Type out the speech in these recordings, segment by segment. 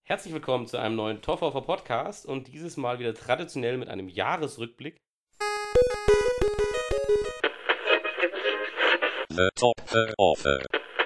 Herzlich willkommen zu einem neuen Toffhofer Podcast und dieses Mal wieder traditionell mit einem Jahresrückblick. The Toffhofer.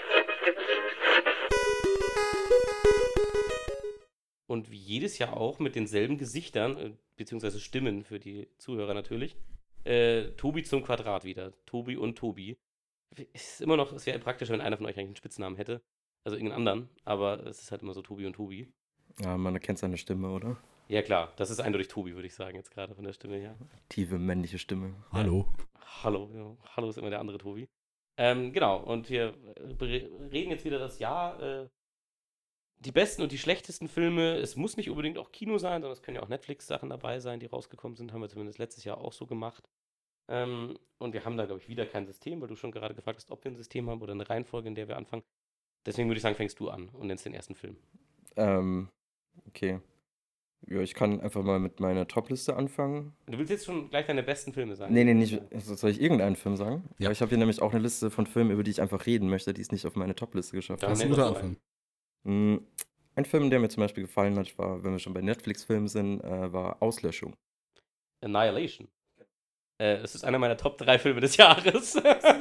Und wie jedes Jahr auch mit denselben Gesichtern, beziehungsweise Stimmen für die Zuhörer natürlich. Tobi zum Quadrat wieder. Tobi und Tobi. Es wäre praktisch, wenn einer von euch eigentlich einen Spitznamen hätte. Also irgendeinen anderen, aber es ist halt immer so Tobi und Tobi. Ja, man erkennt seine Stimme, oder? Ja klar, das ist eindeutig Tobi, würde ich sagen, jetzt gerade von der Stimme her. Tiefe männliche Stimme. Hallo. Hallo, ja. Hallo ist immer der andere Tobi. Genau, und wir reden jetzt wieder das Jahr, die besten und die schlechtesten Filme. Es muss nicht unbedingt auch Kino sein, sondern es können ja auch Netflix-Sachen dabei sein, die rausgekommen sind. Haben wir zumindest letztes Jahr auch so gemacht. Und wir haben da, glaube ich, wieder kein System, weil du schon gerade gefragt hast, ob wir ein System haben oder eine Reihenfolge, in der wir anfangen. Deswegen würde ich sagen, fängst du an und nennst den ersten Film. Okay. Ja, ich kann einfach mal mit meiner Top-Liste anfangen. Du willst jetzt schon gleich deine besten Filme sagen? Nee, nicht. Also soll ich irgendeinen Film sagen? Ja. Ich habe hier nämlich auch eine Liste von Filmen, über die ich einfach reden möchte, die es nicht auf meine Top-Liste geschafft Dann Das ist nenn ein doch guter so einen. Anfang. Ein Film, der mir zum Beispiel gefallen hat, war, wenn wir schon bei Netflix-Filmen sind, war Auslöschung. Annihilation. Es ist einer meiner Top 3 Filme des Jahres.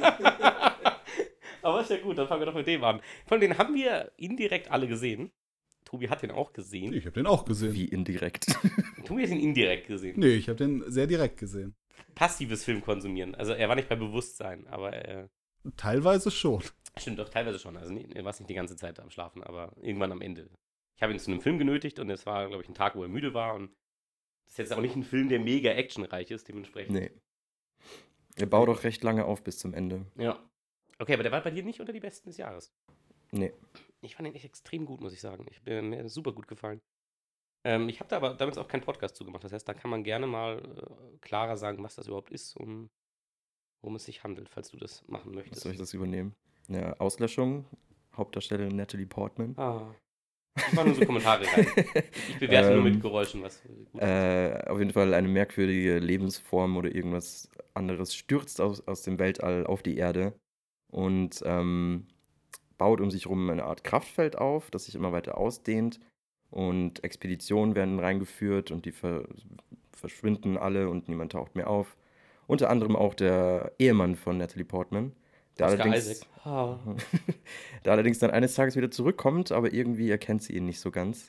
Aber ist ja gut, dann fangen wir doch mit dem an. Von denen haben wir indirekt alle gesehen. Tobi hat den auch gesehen. Ich habe den auch gesehen. Wie indirekt. Tobi hat ihn indirekt gesehen. Nee, ich habe den sehr direkt gesehen. Passives Film konsumieren. Also er war nicht bei Bewusstsein, aber Teilweise schon. stimmt doch teilweise schon. Also er war nicht die ganze Zeit am Schlafen, aber irgendwann am Ende. Ich habe ihn zu einem Film genötigt und es war, glaube ich, ein Tag, wo er müde war. Und das ist jetzt auch nicht ein Film, der mega actionreich ist, dementsprechend. Nee. Er baut auch recht lange auf bis zum Ende. Ja. Okay, aber der war bei dir nicht unter die besten des Jahres. Nee. Ich fand ihn echt extrem gut, muss ich sagen. Mir hat er super gut gefallen. Ich habe da aber damals auch keinen Podcast zugemacht. Das heißt, da kann man gerne mal klarer sagen, was das überhaupt ist und worum es sich handelt, falls du das machen Was möchtest. soll ich das übernehmen? Ja, Auslöschung, Hauptdarstellerin Natalie Portman. Ich mache nur so Kommentare rein. Ich bewerte nur mit Geräuschen, was gut ist. Auf jeden Fall eine merkwürdige Lebensform oder irgendwas anderes stürzt aus dem Weltall auf die Erde und baut um sich herum eine Art Kraftfeld auf, das sich immer weiter ausdehnt und Expeditionen werden reingeführt und die verschwinden alle und niemand taucht mehr auf. Unter anderem auch der Ehemann von Natalie Portman, der Oscar allerdings, Isaac. der allerdings dann eines Tages wieder zurückkommt, aber irgendwie erkennt sie ihn nicht so ganz,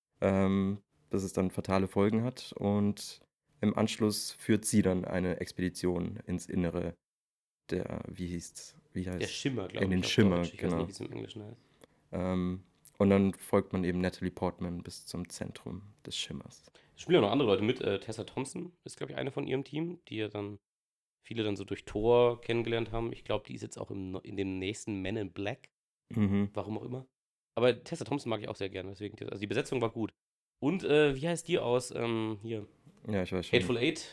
bis es dann fatale Folgen hat und im Anschluss führt sie dann eine Expedition ins Innere wie heißt Der Schimmer, glaube ich. in den auf Schimmer, Deutsch. Ich weiß genau. nicht, wie es im Englischen heißt. Und dann folgt man eben Natalie Portman bis zum Zentrum des Schimmers. Es spielen ja noch andere Leute mit. Tessa Thompson ist, glaube ich, eine von ihrem Team, die ja dann viele dann so durch Thor kennengelernt haben. Ich glaube, die ist jetzt auch in dem nächsten Men in Black. Mhm. Warum auch immer. Aber Tessa Thompson mag ich auch sehr gerne. Deswegen, also die Besetzung war gut. Und wie heißt die aus hier? Ja, ich weiß schon. Hateful Eight.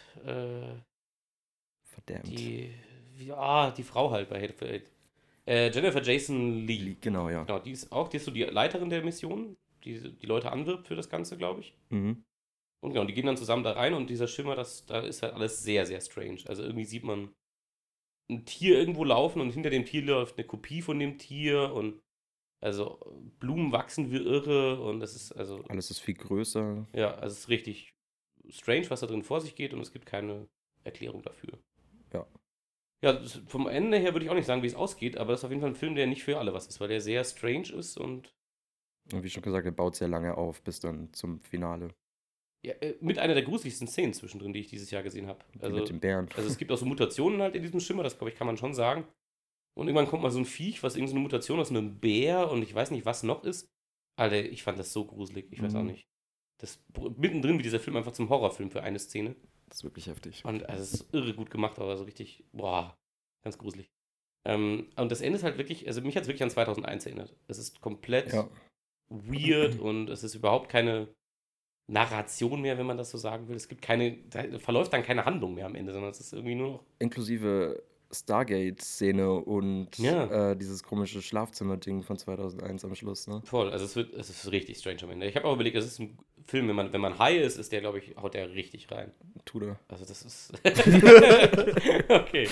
Verdammt. Die Frau halt bei Hateful Eight. Jennifer Jason Leigh. Genau, ja. Genau, die ist so die Leiterin der Mission, die Leute anwirbt für das Ganze, glaube ich. Mhm. Und genau, die gehen dann zusammen da rein und dieser Schimmer, da ist halt alles sehr, sehr strange. Also irgendwie sieht man ein Tier irgendwo laufen und hinter dem Tier läuft eine Kopie von dem Tier und also Blumen wachsen wie irre und das ist also, Alles ist viel größer. ja, also es ist richtig strange, was da drin vor sich geht und es gibt keine Erklärung dafür. Ja. Ja, vom Ende her würde ich auch nicht sagen, wie es ausgeht, aber das ist auf jeden Fall ein Film, der nicht für alle was ist, weil der sehr strange ist und Und wie schon gesagt, er baut sehr lange auf bis dann zum Finale. ja, mit einer der gruseligsten Szenen zwischendrin, die ich dieses Jahr gesehen habe. Die mit dem Bären. Also es gibt auch so Mutationen halt in diesem Schimmer, das glaube ich, kann man schon sagen. Und irgendwann kommt mal so ein Viech, was irgendeine Mutation aus einem Bär und ich weiß nicht, was noch ist. Alter, ich fand das so gruselig, ich weiß auch nicht. Das mittendrin wie dieser Film einfach zum Horrorfilm für eine Szene. Das ist wirklich heftig. Und also es ist irre gut gemacht, aber so richtig, boah, ganz gruselig. Und das Ende ist halt wirklich, also mich hat es wirklich an 2001 erinnert. Es ist komplett Ja. weird und es ist überhaupt keine Narration mehr, wenn man das so sagen will. Es gibt da verläuft dann keine Handlung mehr am Ende, sondern es ist irgendwie nur noch. Inklusive Stargate-Szene und Ja. dieses komische Schlafzimmer-Ding von 2001 am Schluss, ne? Voll, also es ist richtig strange am Ende. Ich habe auch überlegt, es ist ein Film, wenn man high ist der, glaube ich, haut der richtig rein. Tut er. Also das ist. Okay.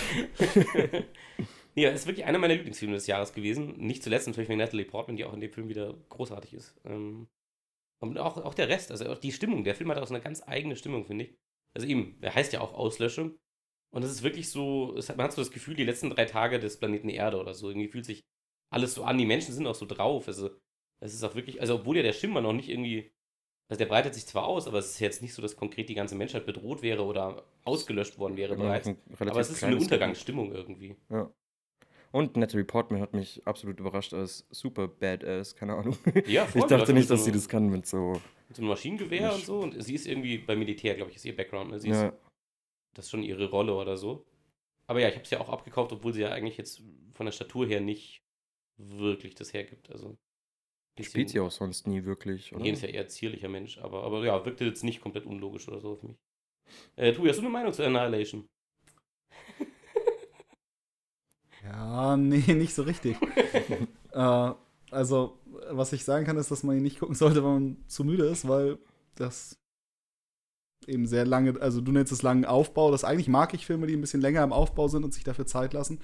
Ja, ist wirklich einer meiner Lieblingsfilme des Jahres gewesen. Nicht zuletzt natürlich wegen Natalie Portman, die auch in dem Film wieder großartig ist. Und auch der Rest, also auch die Stimmung. Der Film hat auch so eine ganz eigene Stimmung, finde ich. Also eben, der heißt ja auch Auslöschung. Und es ist wirklich so, man hat so das Gefühl, die letzten 3 Tage des Planeten Erde oder so. Irgendwie fühlt sich alles so an. Die Menschen sind auch so drauf. Also, es ist auch wirklich, also obwohl ja der Schimmer noch nicht irgendwie, also der breitet sich zwar aus, aber es ist jetzt nicht so, dass konkret die ganze Menschheit bedroht wäre oder ausgelöscht worden wäre Immer noch bereits. ein Aber relativ es ist so eine kleines Gebiet. Untergangsstimmung irgendwie. Ja. Und Natalie Portman hat mich absolut überrascht als super badass, keine Ahnung. Ja, Ich voll, die dachte Leute nicht, mit dass sie das kann mit so. so einem Maschinengewehr und so. Und sie ist irgendwie beim Militär, glaube ich, ist ihr Background. Ne? Ja, Das ist schon ihre Rolle oder so. Aber ja, ich habe es ja auch abgekauft, obwohl sie ja eigentlich jetzt von der Statur her nicht wirklich das hergibt. Also ein spielt sie bisschen, auch sonst nie wirklich, oder? Jen ist ja eher zierlicher Mensch, aber ja, wirkte jetzt nicht komplett unlogisch oder so für mich. Tobi, hast du eine Meinung zu Annihilation? Ja, nee, nicht so richtig. Also, was ich sagen kann, ist, dass man ihn nicht gucken sollte, wenn man zu müde ist, weil das eben sehr lange, also du nennst es langen Aufbau. Das eigentlich mag ich Filme, die ein bisschen länger im Aufbau sind und sich dafür Zeit lassen.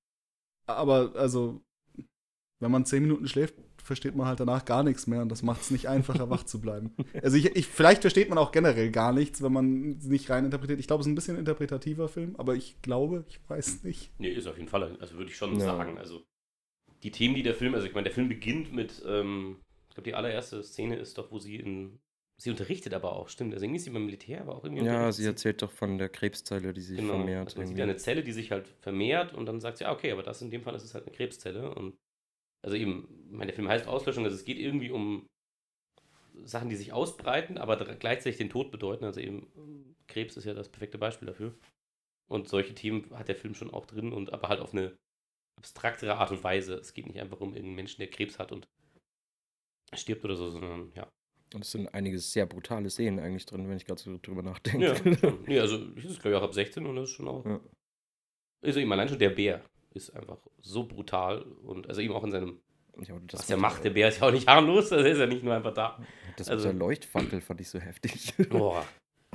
Aber also, wenn man 10 Minuten schläft, versteht man halt danach gar nichts mehr und das macht es nicht einfacher, wach zu bleiben. Also vielleicht versteht man auch generell gar nichts, wenn man nicht rein interpretiert. Ich glaube, es ist ein bisschen ein interpretativer Film, aber ich glaube, ich weiß nicht. Nee, ist auf jeden Fall, also würde ich schon Ja. sagen. Also die Themen, die der Film, also ich meine, der Film beginnt mit, ich glaube, die allererste Szene ist doch, wo sie unterrichtet aber auch, stimmt. Also irgendwie ist sie beim Militär, aber auch irgendwie Ja, unterrichtet sie erzählt doch von der Krebszelle, die sich Genau, vermehrt. also man sieht irgendwie. eine Zelle, die sich halt vermehrt und dann sagt sie, okay, aber das in dem Fall ist es halt eine Krebszelle. Und also eben, ich meine, der Film heißt Auslöschung, also es geht irgendwie um Sachen, die sich ausbreiten, aber gleichzeitig den Tod bedeuten. Also eben, Krebs ist ja das perfekte Beispiel dafür. Und solche Themen hat der Film schon auch drin, und aber halt auf eine abstraktere Art und Weise. Es geht nicht einfach um irgendeinen Menschen, der Krebs hat und stirbt oder so, sondern ja. Und es sind einige sehr brutale Szenen eigentlich drin, wenn ich gerade so drüber Ja, nachdenke. schon. Nee, also ich ist glaube ich auch ab 16 und das ist schon auch. Ja. Also eben allein schon der Bär ist einfach so brutal und also eben auch in seinem, Ja, oder das was er mit macht, der Bär ist ja auch nicht harmlos, also er ist ja nicht nur einfach da. das also- mit der Leuchtfackel fand ich so heftig. Boah.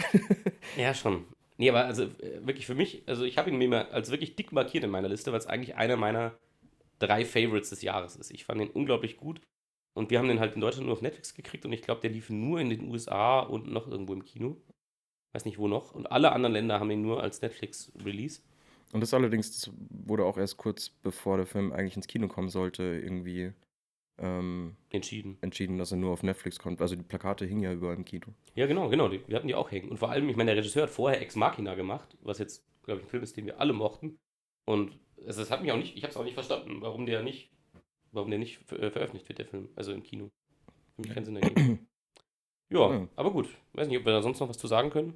Ja, schon. Nee, aber also wirklich für mich, also ich habe ihn mir mal als wirklich dick markiert in meiner Liste, weil es eigentlich einer meiner 3 Favorites des Jahres ist. Ich fand den unglaublich gut und wir haben den halt in Deutschland nur auf Netflix gekriegt und ich glaube, der lief nur in den USA und noch irgendwo im Kino. Weiß nicht wo noch. Und alle anderen Länder haben ihn nur als Netflix-Release. Und das allerdings, das wurde auch erst kurz bevor der Film eigentlich ins Kino kommen sollte, irgendwie Entschieden. entschieden, dass er nur auf Netflix kommt. Also die Plakate hingen ja überall im Kino. Ja, genau, wir hatten die auch hängen. Und vor allem, ich meine, der Regisseur hat vorher Ex Machina gemacht, was jetzt, glaube ich, ein Film ist, den wir alle mochten. Und es hat mich auch nicht, ich habe es auch nicht verstanden, warum der nicht veröffentlicht wird, der Film, also im Kino. Für mich keinen Sinn ergeben. Ja, Ja. aber gut. Weiß nicht, ob wir da sonst noch was zu sagen können.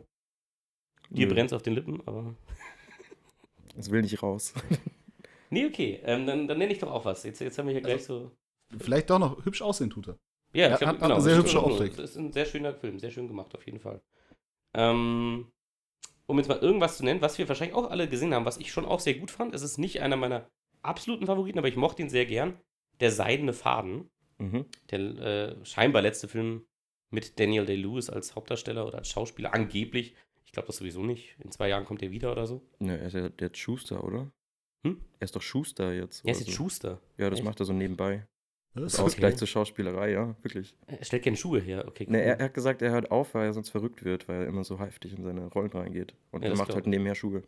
Dir Nö, brennt es auf den Lippen, aber. das will nicht raus. Nee, okay. Dann nenne ich doch auch was. Jetzt haben wir hier gleich so. Vielleicht doch noch hübsch aussehen tut er. Ja, Er ich glaube, hat eine sehr hübsche Optik. Das ist ein sehr schöner Film, sehr schön gemacht, auf jeden Fall. Um jetzt mal irgendwas zu nennen, was wir wahrscheinlich auch alle gesehen haben, was ich schon auch sehr gut fand. Es ist nicht einer meiner absoluten Favoriten, aber ich mochte ihn sehr gern. Der Seidene Faden. Mhm. Der scheinbar letzte Film mit Daniel Day-Lewis als Hauptdarsteller oder als Schauspieler, angeblich. Ich glaube das sowieso nicht. In 2 Jahren kommt er wieder oder so. Ne, er ist ja der Schuster, oder? Hm? Er ist doch Schuster jetzt. Er ist oder jetzt so. Schuster. Ja, das Echt? macht er so nebenbei. Das Das Okay. Ausgleich zur Schauspielerei, ja, wirklich. Er stellt gerne Schuhe her. Okay, cool. Ne, er hat gesagt, er hört auf, weil er sonst verrückt wird, weil er immer so heftig in seine Rollen reingeht. Und Ja, er das macht glaub halt ich. nebenher Schuhe.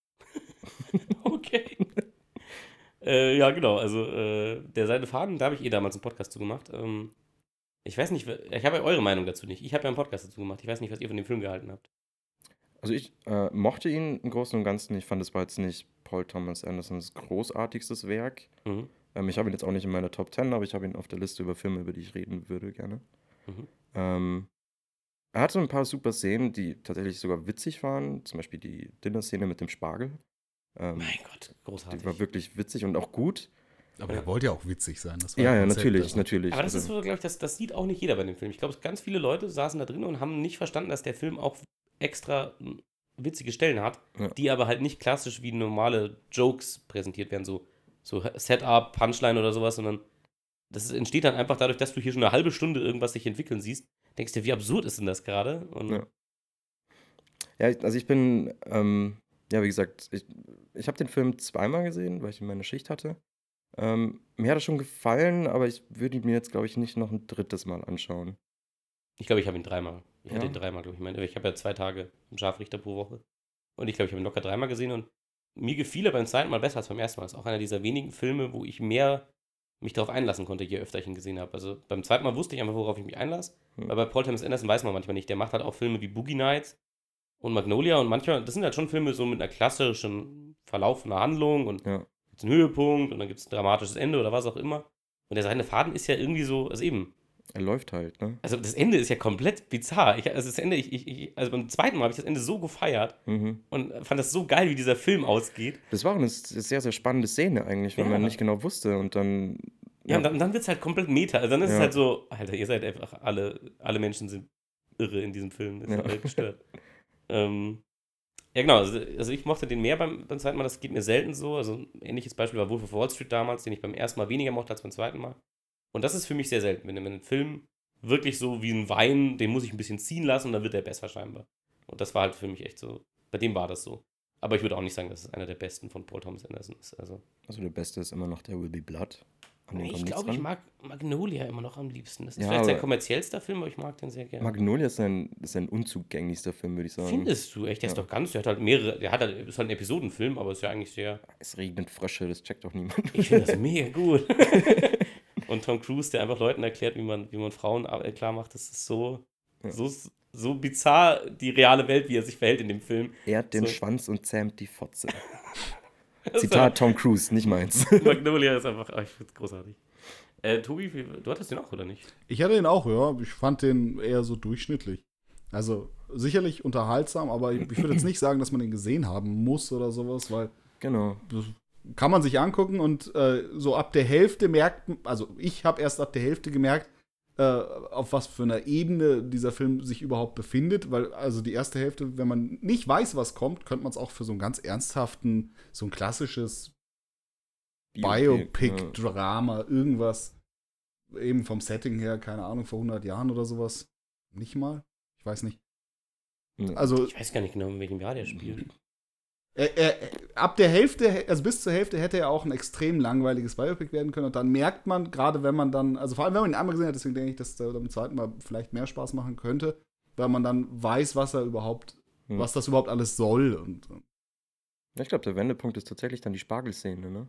Okay. Ja, genau. Also, der Seidene Faden, da habe ich damals einen Podcast zu gemacht. Ich weiß nicht, ich habe ja eure Meinung dazu nicht. Ich habe ja einen Podcast dazu gemacht. Ich weiß nicht, was ihr von dem Film gehalten habt. Also ich mochte ihn im Großen und Ganzen. Ich fand, es war jetzt nicht Paul Thomas Andersons großartigstes Werk. Mhm. Ich habe ihn jetzt auch nicht in meiner Top 10, aber ich habe ihn auf der Liste über Filme, über die ich reden würde, gerne. Mhm. Er hatte ein paar super Szenen, die tatsächlich sogar witzig waren. Zum Beispiel die Dinner-Szene mit dem Spargel. Mein Gott, Die großartig. war wirklich witzig und auch gut. Aber der wollte ja auch witzig sein. Das war Ja, ja, Konzept, natürlich, also. natürlich. Aber das Also, ist so, glaube ich, das sieht auch nicht jeder bei dem Film. Ich glaube, ganz viele Leute saßen da drin und haben nicht verstanden, dass der Film auch extra witzige Stellen hat, Ja. die aber halt nicht klassisch wie normale Jokes präsentiert werden, so Setup, Punchline oder sowas, sondern das entsteht dann einfach dadurch, dass du hier schon eine halbe Stunde irgendwas sich entwickeln siehst. Denkst dir, wie absurd ist denn das gerade? Und Ja. Ja, also ich bin, ja, wie gesagt, ich habe den Film zweimal gesehen, weil ich ihn meine Schicht hatte. Mir hat er schon gefallen, aber ich würde ihn mir jetzt, glaube ich, nicht noch ein drittes Mal anschauen. Ich glaube, ich habe ihn dreimal. Ich hatte Ja. ihn dreimal, glaube ich. Ich habe ja 2 Tage im Scharfrichter pro Woche. Und ich glaube, ich habe ihn locker dreimal gesehen. Und mir gefiel er beim zweiten Mal besser als beim ersten Mal. Das ist auch einer dieser wenigen Filme, wo ich mehr mich darauf einlassen konnte, je öfter ich ihn gesehen habe. Also beim zweiten Mal wusste ich einfach, worauf ich mich einlasse. Hm. Weil bei Paul Thomas Anderson weiß man manchmal nicht. Der macht halt auch Filme wie Boogie Nights und Magnolia. Und manchmal, das sind halt schon Filme so mit einer klassischen Verlauf von einer Handlung. Und Ja. gibt's einen Höhepunkt und dann gibt es ein dramatisches Ende oder was auch immer. Und der seine Faden ist ja irgendwie so, also eben, Er läuft halt, ne? also das Ende ist ja komplett bizarr. Also das Ende, also beim zweiten Mal habe ich das Ende so gefeiert Mhm. und fand das so geil, wie dieser Film ausgeht. Das war auch eine sehr, sehr spannende Szene eigentlich, weil Ja. man nicht genau wusste und dann. Ja, und dann wird es halt komplett Meta. Also dann ist es Ja. halt so, Alter, ihr seid einfach alle Menschen sind irre in diesem Film. Das ist Ja. alle gestört. Ja, genau. Also ich mochte den mehr beim zweiten Mal. Das geht mir selten so. Also ein ähnliches Beispiel war Wolf of Wall Street damals, den ich beim ersten Mal weniger mochte als beim zweiten Mal. Und das ist für mich sehr selten. Wenn ein Film wirklich so wie ein Wein, den muss ich ein bisschen ziehen lassen und dann wird er besser scheinbar. Und das war halt für mich echt so. Bei dem war das so. Aber ich würde auch nicht sagen, dass es einer der besten von Paul Thomas Anderson ist. Also der beste ist immer noch der Will Be Blood. An den ich kommt nichts glaube, ich ran. mag Magnolia immer noch am liebsten. Das ist Ja, vielleicht sein aber- kommerziellster Film, aber ich mag den sehr gerne. Magnolia ist sein unzugänglichster Film, würde ich sagen. Findest du echt? Der ist Ja. doch der hat halt ist halt ein Episodenfilm, aber ist ja eigentlich sehr, Es regnet Frösche, das checkt doch niemand. ich finde das mega gut. Und Tom Cruise, der einfach Leuten erklärt, wie man Frauen klar macht, das ist Ja. so bizarr, die reale Welt, wie er sich verhält in dem Film. Er hat den So. Schwanz und zähmt die Fotze. Das Zitat Tom Cruise, nicht meins. Magnolia ist einfach, ich finde es großartig. Tobi, du hattest den auch, oder nicht? Ich hatte den auch, ja. Ich fand den eher so durchschnittlich. Also sicherlich unterhaltsam, aber ich würde jetzt nicht sagen, dass man den gesehen haben muss oder sowas, weil Genau. das kann man sich angucken und so ab der Hälfte also ich habe erst ab der Hälfte gemerkt, auf was für einer Ebene dieser Film sich überhaupt befindet, weil also die erste Hälfte, wenn man nicht weiß, was kommt, könnte man es auch für so einen ganz ernsthaften, so ein klassisches Biopic-Drama, irgendwas, eben vom Setting her, keine Ahnung, vor 100 Jahren oder sowas. Nicht mal? Ich weiß nicht. Ja. Also Ich weiß gar nicht genau, in welchem Jahr der spielt. ab der Hälfte, also bis zur Hälfte hätte er auch ein extrem langweiliges Biopic werden können. Und dann merkt man, gerade wenn man dann, also vor allem wenn man ihn einmal gesehen hat, deswegen denke ich, dass der beim zweiten Mal vielleicht mehr Spaß machen könnte, weil man dann weiß, was das überhaupt alles soll. Und Ich glaube, der Wendepunkt ist tatsächlich dann die Spargelszene, ne?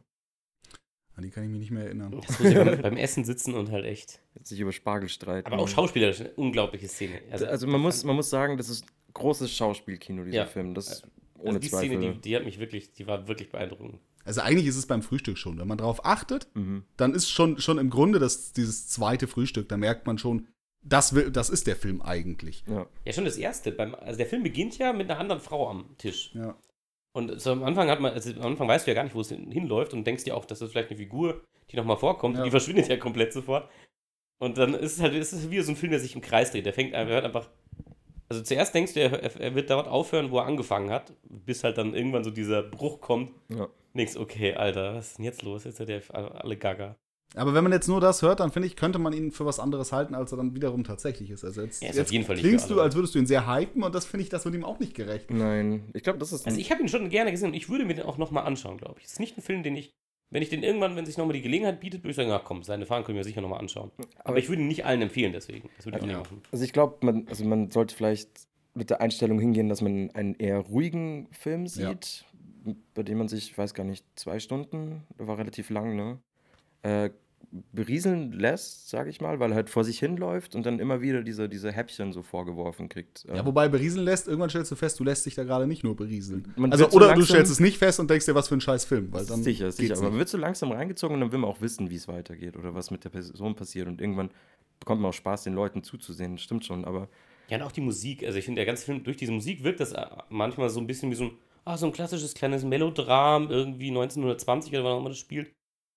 an die kann ich mich nicht mehr erinnern. Das muss ja beim Essen sitzen und halt echt. Sich über Spargel streiten. Aber auch schauspielerisch eine unglaubliche Szene. Also man muss sagen, das ist großes Schauspielkino, dieser Ja. Film. Das ohne Also die Zweifel. Szene, die hat mich wirklich, die war wirklich beeindruckend. Also eigentlich ist es beim Frühstück schon. Wenn man drauf achtet, Mhm. dann ist schon im Grunde dieses zweite Frühstück, da merkt man schon, das ist der Film eigentlich. Ja. Ja, schon das erste. Also der Film beginnt ja mit einer anderen Frau am Tisch. Ja. Und so am Anfang am Anfang weißt du ja gar nicht, wo es hinläuft und denkst dir auch, das ist vielleicht eine Figur, die nochmal vorkommt Ja. und die verschwindet ja komplett sofort. Und dann ist es wieder so ein Film, der sich im Kreis dreht. Er hört einfach. Also zuerst denkst du, er wird dort aufhören, wo er angefangen hat, bis halt dann irgendwann so dieser Bruch kommt. Ja. Nix, okay, Alter, was ist denn jetzt los? Jetzt hat der alle gaga. Aber wenn man jetzt nur das hört, dann finde ich, könnte man ihn für was anderes halten, als er dann wiederum tatsächlich ist. Also jetzt, Ja, ist jetzt auf jeden Fall nicht klingst für du, alle. als würdest du ihn sehr hypen und das finde ich, das wird ihm auch nicht gerecht. Nein, ich glaube, das ist. Also ich habe ihn schon gerne gesehen und ich würde mir den auch nochmal anschauen, glaube ich. Es ist nicht ein Film, wenn ich den irgendwann, wenn sich nochmal die Gelegenheit bietet, würde ich sagen, ach komm, seine Fahren können wir sicher nochmal anschauen. Aber ich würde ihn nicht allen empfehlen, deswegen. Das würde ich auch nicht machen. Also ich glaube, man sollte vielleicht mit der Einstellung hingehen, dass man einen eher ruhigen Film sieht, bei dem man sich, ich weiß gar nicht, 2 Stunden, der war relativ lang, ne? Berieseln lässt, sage ich mal, weil er halt vor sich hinläuft und dann immer wieder diese Häppchen so vorgeworfen kriegt. Ja, wobei berieseln lässt, irgendwann stellst du fest, du lässt dich da gerade nicht nur berieseln. Man Also, wird so oder du langsam- stellst es nicht fest und denkst dir, was für ein scheiß Film. Weil dann sicher, geht's aber man nicht. wird so langsam reingezogen und dann will man auch wissen, wie es weitergeht oder was mit der Person passiert und irgendwann bekommt man auch Spaß, den Leuten zuzusehen, das stimmt schon, aber Ja, und auch die Musik. Also ich finde, der ganze Film, durch diese Musik wirkt das manchmal so ein bisschen wie so ein klassisches kleines Melodram, irgendwie 1920 oder wann auch immer das spielt.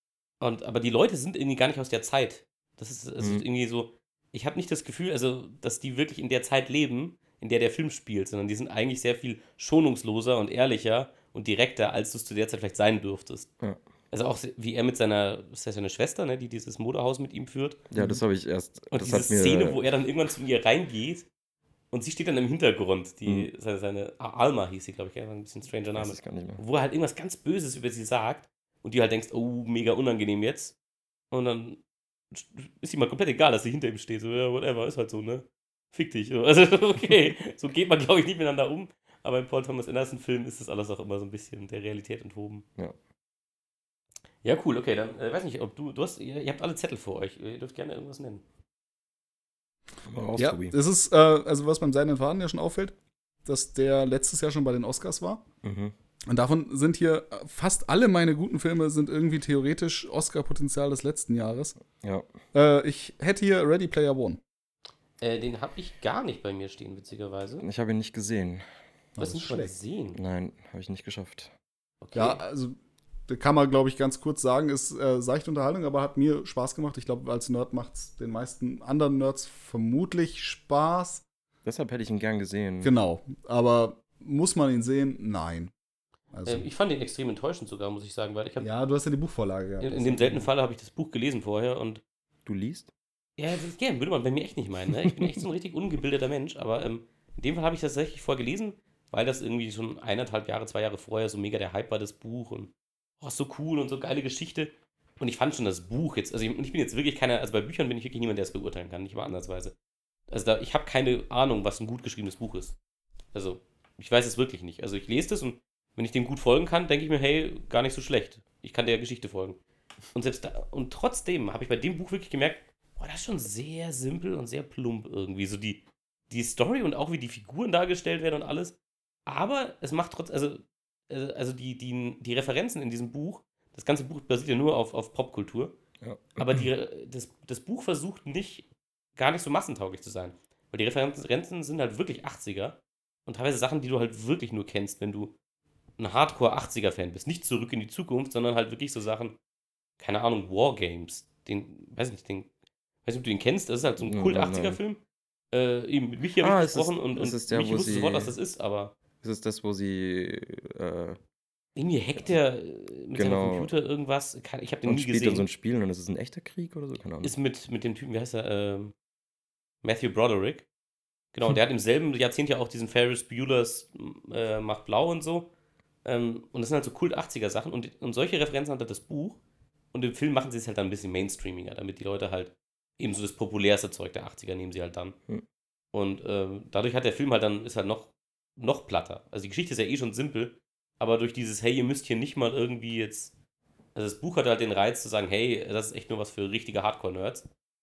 Aber die Leute sind irgendwie gar nicht aus der Zeit. Das ist irgendwie so, ich habe nicht das Gefühl, also, dass die wirklich in der Zeit leben, in der Film spielt, sondern die sind eigentlich sehr viel schonungsloser und ehrlicher und direkter, als du es zu der Zeit vielleicht sein dürftest. ja. Also auch wie er mit seiner, ist das seine Schwester, ne, die dieses Modehaus mit ihm führt. Ja, das habe ich erst. Und das diese hat mir, Szene, wo er dann irgendwann zu ihr reingeht und sie steht dann im Hintergrund. Seine Alma hieß sie, glaube ich, ein bisschen stranger weiß Name. ich gar nicht mehr. Wo er halt irgendwas ganz Böses über sie sagt und du halt denkst, oh, mega unangenehm jetzt. Und dann ist ihm mal komplett egal, dass sie hinter ihm steht. So, ja, whatever, ist halt so, ne? fick dich. So. Also, okay, so geht man, glaube ich, nicht miteinander um. Aber im Paul Thomas Anderson-Film ist das alles auch immer so ein bisschen der Realität enthoben. Ja. Ja, cool, okay, dann weiß nicht, ob ihr habt alle Zettel vor euch. Ihr dürft gerne irgendwas nennen. Mal raus, Ja, Tobi. es ist, also was beim Seidenen Faden ja schon auffällt, dass der letztes Jahr schon bei den Oscars war. Mhm. Und davon sind hier fast alle meine guten Filme sind irgendwie theoretisch Oscar-Potenzial des letzten Jahres. Ja. Ich hätte hier Ready Player One. Den habe ich gar nicht bei mir stehen, witzigerweise. Ich habe ihn nicht gesehen. Du hast das nicht ist mal schlecht. gesehen. Nein, habe ich nicht geschafft. Okay. Ja, also da kann man, glaube ich, ganz kurz sagen, ist seichte Unterhaltung, aber hat mir Spaß gemacht. Ich glaube, als Nerd macht es den meisten anderen Nerds vermutlich Spaß. Deshalb hätte ich ihn gern gesehen. Genau, aber muss man ihn sehen? Nein. Also, Ich fand den extrem enttäuschend sogar, muss ich sagen, weil ich habe ja, du hast ja die Buchvorlage gehabt. in dem seltenen Fall habe ich das Buch gelesen vorher und Du liest? ja, würde man bei mir echt nicht meinen. Ne? Ich bin echt so ein richtig ungebildeter Mensch, aber in dem Fall habe ich das tatsächlich vorher gelesen, weil das irgendwie schon 1,5 Jahre, 2 Jahre vorher so mega der Hype war, das Buch und so cool und so geile Geschichte. Und ich fand schon das Buch jetzt, also ich bin jetzt wirklich keiner, also bei Büchern bin ich wirklich niemand, der es beurteilen kann, nicht mal ansatzweise. Also ich habe keine Ahnung, was ein gut geschriebenes Buch ist. Also ich weiß es wirklich nicht. Also ich lese das und wenn ich dem gut folgen kann, denke ich mir, hey, gar nicht so schlecht. Ich kann der Geschichte folgen. Und und trotzdem habe ich bei dem Buch wirklich gemerkt, boah, das ist schon sehr simpel und sehr plump irgendwie. So die Story und auch wie die Figuren dargestellt werden und alles. Aber es macht trotzdem, also die Referenzen in diesem Buch, das ganze Buch basiert ja nur auf Popkultur. Ja. Aber das Buch versucht gar nicht so massentauglich zu sein. Weil die Referenzen sind halt wirklich 80er und teilweise Sachen, die du halt wirklich nur kennst, wenn du ein Hardcore-80er-Fan bist. Nicht Zurück in die Zukunft, sondern halt wirklich so Sachen, keine Ahnung, Wargames. Weiß nicht, ob du den kennst, das ist halt so ein Nein, Kult-80er-Film. Eben mit Michi habe ich gesprochen und ist der, Michi wo wusste sie- sofort, was das ist, aber Ist es das, wo sie irgendwie hackt der mit seinem Genau. Computer irgendwas. Ich habe den und nie spielt dann so gesehen. ein Spiel und es ist ein echter Krieg oder so? Keine Ahnung. Ist mit dem Typen, wie heißt er? Matthew Broderick. Genau, der hat im selben Jahrzehnt ja auch diesen Ferris Bueller's macht blau und so. Und das sind halt so Kult-80er-Sachen und solche Referenzen hat halt das Buch. Und im Film machen sie es halt dann ein bisschen mainstreamiger, damit die Leute halt eben so das populärste Zeug der 80er nehmen sie halt dann. Hm. Und dadurch hat der Film halt dann, ist halt noch platter. Also die Geschichte ist ja eh schon simpel, aber durch dieses, hey, ihr müsst hier nicht mal irgendwie jetzt. Also das Buch hat halt den Reiz zu sagen, hey, das ist echt nur was für richtige Hardcore-Nerds.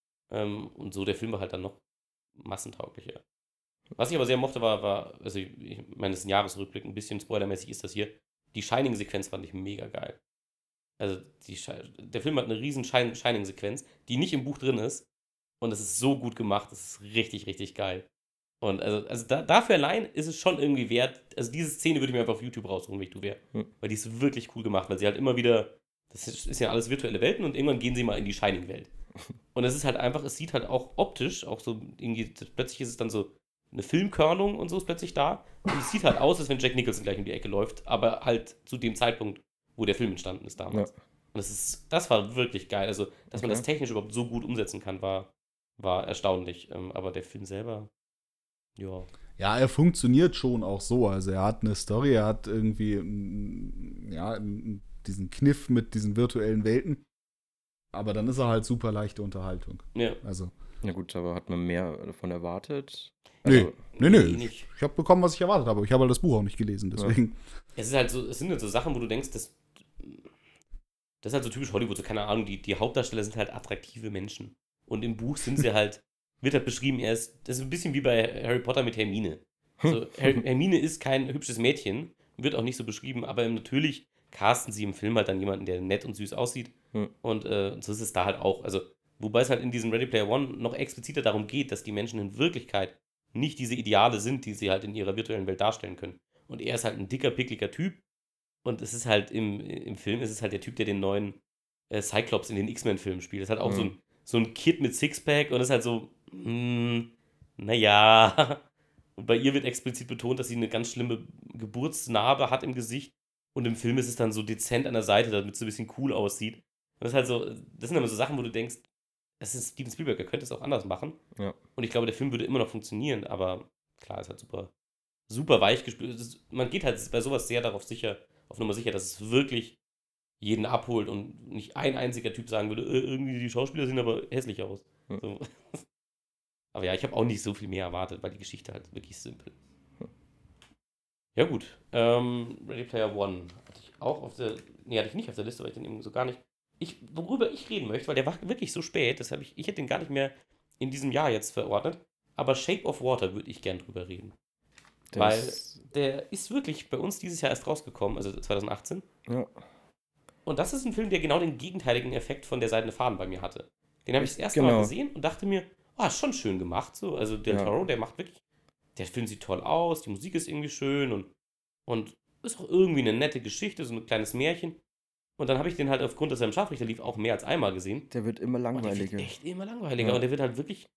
Und so der Film war halt dann noch massentauglicher. Was ich aber sehr mochte, war also ich meine, das ist ein Jahresrückblick, ein bisschen spoilermäßig ist das hier. Die Shining-Sequenz fand ich mega geil. Also der Film hat eine riesen Shining-Sequenz, die nicht im Buch drin ist. Und es ist so gut gemacht, das ist richtig, richtig geil. Und also dafür allein ist es schon irgendwie wert. Also diese Szene würde ich mir einfach auf YouTube rausholen, wenn ich du wäre. Weil die ist wirklich cool gemacht, weil sie halt immer wieder, das ist ja alles virtuelle Welten und irgendwann gehen sie mal in die Shining-Welt. Und es ist halt einfach, es sieht halt auch optisch, auch so irgendwie, plötzlich ist es dann so eine Filmkörnung und so ist plötzlich da. Und es sieht halt aus, als wenn Jack Nicholson gleich um die Ecke läuft, aber halt zu dem Zeitpunkt, wo der Film entstanden ist damals. Ja. Und das war wirklich geil. Also, dass man Okay. das technisch überhaupt so gut umsetzen kann, war erstaunlich. Aber der Film selber, ja. Ja, er funktioniert schon auch so. Also er hat eine Story, er hat irgendwie diesen Kniff mit diesen virtuellen Welten. Aber dann ist er halt super leichte Unterhaltung. Ja. Also, Na gut, aber hat man mehr davon erwartet? nee, nee. Nicht. Ich habe bekommen, was ich erwartet habe. Ich habe halt das Buch auch nicht gelesen, deswegen. Es sind halt so Sachen, wo du denkst, das ist halt so typisch Hollywood, so keine Ahnung, die Hauptdarsteller sind halt attraktive Menschen. Und im Buch sind sie halt, wird halt beschrieben, das ist ein bisschen wie bei Harry Potter mit Hermine. So, Hermine ist kein hübsches Mädchen, wird auch nicht so beschrieben, aber natürlich casten sie im Film halt dann jemanden, der nett und süß aussieht. Und so ist es da halt auch. Also, wobei es halt in diesem Ready Player One noch expliziter darum geht, dass die Menschen in Wirklichkeit nicht diese Ideale sind, die sie halt in ihrer virtuellen Welt darstellen können. Und er ist halt ein dicker, pickliger Typ. Und es ist halt im Film, ist es halt der Typ, der den neuen Cyclops in den X-Men-Filmen spielt. Das ist halt auch so ein Kid mit Sixpack und das ist halt so, naja. Und bei ihr wird explizit betont, dass sie eine ganz schlimme Geburtsnarbe hat im Gesicht. Und im Film ist es dann so dezent an der Seite, damit es so ein bisschen cool aussieht. Und das ist halt so, das sind immer so Sachen, wo du denkst, das ist Steven Spielberg, er könnte es auch anders machen. Ja. Und ich glaube, der Film würde immer noch funktionieren, aber klar, ist halt super, super weich gespielt. Man geht halt bei sowas sehr auf Nummer sicher, dass es wirklich jeden abholt und nicht ein einziger Typ sagen würde, irgendwie die Schauspieler sehen aber hässlich aus. Ja. So. Aber ja, ich habe auch nicht so viel mehr erwartet, weil die Geschichte halt wirklich simpel. Ja gut, Ready Player One hatte ich auch auf der, nee, hatte ich nicht auf der Liste, weil ich den eben so gar nicht, worüber ich reden möchte, weil der war wirklich so spät, deshalb ich hätte den gar nicht mehr in diesem Jahr jetzt verordnet, aber Shape of Water würde ich gern drüber reden, weil der ist wirklich bei uns dieses Jahr erst rausgekommen, also 2018, Ja. und das ist ein Film, der genau den gegenteiligen Effekt von Der Seidene Faden bei mir hatte. Den habe ich das erste Mal Genau. gesehen und dachte mir, ist schon schön gemacht, so, also Del Ja. Toro, der macht wirklich, der Film sieht toll aus, die Musik ist irgendwie schön und ist auch irgendwie eine nette Geschichte, so ein kleines Märchen. Und dann habe ich den halt aufgrund, dass er im Scharfrichter lief, auch mehr als einmal gesehen. Der wird immer Und der langweiliger. wird echt immer langweiliger. Ja. Und der wird halt wirklich,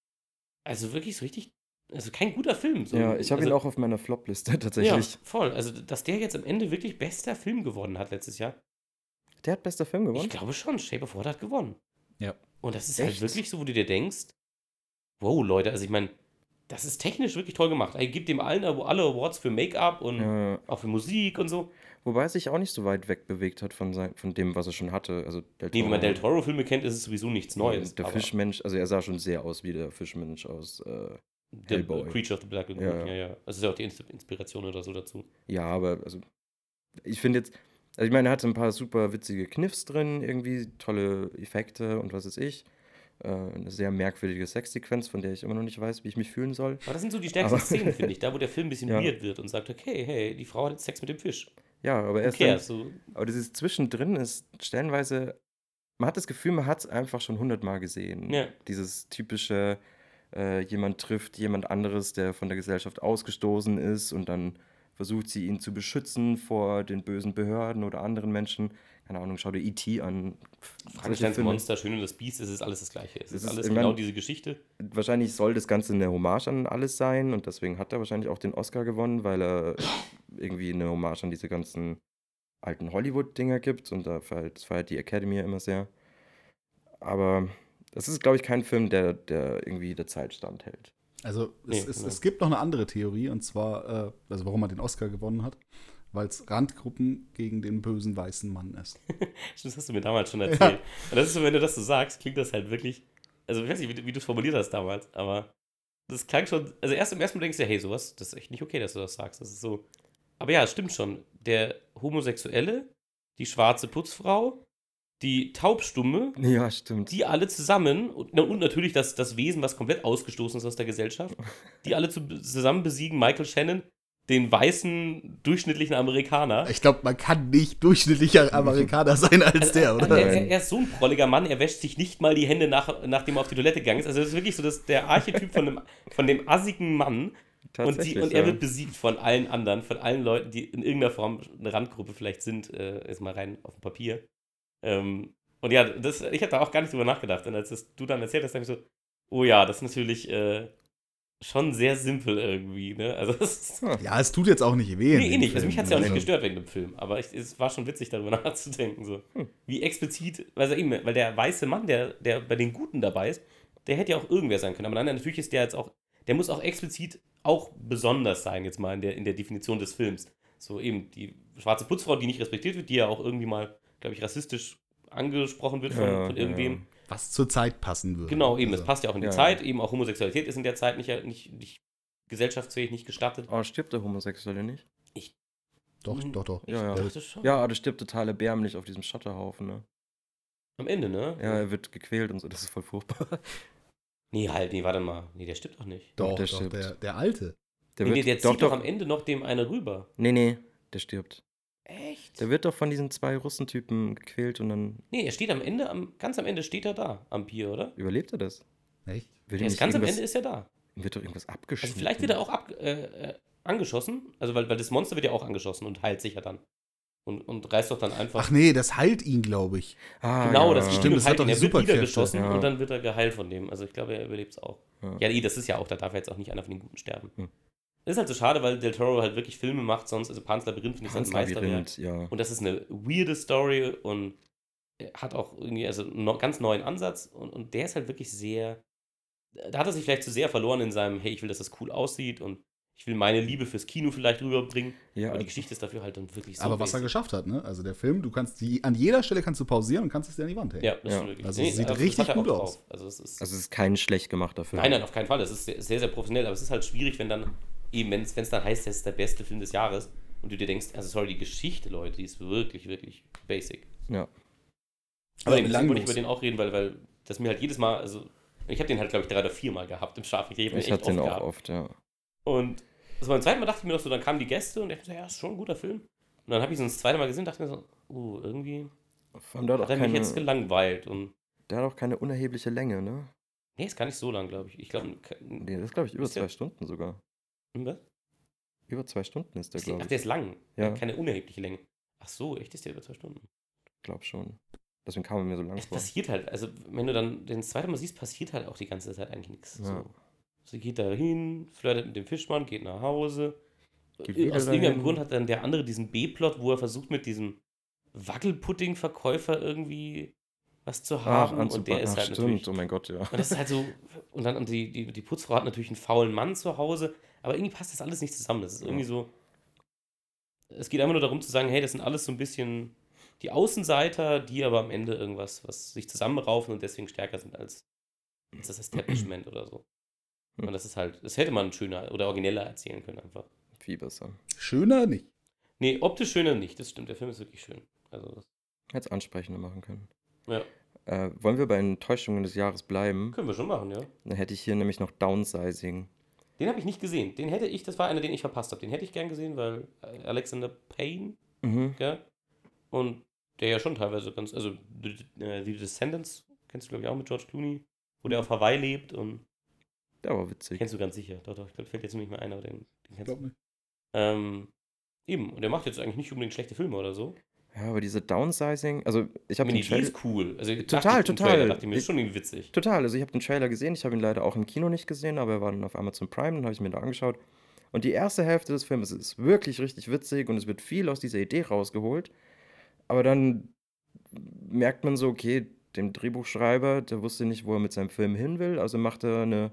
also wirklich so richtig, also kein guter Film. So. Ja, ich habe ihn Also, auch auf meiner Flop-Liste ja, tatsächlich. voll. Also, dass der jetzt am Ende wirklich bester Film gewonnen hat letztes Jahr. Der hat bester Film gewonnen? Ich glaube schon, Shape of Water hat gewonnen. Ja. Und das ist Echt? halt wirklich so, wo du dir denkst, wow, Leute, also ich meine, das ist technisch wirklich toll gemacht. Er gibt dem allen alle Awards für Make-up und Ja. auch für Musik und so. Wobei er sich auch nicht so weit weg bewegt hat von dem, was er schon hatte. Also Del Nee, wenn man Toro- Del Toro-Filme kennt, ist es sowieso nichts Neues. Der aber Fischmensch, also er sah schon sehr aus wie der Fischmensch aus The Hellboy. Creature of the Black Lagoon, Ja. ja. Das ist ja auch die Inspiration oder so dazu. Ja, aber also ich finde jetzt, also ich meine, er hatte ein paar super witzige Kniffs drin, irgendwie tolle Effekte und was weiß ich. Eine sehr merkwürdige Sexsequenz, von der ich immer noch nicht weiß, wie ich mich fühlen soll. Aber das sind so die stärksten Aber- Szenen, finde ich. Da, wo der Film ein bisschen Ja. weird wird und sagt, okay, hey, die Frau hat jetzt Sex mit dem Fisch. Ja, aber Who erst dann, cares? So, aber dieses Zwischendrin ist stellenweise, man hat das Gefühl, man hat es einfach schon 100-mal gesehen. Ja. Dieses typische, jemand trifft jemand anderes, der von der Gesellschaft ausgestoßen ist und dann versucht sie ihn zu beschützen vor den bösen Behörden oder anderen Menschen. Keine Ahnung, schau dir E.T. an. Solche Frankensteins Filme. Monster, Schön und das Biest, es ist alles das Gleiche. Es Es ist ist- alles ich genau mein- diese Geschichte. Wahrscheinlich soll das Ganze eine Hommage an alles sein und deswegen hat er wahrscheinlich auch den Oscar gewonnen, weil er irgendwie eine Hommage an diese ganzen alten Hollywood-Dinger gibt und das feiert die Academy ja immer sehr. Aber das ist, glaube ich, kein Film, der irgendwie der Zeit standhält. Also Nee, es genau. gibt noch eine andere Theorie, und zwar, also warum er den Oscar gewonnen hat, weil es Randgruppen gegen den bösen weißen Mann ist. Das hast du mir damals schon erzählt. Und das ist so, wenn du das so sagst, klingt das halt wirklich, also ich weiß nicht, wie du es formuliert hast damals, aber das klang schon, also erst im ersten Mal denkst du, hey, sowas, das ist echt nicht okay, dass du das sagst. Das ist so. Aber ja, es stimmt schon. Der Homosexuelle, die schwarze Putzfrau, die Taubstumme, Ja, stimmt. die alle zusammen, und natürlich das Wesen, was komplett ausgestoßen ist aus der Gesellschaft, die alle zusammen besiegen Michael Shannon, den weißen, durchschnittlichen Amerikaner. Ich glaube, man kann nicht durchschnittlicher Amerikaner sein als der, oder? Er ist so ein prolliger Mann, er wäscht sich nicht mal die Hände, nachdem er auf die Toilette gegangen ist. Also das ist wirklich so der Archetyp von dem assigen Mann. Tatsächlich, Und er ja. wird besiegt von allen anderen, von allen Leuten, die in irgendeiner Form eine Randgruppe vielleicht sind, ist mal rein auf dem Papier. Und ja, ich habe da auch gar nicht drüber nachgedacht. Und als du dann erzählt hast, dachte ich so, oh ja, das ist natürlich schon sehr simpel irgendwie, ne? Also das ist, Ja, es tut jetzt auch nicht weh. in nee, dem nicht. Also mich Film. hat es ja auch nicht Also- gestört wegen dem Film. Aber es war schon witzig, darüber nachzudenken. So. Wie explizit, weil der weiße Mann, der bei den Guten dabei ist, der hätte ja auch irgendwer sein können. Aber nein, natürlich ist der jetzt auch, der muss auch explizit auch besonders sein, jetzt mal in der Definition des Films. So eben die schwarze Putzfrau, die nicht respektiert wird, die ja auch irgendwie mal, glaube ich, rassistisch angesprochen wird von irgendwem. Ja. Was zur Zeit passen würde. Genau, eben, Also, das passt ja auch in die Ja. Zeit. Eben auch Homosexualität ist in der Zeit nicht gesellschaftsfähig, nicht gestattet. Oh, stirbt der Homosexuelle nicht? Doch, doch, doch. Ich Ja, ja. dachte schon. Ja, aber der stirbt total erbärmlich auf diesem Schotterhaufen, ne? Am Ende, ne? Ja, er wird gequält und so, das ist voll furchtbar. Nee, warte mal. Nee, der stirbt doch nicht. Doch, der doch, stirbt. der Alte. Der zieht doch am Ende noch dem eine rüber. Nee, der stirbt. Echt? Der wird doch von diesen 2 Russentypen gequält und dann Nee, er steht am Ende, ganz am Ende steht er da, am Pier, oder? überlebt er das. Echt? Wird Der ihm ist ganz am irgendwas- Ende ist er da. ihm wird doch irgendwas Also abgeschnitten. vielleicht wird er auch angeschossen, also weil das Monster wird ja auch angeschossen und heilt sich ja dann. Und reißt doch dann einfach. Ach nee, das heilt ihn, glaube ich. Ah, genau, ja. das Stimmt, und das hat heilt doch ihn. Er wird Superkräfte. wieder geschossen Ja. und dann wird er geheilt von dem. Also ich glaube, er überlebt es auch. Ja. Ja, das ist ja auch, da darf ja jetzt auch nicht einer von den Guten sterben. Hm. Das ist halt so schade, weil Del Toro halt wirklich Filme macht, sonst, also Pan's Labyrinth finde ich sein Hans Meisterwerk. Labyrinth, ja. Und das ist eine weirde Story und hat auch irgendwie einen ganz neuen Ansatz und der ist halt wirklich sehr, da hat er sich vielleicht zu sehr verloren in seinem, hey, ich will, dass das cool aussieht und Ich will meine Liebe fürs Kino vielleicht rüberbringen. Ja, aber die Geschichte ist dafür halt dann wirklich so Aber was er basic. geschafft hat, ne? Also der Film, du kannst an jeder Stelle kannst du pausieren und kannst es dir an die Wand hängen. Ja, das Ja. ist wirklich. Also es sieht das richtig hat er auch gut drauf. aus. Also es ist, Also es ist kein schlecht gemachter Film. nein, auf keinen Fall. Das ist sehr, sehr, sehr professionell. Aber es ist halt schwierig, wenn dann eben, wenn es dann heißt, das ist der beste Film des Jahres und du dir denkst, also sorry, die Geschichte, Leute, die ist wirklich, wirklich basic. Ja. Aber Ja, deswegen wollte ich belanglos. über den auch reden, weil das mir halt jedes Mal, also ich habe den halt, glaube ich, 3 oder 4 Mal gehabt im Schlaf. Ich hatte den auch oft, ja. Und also beim zweiten Mal dachte ich mir noch so, dann kamen die Gäste und ich dachte, ja, ist schon ein guter Film. Und dann habe ich so das zweite Mal gesehen und dachte mir so, irgendwie Vor allem der hat er mich jetzt gelangweilt. Und der hat auch keine unerhebliche Länge, ne? nee, ist gar nicht so lang, glaube ich. Ich glaube, Nee, das ist, glaube ich, über Ist der- 2 Stunden sogar. was? Über 2 Stunden ist der, Ach, glaube der ich. ist lang. Ja. Keine unerhebliche Länge. Ach so, echt ist der über 2 Stunden? Glaub schon. Deswegen kam er mir so lang Es vor. passiert halt, also wenn du dann den zweiten Mal siehst, passiert halt auch die ganze Zeit eigentlich nichts. Ja. So. Sie geht da hin, flirtet mit dem Fischmann, geht nach Hause. Geht wieder Aus irgendeinem dahin. Grund hat dann der andere diesen B-Plot, wo er versucht mit diesem Wackelpudding-Verkäufer irgendwie was zu haben. Und der ist halt stimmt, natürlich. oh mein Gott, ja. Und das ist halt so. Und dann die Putzfrau hat natürlich einen faulen Mann zu Hause, aber irgendwie passt das alles nicht zusammen. Das ist irgendwie so. Es geht einfach nur darum zu sagen, hey, das sind alles so ein bisschen die Außenseiter, die aber am Ende irgendwas, was sich zusammenraufen und deswegen stärker sind als das Establishment oder so. Und das ist halt, das hätte man schöner oder origineller erzählen können einfach. Viel besser. Schöner nicht. Nee, optisch schöner nicht, das stimmt. Der Film ist wirklich schön. Also, Hätte es ansprechender machen können. ja, Wollen wir bei Enttäuschungen des Jahres bleiben? können wir schon machen, ja. Dann hätte ich hier nämlich noch Downsizing. Den habe ich nicht gesehen. Den hätte ich, das war einer, den ich verpasst habe. Den hätte ich gern gesehen, weil Alexander Payne, Mhm. gell? Und der ja schon teilweise ganz, also The Descendants, kennst du glaube ich auch mit George Clooney, wo der auf Hawaii lebt und Der war witzig. kennst du ganz sicher. Doch, ich glaube, fällt jetzt nur nicht mehr ein, aber den Ich kennst du. glaube nicht. Eben, und der macht jetzt eigentlich nicht unbedingt schlechte Filme oder so. Ja, aber diese Downsizing, also ich habe Die den Idee Trailer. ist cool. Also Total, total. Dachte ich mir, ist schon irgendwie witzig. Total, also ich habe den Trailer gesehen, ich habe ihn leider auch im Kino nicht gesehen, aber er war dann auf Amazon Prime, dann habe ich mir da angeschaut. Und die erste Hälfte des Films ist wirklich richtig witzig und es wird viel aus dieser Idee rausgeholt. Aber dann merkt man so, okay, dem Drehbuchschreiber, der wusste nicht, wo er mit seinem Film hin will, also macht er eine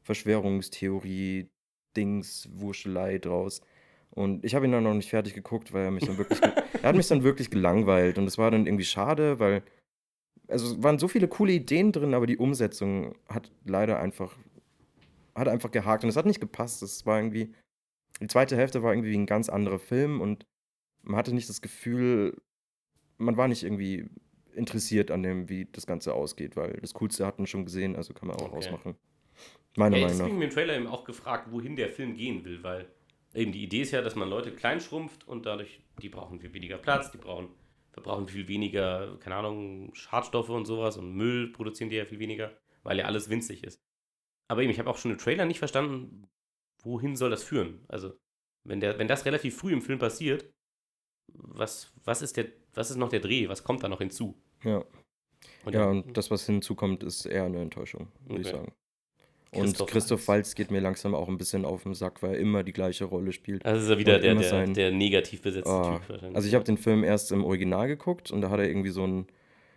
Verschwörungstheorie-Dings, Wuschelei draus. Und ich habe ihn dann noch nicht fertig geguckt, weil er mich dann wirklich, er hat mich dann wirklich gelangweilt und es war dann irgendwie schade, weil, also es waren so viele coole Ideen drin, aber die Umsetzung hat leider einfach gehakt und es hat nicht gepasst. Es war irgendwie, die zweite Hälfte war irgendwie ein ganz anderer Film und man hatte nicht das Gefühl, man war nicht irgendwie interessiert an dem, wie das Ganze ausgeht, weil das Coolste hat man schon gesehen, also kann man auch Okay. ausmachen. Meiner Ja, Meinung deswegen nach. mir im Trailer eben auch gefragt, wohin der Film gehen will, weil eben die Idee ist ja, dass man Leute klein schrumpft und dadurch, die brauchen viel weniger Platz, verbrauchen viel weniger, keine Ahnung, Schadstoffe und sowas und Müll produzieren die ja viel weniger, weil ja alles winzig ist. Aber eben, ich habe auch schon im Trailer nicht verstanden, wohin soll das führen? Also, wenn das relativ früh im Film passiert, was ist noch der Dreh? Was kommt da noch hinzu? Ja. Und Ja, und das, was hinzukommt, ist eher eine Enttäuschung, würde ich Okay. sagen. Und Christoph Waltz geht mir langsam auch ein bisschen auf den Sack, weil er immer die gleiche Rolle spielt. Also ist er wieder Und immer der sein- negativ besetzte Oh, Typ wahrscheinlich. also ich habe den Film erst im Original geguckt und da hat er irgendwie so einen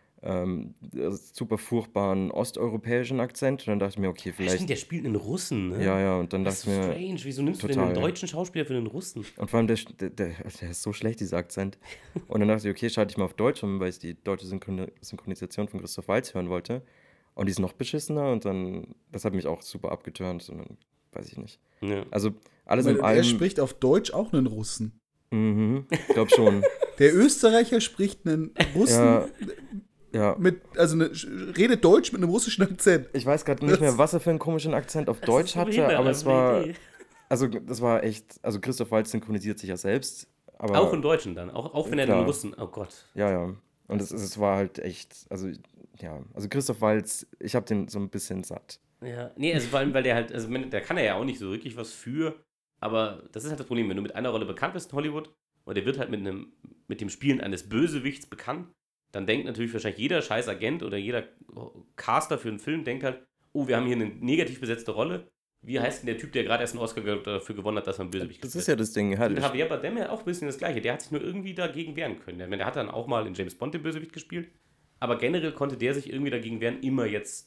super furchtbaren osteuropäischen Akzent und dann dachte ich mir, okay, Ja, vielleicht, stimmt, der spielt einen Russen, ne? ja, und dann Das dachte ist ich so mir, strange. Wieso nimmst du denn total. einen deutschen Schauspieler für den Russen? und vor allem der ist so schlecht, dieser Akzent. Und dann dachte ich, okay, schalte ich mal auf Deutsch um, weil ich die deutsche Synchronisation von Christoph Waltz hören wollte. Und die ist noch beschissener und dann, das hat mich auch super abgeturnt und dann weiß ich nicht. Ja. Also alles Weil in er allem, spricht auf Deutsch auch einen Russen. ich glaube schon. Der Österreicher spricht einen Russen Ja, ja. redet Deutsch mit einem russischen Akzent. Ich weiß gerade nicht mehr, was er für einen komischen Akzent auf Deutsch hatte, aber es war, also das war echt, also Christoph Waltz synchronisiert sich ja selbst, aber Auch im Deutschen dann, auch wenn er Klar. den Russen, oh Gott. ja. Und es war halt echt, also Christoph Waltz, ich habe den so ein bisschen satt. Ja, nee, also vor allem, weil der halt, also da kann er ja auch nicht so wirklich was für, aber das ist halt das Problem, wenn du mit einer Rolle bekannt bist in Hollywood und der wird halt mit dem Spielen eines Bösewichts bekannt, dann denkt natürlich wahrscheinlich jeder scheiß Agent oder jeder Caster für einen Film, denkt halt, oh, wir haben hier eine negativ besetzte Rolle. Wie heißt denn der Typ, der gerade erst einen Oscar dafür gewonnen hat, dass er ein Bösewicht Das gespielt ist ja das Ding. Und Javier Bardem ja auch ein bisschen das Gleiche. Der hat sich nur irgendwie dagegen wehren können. Ich meine, der hat dann auch mal in James Bond den Bösewicht gespielt. Aber generell konnte der sich irgendwie dagegen wehren, immer jetzt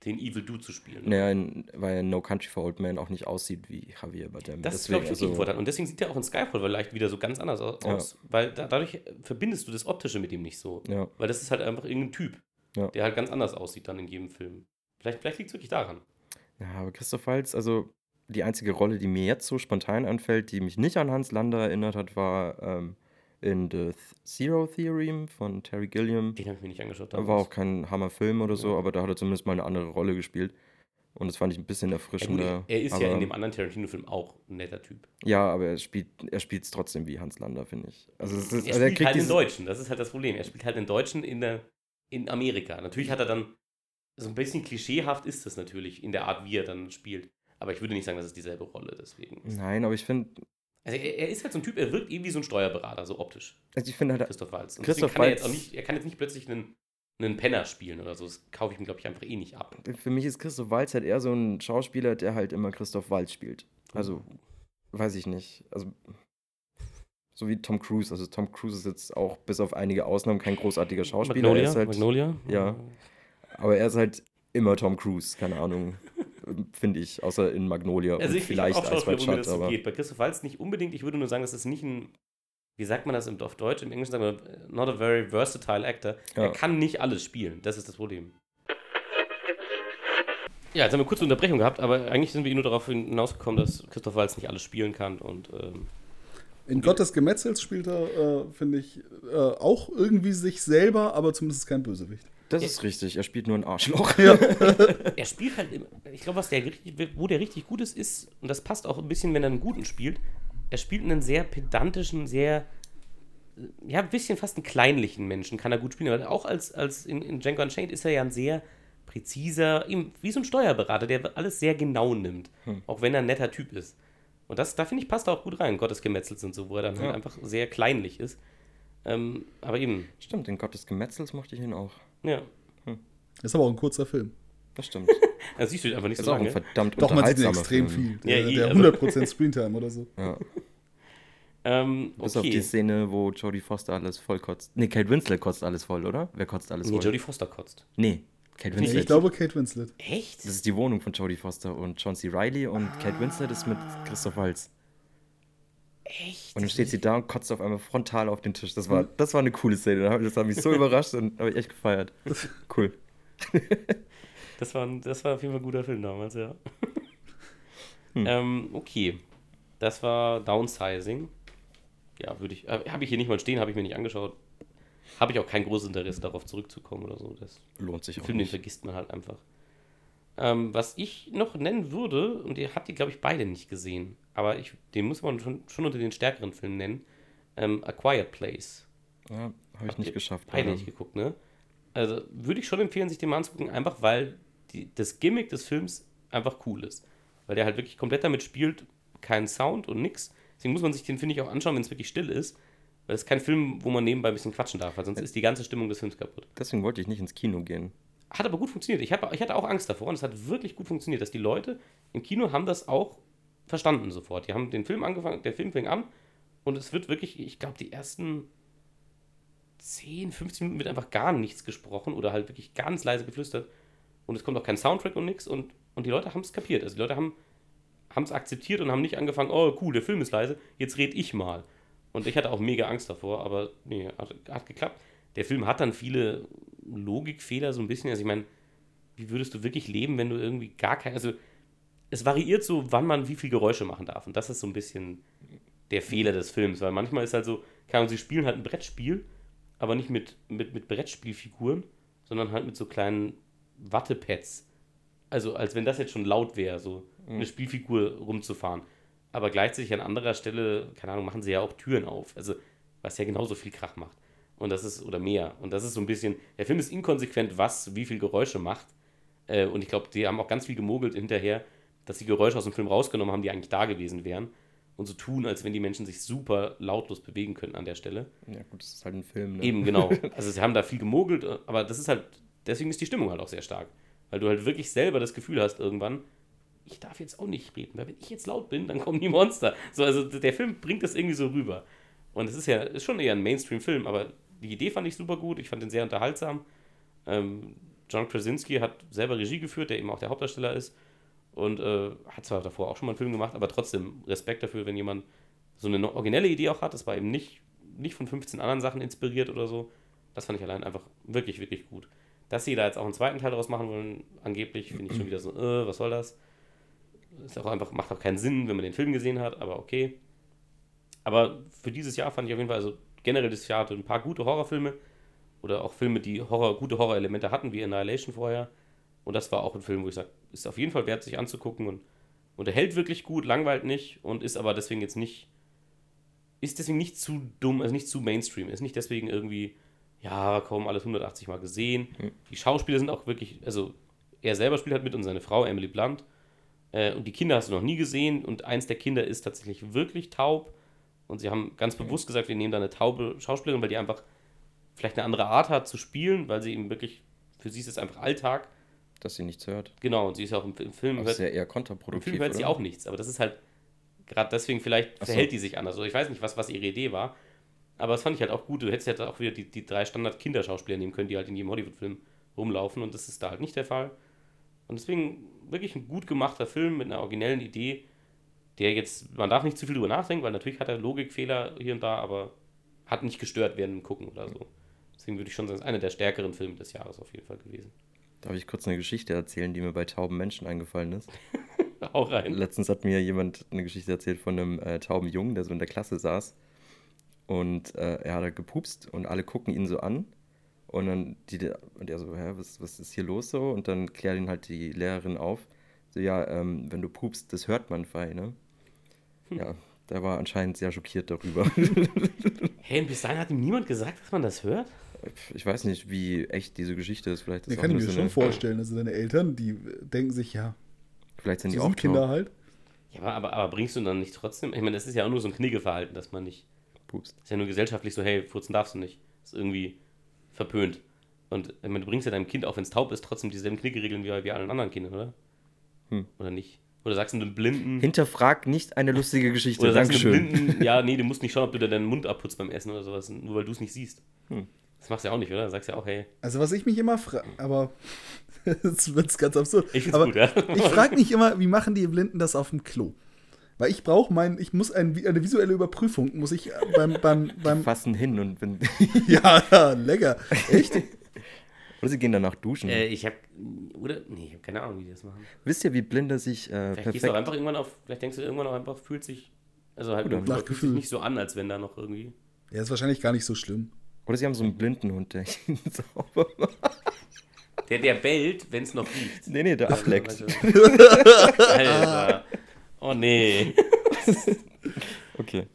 den Evil Dude zu spielen. Naja, weil No Country for Old Men auch nicht aussieht wie Javier Bardem. Das ist, glaube ich, wirklich ein Vorteil. Und deswegen sieht er auch in Skyfall vielleicht wieder so ganz anders aus. Weil dadurch verbindest du das Optische mit ihm nicht so. Ja. Weil das ist halt einfach irgendein Typ, der halt ganz anders aussieht dann in jedem Film. Vielleicht liegt es wirklich daran. Ja, aber Christoph Waltz, also die einzige Rolle, die mir jetzt so spontan anfällt, die mich nicht an Hans Lander erinnert hat, war in The Zero Theorem von Terry Gilliam. Den habe ich mir nicht angeschaut. War auch kein Hammerfilm oder so, aber da hat er zumindest mal eine andere Rolle gespielt. Und das fand ich ein bisschen erfrischender. Ja, er ist ja in dem anderen Tarantino-Film auch ein netter Typ. Ja, aber er spielt es trotzdem wie Hans Lander, finde ich. Also er spielt halt den Deutschen, das ist halt das Problem. Er spielt halt den Deutschen in Amerika. Natürlich hat er dann, so ein bisschen klischeehaft ist das natürlich, in der Art, wie er dann spielt. Aber ich würde nicht sagen, dass es dieselbe Rolle deswegen ist. Nein, aber ich finde... Also er ist halt so ein Typ, er wirkt irgendwie so ein Steuerberater, so optisch. Also ich finde halt... Christoph Waltz. Und Christoph er kann jetzt nicht plötzlich einen Penner spielen oder so. Das kaufe ich ihm, glaube ich, einfach eh nicht ab. Für mich ist Christoph Waltz halt eher so ein Schauspieler, der halt immer Christoph Waltz spielt. Also, weiß ich nicht. Also, so wie Tom Cruise. Also Tom Cruise ist jetzt auch bis auf einige Ausnahmen kein großartiger Schauspieler. Magnolia? Ja. Aber er ist halt immer Tom Cruise, keine Ahnung. Finde ich, außer in Magnolia also und vielleicht Ice White Shot. So geht. Bei Christoph Waltz nicht unbedingt. Ich würde nur sagen, dass es nicht ein, wie sagt man das auf Deutsch? Im Englischen sagt man, not a very versatile actor. Ja. Er kann nicht alles spielen. Das ist das Problem. Ja, jetzt haben wir kurz eine Unterbrechung gehabt, aber eigentlich sind wir nur darauf hinausgekommen, dass Christoph Waltz nicht alles spielen kann. Und, in Gott des Gemetzels spielt er, finde ich, auch irgendwie sich selber, aber zumindest kein Bösewicht. Das ist richtig, er spielt nur ein Arschloch. Ja. Er spielt halt, ich glaube, wo der richtig gut ist, und das passt auch ein bisschen, wenn er einen guten spielt, er spielt einen sehr pedantischen, sehr, ja, ein bisschen fast einen kleinlichen Menschen, kann er gut spielen. Aber auch als in Django Unchained ist er ja ein sehr präziser, wie so ein Steuerberater, der alles sehr genau nimmt, auch wenn er ein netter Typ ist. Und da finde ich, passt er auch gut rein, Gottes Gemetzels und so, wo er dann halt einfach sehr kleinlich ist. Aber eben. Stimmt, in Gottes Gemetzels mochte ich ihn auch. Ja. Das ist aber auch ein kurzer Film. Das stimmt. Das siehst du einfach nicht das so lange. lange. Ist auch ein verdammt Doch, man sieht ihn unterhaltsamer extrem Film. viel. Der also 100% Screentime oder so. Ja. Okay. Bis auf die Szene, wo Jodie Foster alles voll kotzt. Nee, Kate Winslet kotzt alles voll, oder? Wer kotzt alles voll? Nee, Jodie Foster kotzt. Nee, Kate Winslet. Nee, ich glaube Kate Winslet. Echt? Das ist die Wohnung von Jodie Foster und John C. Reilly und Kate Winslet ist mit Christoph Waltz. Echt? Und dann steht sie da und kotzt auf einmal frontal auf den Tisch. Das war eine coole Szene. Das hat mich so überrascht und habe ich echt gefeiert. Cool. Das war auf jeden Fall ein guter Film damals, ja. Okay. Das war Downsizing. Ja, habe ich hier nicht mal stehen, habe ich mir nicht angeschaut. Habe ich auch kein großes Interesse darauf zurückzukommen oder so. Das lohnt sich auch Film, nicht. Den vergisst man halt einfach. Was ich noch nennen würde, und ihr habt die, glaube ich, beide nicht gesehen, aber den muss man schon unter den stärkeren Filmen nennen, A Quiet Place. Ja, habe ich nicht geschafft. Beide nicht geguckt, ne? Also würde ich schon empfehlen, sich den mal anzugucken, einfach weil das Gimmick des Films einfach cool ist. Weil der halt wirklich komplett damit spielt, kein Sound und nix. Deswegen muss man sich den, finde ich, auch anschauen, wenn es wirklich still ist. Weil es ist kein Film, wo man nebenbei ein bisschen quatschen darf, weil sonst ist die ganze Stimmung des Films kaputt. Deswegen wollte ich nicht ins Kino gehen. Hat aber gut funktioniert. Ich hatte auch Angst davor und es hat wirklich gut funktioniert, dass die Leute im Kino haben das auch verstanden sofort. Die haben den Film angefangen, der Film fing an und es wird wirklich, ich glaube, die ersten 10, 15 Minuten wird einfach gar nichts gesprochen oder halt wirklich ganz leise geflüstert und es kommt auch kein Soundtrack und nichts und die Leute haben es kapiert. Also die Leute haben es akzeptiert und haben nicht angefangen, oh cool, der Film ist leise, jetzt red ich mal. Und ich hatte auch mega Angst davor, aber nee, hat geklappt. Der Film hat dann viele Logikfehler so ein bisschen. Also ich meine, wie würdest du wirklich leben, wenn du irgendwie gar kein... Also es variiert so, wann man wie viel Geräusche machen darf. Und das ist so ein bisschen der Fehler des Films. Weil manchmal ist halt so, sie spielen halt ein Brettspiel, aber nicht mit Brettspielfiguren, sondern halt mit so kleinen Wattepads. Also als wenn das jetzt schon laut wäre, so eine Spielfigur rumzufahren. Aber gleichzeitig an anderer Stelle, keine Ahnung, machen sie ja auch Türen auf. Also was ja genauso viel Krach macht. Und das ist, oder mehr. Und das ist so ein bisschen, der Film ist inkonsequent, wie viel Geräusche macht. Und ich glaube, die haben auch ganz viel gemogelt hinterher, dass die Geräusche aus dem Film rausgenommen haben, die eigentlich da gewesen wären. Und so tun, als wenn die Menschen sich super lautlos bewegen könnten an der Stelle. Ja gut, das ist halt ein Film, ne? Eben, genau. Also sie haben da viel gemogelt, aber das ist halt, deswegen ist die Stimmung halt auch sehr stark. Weil du halt wirklich selber das Gefühl hast irgendwann, ich darf jetzt auch nicht reden, weil wenn ich jetzt laut bin, dann kommen die Monster. So, also der Film bringt das irgendwie so rüber. Und es ist schon eher ein Mainstream-Film, aber die Idee fand ich super gut, ich fand den sehr unterhaltsam. John Krasinski hat selber Regie geführt, der eben auch der Hauptdarsteller ist. Und hat zwar davor auch schon mal einen Film gemacht, aber trotzdem Respekt dafür, wenn jemand so eine originelle Idee auch hat. Das war eben nicht von 15 anderen Sachen inspiriert oder so. Das fand ich allein einfach wirklich, wirklich gut. Dass sie da jetzt auch einen zweiten Teil daraus machen wollen, angeblich, finde ich schon wieder so, was soll das? Ist auch einfach, macht auch keinen Sinn, wenn man den Film gesehen hat, aber okay. Aber für dieses Jahr fand ich auf jeden Fall, also generell das Jahr hatte ein paar gute Horrorfilme oder auch Filme, die gute Horrorelemente hatten, wie Annihilation vorher. Und das war auch ein Film, wo ich sage, ist auf jeden Fall wert, sich anzugucken und unterhält wirklich gut, langweilt nicht und ist aber deswegen jetzt nicht, ist deswegen nicht zu dumm, also nicht zu Mainstream, ist nicht deswegen irgendwie, ja, kaum alles 180 Mal gesehen. Die Schauspieler sind auch wirklich, also er selber spielt halt mit und seine Frau, Emily Blunt. Und die Kinder hast du noch nie gesehen und eins der Kinder ist tatsächlich wirklich taub. Und sie haben ganz bewusst gesagt, wir nehmen da eine taube Schauspielerin, weil die einfach vielleicht eine andere Art hat zu spielen, weil sie eben wirklich, für sie ist es einfach Alltag. Dass sie nichts hört. Genau, und sie ist auch im Film. Das ist ja eher Im kontraproduktiv, Film hört sie oder? auch nichts, aber das ist halt, gerade deswegen vielleicht Ach so. verhält die sich anders. Also ich weiß nicht, was ihre Idee war, aber das fand ich halt auch gut. Du hättest ja auch wieder die 3 Standard-Kinderschauspieler nehmen können, die halt in jedem Hollywood-Film rumlaufen und das ist da halt nicht der Fall. Und deswegen wirklich ein gut gemachter Film mit einer originellen Idee, der jetzt, man darf nicht zu viel drüber nachdenken, weil natürlich hat er Logikfehler hier und da, aber hat nicht gestört während dem Gucken oder so. Deswegen würde ich schon sagen, es ist einer der stärkeren Filme des Jahres auf jeden Fall gewesen. Darf ich kurz eine Geschichte erzählen, die mir bei tauben Menschen eingefallen ist? Auch rein. Letztens hat mir jemand eine Geschichte erzählt von einem tauben Jungen, der so in der Klasse saß. Und er hat halt gepupst und alle gucken ihn so an. Und dann und er so, was ist hier los so? Und dann klärt ihn halt die Lehrerin auf. So, ja, wenn du pupst, das hört man fein, ne? Ja, der war anscheinend sehr schockiert darüber. Hey, und bis dahin hat ihm niemand gesagt, dass man das hört? Ich weiß nicht, wie echt diese Geschichte ist. Vielleicht ist Ich auch kann nur mir so schon eine, vorstellen, also deine Eltern, die denken sich, ja, vielleicht sind so die auch sind Kinder halt. Ja, aber bringst du dann nicht trotzdem, ich meine, das ist ja auch nur so ein Kniggeverhalten, dass man nicht, pupst. ist ja nur gesellschaftlich so, hey, furzen darfst du nicht. Das ist irgendwie verpönt. Und ich meine, du bringst ja deinem Kind, auch wenn es taub ist, trotzdem dieselben Kniggeregeln wie allen anderen Kindern, oder? Oder nicht? Oder sagst du einem Blinden... Hinterfrag nicht eine lustige Geschichte. Oder sagst du einem Dankeschön. Blinden, ja, nee, du musst nicht schauen, ob du dir deinen Mund abputzt beim Essen oder sowas, nur weil du es nicht siehst. Das machst du ja auch nicht, oder? Du sagst ja auch, hey... Also was ich mich immer frage, aber jetzt wird ganz absurd. Ich find's aber gut, ja. Ich frage mich immer, wie machen die Blinden das auf dem Klo? Weil ich muss eine visuelle Überprüfung, muss ich beim Fassen hin und wenn. ja, lecker. Echt? Oder sie gehen danach duschen. Ich hab keine Ahnung, wie die das machen. Wisst ihr, wie Blinde sich Vielleicht gehst du auch perfekt. einfach irgendwann vielleicht denkst du irgendwann auch einfach, fühlt sich, also halt, Oder fühlt nach sich Gefühl. nicht so an, als wenn da noch irgendwie... Ja, ist wahrscheinlich gar nicht so schlimm. Oder sie haben so einen Blindenhund, der ihn sauber macht. Der bellt, wenn es noch riecht. Nee, der ableckt. Alter. Oh nee. Okay.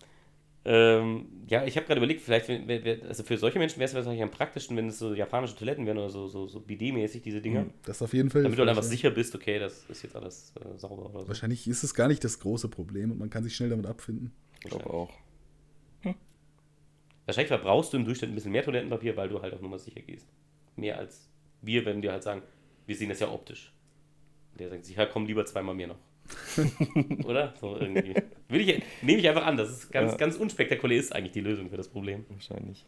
Ja, ich habe gerade überlegt, vielleicht, also für solche Menschen wäre es wahrscheinlich am praktischsten, wenn es so japanische Toiletten wären oder so Bidet-mäßig, diese Dinger. Das auf jeden Fall. Damit du halt einfach ja. sicher bist, okay, das ist jetzt alles sauber oder so. Wahrscheinlich ist es gar nicht das große Problem und man kann sich schnell damit abfinden. Ich glaube auch. Wahrscheinlich verbrauchst du im Durchschnitt ein bisschen mehr Toilettenpapier, weil du halt auf Nummer sicher gehst. Mehr als wir, wenn wir halt sagen, wir sehen das ja optisch. Der sagt sich, ja, komm lieber zweimal mehr noch. Oder? So irgendwie. Nehme ich einfach an, das ist ganz unspektakulär ist eigentlich die Lösung für das Problem. Wahrscheinlich.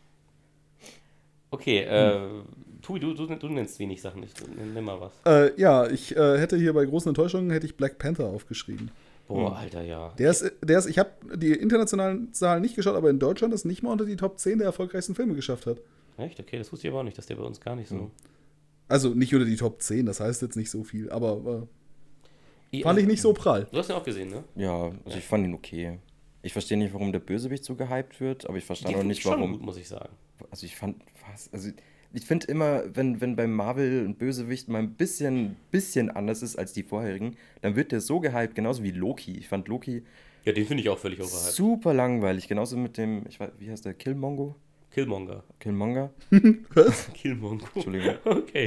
Okay, Tui, du nennst wenig Sachen, nimm mal was. Ja, ich hätte hier bei großen Enttäuschungen hätte ich Black Panther aufgeschrieben. Boah, Alter, ja. Der ist, ich habe die internationalen Zahlen nicht geschaut, aber in Deutschland ist nicht mal unter die Top 10 der erfolgreichsten Filme geschafft hat. Echt? Okay, das wusste ich aber auch nicht, dass der bei uns gar nicht so... Also nicht unter die Top 10, das heißt jetzt nicht so viel, aber fand ich nicht so prall. Du hast ihn auch gesehen, ne? Ja, also ich fand ihn okay. Ich verstehe nicht, warum der Bösewicht so gehypt wird, aber ich verstehe auch find nicht, ich schon warum. gut, muss ich sagen. Also ich fand, ich finde immer, wenn beim Marvel ein Bösewicht mal ein bisschen anders ist als die vorherigen, dann wird der so gehypt, genauso wie Loki. Ich fand Loki Ja, den finde ich auch völlig overhyped. super langweilig, genauso mit dem, ich weiß, wie heißt der, Killmonger? Killmonger. Killmonger. Entschuldigung. Okay.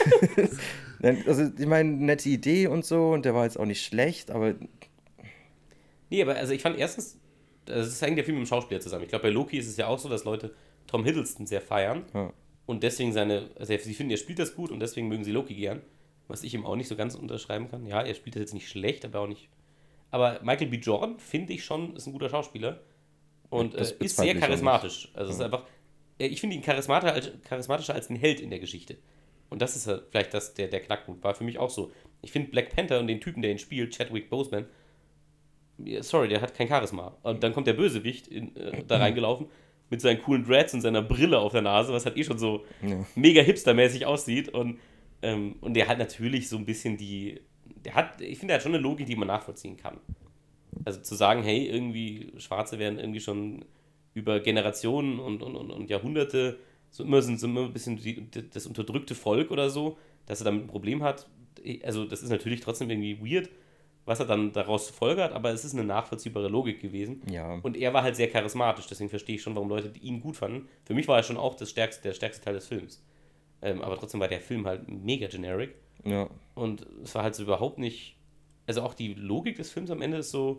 Also ich meine, nette Idee und so, und der war jetzt auch nicht schlecht, aber Nee, aber also ich fand erstens, das hängt ja viel mit dem Schauspieler zusammen. Ich glaube, bei Loki ist es ja auch so, dass Leute Tom Hiddleston sehr feiern ja. und deswegen sie finden, er spielt das gut und deswegen mögen sie Loki gern, was ich ihm auch nicht so ganz unterschreiben kann. Ja, er spielt das jetzt nicht schlecht, aber auch nicht... Aber Michael B. Jordan, finde ich schon, ist ein guter Schauspieler und Das ist bezweifle sehr ich auch charismatisch. Also es ist einfach, ich finde ihn charismatischer als den Held in der Geschichte. Und das ist halt vielleicht der Knackpunkt. War für mich auch so. Ich finde Black Panther und den Typen, der ihn spielt, Chadwick Boseman, sorry, der hat kein Charisma. Und dann kommt der Bösewicht da reingelaufen mit seinen coolen Dreads und seiner Brille auf der Nase, was halt schon so Ja. mega hipstermäßig aussieht. Und der hat natürlich so ein bisschen ich finde, der hat schon eine Logik, die man nachvollziehen kann. Also zu sagen, hey, irgendwie Schwarze werden irgendwie schon über Generationen und Jahrhunderte sind immer ein bisschen das unterdrückte Volk oder so, dass er damit ein Problem hat. Also das ist natürlich trotzdem irgendwie weird, was er dann daraus folgert, aber es ist eine nachvollziehbare Logik gewesen. Ja. Und er war halt sehr charismatisch, deswegen verstehe ich schon, warum Leute ihn gut fanden. Für mich war er schon auch der stärkste Teil des Films. Aber trotzdem war der Film halt mega generic. Ja. Und es war halt so überhaupt nicht. Also auch die Logik des Films am Ende ist so.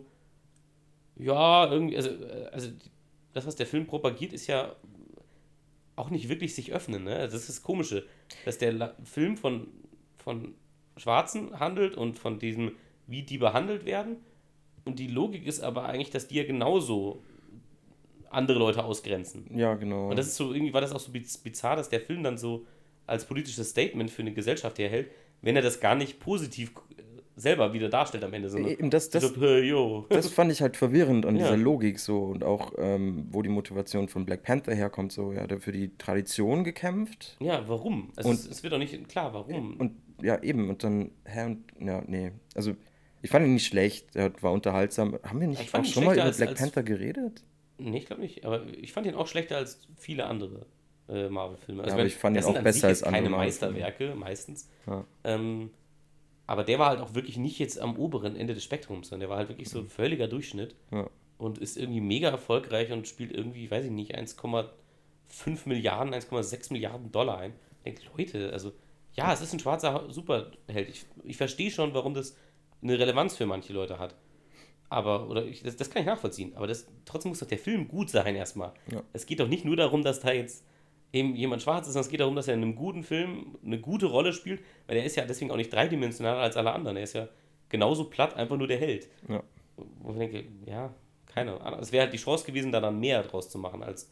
Ja, irgendwie. Also das, was der Film propagiert, ist ja auch nicht wirklich sich öffnen. Ne? Also das ist das Komische, dass der Film von Schwarzen handelt und von diesem, wie die behandelt werden. Und die Logik ist aber eigentlich, dass die ja genauso andere Leute ausgrenzen. Ja, genau. Und das ist so, irgendwie war das auch so bizarr, dass der Film dann so als politisches Statement für eine Gesellschaft herhält, wenn er das gar nicht positiv selber wieder darstellt am Ende. Sondern Eben das yo. Das fand ich halt verwirrend an Ja. dieser Logik so und auch, wo die Motivation von Black Panther herkommt, so, ja, der hat für die Tradition gekämpft Ja, warum? Also Und- es wird doch nicht klar, warum. und ja, eben, und dann, ja, nee, also ich fand ihn nicht schlecht, er war unterhaltsam. Haben wir Ich nicht fand auch ihn schon mal schlechter über als- Black als- Panther geredet? Nee, ich glaube nicht. Aber ich fand ihn auch schlechter als viele andere Marvel-Filme. Ja, aber ich fand ihn das sind auch an besser sich als jetzt keine andere Marvel-Filme. Meisterwerke, meistens. Ja. Aber der war halt auch wirklich nicht jetzt am oberen Ende des Spektrums, sondern der war halt wirklich so völliger Durchschnitt Ja. und ist irgendwie mega erfolgreich und spielt irgendwie, weiß ich nicht, 1,5 Milliarden, 1,6 Milliarden Dollar ein. Ich denke, Leute, also ja, es ist ein schwarzer Superheld. Ich verstehe schon, warum das eine Relevanz für manche Leute hat. Aber, das kann ich nachvollziehen. Aber trotzdem muss doch der Film gut sein erstmal. Ja. Es geht doch nicht nur darum, dass da jetzt eben jemand schwarz ist, sondern es geht darum, dass er in einem guten Film eine gute Rolle spielt, weil er ist ja deswegen auch nicht dreidimensionaler als alle anderen. Er ist ja genauso platt, einfach nur der Held. Ja. Wo ich denke, ja, keine Ahnung. Es wäre halt die Chance gewesen, da dann mehr draus zu machen, als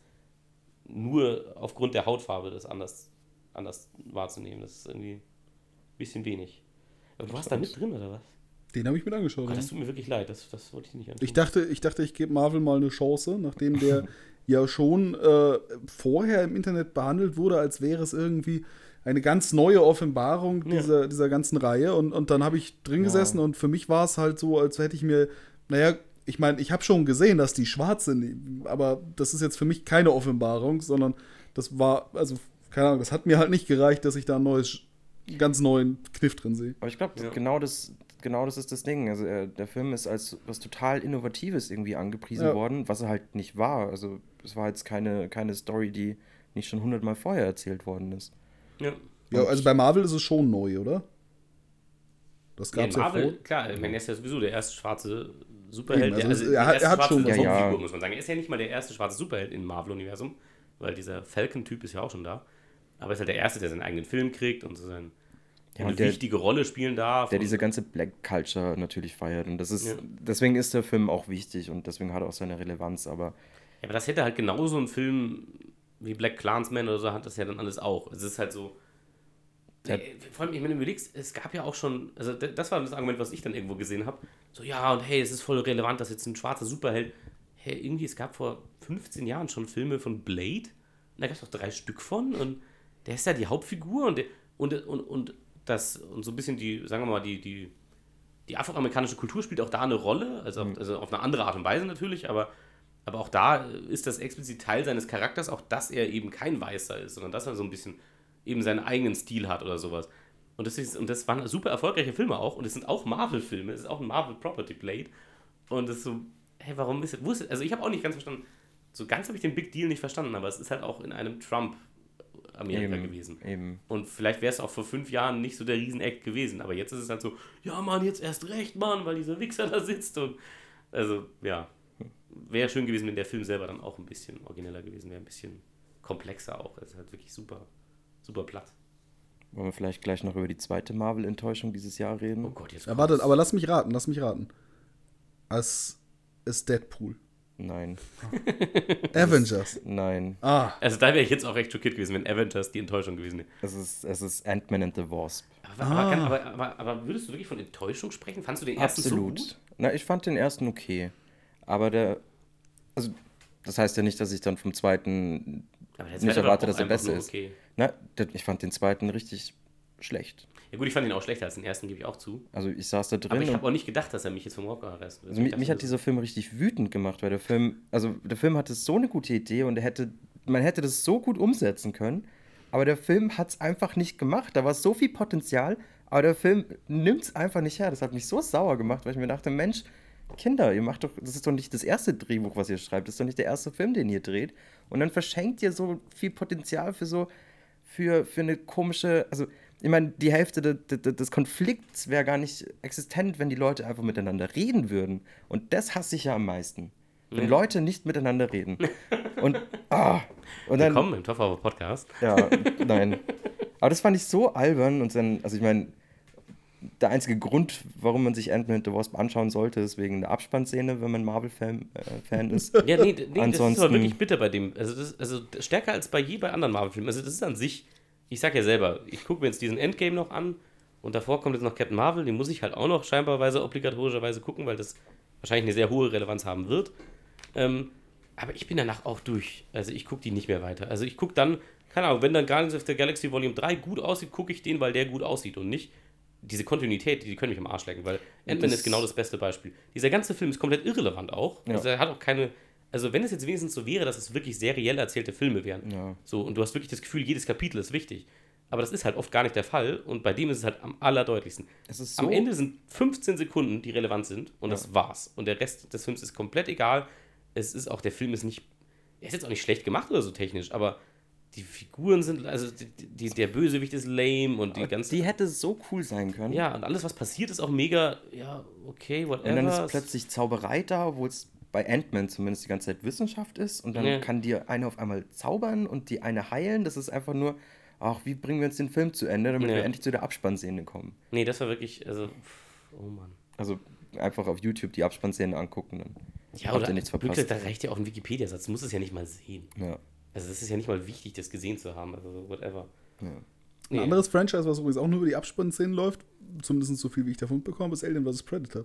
nur aufgrund der Hautfarbe das anders wahrzunehmen. Das ist irgendwie ein bisschen wenig. Aber du warst da mit drin, oder was? Den habe ich mir angeschaut. Gott, ja. das tut mir wirklich leid. Das wollte ich nicht antun. Ich dachte, ich gebe Marvel mal eine Chance, nachdem der ja schon vorher im Internet behandelt wurde, als wäre es irgendwie eine ganz neue Offenbarung dieser ganzen Reihe. Und dann habe ich drin gesessen und für mich war es halt so, als hätte ich mir, naja, ich meine, ich habe schon gesehen, dass die schwarz sind, aber das ist jetzt für mich keine Offenbarung, sondern das war, also, keine Ahnung, das hat mir halt nicht gereicht, dass ich da einen ganz neuen Kniff drin sehe. Aber ich glaube, Ja. genau das ist das Ding. Also der Film ist als was total Innovatives irgendwie angepriesen Ja. worden, was er halt nicht war. Also es war jetzt keine Story, die nicht schon 100-mal vorher erzählt worden ist. Ja. Ja, also bei Marvel ist es schon neu, oder? Das Ja, gab es ja Marvel, vor. klar, ich meine, er ist ja sowieso der erste schwarze Superheld. Eben, also die er hat erste schwarze schon was. Ja, Hauptfigur, ja. muss man sagen. Er ist ja nicht mal der erste schwarze Superheld im Marvel-Universum, weil dieser Falcon-Typ ist ja auch schon da. Aber er ist halt der Erste, der seinen eigenen Film kriegt und so eine und der- wichtige Rolle spielen darf. Der und- diese ganze Black Culture natürlich feiert. Und das ist, Ja. deswegen ist der Film auch wichtig und deswegen hat er auch seine Relevanz. Aber Ja, aber das hätte halt genauso ein Film wie Black Klansman oder so, hat das ja dann alles auch. Es ist halt so. Ja. Vor allem, wenn du überlegst, es gab ja auch schon, also das war das Argument, was ich dann irgendwo gesehen habe. So, ja, und hey, es ist voll relevant, dass jetzt ein schwarzer Superheld. Hey, irgendwie, es gab vor 15 Jahren schon Filme von Blade. Und da gab es doch 3 Stück von. Und der ist ja die Hauptfigur und so ein bisschen sagen wir mal, die afroamerikanische Kultur spielt auch da eine Rolle, also auf eine andere Art und Weise natürlich, aber auch da ist das explizit Teil seines Charakters, auch dass er eben kein Weißer ist, sondern dass er so ein bisschen eben seinen eigenen Stil hat oder sowas. Und das waren super erfolgreiche Filme auch, und es sind auch Marvel-Filme, es ist auch ein Marvel-Property Blade. Und es ist so, hey, warum ist es, also ich habe auch nicht ganz verstanden, so ganz habe ich den Big Deal nicht verstanden, aber es ist halt auch in einem Trump-Amerika gewesen. eben. Und vielleicht wäre es auch vor 5 Jahren nicht so der Riesenakt gewesen. Aber jetzt ist es halt so, ja Mann, jetzt erst recht, Mann, weil dieser Wichser da sitzt. Und also, ja. Wäre schön gewesen, wenn der Film selber dann auch ein bisschen origineller gewesen wäre. Ein bisschen komplexer auch. Es ist halt wirklich super, super platt. Wollen wir vielleicht gleich noch über die zweite Marvel-Enttäuschung dieses Jahr reden? Oh Gott, jetzt Ja, warte, aber lass mich raten. Es ist Deadpool. Nein. Avengers. Nein. Ah, Also da wäre ich jetzt auch recht schockiert gewesen, wenn Avengers die Enttäuschung gewesen wäre. Es ist Ant-Man and the Wasp. Aber würdest du wirklich von Enttäuschung sprechen? Fandst du den ersten Absolut. so gut? Na, ich fand den ersten okay. Aber also, das heißt ja nicht, dass ich dann vom zweiten Aber der nicht zweite war erwarte, auch dass er einfach besser nur ist. okay. Na, ich fand den zweiten richtig schlecht. Ja gut, ich fand ihn auch schlechter als den ersten, gebe ich auch zu. Also ich saß da drin Aber ich und habe auch nicht gedacht, dass er mich jetzt vom Hocker reißt. also mich hat dieser Film richtig wütend gemacht, weil der Film hatte so eine gute Idee und man hätte das so gut umsetzen können, aber der Film hat es einfach nicht gemacht. Da war so viel Potenzial, aber der Film nimmt es einfach nicht her. Das hat mich so sauer gemacht, weil ich mir dachte, Mensch, Kinder, das ist doch nicht das erste Drehbuch, was ihr schreibt, das ist doch nicht der erste Film, den ihr dreht. Und dann verschenkt ihr so viel Potenzial für eine komische, also ich meine, die Hälfte des Konflikts wäre gar nicht existent, wenn die Leute einfach miteinander reden würden. Und das hasse ich ja am meisten. Wenn Leute nicht miteinander reden. Und dann, Willkommen im Topf Podcast. ja, nein. Aber das fand ich so albern und dann, also ich meine, der einzige Grund, warum man sich Ant-Man and the Wasp anschauen sollte, ist wegen der Abspannszene, wenn man Marvel-Fan ist. Ja, nee, das ist Ansonsten- aber wirklich bitter bei dem. Also stärker als bei anderen Marvel-Filmen. Also das ist an sich, ich sag ja selber, ich gucke mir jetzt diesen Endgame noch an und davor kommt jetzt noch Captain Marvel, den muss ich halt auch noch scheinbarweise obligatorischerweise gucken, weil das wahrscheinlich eine sehr hohe Relevanz haben wird. Aber ich bin danach auch durch. Also ich gucke die nicht mehr weiter. Also ich gucke dann, keine Ahnung, wenn dann Guardians of the Galaxy Volume 3 gut aussieht, gucke ich den, weil der gut aussieht und nicht diese Kontinuität, die können mich am Arsch lecken, weil Ant-Man ist genau das beste Beispiel. Dieser ganze Film ist komplett irrelevant auch. Ja. Also er hat auch keine, also wenn es jetzt wenigstens so wäre, dass es wirklich seriell erzählte Filme wären. Ja. So, und du hast wirklich das Gefühl, jedes Kapitel ist wichtig. Aber das ist halt oft gar nicht der Fall und bei dem ist es halt am allerdeutlichsten. Es ist so, Am Ende sind 15 Sekunden, die relevant sind und das war's. Und der Rest des Films ist komplett egal. Es ist auch, der Film ist nicht, er ist jetzt auch nicht schlecht gemacht oder so technisch, aber die Figuren sind, also der Bösewicht ist lame und die ganze. die hätte so cool sein können. Ja, und alles, was passiert, ist auch mega, ja, okay, whatever. Und dann ist plötzlich Zauberei da, obwohl es bei Ant-Man zumindest die ganze Zeit Wissenschaft ist. Und dann Ja. kann dir eine auf einmal zaubern und die eine heilen. Das ist einfach nur, ach, wie bringen wir jetzt den Film zu Ende, damit Ja. wir endlich zu der Abspannszene kommen. Nee, das war wirklich, also, oh Mann. Also einfach auf YouTube die Abspannszene angucken, dann Ja, habt oder ihr nichts verpasst. wirklich, da reicht ja auch ein Wikipedia-Satz, du musst es ja nicht mal sehen. Ja. Also das ist ja nicht mal wichtig, das gesehen zu haben, also whatever. Ja. ein anderes Franchise, was übrigens auch nur über die Abspannszenen läuft, zumindest so viel, wie ich davon bekomme, ist Alien vs. Predator.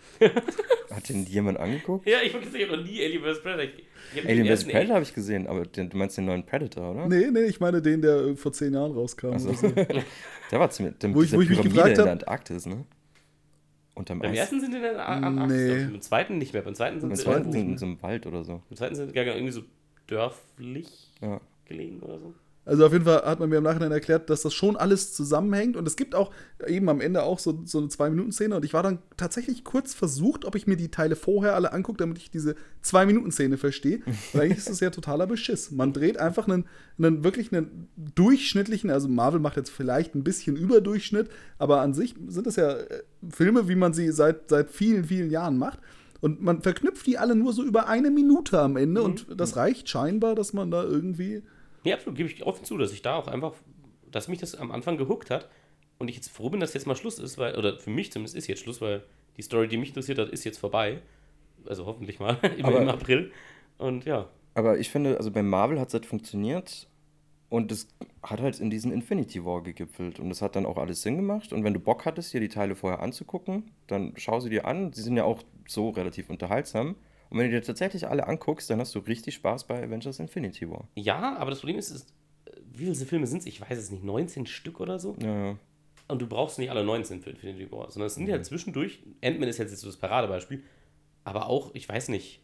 Hat den jemand angeguckt? Ja, ich habe noch nie Alien vs. Predator. Ich hab den Alien vs. ersten Predator habe ich gesehen, aber du meinst den neuen Predator, oder? Nee, ich meine den, der vor 10 Jahren rauskam. Also, oder so. der war ziemlich, Wo ich mich Pyramide gefragt in der hab- Antarktis, ne? Unterm Beim Eis. ersten sind sie in der Antarktis, Nee. glaub ich. Beim zweiten nicht mehr. Beim zweiten sind Im sie zweiten irgendwo- sind in so einem Wald oder so. Im zweiten sind sie irgendwie so dörflich Ja. gelegen oder so. Also auf jeden Fall hat man mir im Nachhinein erklärt, dass das schon alles zusammenhängt. Und es gibt auch eben am Ende auch so eine 2-Minuten-Szene. Und ich war dann tatsächlich kurz versucht, ob ich mir die Teile vorher alle angucke, damit ich diese 2-Minuten-Szene verstehe. Und eigentlich ist das ja totaler Beschiss. Man dreht einfach wirklich einen durchschnittlichen, also Marvel macht jetzt vielleicht ein bisschen Überdurchschnitt, aber an sich sind das ja Filme, wie man sie seit vielen, vielen Jahren macht. Und man verknüpft die alle nur so über 1 Minute am Ende. Und das reicht scheinbar, dass man da irgendwie. Ja, absolut, gebe ich offen zu, dass ich da auch einfach, dass mich das am Anfang gehuckt hat und ich jetzt froh bin, dass jetzt mal Schluss ist, weil, oder für mich zumindest ist jetzt Schluss, weil die Story, die mich interessiert hat, ist jetzt vorbei. Also hoffentlich mal, im April. Und ja. Aber ich finde, also bei Marvel hat es halt funktioniert und es hat halt in diesen Infinity War gegipfelt und das hat dann auch alles Sinn gemacht und wenn du Bock hattest, dir die Teile vorher anzugucken, dann schau sie dir an. Sie sind ja auch so relativ unterhaltsam. Und wenn du dir tatsächlich alle anguckst, dann hast du richtig Spaß bei Avengers Infinity War. Ja, aber das Problem ist, wie viele Filme sind es? Ich weiß es nicht, 19 Stück oder so? Ja, Und du brauchst nicht alle 19 für Infinity War, sondern es sind ja zwischendurch, Ant-Man ist jetzt so das Paradebeispiel, aber auch, ich weiß nicht,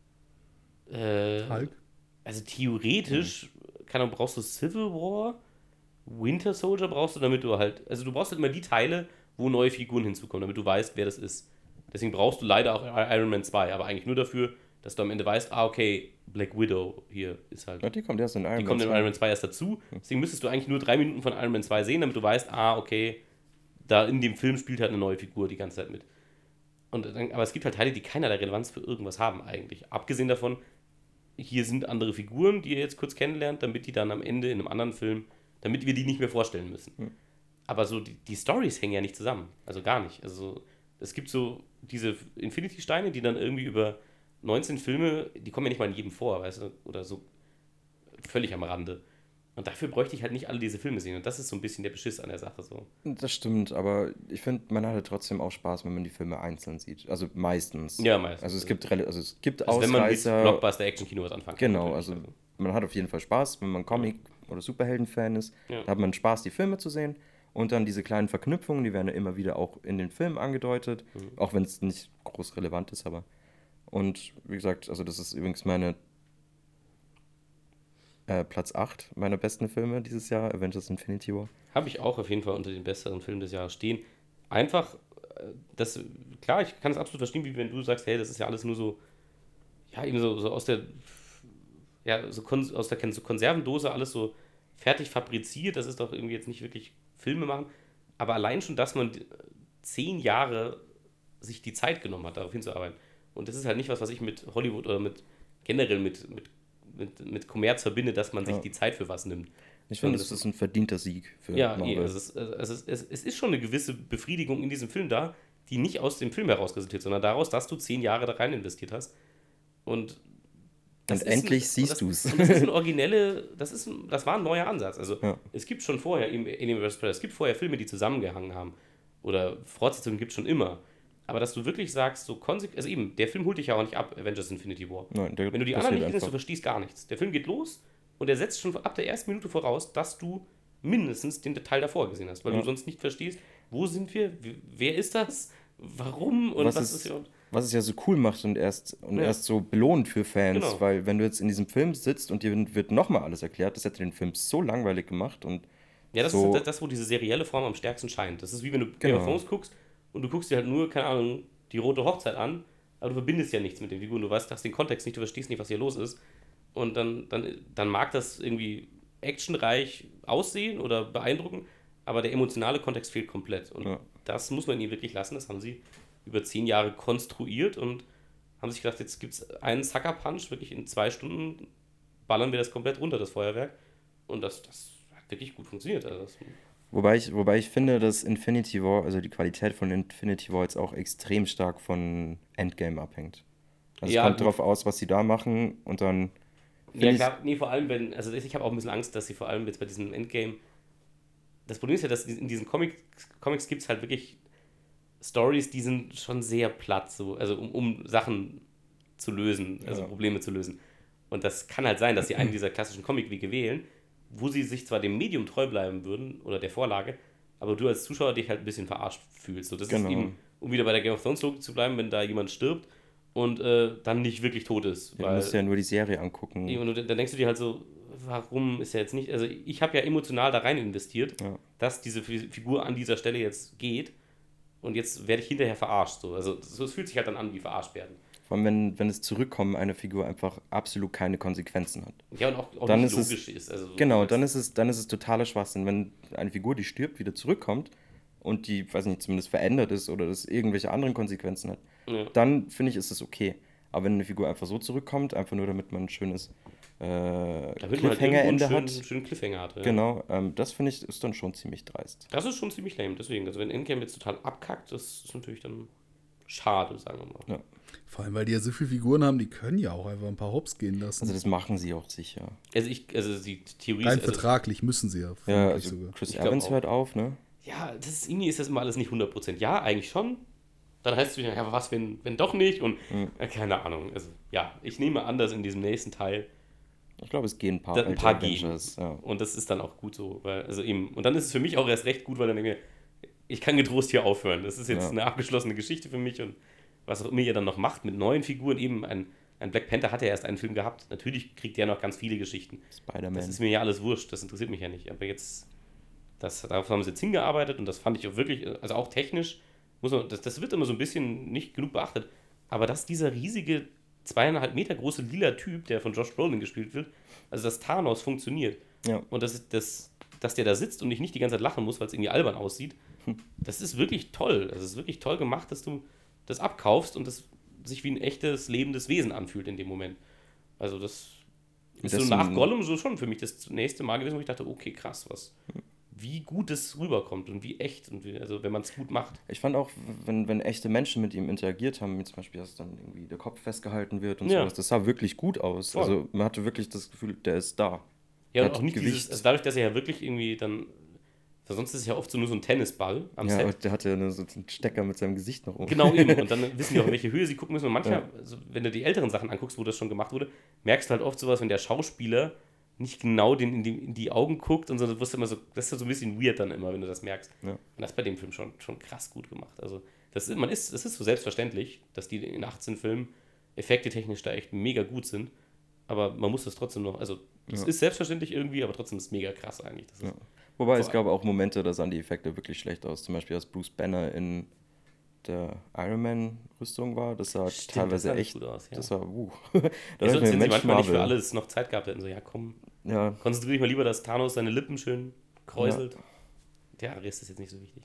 Hulk. also theoretisch, keine Ahnung, brauchst du Civil War, Winter Soldier brauchst du, damit du halt, also du brauchst halt immer die Teile, wo neue Figuren hinzukommen, damit du weißt, wer das ist. Deswegen brauchst du leider auch Iron Man 2, aber eigentlich nur dafür, dass du am Ende weißt, okay, Black Widow hier ist halt. ja die kommt erst in Iron Die Man kommt in 2. Iron Man 2 erst dazu. Deswegen müsstest du eigentlich nur 3 Minuten von Iron Man 2 sehen, damit du weißt, okay, da in dem Film spielt halt eine neue Figur die ganze Zeit mit. Aber es gibt halt Teile, die keinerlei Relevanz für irgendwas haben eigentlich. Abgesehen davon, hier sind andere Figuren, die ihr jetzt kurz kennenlernt, damit die dann am Ende in einem anderen Film, damit wir die nicht mehr vorstellen müssen. Aber so die Storys hängen ja nicht zusammen. Also gar nicht. Also es gibt so diese Infinity-Steine, die dann irgendwie über 19 Filme, die kommen ja nicht mal in jedem vor, weißt du, oder so völlig am Rande. Und dafür bräuchte ich halt nicht alle diese Filme sehen. Und das ist so ein bisschen der Beschiss an der Sache. So. Das stimmt, aber ich finde, man hatte trotzdem auch Spaß, wenn man die Filme einzeln sieht. Also meistens. Ja, meistens. Also es gibt, Also wenn man mit Ausreißer. Blockbuster-Action-Kino was anfangen kann. Genau, natürlich. also man hat auf jeden Fall Spaß, wenn man Comic- oder Superhelden-Fan ist. Ja. Da hat man Spaß, die Filme zu sehen. Und dann diese kleinen Verknüpfungen, die werden ja immer wieder auch in den Filmen angedeutet. Auch wenn es nicht groß relevant ist, aber. Und wie gesagt, also das ist übrigens meine Platz 8 meiner besten Filme dieses Jahr, Avengers Infinity War. Habe ich auch auf jeden Fall unter den besseren Filmen des Jahres stehen. Einfach, klar, ich kann es absolut verstehen, wie wenn du sagst, hey, das ist ja alles nur so, ja, eben so aus der, ja, aus der so Konservendose alles so fertig fabriziert. Das ist doch irgendwie jetzt nicht wirklich Filme machen. Aber allein schon, dass man 10 Jahre sich die Zeit genommen hat, darauf hinzuarbeiten. Und das ist halt nicht was ich mit Hollywood oder generell mit Kommerz verbinde, dass man sich die Zeit für was nimmt. Ich finde, das ist ein verdienter Sieg für Ja, Marvel. es ist schon eine gewisse Befriedigung in diesem Film da, die nicht aus dem Film heraus resultiert, sondern daraus, dass du 10 Jahre da rein investiert hast. Und endlich siehst du es. Und das ist das war ein neuer Ansatz. Also Ja. es gibt schon vorher, es gibt vorher Filme, die zusammengehangen haben. Oder Fortsetzungen gibt es schon immer. Aber dass du wirklich sagst, also eben, der Film holt dich ja auch nicht ab, Avengers Infinity War. Nein, Wenn du die anderen nicht kennst, du verstehst gar nichts. Der Film geht los und er setzt schon ab der ersten Minute voraus, dass du mindestens den Teil davor gesehen hast, weil du sonst nicht verstehst, wo sind wir, wer ist das, warum und was ist hier. Was es ja so cool macht und erst so belohnt für Fans, Genau. weil wenn du jetzt in diesem Film sitzt und dir wird nochmal alles erklärt, das hätte den Film so langweilig gemacht und Ja, das so, ist das, wo diese serielle Form am stärksten scheint. Das ist wie wenn du Game Genau. of Thrones guckst und du guckst dir halt nur, keine Ahnung, die rote Hochzeit an, aber du verbindest ja nichts mit den Figuren, du hast den Kontext nicht, du verstehst nicht, was hier los ist. Und dann mag das irgendwie actionreich aussehen oder beeindrucken, aber der emotionale Kontext fehlt komplett. Und das muss man ihnen wirklich lassen, das haben sie über 10 Jahre konstruiert und haben sich gedacht, jetzt gibt es einen Sucker-Punch, wirklich in 2 Stunden ballern wir das komplett runter, das Feuerwerk. Und das hat wirklich gut funktioniert. Also wobei ich finde, dass Infinity War, also die Qualität von Infinity War jetzt auch extrem stark von Endgame abhängt. Also Ja, es kommt gut. darauf aus, was sie da machen und dann ja, klar, nee, vor allem, ich habe auch ein bisschen Angst, dass sie vor allem jetzt bei diesem Endgame, das Problem ist ja, dass in diesen Comics gibt es halt wirklich Stories, die sind schon sehr platt, so, also um Sachen zu lösen, also Probleme zu lösen. Und das kann halt sein, dass sie einen dieser klassischen Comic-Wege wählen, wo sie sich zwar dem Medium treu bleiben würden oder der Vorlage, aber du als Zuschauer dich halt ein bisschen verarscht fühlst. So, das Genau. ist eben, um wieder bei der Game of Thrones Logik zu bleiben, wenn da jemand stirbt und dann nicht wirklich tot ist. du musst ja nur die Serie angucken. Und dann denkst du dir halt so, warum ist er jetzt nicht, also ich habe ja emotional da rein investiert, dass diese Figur an dieser Stelle jetzt geht und jetzt werde ich hinterher verarscht. So. Also es fühlt sich halt dann an wie verarscht werden. Vor allem, wenn es Zurückkommen einer Figur einfach absolut keine Konsequenzen hat. Ja, und auch Dann nicht ist es- logisch ist. Also so Genau, als- dann ist es totaler Schwachsinn, wenn eine Figur, die stirbt, wieder zurückkommt und die, weiß nicht, zumindest verändert ist oder das irgendwelche anderen Konsequenzen hat, Ja. dann finde ich, ist es okay. Aber wenn eine Figur einfach so zurückkommt, einfach nur damit man ein schönes Damit man halt Cliffhanger-Ende irgendwo einen hat, schönen Cliffhanger hat. Ja. genau, das finde ich, ist dann schon ziemlich dreist. Das ist schon ziemlich lame, deswegen. Also wenn Endgame jetzt total abkackt, das ist natürlich dann schade, sagen wir mal. Ja. Vor allem, weil die ja so viele Figuren haben, die können ja auch einfach ein paar Hops gehen lassen. Also das machen sie auch sicher. Also die Theorie Rein ist, also, vertraglich müssen sie ja. Ja, vermutlich also sogar. Chris Ich glaub Evans auch. hört auf, ne? ja, irgendwie ist das immer alles nicht 100%. Ja, eigentlich schon. Dann heißt es wieder, ja, aber was, wenn doch nicht? Und keine Ahnung. Also ja, ich nehme an, dass in diesem nächsten Teil Ich glaube, es gehen ein paar ein alte paar gehen. Avengers. Ja. Und das ist dann auch gut so. Weil, also eben, und dann ist es für mich auch erst recht gut, weil dann denke ich kann getrost hier aufhören. Das ist jetzt eine abgeschlossene Geschichte für mich und was auch immer ihr dann noch macht mit neuen Figuren. Eben ein Black Panther hat ja erst einen Film gehabt. Natürlich kriegt der noch ganz viele Geschichten. Spider-Man. Das ist mir ja alles wurscht, das interessiert mich ja nicht. Aber jetzt, darauf haben sie jetzt hingearbeitet und das fand ich auch wirklich, also auch technisch, das wird immer so ein bisschen nicht genug beachtet. Aber dass dieser riesige 2,5 Meter große lila Typ, der von Josh Brolin gespielt wird, also dass Thanos funktioniert Ja. und dass der da sitzt und ich nicht die ganze Zeit lachen muss, weil es irgendwie albern aussieht, das ist wirklich toll. Das ist wirklich toll gemacht, dass du das abkaufst und das sich wie ein echtes, lebendes Wesen anfühlt in dem Moment. Also das ist so Das nach ein- Gollum so schon für mich das nächste Mal gewesen, wo ich dachte, okay, krass, wie gut es rüberkommt und wie echt und also wenn man es gut macht. Ich fand auch, wenn echte Menschen mit ihm interagiert haben, wie zum Beispiel, dass dann irgendwie der Kopf festgehalten wird und Ja. sowas, das sah wirklich gut aus. Voll. Also man hatte wirklich das Gefühl, der ist da. Ja, Der und hat auch nicht Gewicht. dieses, also dadurch, dass er ja wirklich irgendwie dann, sonst ist es ja oft so nur so ein Tennisball am Ja, aber Set. der hatte ja so einen Stecker mit seinem Gesicht noch oben. Genau eben. Und dann wissen die auch, in welche Höhe sie gucken müssen. Und manchmal, also wenn du die älteren Sachen anguckst, wo das schon gemacht wurde, merkst du halt oft sowas, wenn der Schauspieler nicht genau in die Augen guckt und so, das ist immer so, das ist so ein bisschen weird dann immer, wenn du das merkst. Ja. Und das ist bei dem Film schon krass gut gemacht. Also das ist so selbstverständlich, dass die in 18 Filmen Effekte technisch da echt mega gut sind. Aber man muss das trotzdem noch, also es Ja. ist selbstverständlich irgendwie, aber trotzdem ist es mega krass eigentlich. Das ist, Ja. Wobei es Vor- gab auch Momente, da sahen die Effekte wirklich schlecht aus. Zum Beispiel, als Bruce Banner in der Iron Man-Rüstung war. Das sah Stimmt, teilweise das sah nicht echt. gut aus, ja. Das war, da Ja, dachte ich sonst mir, sind sie Mensch, manchmal nicht für Marvel. alles noch Zeit gehabt hätten. So, ja komm, Ja, konzentriere dich mal lieber, dass Thanos seine Lippen schön kräuselt. Der Rest ist jetzt nicht so wichtig.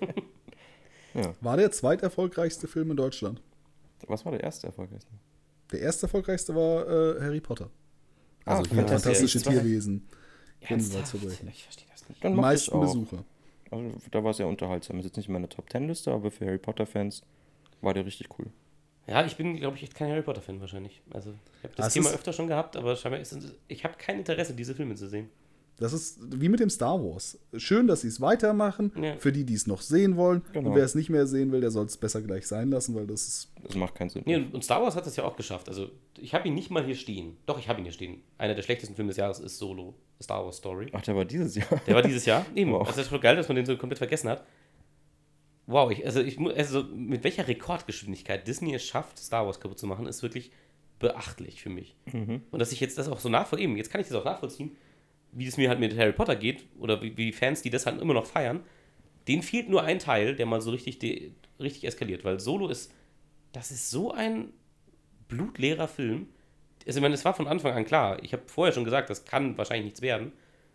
War der zweiterfolgreichste Film in Deutschland. was war der erste erfolgreichste? Der erste erfolgreichste war Harry Potter. Also hier Fantastic fantastische Beasts. Tierwesen. Ernsthaft? zu brechen. Ich verstehe das nicht. Dann Die mochte meisten ich auch. Besucher. Also, da war es sehr unterhaltsam. Ist jetzt nicht meine Top-10-Liste, aber für Harry Potter-Fans war der richtig cool. Ja, ich bin, glaube ich, echt kein Harry Potter-Fan wahrscheinlich. Also, ich habe das Das Thema ist- öfter schon gehabt, aber scheinbar ich habe kein Interesse, diese Filme zu sehen. Das ist wie mit dem Star Wars. Schön, dass sie es weitermachen. Ja. Für die, die es noch sehen wollen. Genau. Und wer es nicht mehr sehen will, der soll es besser gleich sein lassen, weil das ist. Das macht keinen Sinn. Nee, und Star Wars hat das ja auch geschafft. Also, ich habe ihn nicht mal hier stehen. Doch, ich habe ihn hier stehen. Einer der schlechtesten Filme des Jahres ist Solo, A Star Wars Story. Ach, der war dieses Jahr. Der war dieses Jahr. Eben. Wow. Also, das ist schon geil, dass man den so komplett vergessen hat. Wow, also mit welcher Rekordgeschwindigkeit Disney es schafft, Star Wars kaputt zu machen, ist wirklich beachtlich für mich. Und dass ich jetzt das auch so nachvollziehen, jetzt kann ich das auch nachvollziehen, wie es mir halt mit Harry Potter geht, oder wie Fans, die das halt immer noch feiern, denen fehlt nur ein Teil, der mal so richtig eskaliert, weil Solo das ist so ein blutleerer Film. Also ich meine, es war von Anfang an klar, ich habe vorher schon gesagt, das kann wahrscheinlich nichts werden,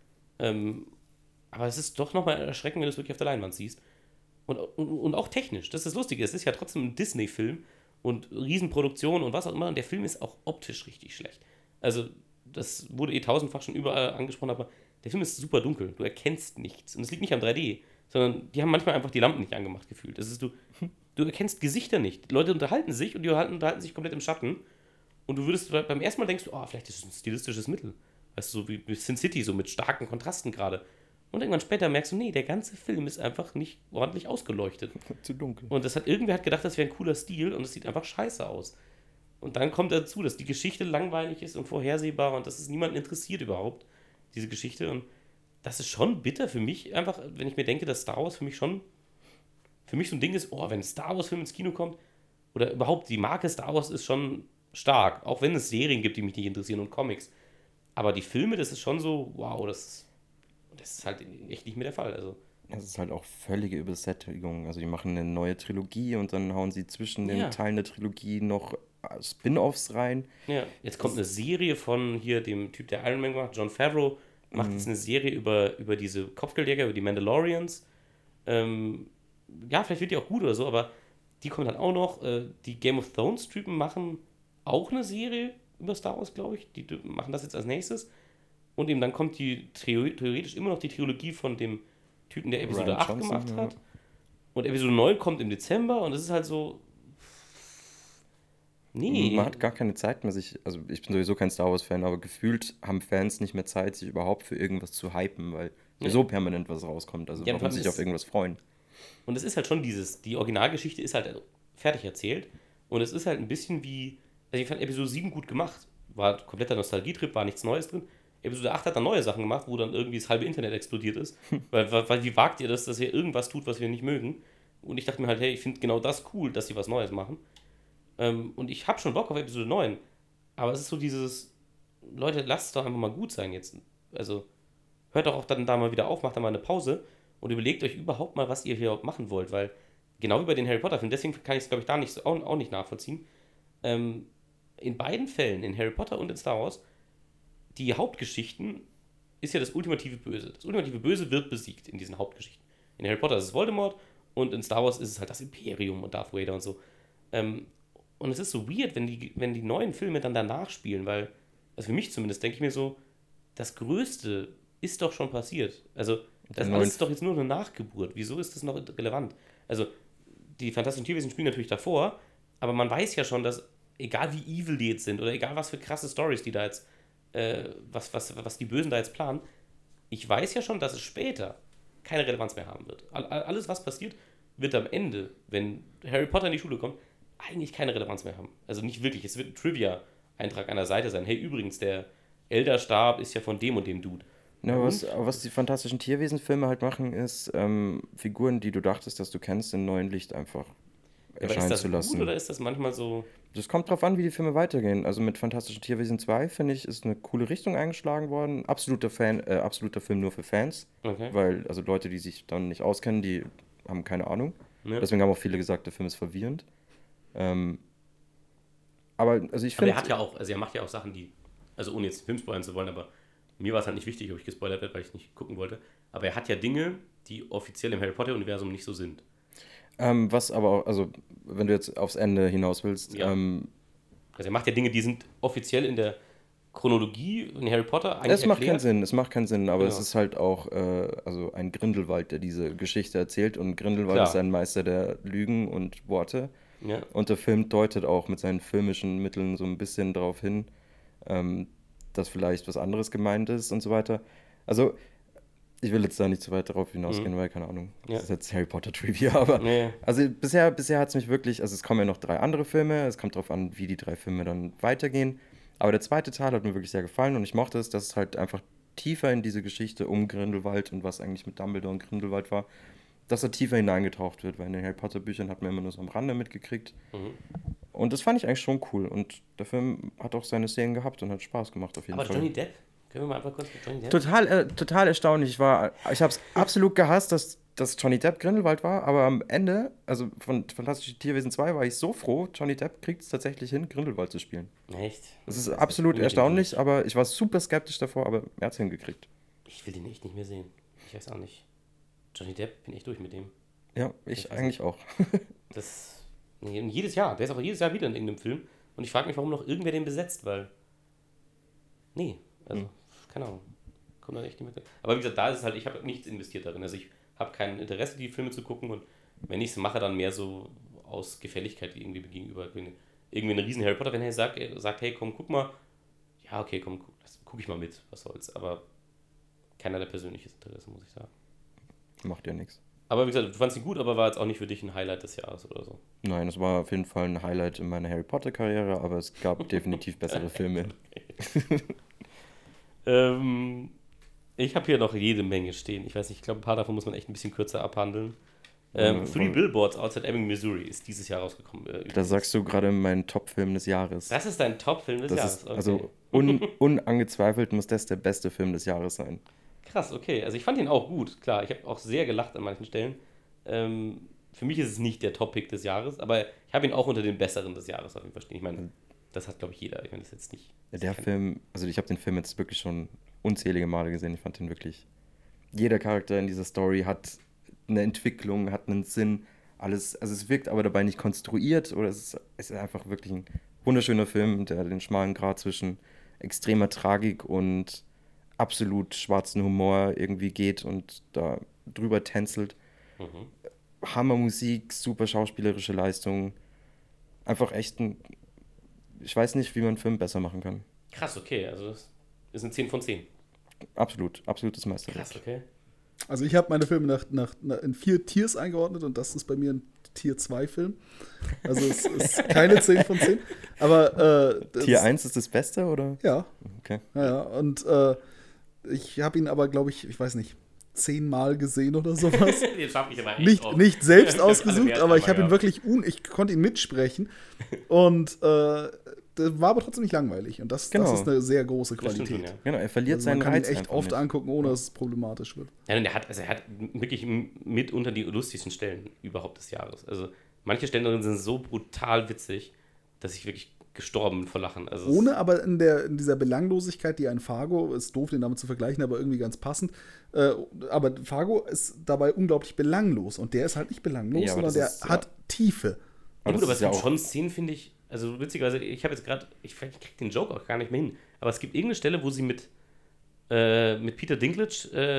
aber es ist doch nochmal erschreckend, wenn du es wirklich auf der Leinwand siehst. Und auch technisch, das ist das Lustige, es ist ja trotzdem ein Disney-Film und Riesenproduktion und was auch immer, und der Film ist auch optisch richtig schlecht. Also, das wurde tausendfach schon überall angesprochen, aber der Film ist super dunkel, du erkennst nichts. Und es liegt nicht am 3D, sondern die haben manchmal einfach die Lampen nicht angemacht gefühlt. Das ist, du erkennst Gesichter nicht. Leute unterhalten sich und die unterhalten sich komplett im Schatten. Und du würdest beim ersten Mal denkst, oh, vielleicht ist es ein stilistisches Mittel. Weißt du, so wie Sin City, so mit starken Kontrasten gerade. Und irgendwann später merkst du, nee, der ganze Film ist einfach nicht ordentlich ausgeleuchtet. Zu dunkel. Und irgendwer hat gedacht, das wäre ein cooler Stil und es sieht einfach scheiße aus. Und dann kommt dazu, dass die Geschichte langweilig ist und vorhersehbar und dass es niemanden interessiert überhaupt, diese Geschichte. Und das ist schon bitter für mich, einfach, wenn ich mir denke, dass Star Wars für mich so ein Ding ist, oh, wenn ein Star Wars-Film ins Kino kommt, oder überhaupt die Marke Star Wars ist schon stark, auch wenn es Serien gibt, die mich nicht interessieren und Comics. Aber die Filme, das ist schon so, wow, das ist halt echt nicht mehr der Fall. Also, Es ist halt auch völlige Übersättigung. Also die machen eine neue Trilogie und dann hauen sie zwischen den Ja. Teilen der Trilogie noch Spin-offs rein. ja, jetzt kommt eine Serie von hier dem Typ, der Iron Man gemacht, Jon Favreau, macht jetzt eine Serie über diese Kopfgeldjäger, über die Mandalorians. Ja, vielleicht wird die auch gut oder so, aber die kommt dann auch noch. Die Game of Thrones-Typen machen auch eine Serie über Star Wars, glaube ich. Die machen das jetzt als nächstes. Und eben dann kommt die theoretisch immer noch die Trilogie von dem Typen, der Episode Rian 8 Johnson, gemacht ja. hat. Und Episode 9 kommt im Dezember und es ist halt so. Nee. Man hat gar keine Zeit mehr, also ich bin sowieso kein Star Wars-Fan, aber gefühlt haben Fans nicht mehr Zeit, sich überhaupt für irgendwas zu hypen, weil sowieso permanent was rauskommt. Also Ja, warum vor allem sich auf irgendwas freuen? Und es ist halt schon die Originalgeschichte ist halt fertig erzählt. Und es ist halt ein bisschen wie, also ich fand Episode 7 gut gemacht. War ein kompletter Nostalgietrip, war nichts Neues drin. Episode 8 hat dann neue Sachen gemacht, wo dann irgendwie das halbe Internet explodiert ist. weil wie wagt ihr das, dass ihr irgendwas tut, was wir nicht mögen? Und ich dachte mir halt, hey, ich finde genau das cool, dass sie was Neues machen. Und ich habe schon Bock auf Episode 9. Aber es ist so dieses, Leute, lasst es doch einfach mal gut sein jetzt. Also hört doch auch dann da mal wieder auf, macht da mal eine Pause und überlegt euch überhaupt mal, was ihr hier machen wollt, weil genau wie bei den Harry Potter-Filmen, deswegen kann ich es, glaube ich, da auch nicht nachvollziehen. In beiden Fällen, in Harry Potter und in Star Wars, die Hauptgeschichten ist ja das ultimative Böse. Das ultimative Böse wird besiegt in diesen Hauptgeschichten. In Harry Potter ist es Voldemort und in Star Wars ist es halt das Imperium und Darth Vader und so. Und es ist so weird, wenn die neuen Filme dann danach spielen, weil, also für mich zumindest, denke ich mir so, das Größte ist doch schon passiert. Also Das neuen- alles ist doch jetzt nur eine Nachgeburt. Wieso ist das noch relevant? Also, die Fantastischen Tierwesen spielen natürlich davor, aber man weiß ja schon, dass, egal wie evil die jetzt sind oder egal was für krasse Stories die da jetzt, was die Bösen da jetzt planen, ich weiß ja schon, dass es später keine Relevanz mehr haben wird. Alles, was passiert, wird am Ende, wenn Harry Potter in die Schule kommt, eigentlich keine Relevanz mehr haben. Also nicht wirklich. Es wird ein Trivia-Eintrag an der Seite sein. Hey, übrigens, der Elderstab ist ja von dem und dem Dude. Ja, Und? was die Fantastischen Tierwesen-Filme halt machen, ist, Figuren, die du dachtest, dass du kennst, in neuem Licht einfach Aber ist erscheinen das zu gut lassen. oder ist das manchmal so... Das kommt drauf an, wie die Filme weitergehen. Also mit Fantastischen Tierwesen 2, finde ich, ist eine coole Richtung eingeschlagen worden. Absoluter Film nur für Fans. Okay. Weil, also Leute, die sich dann nicht auskennen, die haben keine Ahnung. Ja. Deswegen haben auch viele gesagt, der Film ist verwirrend. Aber also ich Aber finde. er hat ja auch, also er macht ja auch Sachen, die, also ohne jetzt den Film spoilern zu wollen, aber mir war es halt nicht wichtig, ob ich gespoilert werde, weil ich nicht gucken wollte. Aber er hat ja Dinge, die offiziell im Harry Potter-Universum nicht so sind. Was aber auch, also wenn du jetzt aufs Ende hinaus willst, Ja. Also er macht ja Dinge, die sind offiziell in der Chronologie in Harry Potter eigentlich es macht keinen erklärt. Sinn, es macht keinen Sinn, aber Genau. es ist halt auch also ein Grindelwald, der diese Geschichte erzählt, und Grindelwald Klar. ist ein Meister der Lügen und Worte, Ja. und der Film deutet auch mit seinen filmischen Mitteln so ein bisschen darauf hin, dass vielleicht was anderes gemeint ist und so weiter. Also ich will jetzt da nicht zu weit darauf hinausgehen, weil, keine Ahnung, Ja. das ist jetzt Harry Potter Trivia, aber Nee. also bisher hat es mich wirklich, also es kommen ja noch 3 andere Filme, es kommt darauf an, wie die 3 Filme dann weitergehen, aber der zweite Teil hat mir wirklich sehr gefallen, und ich mochte es, dass es halt einfach tiefer in diese Geschichte um Grindelwald und was eigentlich mit Dumbledore und Grindelwald war, dass er tiefer hineingetaucht wird, weil in den Harry Potter Büchern hat man immer nur so am Rande mitgekriegt, und das fand ich eigentlich schon cool, und der Film hat auch seine Szenen gehabt und hat Spaß gemacht auf jeden Aber Fall. Johnny Depp, können wir mal einfach kurz mit Johnny Depp? Total erstaunlich. Ich habe es absolut gehasst, dass Johnny Depp Grindelwald war, aber am Ende, also von Fantastische Tierwesen 2, war ich so froh, Johnny Depp kriegt es tatsächlich hin, Grindelwald zu spielen. Echt? Das ist absolut erstaunlich, aber ich war super skeptisch davor, aber er hat es hingekriegt. Ich will den echt nicht mehr sehen. Ich weiß auch nicht. Johnny Depp, bin ich durch mit dem. Ja, ich eigentlich auch. Das. Nee, und jedes Jahr. Der ist auch jedes Jahr wieder in irgendeinem Film. Und ich frage mich, warum noch irgendwer den besetzt, weil. Nee, also, keine Ahnung. Kommt da echt nicht mit. Aber wie gesagt, da ist es halt, ich habe nichts investiert darin. Also ich habe kein Interesse, die Filme zu gucken, und wenn ich es mache, dann mehr so aus Gefälligkeit irgendwie gegenüber. Irgendwie eine riesen Harry Potter, wenn er sagt, hey, komm, guck mal. Ja, okay, komm, guck ich mal mit, was soll's. Aber keinerlei persönliches Interesse, muss ich sagen. Macht ja nichts. Aber wie gesagt, du fandst ihn gut, aber war jetzt auch nicht für dich ein Highlight des Jahres oder so. Nein, das war auf jeden Fall ein Highlight in meiner Harry Potter Karriere, aber es gab definitiv bessere Filme. Ich habe hier noch jede Menge stehen. Ich weiß nicht, ich glaube, ein paar davon muss man echt ein bisschen kürzer abhandeln. Ähm, Three Billboards Outside Ebbing, Missouri ist dieses Jahr rausgekommen. Da sagst du gerade meinen Top-Film des Jahres. Das ist dein Top-Film des Das Jahres. ist, also unangezweifelt muss das der beste Film des Jahres sein. Krass, okay. Also ich fand ihn auch gut, klar. Ich habe auch sehr gelacht an manchen Stellen. Für mich ist es nicht der Top-Pick des Jahres, aber ich habe ihn auch unter den besseren des Jahres auf jeden Fall stehen. Ich meine, das hat, glaube ich, jeder. Ich meine, das ist jetzt nicht... Der Film, also ich habe den Film jetzt wirklich schon unzählige Male gesehen. Ich fand den wirklich... Jeder Charakter in dieser Story hat eine Entwicklung, hat einen Sinn. Alles, also es wirkt aber dabei nicht konstruiert, oder es ist einfach wirklich ein wunderschöner Film, der den schmalen Grat zwischen extremer Tragik und absolut schwarzen Humor irgendwie geht und da drüber tänzelt. Hammermusik, super schauspielerische Leistung. Einfach echt ein... Ich weiß nicht, wie man einen Film besser machen kann. Krass, okay. Also das ist eine 10 von 10. Absolutes Meisterwerk. Krass, okay. Also ich habe meine Filme in 4 Tiers eingeordnet, und das ist bei mir ein Tier 2 Film. Also es ist keine 10 von 10. Aber Tier 1 ist das Beste, oder? Ja. Okay. Ja, und ich habe ihn aber, glaube ich weiß nicht, 10 Mal gesehen oder sowas. Den schaffe ich aber echt oft. Nicht selbst Ich hab alle ausgesucht, Werte aber ich dabei habe ihn gehabt. wirklich, ich konnte ihn mitsprechen. Und das war aber trotzdem nicht langweilig. Und das Genau. ist eine sehr große Das stimmt Qualität. schon, ja. Genau, er verliert Also man seinen kann ihn Reiz echt einfach oft nicht. angucken, ohne dass es problematisch wird. Ja, und er hat wirklich mitunter die lustigsten Stellen überhaupt des Jahres. Also manche Stellen darin sind so brutal witzig, dass ich wirklich gestorben bin vor Lachen. Also es- Ohne aber in dieser Belanglosigkeit, die ein Fargo, ist doof, den damit zu vergleichen, aber irgendwie ganz passend. Aber Fargo ist dabei unglaublich belanglos. Und der ist halt nicht belanglos, Ja, aber sondern der das ist, hat Tiefe. Ja, gut, das aber ist es ja gibt auch- schon Szenen, finde ich, also witzigerweise, ich habe jetzt gerade, ich krieg den Joke auch gar nicht mehr hin, aber es gibt irgendeine Stelle, wo sie mit Peter Dinklage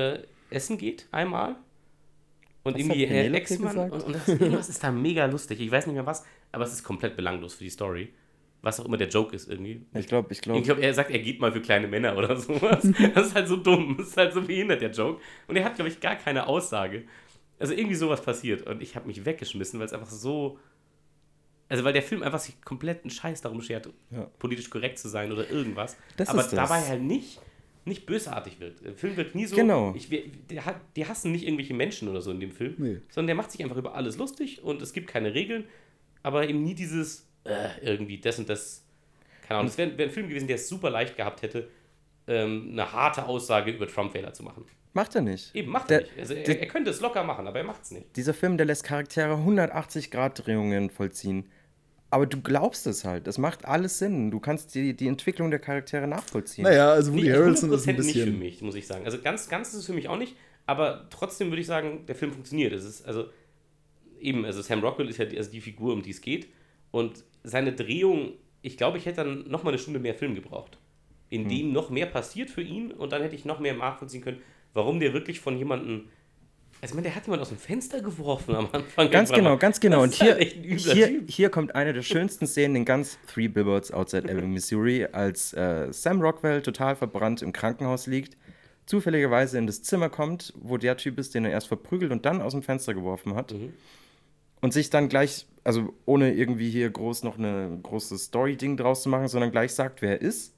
essen geht, einmal. Und Was irgendwie hat Herr Penelope Exmann. gesagt? Und irgendwas ist da mega lustig. Ich weiß nicht mehr was, aber es ist komplett belanglos für die Story. Was auch immer der Joke ist irgendwie. Ich glaube, Ich glaube, er sagt, er geht mal für kleine Männer oder sowas. Das ist halt so dumm. Das ist halt so behindert, der Joke. Und er hat, glaube ich, gar keine Aussage. Also irgendwie sowas passiert. Und ich habe mich weggeschmissen, weil es einfach so... Also weil der Film einfach sich komplett einen Scheiß darum schert, Ja. politisch korrekt zu sein oder irgendwas. Das aber ist das. dabei halt nicht bösartig wird. Der Film wird nie so... Genau. Die hassen nicht irgendwelche Menschen oder so in dem Film. Nee. Sondern der macht sich einfach über alles lustig und es gibt keine Regeln. Aber eben nie dieses... irgendwie das und das... Keine Ahnung. Das wäre ein Film gewesen, der es super leicht gehabt hätte, eine harte Aussage über Trump-Wähler zu machen. Macht er nicht. Eben, macht Der- er nicht. Also er könnte es locker machen, aber er macht es nicht. Dieser Film, der lässt Charaktere 180-Grad-Drehungen vollziehen. Aber du glaubst es halt. Das macht alles Sinn. Du kannst die Entwicklung der Charaktere nachvollziehen. Naja, also Woody Nicht Harrelson ist ein 100% nicht für bisschen. mich, muss ich sagen. Also ganz ist es für mich auch nicht, aber trotzdem würde ich sagen, der Film funktioniert. Es ist also Sam Rockwell ist ja die Figur, um die es geht. Und seine Drehung, ich glaube, ich hätte dann noch mal eine Stunde mehr Film gebraucht. In dem noch mehr passiert für ihn und dann hätte ich noch mehr nachvollziehen können, warum der wirklich von jemandem. Also, ich meine, der hat jemand aus dem Fenster geworfen am Anfang. Ganz genau. Das Und ist halt echt ein übler Typ. hier kommt eine der schönsten Szenen in ganz Three Billboards Outside Ebbing, Missouri, als Sam Rockwell total verbrannt im Krankenhaus liegt, zufälligerweise in das Zimmer kommt, wo der Typ ist, den er erst verprügelt und dann aus dem Fenster geworfen hat. Und sich dann gleich, also ohne irgendwie hier groß noch eine große Story-Ding draus zu machen, sondern gleich sagt, wer er ist.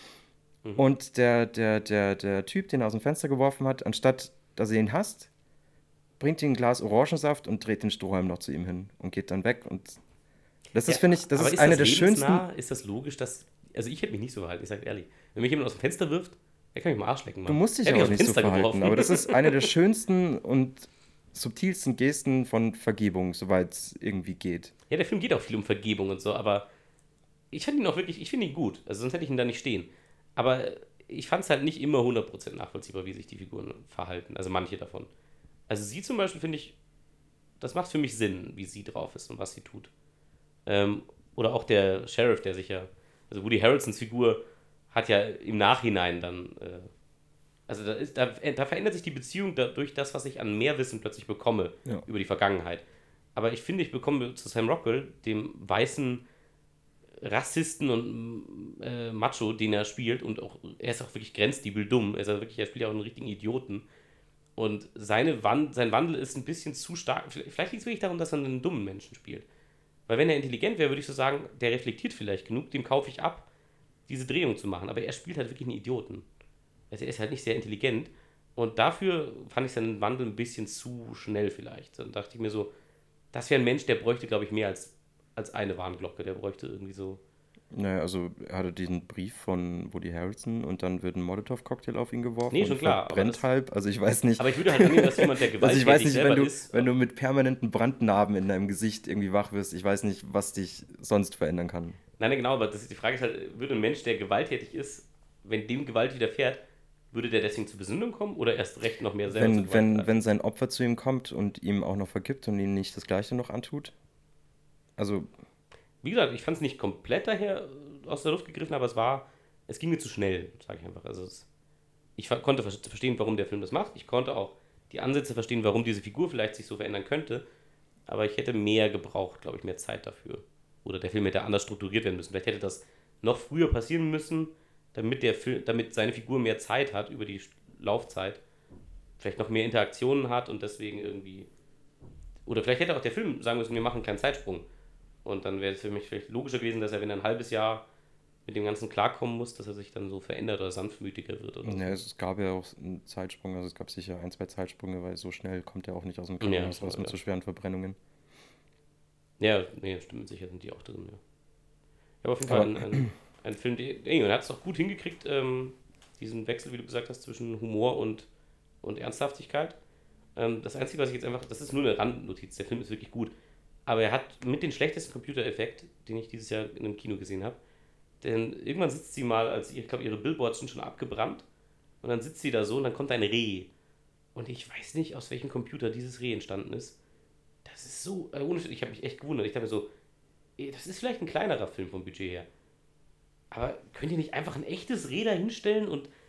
Und der Typ, den er aus dem Fenster geworfen hat, anstatt dass er ihn hasst, bringt ihm ein Glas Orangensaft und dreht den Strohhalm noch zu ihm hin und geht dann weg. Und das ist, finde ich, das Aber ist eine der schönsten. lebensnah? Ist das logisch, dass. Also, ich hätte mich nicht so verhalten, ich sage ehrlich. Wenn mich jemand aus dem Fenster wirft, der kann mich mal Arsch lecken. Du musst dich Der hat mich auch aus dem nicht so Fenster verhalten, geworfen. aber das ist eine der schönsten und subtilsten Gesten von Vergebung, soweit es irgendwie geht. Ja, der Film geht auch viel um Vergebung und so, aber ich finde ihn auch wirklich, ich finde ihn gut. Also sonst hätte ich ihn da nicht stehen. Aber ich fand es halt nicht immer 100% nachvollziehbar, wie sich die Figuren verhalten. Also manche davon. Also sie zum Beispiel finde ich, das macht für mich Sinn, wie sie drauf ist und was sie tut. Oder auch der Sheriff, der sich ja, also Woody Harrelsons Figur hat ja im Nachhinein dann, also da verändert sich die Beziehung durch das, was ich an Mehrwissen plötzlich bekomme über die Vergangenheit. Aber ich finde, ich bekomme zu Sam Rockwell, dem weißen Rassisten und Macho, den er spielt, und auch, er ist auch wirklich grenzdebil dumm, er spielt ja auch einen richtigen Idioten. Und sein Wandel ist ein bisschen zu stark. Vielleicht liegt es wirklich darum, dass er einen dummen Menschen spielt. Weil wenn er intelligent wäre, würde ich so sagen, der reflektiert vielleicht genug, dem kaufe ich ab, diese Drehung zu machen. Aber er spielt halt wirklich einen Idioten. Also er ist halt nicht sehr intelligent. Und dafür fand ich seinen Wandel ein bisschen zu schnell vielleicht. Dann dachte ich mir so, das wäre ein Mensch, der bräuchte, glaube ich, mehr als eine Warnglocke. Der bräuchte irgendwie so... Naja, also er hatte diesen Brief von Woody Harrelson und dann wird ein Molotow-Cocktail auf ihn geworfen Nee, und schon klar, aber brennt das- halb. Also ich weiß nicht. Aber ich würde halt annehmen, dass jemand, der Also gewalttätig ich weiß nicht, selber ist... wenn du mit permanenten Brandnarben in deinem Gesicht irgendwie wach wirst, ich weiß nicht, was dich sonst verändern kann. Nein, genau, aber die Frage ist halt, würde ein Mensch, der gewalttätig ist, wenn dem Gewalt widerfährt, würde der deswegen zur Besinnung kommen oder erst recht noch mehr selber zur Gewalt greifen? Wenn sein Opfer zu ihm kommt und ihm auch noch vergibt und ihm nicht das Gleiche noch antut. Also, Wie gesagt, ich fand es nicht komplett daher aus der Luft gegriffen, aber es ging mir zu schnell, sage ich einfach. Also ich konnte verstehen, warum der Film das macht. Ich konnte auch die Ansätze verstehen, warum diese Figur vielleicht sich so verändern könnte. Aber ich hätte mehr gebraucht, glaube ich, mehr Zeit dafür. Oder der Film hätte anders strukturiert werden müssen. Vielleicht hätte das noch früher passieren müssen, damit seine Figur mehr Zeit hat über die Laufzeit. Vielleicht noch mehr Interaktionen hat und deswegen irgendwie... Oder vielleicht hätte auch der Film sagen müssen, wir machen keinen Zeitsprung. Und dann wäre es für mich vielleicht logischer gewesen, dass er, wenn er ein halbes Jahr mit dem Ganzen klarkommen muss, dass er sich dann so verändert oder sanftmütiger wird. Oder so. ja, es gab ja auch einen Zeitsprung, also es gab sicher 1, 2 Zeitsprünge, weil so schnell kommt er auch nicht aus dem Krankenhaus raus mit so schweren Verbrennungen. Ja, nee, stimmt, sicher sind die auch drin, ja. Aber auf jeden Fall ein Film, er hat es auch gut hingekriegt, diesen Wechsel, wie du gesagt hast, zwischen Humor und Ernsthaftigkeit. Das Einzige, was ich jetzt einfach, das ist nur eine Randnotiz, der Film ist wirklich gut, aber er hat mit den schlechtesten Computereffekt, den ich dieses Jahr in einem Kino gesehen habe, denn irgendwann sitzt sie mal, ich glaube, ihre Billboards sind schon abgebrannt und dann sitzt sie da so und dann kommt ein Reh und ich weiß nicht, aus welchem Computer dieses Reh entstanden ist. Das ist so, ich habe mich echt gewundert, ich dachte mir so, das ist vielleicht ein kleinerer Film vom Budget her, aber könnt ihr nicht einfach ein echtes Reh da hinstellen und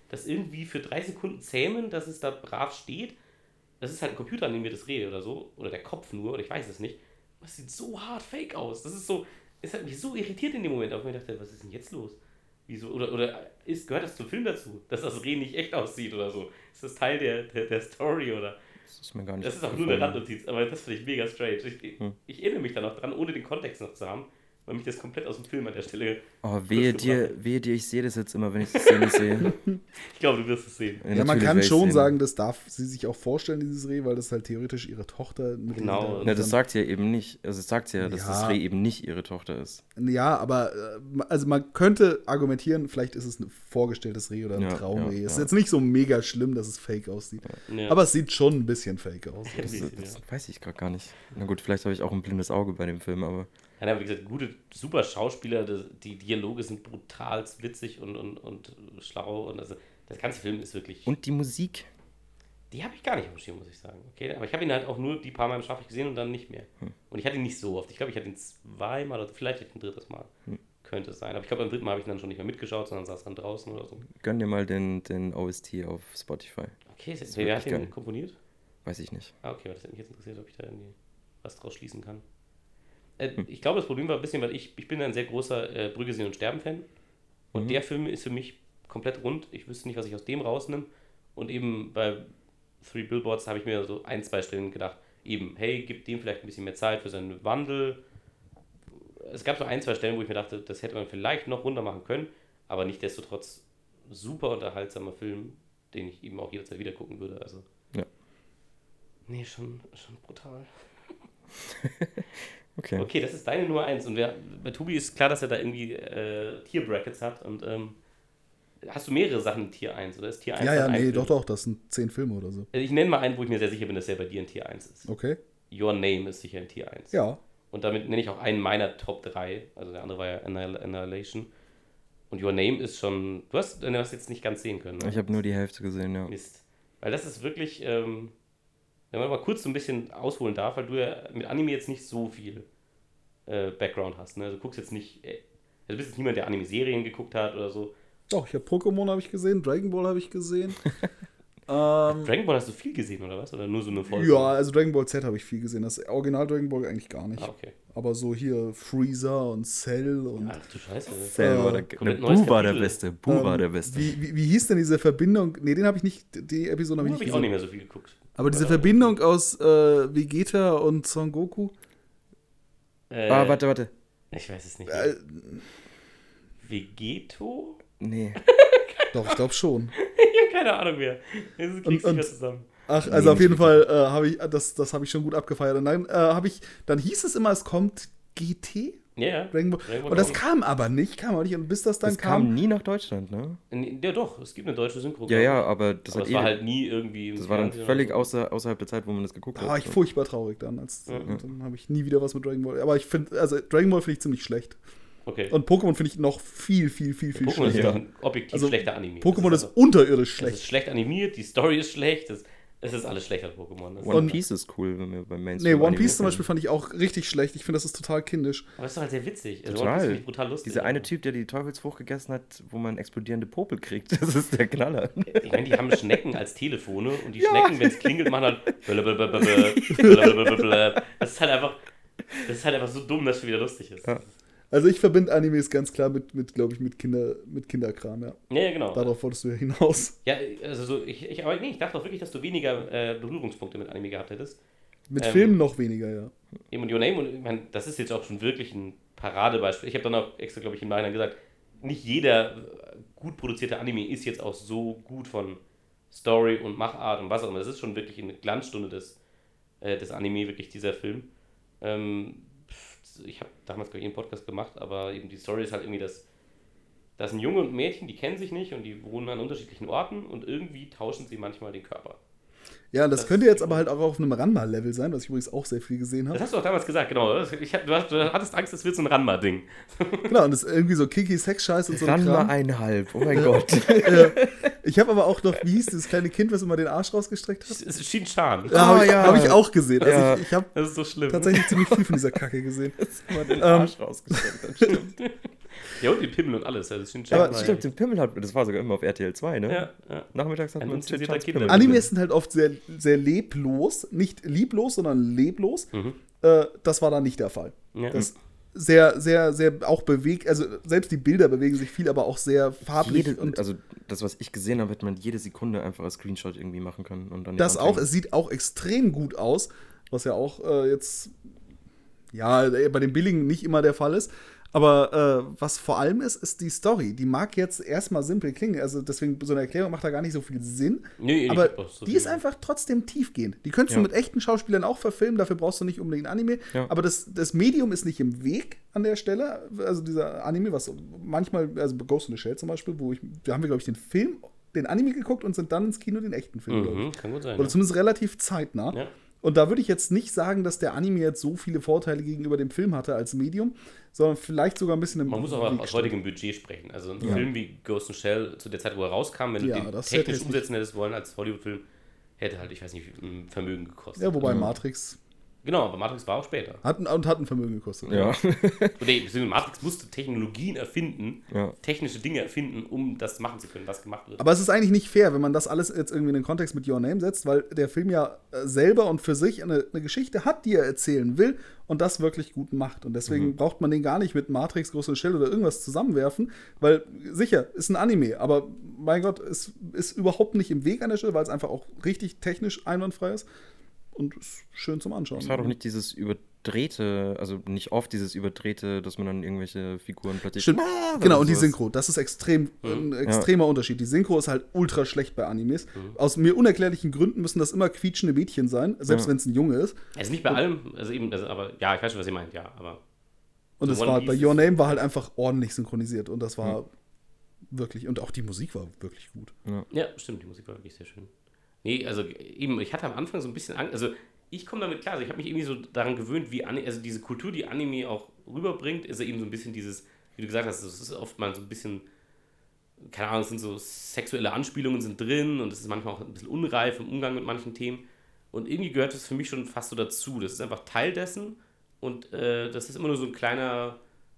das irgendwie für 3 Sekunden zähmen, dass es da brav steht. Das ist halt ein computeranimiertes Reh oder so. Oder der Kopf nur, oder ich weiß es nicht. Das sieht so hart fake aus. Das ist so, es hat mich so irritiert in dem Moment. Aber ich dachte, was ist denn jetzt los? Wieso? Oder gehört das zum Film dazu, dass das Reh nicht echt aussieht oder so? Ist das Teil der Story oder? Das ist mir gar nicht Das ist auch nur eine Randnotiz, aber das finde ich mega strange. Ich erinnere mich da noch dran, ohne den Kontext noch zu haben, weil mich das komplett aus dem Film an der Stelle. Oh, wehe dir, ich sehe das jetzt immer, wenn ich die Szene sehe. Ich glaube, du wirst es sehen. Ja, man natürlich kann werde ich schon sehen. sagen, das darf sie sich auch vorstellen, dieses Reh, weil das halt theoretisch ihre Tochter mit Genau. Na, das sagt sie ja eben nicht. Also es sagt ja, dass Ja. das Reh eben nicht ihre Tochter ist. Ja, aber also man könnte argumentieren, vielleicht ist es ein vorgestelltes Reh oder ein Ja, Traumreh. ja, Es ist ja. jetzt nicht so mega schlimm, dass es fake aussieht. Ja. Aber es sieht schon ein bisschen fake aus. Ja, Das, bisschen, das weiß ich gerade gar nicht. Na gut, vielleicht habe ich auch ein blindes Auge bei dem Film, aber Ja, aber wie gesagt, gute, super Schauspieler, die Dialoge sind brutal witzig und schlau. Und also, das ganze Film ist wirklich. und die Musik. Die habe ich gar nicht auf dem Schirm, muss ich sagen. Okay, aber ich habe ihn halt auch nur die paar Mal im Schaffe gesehen und dann nicht mehr. Und ich hatte ihn nicht so oft. Ich glaube, ich hatte ihn 2-mal oder vielleicht ein drittes Mal. Könnte es sein. Aber ich glaube, beim dritten Mal habe ich ihn dann schon nicht mehr mitgeschaut, sondern saß dann draußen oder so. Gönn dir mal den OST auf Spotify. Okay, ist wer hat wirklich den geil. komponiert? Weiß ich nicht. Ah, okay, weil das hätte mich jetzt interessiert, ob ich da irgendwie was draus schließen kann. Ich glaube, das Problem war ein bisschen, weil ich bin ein sehr großer Brügge sehen und sterben-Fan. Und der Film ist für mich komplett rund. Ich wüsste nicht, was ich aus dem rausnehme. Und eben bei Three Billboards habe ich mir so 1-2 Stellen gedacht, eben, hey, gib dem vielleicht ein bisschen mehr Zeit für seinen Wandel. Es gab so 1-2 Stellen, wo ich mir dachte, das hätte man vielleicht noch runter machen können, aber nichtsdestotrotz super unterhaltsamer Film, den ich eben auch jederzeit wieder gucken würde. Also. Ja. Nee, schon brutal. Okay. Okay, das ist deine Nummer 1. Und bei Tobi ist klar, dass er da irgendwie Tier-Brackets hat. Und hast du mehrere Sachen in Tier 1? Oder ist Tier 1 Ja, dann ein Film? doch, das sind 10 Filme oder so. Ich nenne mal einen, wo ich mir sehr sicher bin, dass er bei dir in Tier 1 ist. Okay. Your Name ist sicher in Tier 1. Ja. Und damit nenne ich auch einen meiner Top 3. Also der andere war ja Annihilation. Und Your Name ist schon. Du hast jetzt nicht ganz sehen können. Ne? Ich habe nur die Hälfte gesehen, ja. Mist. Weil das ist wirklich. Wenn man mal kurz so ein bisschen ausholen darf, weil du ja mit Anime jetzt nicht so viel Background hast. Ne? Also du guckst jetzt nicht. Du bist jetzt niemand, der Anime-Serien geguckt hat oder so. Doch, ich habe Pokémon habe ich gesehen, Dragon Ball habe ich gesehen. Dragon Ball hast du viel gesehen, oder was? Oder nur so eine Folge? Ja, also Dragon Ball Z habe ich viel gesehen. Das Original Dragon Ball eigentlich gar nicht. Ah, okay. Aber so hier Freezer und Cell und. Ach du Scheiße. Cell war komplett neues Boo war der Kapitel. Beste. Boo war der Beste. Wie hieß denn diese Verbindung? Nee, den habe ich nicht, die Episode habe ich Habe nicht ich auch nicht gesehen. mehr so viel geguckt. Aber diese Verbindung aus Vegeta und Son Goku. Warte. Ich weiß es nicht. Vegeto? Nee. Doch, ich glaube schon. Ich habe keine Ahnung mehr. Das kriegst du nicht mehr zusammen. Ach, also auf jeden Fall habe ich, das habe ich schon gut abgefeiert. Und dann hieß es immer, es kommt GT, Ja, Dragon Ball. Dragon Ball Und das auch. kam aber nicht. Und bis das dann Das kam nie nach Deutschland, ne? Ja, doch, es gibt eine deutsche Synchro. Ja, ja, aber das Aber hat es war halt nie irgendwie. Im das war dann Fernsehen völlig oder so. außerhalb der Zeit, wo man das geguckt Da war hat. ich furchtbar traurig dann. Und dann habe ich nie wieder was mit Dragon Ball. Aber ich finde, also Dragon Ball finde ich ziemlich schlecht. Okay. Und Pokémon finde ich noch viel, viel, viel, viel Pokémon ist schlechter. doch ein objektiv Also, schlechter Anime. Pokémon Das ist unterirdisch Es ist schlecht. schlecht animiert, die Story ist schlecht, es ist alles schlecht an Pokémon. Das One Und- Piece ist cool, wenn wir beim Nee, Mainstream One Piece zum Beispiel fand ich auch richtig schlecht. Ich finde, das ist total kindisch. aber es ist doch halt sehr witzig. Also Total. One Piece finde ich brutal lustig. Dieser eine Typ, der die Teufelsfrucht gegessen hat, wo man explodierende Popel kriegt, das ist der Knaller. Ich meine, die haben Schnecken als Telefone und die Schnecken, wenn es klingelt, machen halt blablabla. Das ist halt einfach so dumm, dass es wieder lustig ist. Ja. Also ich verbinde Animes ganz klar mit glaube ich, mit Kinderkram, ja. Ja, genau. Darauf wolltest du ja hinaus. Ja, also so, aber nee, ich dachte auch wirklich, dass du weniger Berührungspunkte mit Anime gehabt hättest. Mit Filmen noch weniger, ja. Eben und Your Name, und ich meine, das ist jetzt auch schon wirklich ein Paradebeispiel. Ich habe dann auch extra, glaube ich, im Nachhinein gesagt, nicht jeder gut produzierte Anime ist jetzt auch so gut von Story und Machart und was auch immer. Das ist schon wirklich eine Glanzstunde des Anime, wirklich dieser Film. Ich habe damals, glaube ich, einen Podcast gemacht, aber eben die Story ist halt irgendwie, dass ein Junge und ein Mädchen, die kennen sich nicht und die wohnen an unterschiedlichen Orten und irgendwie tauschen sie manchmal den Körper. Ja, das Das könnte ist jetzt die aber halt auch auf einem Ranma-Level sein, was ich übrigens auch sehr viel gesehen Das habe. hast du auch damals gesagt, genau. Du hattest Angst, das wird so ein Ranma-Ding. Genau, und das ist irgendwie so Kiki-Sex-Scheiß und so ein Ranma Kram. 1,5, oh mein Gott. Ich habe aber auch noch, wie hieß dieses kleine Kind, was immer den Arsch rausgestreckt hat? Es ist Shin-Chan. Ja, ja. Habe ich auch gesehen. Also Ja. ich habe Das ist so schlimm. tatsächlich ziemlich viel von dieser Kacke gesehen. Mal den Arsch rausgesteckt, das stimmt. Ja, und die Pimmel und alles. Also Shin Aber Chan war Stimmt, den Pimmel das war sogar immer auf RTL 2, ne? ja. Nachmittags hat Ein man unzensierter Chit-Chats Kinderfilm. Pimmel. Animes sind halt oft sehr, sehr leblos. Nicht lieblos, sondern leblos. Mhm. Das war da nicht der Fall. Ja. Das sehr, sehr, sehr auch bewegt. Also selbst die Bilder bewegen sich viel, aber auch sehr farblich. Also das, was ich gesehen habe, hätte man jede Sekunde einfach als Screenshot irgendwie machen können. Und dann das die auch. Wand Es sieht auch extrem gut aus, was ja auch jetzt bei den billigen nicht immer der Fall ist. Aber was vor allem ist die Story. Die mag jetzt erstmal simpel klingen. Also deswegen, so eine Erklärung macht da gar nicht so viel Sinn. Nee, aber ich hab auch so die viel- ist einfach trotzdem tiefgehend. Die könntest du Ja. mit echten Schauspielern auch verfilmen. Dafür brauchst du nicht unbedingt ein Anime. Ja. Aber das Medium ist nicht im Weg an der Stelle. Also dieser Anime, was manchmal, also Ghost in the Shell zum Beispiel, da haben wir, glaube ich, den Anime geguckt und sind dann ins Kino den echten Film, glaube ich. Mhm, kann gut sein. Oder Ja. zumindest relativ zeitnah. Ja. Und da würde ich jetzt nicht sagen, dass der Anime jetzt so viele Vorteile gegenüber dem Film hatte als Medium, sondern vielleicht sogar ein bisschen im Man muss auch Weg aus steht. heutigem Budget sprechen. Also ein Film wie Ghost in the Shell zu der Zeit, wo er rauskam, wenn du Ja, den das hätte technisch jetzt umsetzen hättest wollen als Hollywood-Film, hätte halt, ich weiß nicht, ein Vermögen gekostet. Ja, wobei Matrix Genau, aber Matrix war auch später. hat ein Vermögen gekostet. Ja. Nee, beziehungsweise Matrix musste Technologien erfinden, Ja. technische Dinge erfinden, um das machen zu können, was gemacht wird. Aber es ist eigentlich nicht fair, wenn man das alles jetzt irgendwie in den Kontext mit Your Name setzt, weil der Film ja selber und für sich eine Geschichte hat, die er erzählen will und das wirklich gut macht. Und deswegen braucht man den gar nicht mit Matrix, Ghost in the Shell oder irgendwas zusammenwerfen, weil sicher, ist ein Anime, aber mein Gott, es ist überhaupt nicht im Weg an der Stelle, weil es einfach auch richtig technisch einwandfrei ist und ist schön zum Anschauen. Es war doch nicht dieses überdrehte, also nicht oft dieses überdrehte, dass man dann irgendwelche Figuren plötzlich. Stimmt. oder Genau, und die sowas. Synchro, das ist ein extremer Unterschied. Die Synchro ist halt ultra schlecht bei Animes. Aus mir unerklärlichen Gründen müssen das immer quietschende Mädchen sein, selbst wenn es ein Junge ist. Also nicht bei allem, also eben, aber ja, ich weiß schon, was ihr meint, ja, aber Und So es One war bei Piece Your ist- Name war halt einfach ordentlich synchronisiert und das war wirklich, und auch die Musik war wirklich gut. ja, stimmt, die Musik war wirklich sehr schön. Nee, also eben, ich hatte am Anfang so ein bisschen Angst, also ich komme damit klar, also ich habe mich irgendwie so daran gewöhnt, wie also diese Kultur, die Anime auch rüberbringt, ist ja eben so ein bisschen dieses, wie du gesagt hast, es ist oft mal so ein bisschen, keine Ahnung, es sind so sexuelle Anspielungen sind drin und es ist manchmal auch ein bisschen unreif im Umgang mit manchen Themen und irgendwie gehört das für mich schon fast so dazu, das ist einfach Teil dessen und das ist immer nur so ein kleiner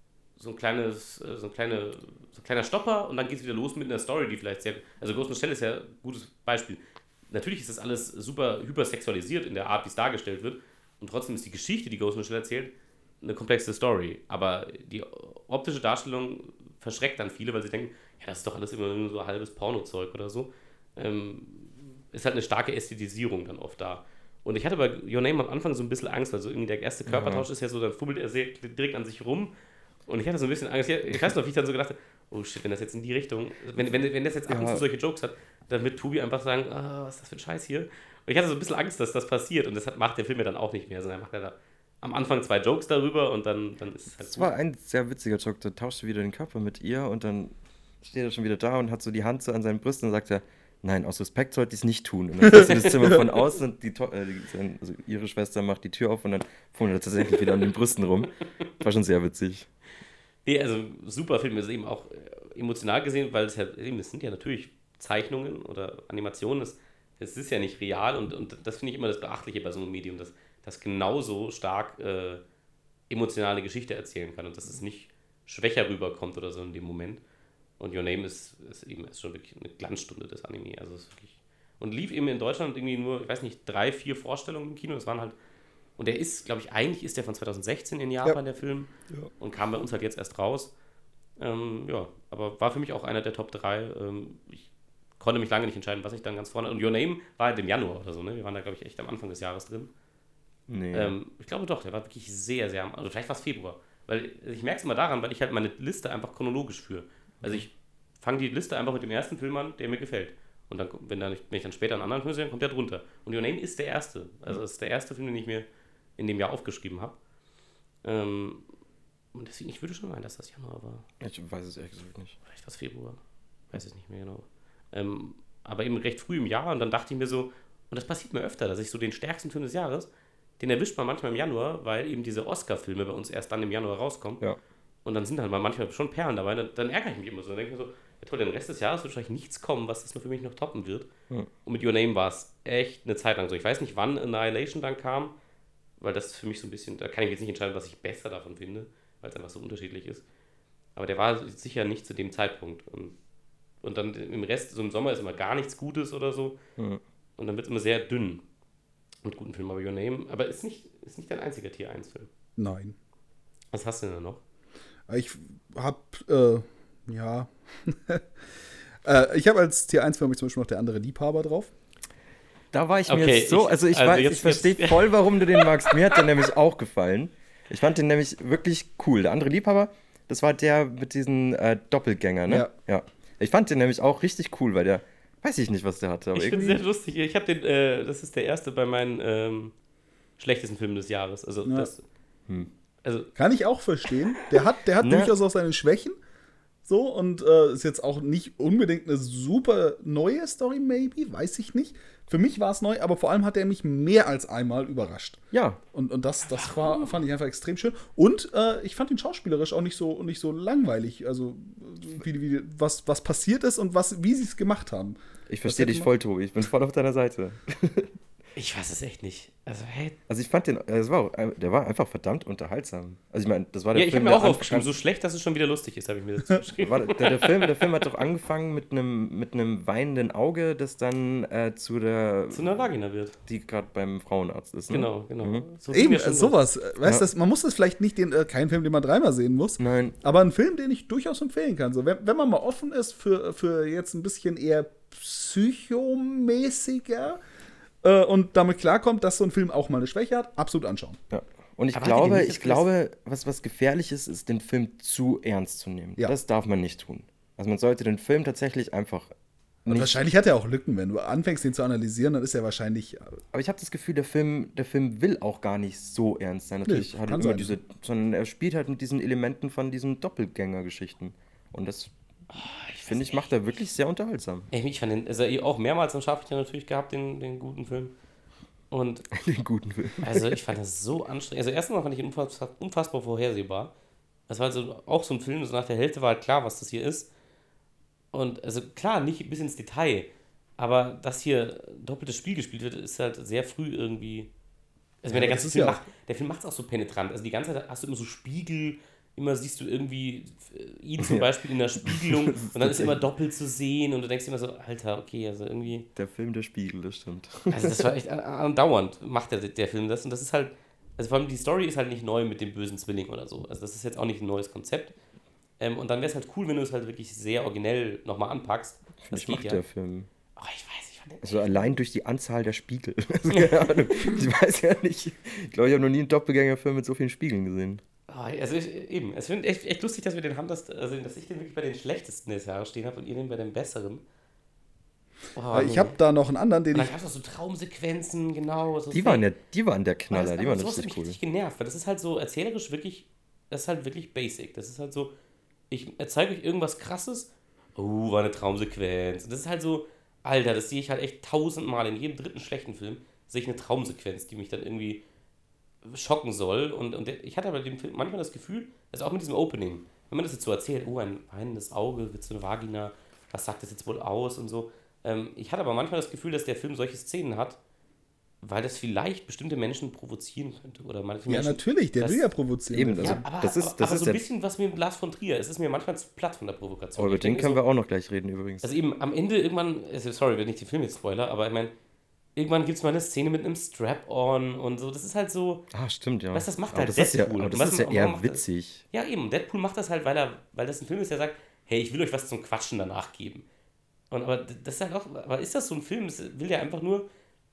Stopper und dann geht es wieder los mit einer Story, die vielleicht sehr, also Ghost in the Shell ist ja ein gutes Beispiel. Natürlich ist das alles super hypersexualisiert in der Art, wie es dargestellt wird und trotzdem ist die Geschichte, die Ghost in the Shell erzählt, eine komplexe Story, aber die optische Darstellung verschreckt dann viele, weil sie denken, ja, das ist doch alles immer nur so halbes Pornozeug oder so. Ist halt eine starke Ästhetisierung dann oft da. Und ich hatte bei Your Name am Anfang so ein bisschen Angst, also irgendwie der erste Körpertausch ist ja so, dann fummelt er direkt an sich rum und ich hatte so ein bisschen Angst, ich weiß noch, wie ich dann so gedacht habe, oh shit, wenn das jetzt in die Richtung, wenn das jetzt ab und zu solche Jokes hat, dann wird Tobi einfach sagen, was ist das für ein Scheiß hier? Und ich hatte so ein bisschen Angst, dass das passiert und das macht der Film ja dann auch nicht mehr, sondern macht er da am Anfang 2 Jokes darüber und dann ist es halt Das war ein sehr witziger Joke, da tauscht er wieder den Körper mit ihr und dann steht er schon wieder da und hat so die Hand so an seinen Brüsten und sagt er, nein, aus Respekt sollte ich es nicht tun. Und dann ist das Zimmer von außen und also ihre Schwester macht die Tür auf und dann fummelt er tatsächlich wieder an den Brüsten rum. War schon sehr witzig. Nee, also super Film, ist eben auch emotional gesehen, weil es ja eben, es sind ja natürlich Zeichnungen oder Animationen, es ist ja nicht real und das finde ich immer das Beachtliche bei so einem Medium, dass das genauso stark emotionale Geschichte erzählen kann und dass es nicht schwächer rüberkommt oder so in dem Moment. Und Your Name ist schon wirklich eine Glanzstunde des Anime, also es ist wirklich und lief eben in Deutschland irgendwie nur, ich weiß nicht, 3, 4 Vorstellungen im Kino, das waren halt und der ist, glaube ich, eigentlich ist der von 2016 in Japan, der Film, und kam bei uns halt jetzt erst raus. Aber war für mich auch einer der Top 3. Ich konnte mich lange nicht entscheiden, was ich dann ganz vorne. Und Your Name war halt im Januar oder so, ne? Wir waren da, glaube ich, echt am Anfang des Jahres drin. Nee. Ich glaube doch, der war wirklich sehr, sehr also vielleicht war es Februar. Weil ich merke es immer daran, weil ich halt meine Liste einfach chronologisch führe. Also ich fange die Liste einfach mit dem ersten Film an, der mir gefällt. Und dann, wenn ich dann später einen anderen Film sehe, dann kommt der drunter. Und Your Name ist der erste. Also das ist der erste Film, den ich mir in dem Jahr aufgeschrieben habe. Und deswegen, ich würde schon meinen, dass das Januar war. Ich weiß es ehrlich gesagt nicht. Vielleicht war es Februar. Weiß es nicht mehr genau. Aber eben recht früh im Jahr und dann dachte ich mir so, und das passiert mir öfter, dass ich so den stärksten Film des Jahres, den erwischt man manchmal im Januar, weil eben diese Oscar-Filme bei uns erst dann im Januar rauskommen. Ja. Und dann sind halt mal manchmal schon Perlen dabei. Dann ärgere ich mich immer so. Dann denke ich mir so, ja toll, den Rest des Jahres wird wahrscheinlich nichts kommen, was das nur für mich noch toppen wird. Ja. Und mit Your Name war es echt eine Zeit lang so. Ich weiß nicht, wann Annihilation dann kam, weil das für mich so ein bisschen, da kann ich jetzt nicht entscheiden, was ich besser davon finde, weil es einfach so unterschiedlich ist. Aber der war sicher nicht zu dem Zeitpunkt. Und dann im Rest, so im Sommer ist immer gar nichts Gutes oder so. Mhm. Und dann wird es immer sehr dünn mit guten Filmen. Aber Your Name, aber ist nicht dein einziger Tier 1-Film. Nein. Was hast du denn da noch? Ich hab, ja. Ich habe als Tier 1 Film zum Beispiel noch Der andere Liebhaber drauf. Da war ich mir Okay, jetzt so, ich verstehe voll, warum du den magst. Mir hat der nämlich auch gefallen. Ich fand den nämlich wirklich cool. Der andere Liebhaber, das war der mit diesen Doppelgänger, ne? Ja. Ich fand den nämlich auch richtig cool, weil der, weiß ich nicht, was der hatte. Aber Ich finde irgendwie es sehr lustig. Ich habe das ist der erste bei meinen schlechtesten Filmen des Jahres. Also, Ja. also Kann ich auch verstehen. Der hat Ne? durchaus auch seine Schwächen. So, und ist jetzt auch nicht unbedingt eine super neue Story, maybe, weiß ich nicht. Für mich war es neu, aber vor allem hat er mich mehr als einmal überrascht. Ja, Und das fand ich einfach extrem schön. Und ich fand ihn schauspielerisch auch nicht so langweilig. Also, was passiert ist und wie sie es gemacht haben. ich verstehe dich voll, Tobi. Ich bin voll auf deiner Seite. ich weiß es echt nicht. Also, hey. Also ich fand den, der war einfach verdammt unterhaltsam. Also ich meine, das war der Ja, ich habe Film, mir der auch aufgeschrieben, so schlecht, dass es schon wieder lustig ist, habe ich mir dazu geschrieben. der Film hat doch angefangen mit einem weinenden Auge, das dann zu einer Vagina wird. die gerade beim Frauenarzt ist. Ne? Genau. Mhm. So ging Eben, mir schon sowas. Weißt Ja. du, man muss das vielleicht nicht, kein Film, den man dreimal sehen muss, Nein, aber ein Film, den ich durchaus empfehlen kann. So, wenn man mal offen ist für jetzt ein bisschen eher psychomäßiger und damit klarkommt, dass so ein Film auch mal eine Schwäche hat, absolut anschauen. ja. Und ich Aber hat die glaube, den nicht was gefährlich ist, den Film zu ernst zu nehmen. Ja. Das darf man nicht tun. Also man sollte den Film tatsächlich einfach Und nicht. wahrscheinlich hat er auch Lücken, wenn du anfängst, den zu analysieren, dann ist er wahrscheinlich. Aber ich habe das Gefühl, der Film will auch gar nicht so ernst sein. Natürlich hat er kann immer sein. sondern er spielt halt mit diesen Elementen von diesen Doppelgänger-Geschichten. Und das, finde ich, macht er wirklich sehr unterhaltsam. Ich fand den, also auch mehrmals am Scharfrichter natürlich gehabt, den guten Film. Und Den guten Film. also ich fand das so anstrengend. Also erstens mal fand ich ihn unfassbar vorhersehbar. Das war also auch so ein Film, so nach der Hälfte war halt klar, was das hier ist. Und also klar, nicht bis ins Detail, aber dass hier doppeltes Spiel gespielt wird, ist halt sehr früh irgendwie. Also Ja, der aber ganze das ist Film ja auch- der Film macht es auch so penetrant. Also die ganze Zeit hast du immer so Spiegel, immer siehst du irgendwie ihn zum Beispiel in der Spiegelung und dann ist immer doppelt zu sehen und du denkst immer so, Alter, okay, also irgendwie. Der Film Der Spiegel, das stimmt. Also das war echt andauernd, macht der Film das. Und das ist halt, also vor allem die Story ist halt nicht neu mit dem bösen Zwilling oder so. Also das ist jetzt auch nicht ein neues Konzept. Und dann wäre es halt cool, wenn du es halt wirklich sehr originell nochmal anpackst. Finde ich, macht der Film. Oh, ich weiß, ich fand den Also allein durch die Anzahl der Spiegel. Also, keine Ahnung. Ich weiß ja nicht. Ich glaube, ich habe noch nie einen Doppelgängerfilm mit so vielen Spiegeln gesehen. also ich finde echt lustig, dass wir den haben, dass ich den wirklich bei den schlechtesten des Jahres stehen habe und ihr den bei den besseren. Oh, Ich habe da noch einen anderen, den Und dann ich. gab es auch so Traumsequenzen, genau. So Die waren der Knaller, Aber die waren sowas hat richtig mich cool. richtig genervt, weil das ist halt so erzählerisch wirklich, das ist halt wirklich basic. Das ist halt so, ich zeige euch irgendwas Krasses, war eine Traumsequenz. Und das ist halt so, Alter, das sehe ich halt echt tausendmal in jedem dritten schlechten Film, sehe ich eine Traumsequenz, die mich dann irgendwie schocken soll. Und ich hatte bei dem Film manchmal das Gefühl, also auch mit diesem Opening, wenn man das jetzt so erzählt, ein weinendes Auge, wird so eine Vagina, was sagt das jetzt wohl aus und so. Ich hatte aber manchmal das Gefühl, dass der Film solche Szenen hat, weil das vielleicht bestimmte Menschen provozieren könnte. Oder manche Ja, Menschen, natürlich, der das- will ja provozieren. Eben, also Ja, aber, das ist aber so der. ein bisschen was mit Lars von Trier. Es ist mir manchmal zu platt von der Provokation. Aber über Ich den denke können so, wir auch noch gleich reden übrigens. Also eben am Ende irgendwann, also sorry, wenn ich den Film jetzt spoiler, aber ich meine, irgendwann gibt es mal eine Szene mit einem Strap-on und so. Das ist halt so, Stimmt, ja. weißt du, das macht Aber halt das ist ja, Deadpool. aber Und das was ist ja man- eher warum macht das? witzig. ja eben, Deadpool macht das halt, weil das ein Film ist, der sagt, hey, ich will euch was zum Quatschen danach geben. Aber das ist halt auch, aber ist das so ein Film? Das will ja einfach nur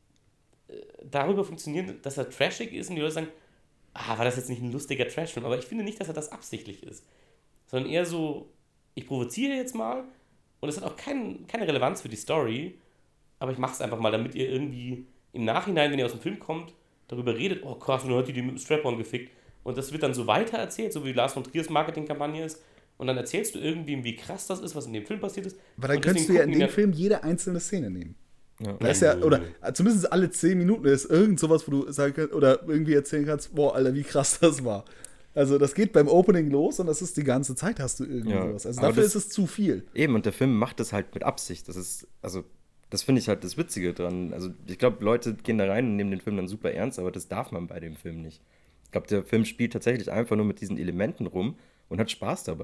darüber funktionieren, dass er trashig ist und die Leute sagen, war das jetzt nicht ein lustiger Trashfilm? Aber ich finde nicht, dass er das absichtlich ist. Sondern eher so, ich provoziere jetzt mal und es hat auch keine Relevanz für die Story, aber ich mache es einfach mal, damit ihr irgendwie im Nachhinein, wenn ihr aus dem Film kommt, darüber redet, oh krass, und dann hat die mit dem Strap-on gefickt. Und das wird dann so weiter erzählt, so wie Lars von Triers Marketingkampagne ist. Und dann erzählst du irgendwie, wie krass das ist, was in dem Film passiert ist. Aber dann Und könntest du deswegen ja in gucken dem die Film jede einzelne Szene nehmen. Ja. Da ist ja, oder zumindest alle 10 Minuten ist irgend sowas, wo du sagen kannst, oder irgendwie erzählen kannst, boah, Alter, wie krass das war. Also das geht beim Opening los und das ist die ganze Zeit, hast du irgendwie Ja, sowas. Also aber dafür das- ist es zu viel. Eben, und der Film macht das halt mit Absicht. Das finde ich halt das Witzige dran. Also, ich glaube, Leute gehen da rein und nehmen den Film dann super ernst, aber das darf man bei dem Film nicht. Ich glaube, der Film spielt tatsächlich einfach nur mit diesen Elementen rum und hat Spaß dabei.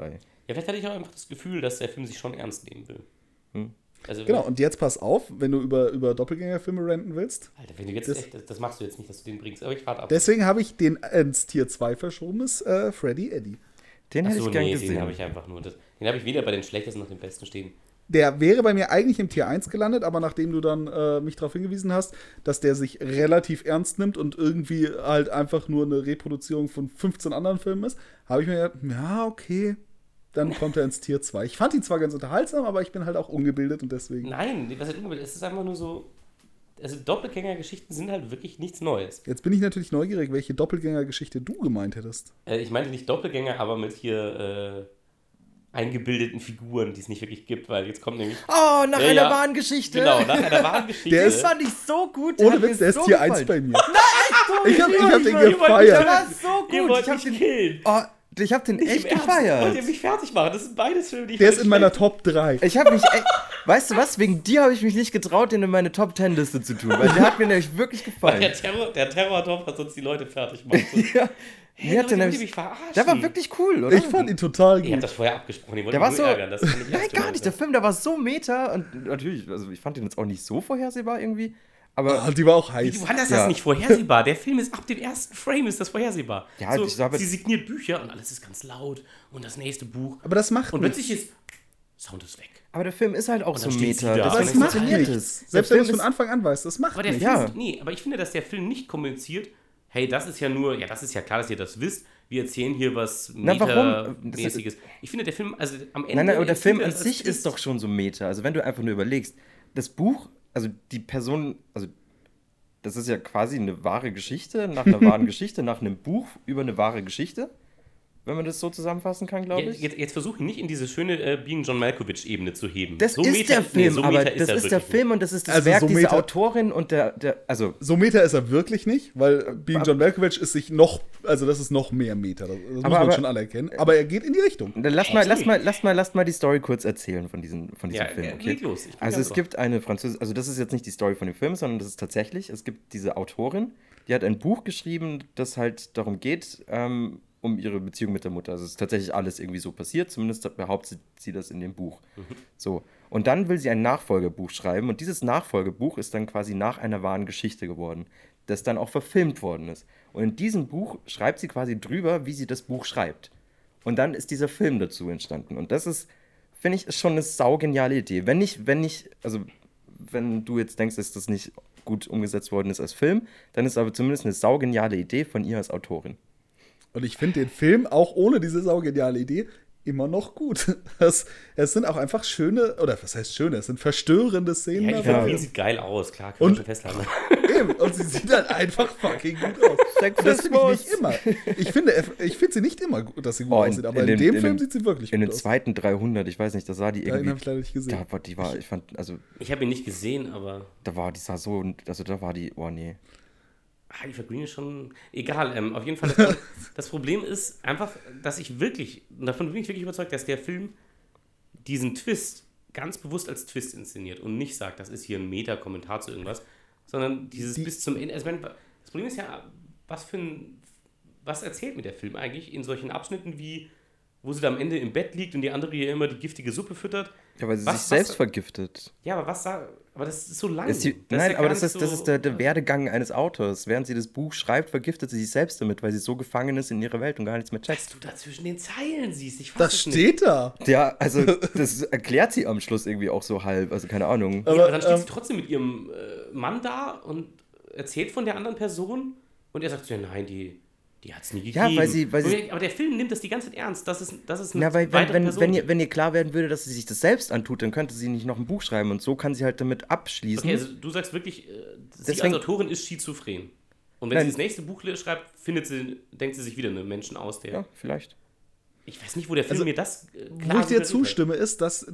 Ja, vielleicht hatte ich auch einfach das Gefühl, dass der Film sich schon ernst nehmen will. Hm. Also, Genau, und jetzt pass auf, wenn du über Doppelgängerfilme ranten willst. Alter, wenn du jetzt das machst du jetzt nicht, dass du den bringst, aber ich warte ab. Deswegen habe ich den ins Tier 2 verschoben, ist Freddy Eddie. Den hätte Achso, ich gern nee, gesehen. den habe ich einfach nur. Den habe ich weder bei den schlechtesten noch den besten stehen. Der wäre bei mir eigentlich im Tier 1 gelandet, aber nachdem du dann mich darauf hingewiesen hast, dass der sich relativ ernst nimmt und irgendwie halt einfach nur eine Reproduzierung von 15 anderen Filmen ist, habe ich mir gedacht, ja, okay, dann kommt er ins Tier 2. Ich fand ihn zwar ganz unterhaltsam, aber ich bin halt auch ungebildet und deswegen. Nein, was halt ungebildet, es ist einfach nur so. Also Doppelgängergeschichten sind halt wirklich nichts Neues. Jetzt bin ich natürlich neugierig, welche Doppelgängergeschichte du gemeint hättest. Ich meinte nicht Doppelgänger, aber mit hier eingebildeten Figuren, die es nicht wirklich gibt, weil jetzt kommt nämlich. Oh, nach Ja, einer ja. wahren Geschichte. Genau, nach einer wahren Geschichte. Der Das ist- fand ich so gut. Ohne hat mir Witz, der ist so Tier 1 gefallen. bei mir. Nein, Ich hab den wollt mich gefeiert. Der war so Ihr gut. wollt Ich hab mich den, killen. oh, ich hab den echt Wollt ihr gefeiert. mich fertig machen? Das sind beides Filme, die ich Der ist fand in meiner schlecht. Top 3. Ich habe mich echt, weißt du was, wegen dir habe ich mich nicht getraut, den in meine Top 10 Liste zu tun, weil der hat mir nämlich wirklich Weil gefallen. der Terror-Top hat sonst die Leute fertig gemacht. So, Ja, hey, mir hat der Leute, wollt ihr nämlich, mich verarschen? der war wirklich cool, oder? Ich fand ihn total Ihr habt gut. das vorher abgesprochen, ihr wollt Der mich war nur so, ärgern. Das kann ich nein, erst gar tun, nicht, der Film, der war so meta und natürlich, also ich fand den jetzt auch nicht so vorhersehbar irgendwie, aber Ah, die war auch Wie, heiß. du fandest Ja. das nicht vorhersehbar. Der Film ist ab dem ersten Frame ist das vorhersehbar. Ja, so, ich glaube- sie signiert Bücher und alles ist ganz laut und das nächste Buch. Aber das macht Und nichts. plötzlich ist Sound ist weg. aber der Film ist halt auch Und so dann steht sie meta, da. Aber deswegen das macht funktioniert nichts. es. Selbst wenn du es von Anfang an weißt, das macht Aber der nichts. Film, Ja. nee, aber ich finde, dass der Film nicht kommuniziert, hey, das ist ja nur, ja, das ist ja klar, dass ihr das wisst. Wir erzählen hier was Na, warum? Meta-mäßiges. Ich finde, der Film, also am Ende. Nein, nein, aber der Film erzählt an er das sich als ist doch schon so meta. Also wenn du einfach nur überlegst, das Buch, also die Person, also das ist ja quasi eine wahre Geschichte, nach einer wahren Geschichte, nach einem Buch über eine wahre Geschichte, wenn man das so zusammenfassen kann, glaube ich. Jetzt versuche ich nicht in diese schöne Being John Malkovich-Ebene zu heben. Das So ist meta- der Film, so aber meta ist das er ist der wirklich Film und das ist das Also Werk so dieser meta- Autorin und also So meta ist er wirklich nicht, weil Being John Malkovich ist sich noch, also das ist noch mehr Meta. Das muss man aber- schon anerkennen. Aber er geht in die Richtung. dann lass mal die Story kurz erzählen von diesem Ja, Film, okay? leg los. Ich bin Also ganz es gibt eine französische, also das ist jetzt nicht die Story von dem Film, sondern das ist tatsächlich, es gibt diese Autorin, die hat ein Buch geschrieben, das halt darum geht, um ihre Beziehung mit der Mutter. Also es ist tatsächlich alles irgendwie so passiert, zumindest behauptet sie das in dem Buch. So. Und dann will sie ein Nachfolgebuch schreiben und dieses Nachfolgebuch ist dann quasi nach einer wahren Geschichte geworden, das dann auch verfilmt worden ist. Und in diesem Buch schreibt sie quasi drüber, wie sie das Buch schreibt. Und dann ist dieser Film dazu entstanden. Und das ist, finde ich, ist schon eine saugeniale Idee. Also wenn du jetzt denkst, dass das nicht gut umgesetzt worden ist als Film, dann ist aber zumindest eine saugeniale Idee von ihr als Autorin. Und ich finde den Film auch ohne diese saugeniale Idee immer noch gut. Es sind auch einfach schöne, oder was heißt schöne, es sind verstörende Szenen Ja, die dabei. Queen sieht geil aus, klar, können wir Und- schon festhalten. Eben, und sie sieht halt einfach fucking gut aus. Und das finde ich nicht immer. Ich finde sie nicht immer gut, dass sie gut Oh, aussieht, aber in dem Film sieht sie wirklich In gut den aus. zweiten 300, ich weiß nicht, da sah die Den habe irgendwie. ich leider nicht gesehen. Ich fand, also, Ich habe ihn nicht gesehen, aber die sah so, also da war die, oh nee. Eva Green ist schon egal. Auf jeden Fall, das Problem ist einfach, dass ich wirklich, und davon bin ich wirklich überzeugt, dass der Film diesen Twist ganz bewusst als Twist inszeniert und nicht sagt, das ist hier ein Meta-Kommentar zu irgendwas, sondern dieses bis zum Ende. Also, das Problem ist ja, was erzählt mir der Film eigentlich in solchen Abschnitten wie, wo sie da am Ende im Bett liegt und die andere ihr immer die giftige Suppe füttert. Ja, weil sie Was- sich selbst was- vergiftet. Ja, aber aber das ist so lang. Ist die, Das ist nein, ja aber gar das ist, nicht das so- ist der Werdegang eines Autors. Während sie das Buch schreibt, vergiftet sie sich selbst damit, weil sie so gefangen ist in ihrer Welt und gar nichts mehr Was checkt. du da zwischen den Zeilen siehst. Ich weiß Das es nicht. steht da. Ja, also das erklärt sie am Schluss irgendwie auch so halb, also keine Ahnung. Ja, aber dann steht ähm, sie trotzdem mit ihrem Mann da und erzählt von der anderen Person und er sagt so, ja, nein, die hat es nie gegeben. Ja, weil sie- Aber der Film nimmt das die ganze Zeit ernst. Das ist eine Ja, weil weitere Person. wenn ihr klar werden würde, dass sie sich das selbst antut, dann könnte sie nicht noch ein Buch schreiben und so kann sie halt damit abschließen. Okay, also du sagst wirklich, sie Deswegen- als Autorin ist schizophren. Und wenn Nein. sie das nächste Buch schreibt, denkt sie sich wieder einen Menschen aus, der... Ja, vielleicht. Ich weiß nicht, wo der Film Also, mir das Wo ich dir suggeriert hat. zustimme, ist, dass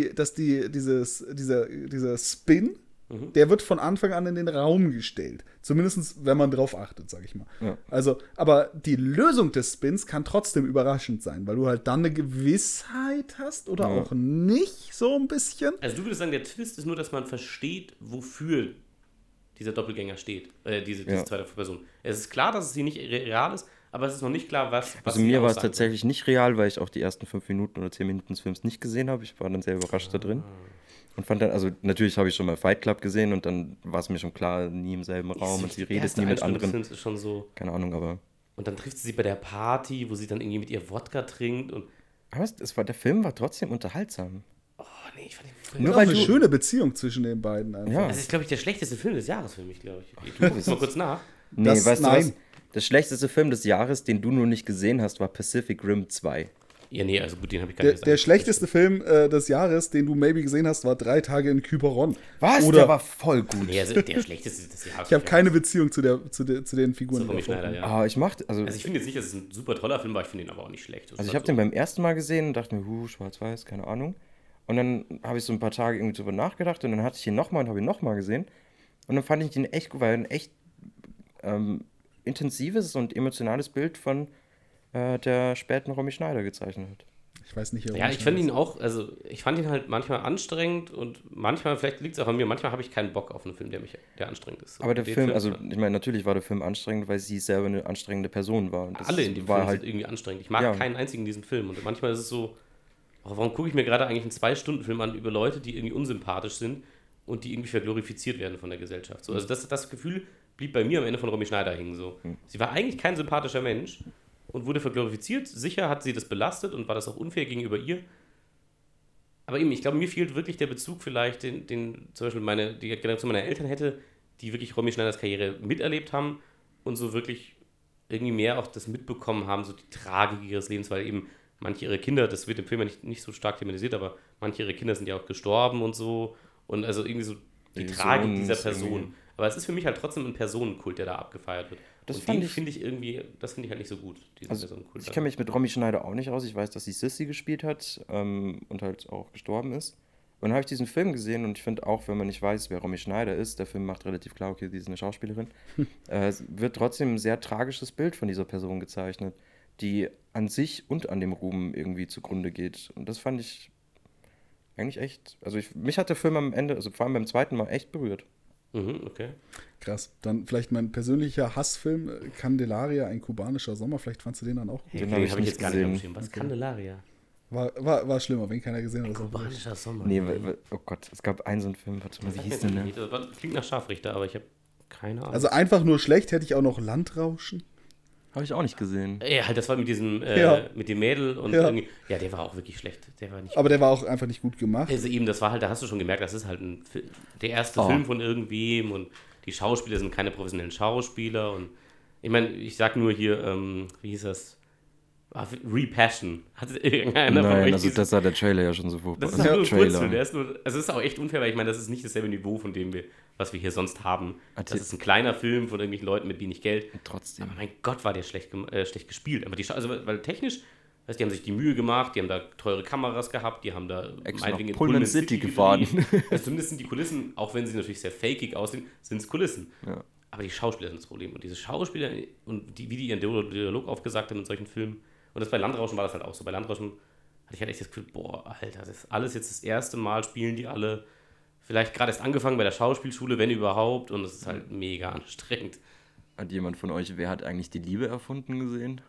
dieser Spin, der wird von Anfang an in den Raum gestellt. Zumindest, wenn man drauf achtet, sag ich mal. Ja. Also, aber die Lösung des Spins kann trotzdem überraschend sein, weil du halt dann eine Gewissheit hast oder auch nicht, so ein bisschen. Also du würdest sagen, der Twist ist nur, dass man versteht, wofür dieser Doppelgänger steht. Diese Ja. zweite Person. Es ist klar, dass es hier nicht real ist, aber es ist noch nicht klar, was Also sie mir war es aussagen will. tatsächlich nicht real, weil ich auch die ersten 5 Minuten oder 10 Minuten des Films nicht gesehen habe. Ich war dann sehr überrascht da drin. Und fand dann, also natürlich habe ich schon mal Fight Club gesehen und dann war es mir schon klar, nie im selben Raum und sie Die redet erste nie mit Einstellung des anderen. Films ist schon so. Keine Ahnung, aber. Und dann trifft sie sie bei der Party, wo sie dann irgendwie mit ihr Wodka trinkt und. Aber der Film war trotzdem unterhaltsam. Oh nee, ich fand den Film. Nur Auch weil eine du- schöne Beziehung zwischen den beiden einfach. Ja. Das ist, glaube ich, der schlechteste Film des Jahres für mich, glaube ich. Du guckst mal kurz nach. Nee, Das- weißt du was? nein. Der schlechteste Film des Jahres, den du nur nicht gesehen hast, war Pacific Rim 2. Ja, nee, also gut, den habe ich gar Der, nicht der gesagt. schlechteste Film des Jahres, den du maybe gesehen hast, war 3 Tage in Quiberon. Was? Oder Der war voll gut. Nee, also der schlechteste des Jahres. ich habe keine Beziehung zu den Figuren. Romy die da Schneider, vorkommen. ja. Ah, ich mochte, also Also ich finde jetzt nicht, dass es ein super toller Film war, ich finde ihn aber auch nicht schlecht. ich habe den beim ersten Mal gesehen und dachte mir, schwarz-weiß, keine Ahnung. Und dann habe ich so ein paar Tage irgendwie drüber nachgedacht und dann hatte ich ihn nochmal und habe ihn nochmal gesehen. Und dann fand ich ihn echt gut, weil er ein echt intensives und emotionales Bild von der späten Romy Schneider gezeichnet hat. Ich weiß nicht, wer Ja, Romy ich fand Schneider ihn auch, also ich fand ihn halt manchmal anstrengend und manchmal, vielleicht liegt es auch an mir, manchmal habe ich keinen Bock auf einen Film, der anstrengend ist. Aber der Den Film, also ja. ich meine, natürlich war der Film anstrengend, weil sie selber eine anstrengende Person war. Und das Alle in dem war Film halt sind irgendwie anstrengend. Ich mag ja. keinen einzigen in diesem Film. Und manchmal ist es so, oh, warum gucke ich mir gerade eigentlich einen 2-Stunden-Film an über Leute, die irgendwie unsympathisch sind und die irgendwie verglorifiziert werden von der Gesellschaft. So, also das Gefühl blieb bei mir am Ende von Romy Schneider hängen. So. Sie war eigentlich kein sympathischer Mensch und wurde verglorifiziert. Sicher hat sie das belastet und war das auch unfair gegenüber ihr. Aber eben, ich glaube, mir fehlt wirklich der Bezug vielleicht, den zum Beispiel die Generation meiner Eltern hätte, die wirklich Romy Schneiders Karriere miterlebt haben und so wirklich irgendwie mehr auch das mitbekommen haben, so die Tragik ihres Lebens, weil eben manche ihre Kinder, das wird im Film ja nicht so stark thematisiert, aber manche ihre Kinder sind ja auch gestorben und so. Und also irgendwie so die Die Tragik Sohn dieser ist Person. irgendwie- Aber es ist für mich halt trotzdem ein Personenkult, der da abgefeiert wird. Das und fand den ich- finde ich irgendwie, das finde ich halt nicht so gut, diesen Also, Personenkult. ich kenne mich mit Romy Schneider auch nicht aus. Ich weiß, dass sie Sissy gespielt hat und halt auch gestorben ist. Und dann habe ich diesen Film gesehen und ich finde auch, wenn man nicht weiß, wer Romy Schneider ist, der Film macht relativ klar, okay, sie ist eine Schauspielerin, es wird trotzdem ein sehr tragisches Bild von dieser Person gezeichnet, die an sich und an dem Ruhm irgendwie zugrunde geht. Und das fand ich eigentlich echt, also mich hat der Film am Ende, also vor allem beim zweiten Mal, echt berührt. Okay. Krass. Dann vielleicht mein persönlicher Hassfilm, Candelaria, ein kubanischer Sommer. Vielleicht fandst du den dann auch gut. Den hab ich hab nicht jetzt gar nicht auf dem gesehen. Schirm. Was Candelaria? War schlimmer, wenn keiner gesehen hat. Ist auch wurscht. Kubanischer Sommer. Nee, oh Gott, es gab einen so einen Film, warte mal, wie hieß der denn? Das klingt nach Scharfrichter, aber ich habe keine Ahnung. Also einfach nur schlecht hätte ich auch noch Landrauschen. Habe ich auch nicht gesehen. Ja, halt, das war mit diesem, Ja. mit dem Mädel und Ja. irgendwie, ja, der war auch wirklich schlecht. Der war nicht Aber der war auch einfach nicht gut gemacht. Also eben, das war halt, da hast du schon gemerkt, das ist halt der erste Oh. Film von irgendwem und die Schauspieler sind keine professionellen Schauspieler und ich meine, ich sag nur hier, wie hieß das? Repassion. Hat irgendeiner von Nein, euch also diesen- das sah der Trailer ja schon so furchtbar. Das ist halt nur ein Trailer. Kurzfilm, der ist nur, also es ist auch echt unfair, weil ich meine, das ist nicht dasselbe Niveau von dem, was wir hier sonst haben. Das ist ein kleiner Film von irgendwelchen Leuten mit wenig Geld. Trotzdem. Aber mein Gott, war der schlecht gespielt. Aber also, weil technisch, weißt, die haben sich die Mühe gemacht, die haben da teure Kameras gehabt, die haben da Extra meinetwegen nach in Pullman City gefahren. gedreht. Also zumindest sind die Kulissen, auch wenn sie natürlich sehr fakig aussehen, sind es Kulissen. Ja. Aber die Schauspieler sind das Problem. Und diese Schauspieler und wie die ihren Dialog aufgesagt haben in solchen Filmen, und das bei Landrauschen war das halt auch so. Bei Landrauschen hatte ich halt echt das Gefühl, boah, Alter, das ist alles jetzt das erste Mal, spielen die alle. Vielleicht gerade erst angefangen bei der Schauspielschule, wenn überhaupt. Und es ist halt mega anstrengend. Hat jemand von euch, wer hat eigentlich die Liebe erfunden gesehen?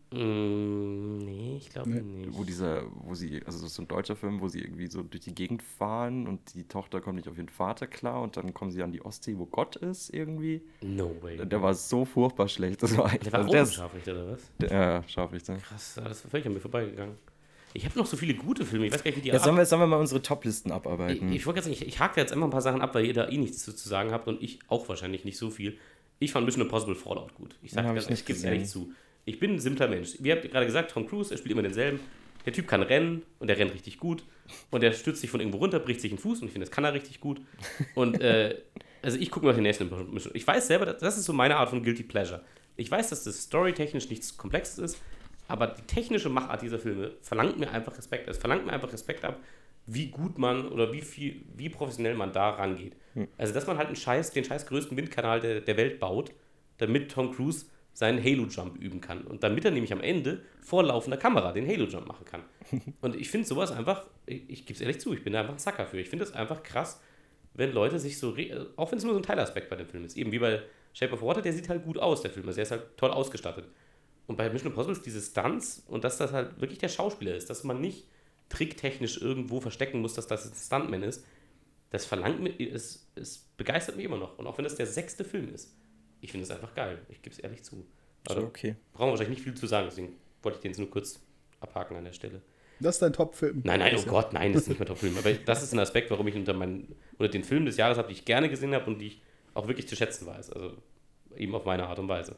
Nee, ich glaube nicht. Wo sie, also das ist so ein deutscher Film, wo sie irgendwie so durch die Gegend fahren und die Tochter kommt nicht auf ihren Vater klar und dann kommen sie an die Ostsee, wo Gott ist irgendwie. No way. Der war so furchtbar schlecht. Das war eigentlich, Der war auch der ein ist, Scharfrichter, oder was? ja, Scharfrichter. Krass, das ist völlig an mir vorbeigegangen. Ich habe noch so viele gute Filme, ich weiß gar nicht, wie die Ja, sollen wir mal unsere Top-Listen abarbeiten? Ich wollte gerade sagen, ich hake da jetzt einfach ein paar Sachen ab, weil ihr da eh nichts zu sagen habt und ich auch wahrscheinlich nicht so viel. Ich fand Mission Impossible Fallout gut. Ich Den hab sage ich ganz nicht ich gebe es gesehen. ehrlich zu. Ich bin ein simpler Mensch. Wie habt ihr gerade gesagt, Tom Cruise, er spielt immer denselben. Der Typ kann rennen und der rennt richtig gut. Und der stürzt sich von irgendwo runter, bricht sich den Fuß und ich finde, das kann er richtig gut. Und also ich gucke mir auch den nächsten Mission. Ich weiß selber, das ist so meine Art von Guilty Pleasure. Ich weiß, dass das storytechnisch nichts Komplexes ist, aber die technische Machart dieser Filme verlangt mir einfach Respekt. Es verlangt mir einfach Respekt ab, wie gut man oder wie professionell man da rangeht. Also, dass man halt den scheiß größten Windkanal der Welt baut, damit Tom Cruise seinen Halo-Jump üben kann. Und damit er nämlich am Ende vor laufender Kamera den Halo-Jump machen kann. Und ich finde sowas einfach, ich gebe es ehrlich zu, ich bin da einfach ein Sucker für. Ich finde es einfach krass, wenn Leute sich so, auch wenn es nur so ein Teilaspekt bei dem Film ist, eben wie bei Shape of Water, der sieht halt gut aus, der Film. Also der ist halt toll ausgestattet. Und bei Mission Impossible ist diese Stunts und dass das halt wirklich der Schauspieler ist, dass man nicht tricktechnisch irgendwo verstecken muss, dass das ein Stuntman ist, das verlangt mir, es begeistert mich immer noch. Und auch wenn das der 6. Film ist, ich finde es einfach geil. Ich gebe es ehrlich zu. So, Aber okay. brauchen wir wahrscheinlich nicht viel zu sagen, deswegen wollte ich den jetzt nur kurz abhaken an der Stelle. Das ist dein Top-Film. Nein, oh Gott, nein, das ist nicht mein Top-Film. Aber das ist ein Aspekt, warum ich unter den Film des Jahres habe, die ich gerne gesehen habe und die ich auch wirklich zu schätzen weiß. Also eben auf meine Art und Weise.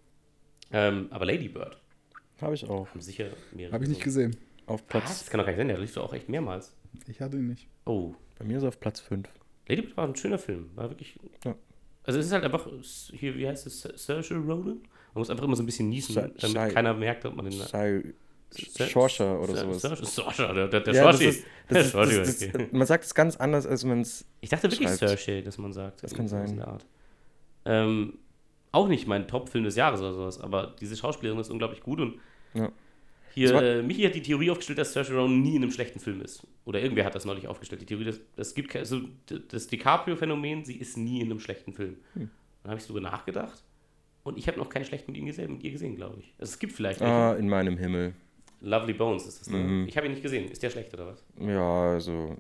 Aber Lady Bird Habe ich auch. haben sicher mehrere. Habe ich nicht gesehen. Auf Was? Platz. Das kann doch gar nicht sein, der lief doch auch echt mehrmals. Ich hatte ihn nicht. Oh, Bei mir ist er auf Platz 5. Lady Bird war ein schöner Film. War wirklich. Ja. Also es ist halt einfach, hier, wie heißt es, Saoirse Ronan? Man muss einfach immer so ein bisschen niesen, damit Shai- keiner merkt, ob man den. Schorscher oder sowas. Saoirse, der Ja, das Schorschi. ist, das ist, Entschuldigung, das okay. man sagt es ganz anders, als man es. Ich dachte wirklich schreibt. Saoirse, dass man sagt. Das kann Irgendwas sein. in der Art. Auch nicht mein Top-Film des Jahres oder sowas, aber diese Schauspielerin ist unglaublich gut und Ja. hier, Michi hat die Theorie aufgestellt, dass Saoirse Ronan nie in einem schlechten Film ist. Oder irgendwer hat das neulich aufgestellt. Die Theorie, das DiCaprio-Phänomen, sie ist nie in einem schlechten Film. Dann habe ich darüber nachgedacht und ich habe noch keinen schlechten mit ihr gesehen, glaube ich. Also es gibt vielleicht welche. In meinem Himmel. Lovely Bones ist das, ne? Ich habe ihn nicht gesehen. Ist der schlecht oder was? Ja, also.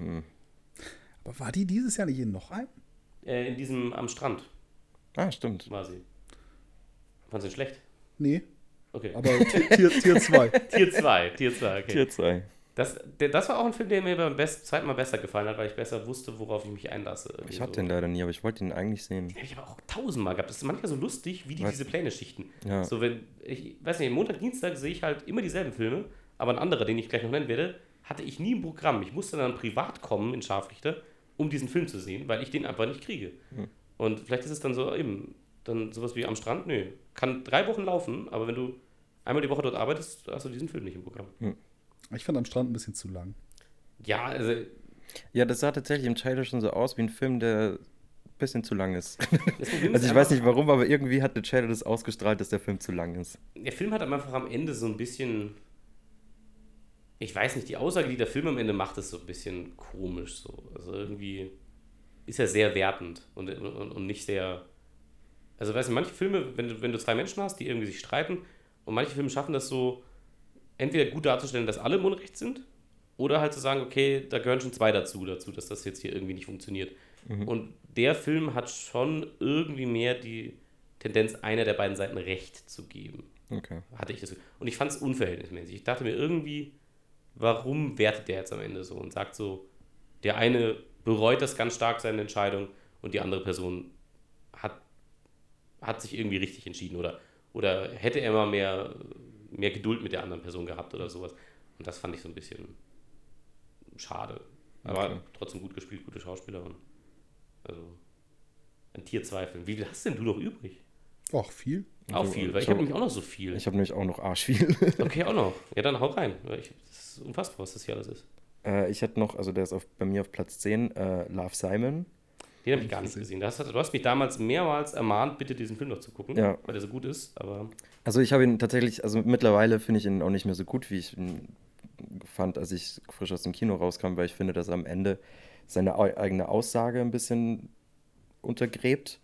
Aber war die dieses Jahr nicht in noch ein? In diesem am Strand Stimmt. war sie. Fandest du ihn schlecht? Nee, Okay. aber Tier 2. Tier 2, okay. Tier 2. Das war auch ein Film, der mir beim zweiten Mal besser gefallen hat, weil ich besser wusste, worauf ich mich einlasse. Irgendwie Ich hatte so. den leider nie, aber ich wollte ihn eigentlich sehen. Den habe ich aber auch 1000-mal gehabt. Das ist manchmal so lustig, wie die Was? diese Pläne schichten. Ja. So, ich weiß nicht, Montag, Dienstag sehe ich halt immer dieselben Filme, aber ein anderer, den ich gleich noch nennen werde, hatte ich nie im Programm. Ich musste dann privat kommen in Scharfrichter, um diesen Film zu sehen, weil ich den einfach nicht kriege. Und vielleicht ist es dann so eben, dann sowas wie am Strand, nö. Kann 3 Wochen laufen, aber wenn du einmal die Woche dort arbeitest, hast du diesen Film nicht im Programm. Ich fand am Strand ein bisschen zu lang. Ja, also Ja, das sah tatsächlich im Trailer schon so aus wie ein Film, der ein bisschen zu lang ist. das Problem ist Also ich einfach, weiß nicht warum, aber irgendwie hat der Trailer das ausgestrahlt, dass der Film zu lang ist. der Film hat einfach am Ende so ein bisschen, ich weiß nicht, die Aussage, die der Film am Ende macht, ist so ein bisschen komisch so. Also irgendwie ist er sehr wertend und nicht sehr, also weißt du, manche Filme, wenn du 2 Menschen hast, die irgendwie sich streiten und manche Filme schaffen das so, entweder gut darzustellen, dass alle im Unrecht sind oder halt zu sagen, okay, da gehören schon 2 dazu, dass das jetzt hier irgendwie nicht funktioniert. Und der Film hat schon irgendwie mehr die Tendenz, einer der beiden Seiten Recht zu geben. Okay. Hatte ich das. Und ich fand es unverhältnismäßig. Ich dachte mir irgendwie, warum wertet der jetzt am Ende so und sagt so, der eine bereut das ganz stark, seine Entscheidung, und die andere Person hat sich irgendwie richtig entschieden oder hätte er mal mehr Geduld mit der anderen Person gehabt oder sowas. Und das fand ich so ein bisschen schade. Aber Okay. trotzdem gut gespielt, gute Schauspielerin. Also ein Tier 2 Film. Wie viel hast denn du noch übrig? Och, viel. Auch Also, viel, weil ich so- habe nämlich auch noch so viel. Ich habe nämlich auch noch arschviel. Okay, auch noch. Ja, dann hau rein. Das ist unfassbar, was das hier alles ist. Ich hätte noch, also der ist bei mir auf Platz 10, Love, Simon. Den habe ich gar nicht gesehen. Du hast mich damals mehrmals ermahnt, bitte diesen Film noch zu gucken, Ja. weil der so gut ist, aber Also ich habe ihn tatsächlich, also mittlerweile finde ich ihn auch nicht mehr so gut, wie ich ihn fand, als ich frisch aus dem Kino rauskam, weil ich finde, dass er am Ende seine eigene Aussage ein bisschen untergräbt.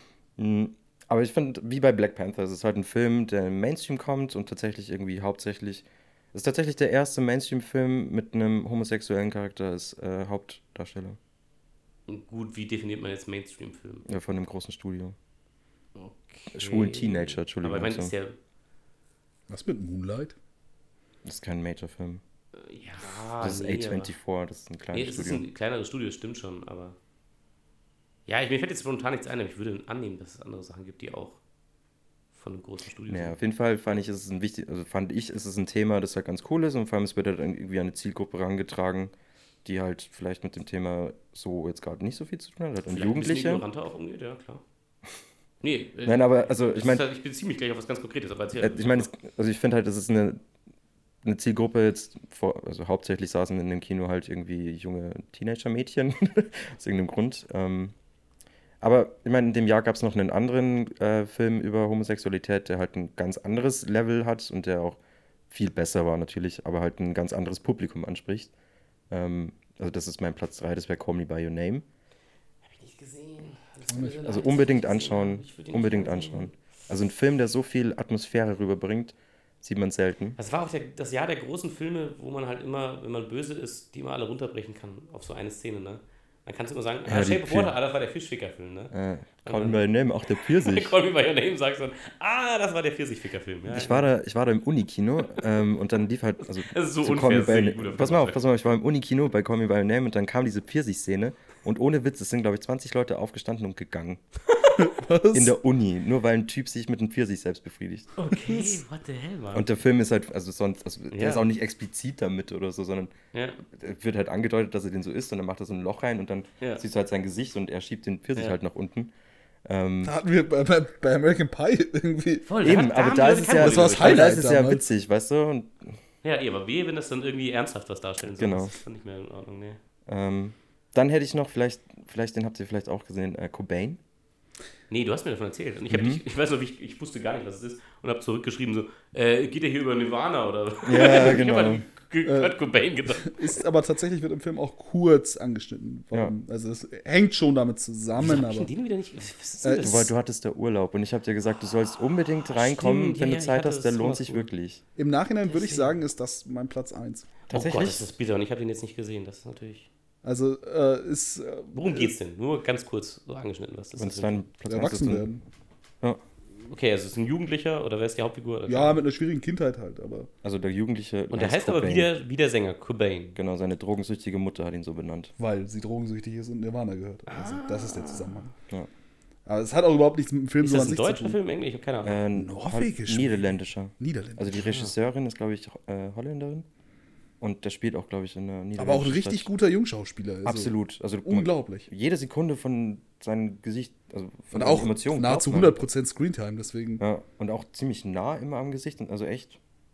Aber ich finde, wie bei Black Panther, es ist halt ein Film, der im Mainstream kommt und tatsächlich irgendwie hauptsächlich, es ist tatsächlich der erste Mainstream-Film mit einem homosexuellen Charakter als Hauptdarsteller. gut, wie definiert man jetzt Mainstream-Film? Ja, von einem großen Studio. Okay. Schwulen Teenager, Entschuldigung. Aber ich meine, so. ist der, Was mit Moonlight? Das ist kein Major-Film. ja, Das ist nee, A24, das ist ein Nee, kleines es ist Studio. ein kleineres Studio, stimmt schon, aber ja, mir fällt jetzt spontan nichts ein, aber ich würde annehmen, dass es andere Sachen gibt, die auch von einem großen Studio Ja, sind. auf jeden Fall fand ich, ist es ein Thema, das halt ganz cool ist, und vor allem es wird halt irgendwie an eine Zielgruppe herangetragen, die halt vielleicht mit dem Thema so jetzt gerade nicht so viel zu tun hat, halt an Vielleicht ein bisschen Jugendliche. ignoranter auch umgeht, ja, klar. Nee, Nein, aber also ich meine, ich beziehe mich gleich auf was ganz Konkretes, aber erzähl. ich meine, also ich finde halt, das ist eine Zielgruppe jetzt, also hauptsächlich saßen in dem Kino halt irgendwie junge Teenager-Mädchen, aus irgendeinem Grund. Aber ich meine, in dem Jahr gab es noch einen anderen Film über Homosexualität, der halt ein ganz anderes Level hat und der auch viel besser war natürlich, aber halt ein ganz anderes Publikum anspricht. Also das ist mein Platz 3, das wäre Call Me By Your Name. Hab ich nicht gesehen. Also unbedingt anschauen, unbedingt anschauen. Also ein Film, der so viel Atmosphäre rüberbringt, sieht man selten. Das war auch das Jahr der großen Filme, wo man halt immer, wenn man böse ist, die immer alle runterbrechen kann auf so eine Szene, ne? Dann kannst du immer sagen, Ja, Shape of Water, das war der Fischficker-Film, ne? Call Me By Your Name, auch der Pfirsich. Call Me By Your Name, sagst du dann, das war der Pfirsichficker-Film. Ja, Ich war da im Unikino und dann lief halt, also Das ist so zu unfair, Call Me das ist By ein Your guter Name. Film. Pass mal auf, ich war im Unikino bei Call Me By Your Name und dann kam diese Pfirsich-Szene und ohne Witz, es sind, glaube ich, 20 Leute aufgestanden und gegangen. Was? In der Uni, nur weil ein Typ sich mit einem Pfirsich selbst befriedigt. Okay, what the hell, Mann. Und der Film ist halt, der Ja. ist auch nicht explizit damit oder so, sondern Ja. wird halt angedeutet, dass er den so isst und dann macht er so ein Loch rein und dann Ja. siehst du halt sein Gesicht und er schiebt den Pfirsich Ja. halt nach unten. Da hatten wir bei American Pie irgendwie. Voll, Eben, da aber haben da die ist es Leute ja, kein Das war das Problem aber da Highlight ist es ja damals. witzig, weißt du? Und, damit. Ja, aber wehe, wenn das dann irgendwie ernsthaft was darstellen soll. Genau. Das ist dann nicht mehr in Ordnung, ne. dann hätte ich noch, vielleicht, den habt ihr vielleicht auch gesehen, Cobain. Nee, du hast mir davon erzählt. Und ich weiß noch, ich wusste gar nicht, was es ist. Und habe zurückgeschrieben so, geht der hier über Nirvana oder? Ja, Ich genau. habe an Kurt Cobain gedacht. Ist aber tatsächlich wird im Film auch kurz angeschnitten. Warum? Also es hängt schon damit zusammen, Wieso hab ich aber. den wieder nicht? Was ist denn das? Du hattest da Urlaub und ich habe dir gesagt, du sollst unbedingt reinkommen, stimmt, wenn ja, du ich Zeit hatte hast, der das lohnt sich Urlaub. wirklich. Im Nachhinein würde ich sagen, ist das mein Platz 1. Oh Tatsächlich? Gott, das ist bitter und ich habe den jetzt nicht gesehen. Das ist natürlich. Also ist Worum geht's denn? Nur ganz kurz so angeschnitten, was das Wenn es ist. dann Platz eins ist, erwachsen dann- werden. Ja, Okay, also es ist ein Jugendlicher oder wer ist die Hauptfigur? Oder Ja, mit einer schwierigen Kindheit halt, aber. also der Jugendliche. Und der heißt aber Cobain. wie der Sänger, Cobain. Genau, seine drogensüchtige Mutter hat ihn so benannt. Weil sie drogensüchtig ist und Nirvana gehört. Also das ist der Zusammenhang. Ja. Aber es hat auch überhaupt nichts mit dem Film Ist so das an ein sich zu deutscher tun. Film, Englisch? Ich habe keine Ahnung. Norwegisch. Niederländischer. Niederländisch. Also die Regisseurin ist, glaube ich, Holländerin. Und der spielt auch, glaube ich, in der niederländischen aber auch ein richtig guter Jungschauspieler. Also Absolut. Also Unglaublich. jede Sekunde von seinem Gesicht, also von Und seinen auch Emotionen. nahezu glaubt man. 100% Screentime, deswegen. Ja, und auch ziemlich nah immer am Gesicht. Und also echt.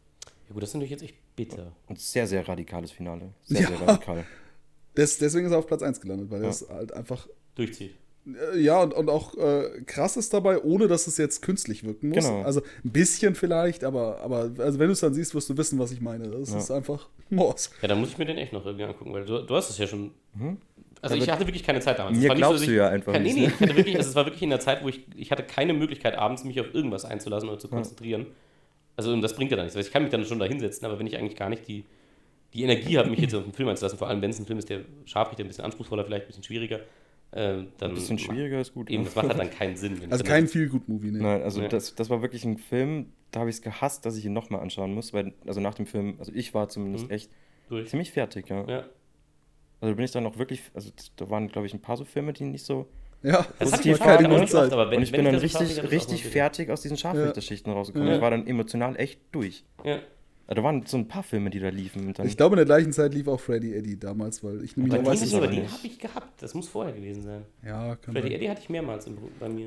Ja gut, das ist natürlich jetzt echt bitter. Und sehr, sehr radikales Finale. Sehr, Ja. sehr radikal. Deswegen ist er auf Platz 1 gelandet, weil Ja. er ist halt einfach. Durchzieht. Ja, und auch krass ist dabei, ohne dass es jetzt künstlich wirken muss. Genau. Also ein bisschen vielleicht, aber also wenn du es dann siehst, wirst du wissen, was ich meine. Das Ja. ist einfach Mords. Ja, dann muss ich mir den echt noch irgendwie angucken, weil du hast es ja schon. Also ich hatte wirklich keine Zeit damals. Mir Es war nicht glaubst dass du ich- ja einfach Nee, nicht, nee, ne? ich hatte wirklich, also es war wirklich in der Zeit, wo ich hatte keine Möglichkeit, abends mich auf irgendwas einzulassen oder zu konzentrieren. Also und das bringt ja dann nichts. Weil ich kann mich dann schon da hinsetzen, aber wenn ich eigentlich gar nicht die Energie habe, mich jetzt auf einen Film einzulassen, vor allem wenn es ein Film ist, der scharfrichtig, ein bisschen anspruchsvoller, vielleicht ein bisschen schwieriger, dann Ein bisschen schwieriger ist gut. Eben, das macht halt dann keinen Sinn. wenn Also ich kein dann- Feel-Good-Movie, ne? Nein, also Ja. das war wirklich ein Film, da habe ich es gehasst, dass ich ihn nochmal anschauen muss, weil, also nach dem Film, also ich war zumindest echt durch. ziemlich fertig, ja. Ja. Also bin ich dann auch wirklich, also da waren, glaube ich, ein paar so Filme, die nicht so. Ja, Das Und hatte die ich vorher Farben auch und nicht Zeit. oft, aber wenn und ich wenn bin dann das so richtig, schaffe, dann ist richtig das auch fertig aus diesen Scharfrichterschichten rausgekommen. Ja. Ich war dann emotional echt durch. Ja. Also da waren so ein paar Filme, die da liefen. Und dann, ich glaube, in der gleichen Zeit lief auch Freddy Eddie damals, weil ich nämlich Aber auch weiß den, weiß, es dass aber den nicht. habe ich gehabt. Das muss vorher gewesen sein. Ja, kann Freddy sein. Eddie hatte ich mehrmals bei mir.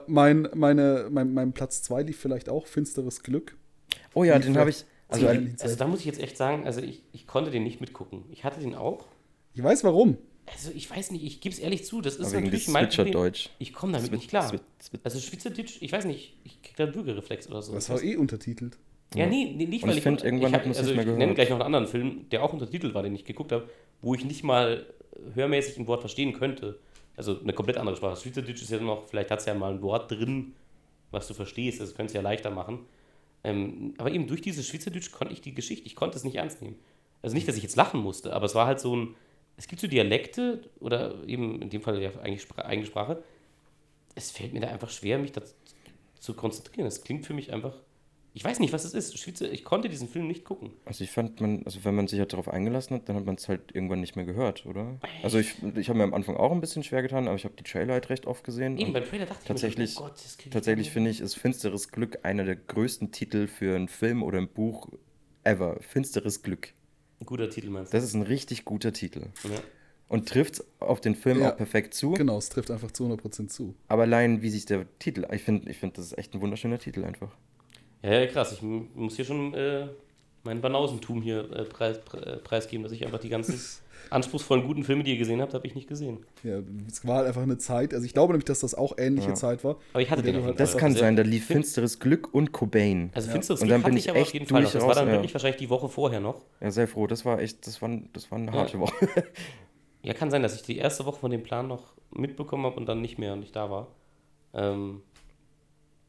Mein Platz 2 lief vielleicht auch Finsteres Glück. oh ja, lief den ja- habe ich. Also, Ja, Also da muss ich jetzt echt sagen, also ich konnte den nicht mitgucken. Ich hatte den auch. Ich weiß warum. Also ich weiß nicht, ich gebe es ehrlich zu, das ist aber wegen natürlich des mein Problem. Switcher-Deutsch. Ich komme damit nicht klar. Also Schweizerdeutsch, ich weiß nicht, ich krieg da einen Würgereflex oder so. Das war eh untertitelt. Ja, nee, nicht, Und weil ich finde, irgendwann hat man es also nicht mehr ich nenne gehört. gleich noch einen anderen Film, der auch untertitelt war, den ich geguckt habe, wo ich nicht mal hörmäßig ein Wort verstehen könnte. Also eine komplett andere Sprache. Schweizerdeutsch ist ja noch, vielleicht hat es ja mal ein Wort drin, was du verstehst, das könnte es ja leichter machen. Aber eben durch dieses Schweizerdeutsch konnte ich die Geschichte, ich konnte es nicht ernst nehmen. Also nicht, dass ich jetzt lachen musste, aber es war halt so ein, es gibt so Dialekte oder eben in dem Fall ja eigentlich eigene Sprache. Es fällt mir da einfach schwer, mich da zu konzentrieren. Es klingt für mich einfach, ich weiß nicht, was es ist. Ich konnte diesen Film nicht gucken. Also ich fand, wenn man sich halt darauf eingelassen hat, dann hat man es halt irgendwann nicht mehr gehört, oder? Also ich habe mir am Anfang auch ein bisschen schwer getan, aber ich habe die Trailer halt recht oft gesehen. Eben, und beim Trailer dachte tatsächlich, ich mir, oh Gott, das krieg ich tatsächlich nicht. finde ich, ist Finsteres Glück einer der größten Titel für einen Film oder ein Buch ever. Finsteres Glück. Ein guter Titel, meinst Das ist ein richtig guter Titel. du? Ja. Und trifft auf den Film Ja. auch perfekt zu. Genau, es trifft einfach zu 100% zu. Aber allein, wie sich der Titel, ich finde, das ist echt ein wunderschöner Titel einfach. Ja, krass. Ich muss hier schon mein Banausentum hier preisgeben, dass ich einfach die ganzen anspruchsvollen, guten Filme, die ihr gesehen habt, habe ich nicht gesehen. Ja, es war halt einfach eine Zeit. Also ich glaube nämlich, dass das auch ähnliche Ja. Zeit war. Aber ich hatte in der den du auf halt jeden Das Fall kann sehr- sein, da lief Finsteres Glück und Cobain. Also Ja. Finsteres Und Glück dann bin hatte ich ich aber auf echt jeden Fall noch. Das war durch dann raus, wirklich ja. wahrscheinlich die Woche vorher noch. Ja, sehr froh. Das war eine harte Woche. Ja, kann sein, dass ich die erste Woche von dem Plan noch mitbekommen habe und dann nicht mehr und nicht da war.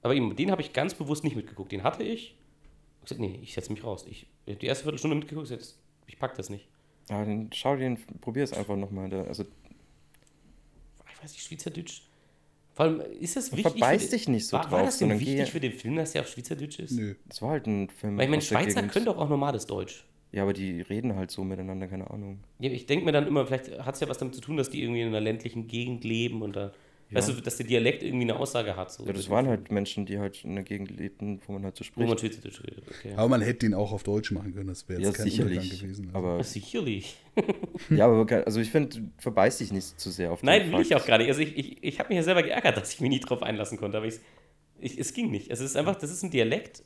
Aber eben, den habe ich ganz bewusst nicht mitgeguckt. Den hatte ich. Ich gesagt, nee, ich setze mich raus. Ich habe die erste Viertelstunde mitgeguckt, jetzt, ich pack das nicht. Ja, dann probier es einfach nochmal. Also, Ich weiß nicht, Schweizerdeutsch. Vor allem, ist das wichtig? verbeiß dich nicht so war drauf, das denn sondern wichtig für den Film, dass der auf Schweizerdeutsch ist? Nö. das war halt ein Film Weil ich meine, aus der Schweizer Gegend. können doch auch normales Deutsch. Ja, aber die reden halt so miteinander, keine Ahnung. Ja, ich denke mir dann immer, vielleicht hat es ja was damit zu tun, dass die irgendwie in einer ländlichen Gegend leben und da, weißt du, dass der Dialekt irgendwie eine Aussage hat. So Ja, das waren halt Menschen, die halt in der Gegend lebten, wo man halt so Wo man spricht. Schweizerdeutsch redet, okay. Aber man hätte ihn auch auf Deutsch machen können, das wäre Ja, jetzt kein Untergang sicherlich. gewesen. Also. Aber, Sicherlich. ja, aber also ich finde, verbeiß dich nicht zu sehr auf den Nein, will ich Fakt. auch gar nicht. Also ich habe mich ja selber geärgert, dass ich mich nicht drauf einlassen konnte, aber es ging nicht. Es ist einfach, das ist ein Dialekt,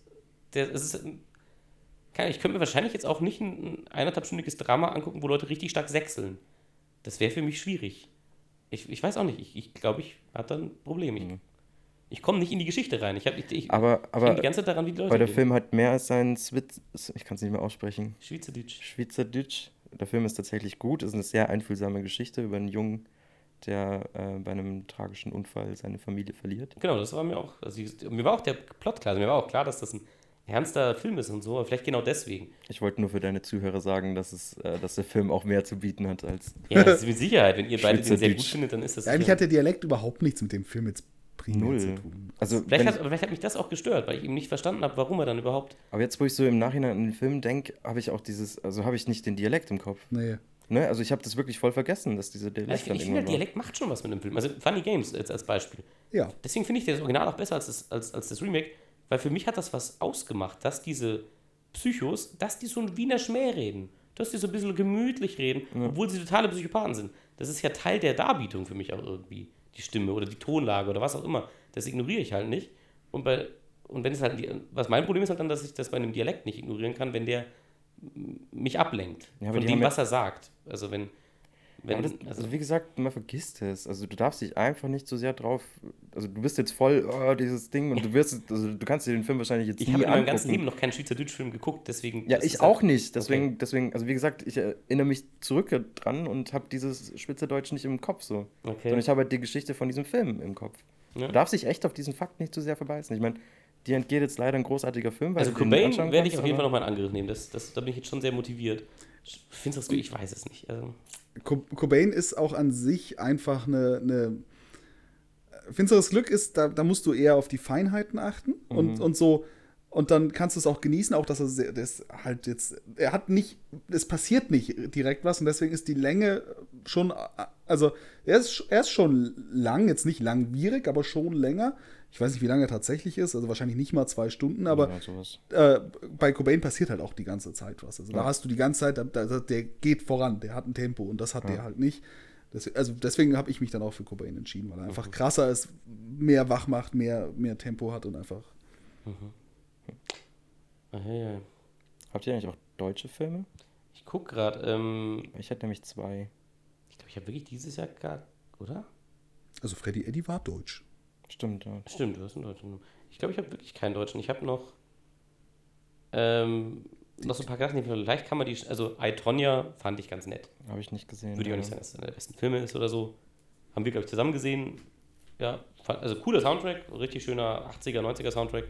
ich könnte mir wahrscheinlich jetzt auch nicht ein 1,5-stündiges Drama angucken, wo Leute richtig stark sächseln. Das wäre für mich schwierig. Ich weiß auch nicht. Ich glaube, ich habe da ein Problem. Ich komme nicht in die Geschichte rein. Ich hänge die Aber ganze Zeit daran, wie die Leute weil der reden. Film hat mehr als seinen ich kann es nicht mehr aussprechen. Schweizerdeutsch. Schweizerdeutsch. Der Film ist tatsächlich gut. Es ist eine sehr einfühlsame Geschichte über einen Jungen, der bei einem tragischen Unfall seine Familie verliert. Genau, das war mir auch. Also mir war auch der Plot klar. Also mir war auch klar, dass das ein ernster Film ist und so, aber vielleicht genau deswegen. Ich wollte nur für deine Zuhörer sagen, dass der Film auch mehr zu bieten hat als. Ja, das ist mit Sicherheit. Wenn ihr beide den sehr gut Schweizerdeutsch. findet, dann ist das. Eigentlich sicher- hat der Dialekt überhaupt nichts mit dem Film jetzt primär Null. zu tun. Also, Vielleicht hat mich das auch gestört, weil ich eben nicht verstanden habe, warum er dann überhaupt. aber jetzt, wo ich so im Nachhinein an den Film denke, habe ich auch habe ich nicht den Dialekt im Kopf. Nee. Ne? Also ich habe das wirklich voll vergessen, dass dieser Dialekt Also ich dann finde, der irgendwann war. Dialekt macht schon was mit dem Film. Also Funny Games jetzt als Beispiel. Ja. Deswegen finde ich das Original auch besser als das Remake, weil für mich hat das was ausgemacht, dass diese Psychos, dass die so ein Wiener Schmäh reden, dass die so ein bisschen gemütlich reden, obwohl sie totale Psychopathen sind. Das ist ja Teil der Darbietung für mich auch irgendwie, die Stimme oder die Tonlage oder was auch immer. Das ignoriere ich halt nicht. Und wenn es halt, was mein Problem ist halt dann, dass ich das bei einem Dialekt nicht ignorieren kann, wenn der mich ablenkt Ja, aber von die dem, haben ja- was er sagt. Also wenn Aber also wie gesagt, man vergisst es. Also du darfst dich einfach nicht so sehr drauf. Also du bist jetzt voll dieses Ding und du kannst dir den Film wahrscheinlich jetzt ich nie habe in meinem ganzen angucken. Leben noch keinen Schweizerdeutsch-Film geguckt, deswegen. Ja, das ich ist auch halt- nicht. Deswegen, also wie gesagt, ich erinnere mich zurück dran und habe dieses Schweizerdeutsch nicht im Kopf so. Okay. Sondern ich habe halt die Geschichte von diesem Film im Kopf. Ja. Du darfst dich echt auf diesen Fakt nicht zu sehr verbeißen. Ich meine, dir entgeht jetzt leider ein großartiger Film, weil Also du den Cobain anschauen werde ich kannst, auf jeden Fall aber- nochmal in Angriff nehmen. Da bin ich jetzt schon sehr motiviert. Findest du das? Ich weiß es nicht. Also, Cobain ist auch an sich einfach eine finsteres Glück ist, da musst du eher auf die Feinheiten achten und so. Und dann kannst du es auch genießen, auch dass er hat nicht, es passiert nicht direkt was und deswegen ist die Länge schon, also er ist schon lang, jetzt nicht langwierig, aber schon länger. Ich weiß nicht, wie lange er tatsächlich ist, also wahrscheinlich nicht mal 2 Stunden, aber Ja, sowas. bei Cobain passiert halt auch die ganze Zeit was. Also da hast du die ganze Zeit, der geht voran, der hat ein Tempo und das hat der halt nicht. Deswegen habe ich mich dann auch für Cobain entschieden, weil er einfach krasser ist, mehr wach macht, mehr Tempo hat und einfach. ja. Habt ihr eigentlich auch deutsche Filme? Ich gucke gerade, Ich hätte nämlich 2. ich glaube, ich habe wirklich dieses Jahr gar, oder? Also Freddy Eddy war deutsch. Stimmt, ja. Stimmt, du hast einen Deutschen. Ich glaube, ich habe wirklich keinen Deutschen. Ich habe noch so ein paar Sachen, die vielleicht kann man die, also I, Tonya fand ich ganz nett. Habe ich nicht gesehen. Würde ich auch nicht sagen, dass es einer der besten Filme ist oder so. Haben wir, glaube ich, zusammen gesehen. Ja, also cooler Soundtrack, richtig schöner 80er, 90er Soundtrack.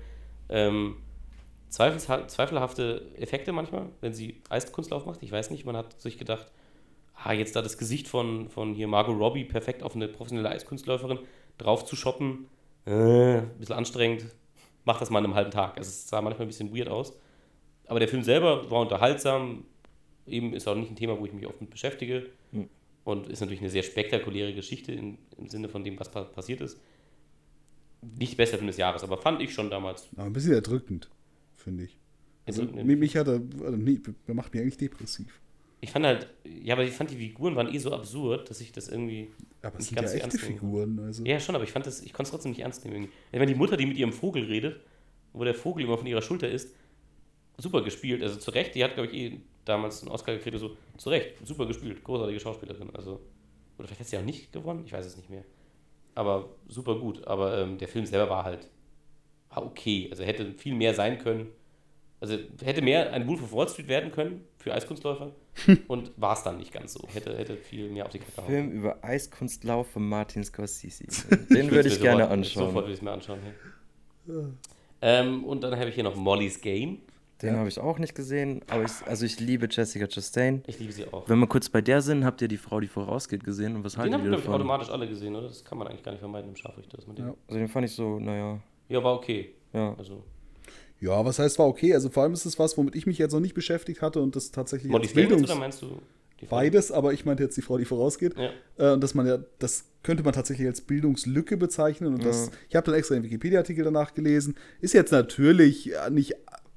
Zweifelhafte Effekte manchmal, wenn sie Eiskunstlauf macht. Ich weiß nicht, man hat sich gedacht, jetzt da das Gesicht von hier Margot Robbie perfekt auf eine professionelle Eiskunstläuferin drauf zu shoppen, ein bisschen anstrengend, mach das mal in einem halben Tag. Also es sah manchmal ein bisschen weird aus. Aber der Film selber war unterhaltsam, eben ist auch nicht ein Thema, wo ich mich oft mit beschäftige und ist natürlich eine sehr spektakuläre Geschichte im Sinne von dem, was passiert ist. Nicht bester Film des Jahres, aber fand ich schon damals. Aber ein bisschen erdrückend, finde ich. Also, Erdrückend. mich hat er, macht mich eigentlich depressiv. Ich fand halt, aber ich fand die Figuren waren so absurd, dass ich das irgendwie Aber es nicht sind ja ganz so echte ernst nehmen. Figuren. Also. Ja, schon, aber ich konnte es trotzdem nicht ernst nehmen irgendwie. Ich meine, die Mutter, die mit ihrem Vogel redet, wo der Vogel immer von ihrer Schulter ist, super gespielt. Also zu Recht, die hat, glaube ich, damals einen Oscar gekriegt, so zu Recht, super gespielt, großartige Schauspielerin. Also, oder vielleicht hat sie auch nicht gewonnen, ich weiß es nicht mehr. Aber super gut. Aber der Film selber war okay. Also hätte viel mehr sein können. Also hätte mehr ein Wolf of Wall Street werden können für Eiskunstläufer und war es dann nicht ganz so. Hätte viel mehr auf die Kacke Film über Eiskunstlauf von Martin Scorsese. Den würde ich gerne anschauen. Sofort würde ich es mir anschauen. Ja. Und dann habe ich hier noch Molly's Game. Den habe ich auch nicht gesehen, aber ich liebe Jessica Chastain. Ich liebe sie auch. Wenn wir kurz bei der sind, habt ihr die Frau, die vorausgeht, gesehen? Und was Den haltet haben ihr wir, glaube ich, davon? automatisch alle gesehen, oder? Das kann man eigentlich gar nicht vermeiden im Scharfrichter. Dass man den Also den fand ich so, naja, ja, war okay. ja. Also, Ja, was heißt, war okay. Also vor allem ist es was, womit ich mich jetzt noch nicht beschäftigt hatte und das tatsächlich Molly's als Game jetzt, Bildungs... oder meinst du die Frau? Beides, aber ich meinte jetzt die Frau, die vorausgeht. Ja. Und dass man ja, das könnte man tatsächlich als Bildungslücke bezeichnen. Und das, ich habe dann extra den Wikipedia-Artikel danach gelesen. Ist jetzt natürlich nicht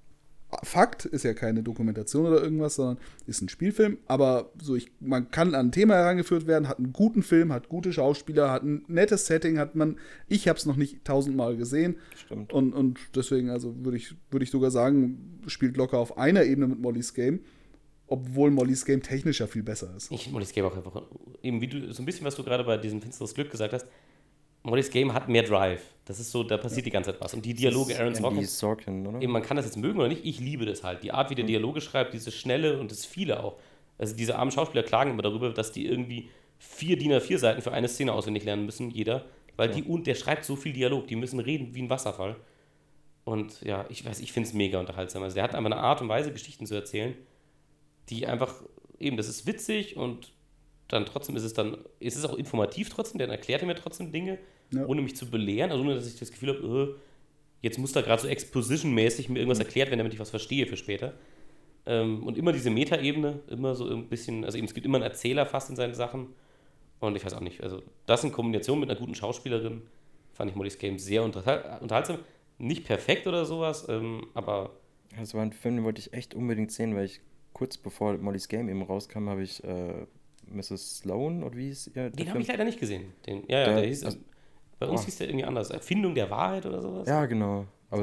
Fakt, ist ja keine Dokumentation oder irgendwas, sondern ist ein Spielfilm. Aber so man kann an ein Thema herangeführt werden, hat einen guten Film, hat gute Schauspieler, hat ein nettes Setting, ich habe es noch nicht 1000-mal gesehen. Stimmt. Und deswegen, also würde ich sogar sagen, spielt locker auf einer Ebene mit Molly's Game. Obwohl Molly's Game technisch ja viel besser ist. Ich finde Molly's Game auch einfach, eben wie du, so ein bisschen, was du gerade bei diesem Finsteres Glück gesagt hast, Molly's Game hat mehr Drive. Das ist so, da passiert die ganze Zeit was. Und die Dialoge Aaron Andy Sorkin, Sorkin, oder? eben, man kann das jetzt mögen oder nicht, ich liebe das halt. Die Art, wie der Dialoge schreibt, dieses Schnelle und das Viele auch. Also diese armen Schauspieler klagen immer darüber, dass die irgendwie 4 DIN A4 Seiten für eine Szene auswendig lernen müssen, jeder. Weil der schreibt so viel Dialog, die müssen reden wie ein Wasserfall. Und ja, ich finde es mega unterhaltsam. Also der hat einfach eine Art und Weise, Geschichten zu erzählen, die einfach, eben, das ist witzig und dann trotzdem ist es auch informativ trotzdem, dann erklärt er mir trotzdem Dinge, ohne mich zu belehren, also ohne, dass ich das Gefühl habe, jetzt muss da gerade so Exposition-mäßig mir irgendwas erklärt werden, damit ich was verstehe für später. Und immer diese Metaebene, immer so ein bisschen, also eben, es gibt immer einen Erzähler fast in seinen Sachen und ich weiß auch nicht, also das in Kombination mit einer guten Schauspielerin fand ich Molly's Game sehr unterhaltsam. Nicht perfekt oder sowas, aber... Das war ein Film, den wollte ich echt unbedingt sehen, weil ich kurz bevor Molly's Game eben rauskam, habe ich Mrs. Sloan, oder wie hieß ihr? Den habe ich leider nicht gesehen. Der hieß, also, bei uns hieß der irgendwie anders. Erfindung der Wahrheit oder sowas? Ja, genau. Aber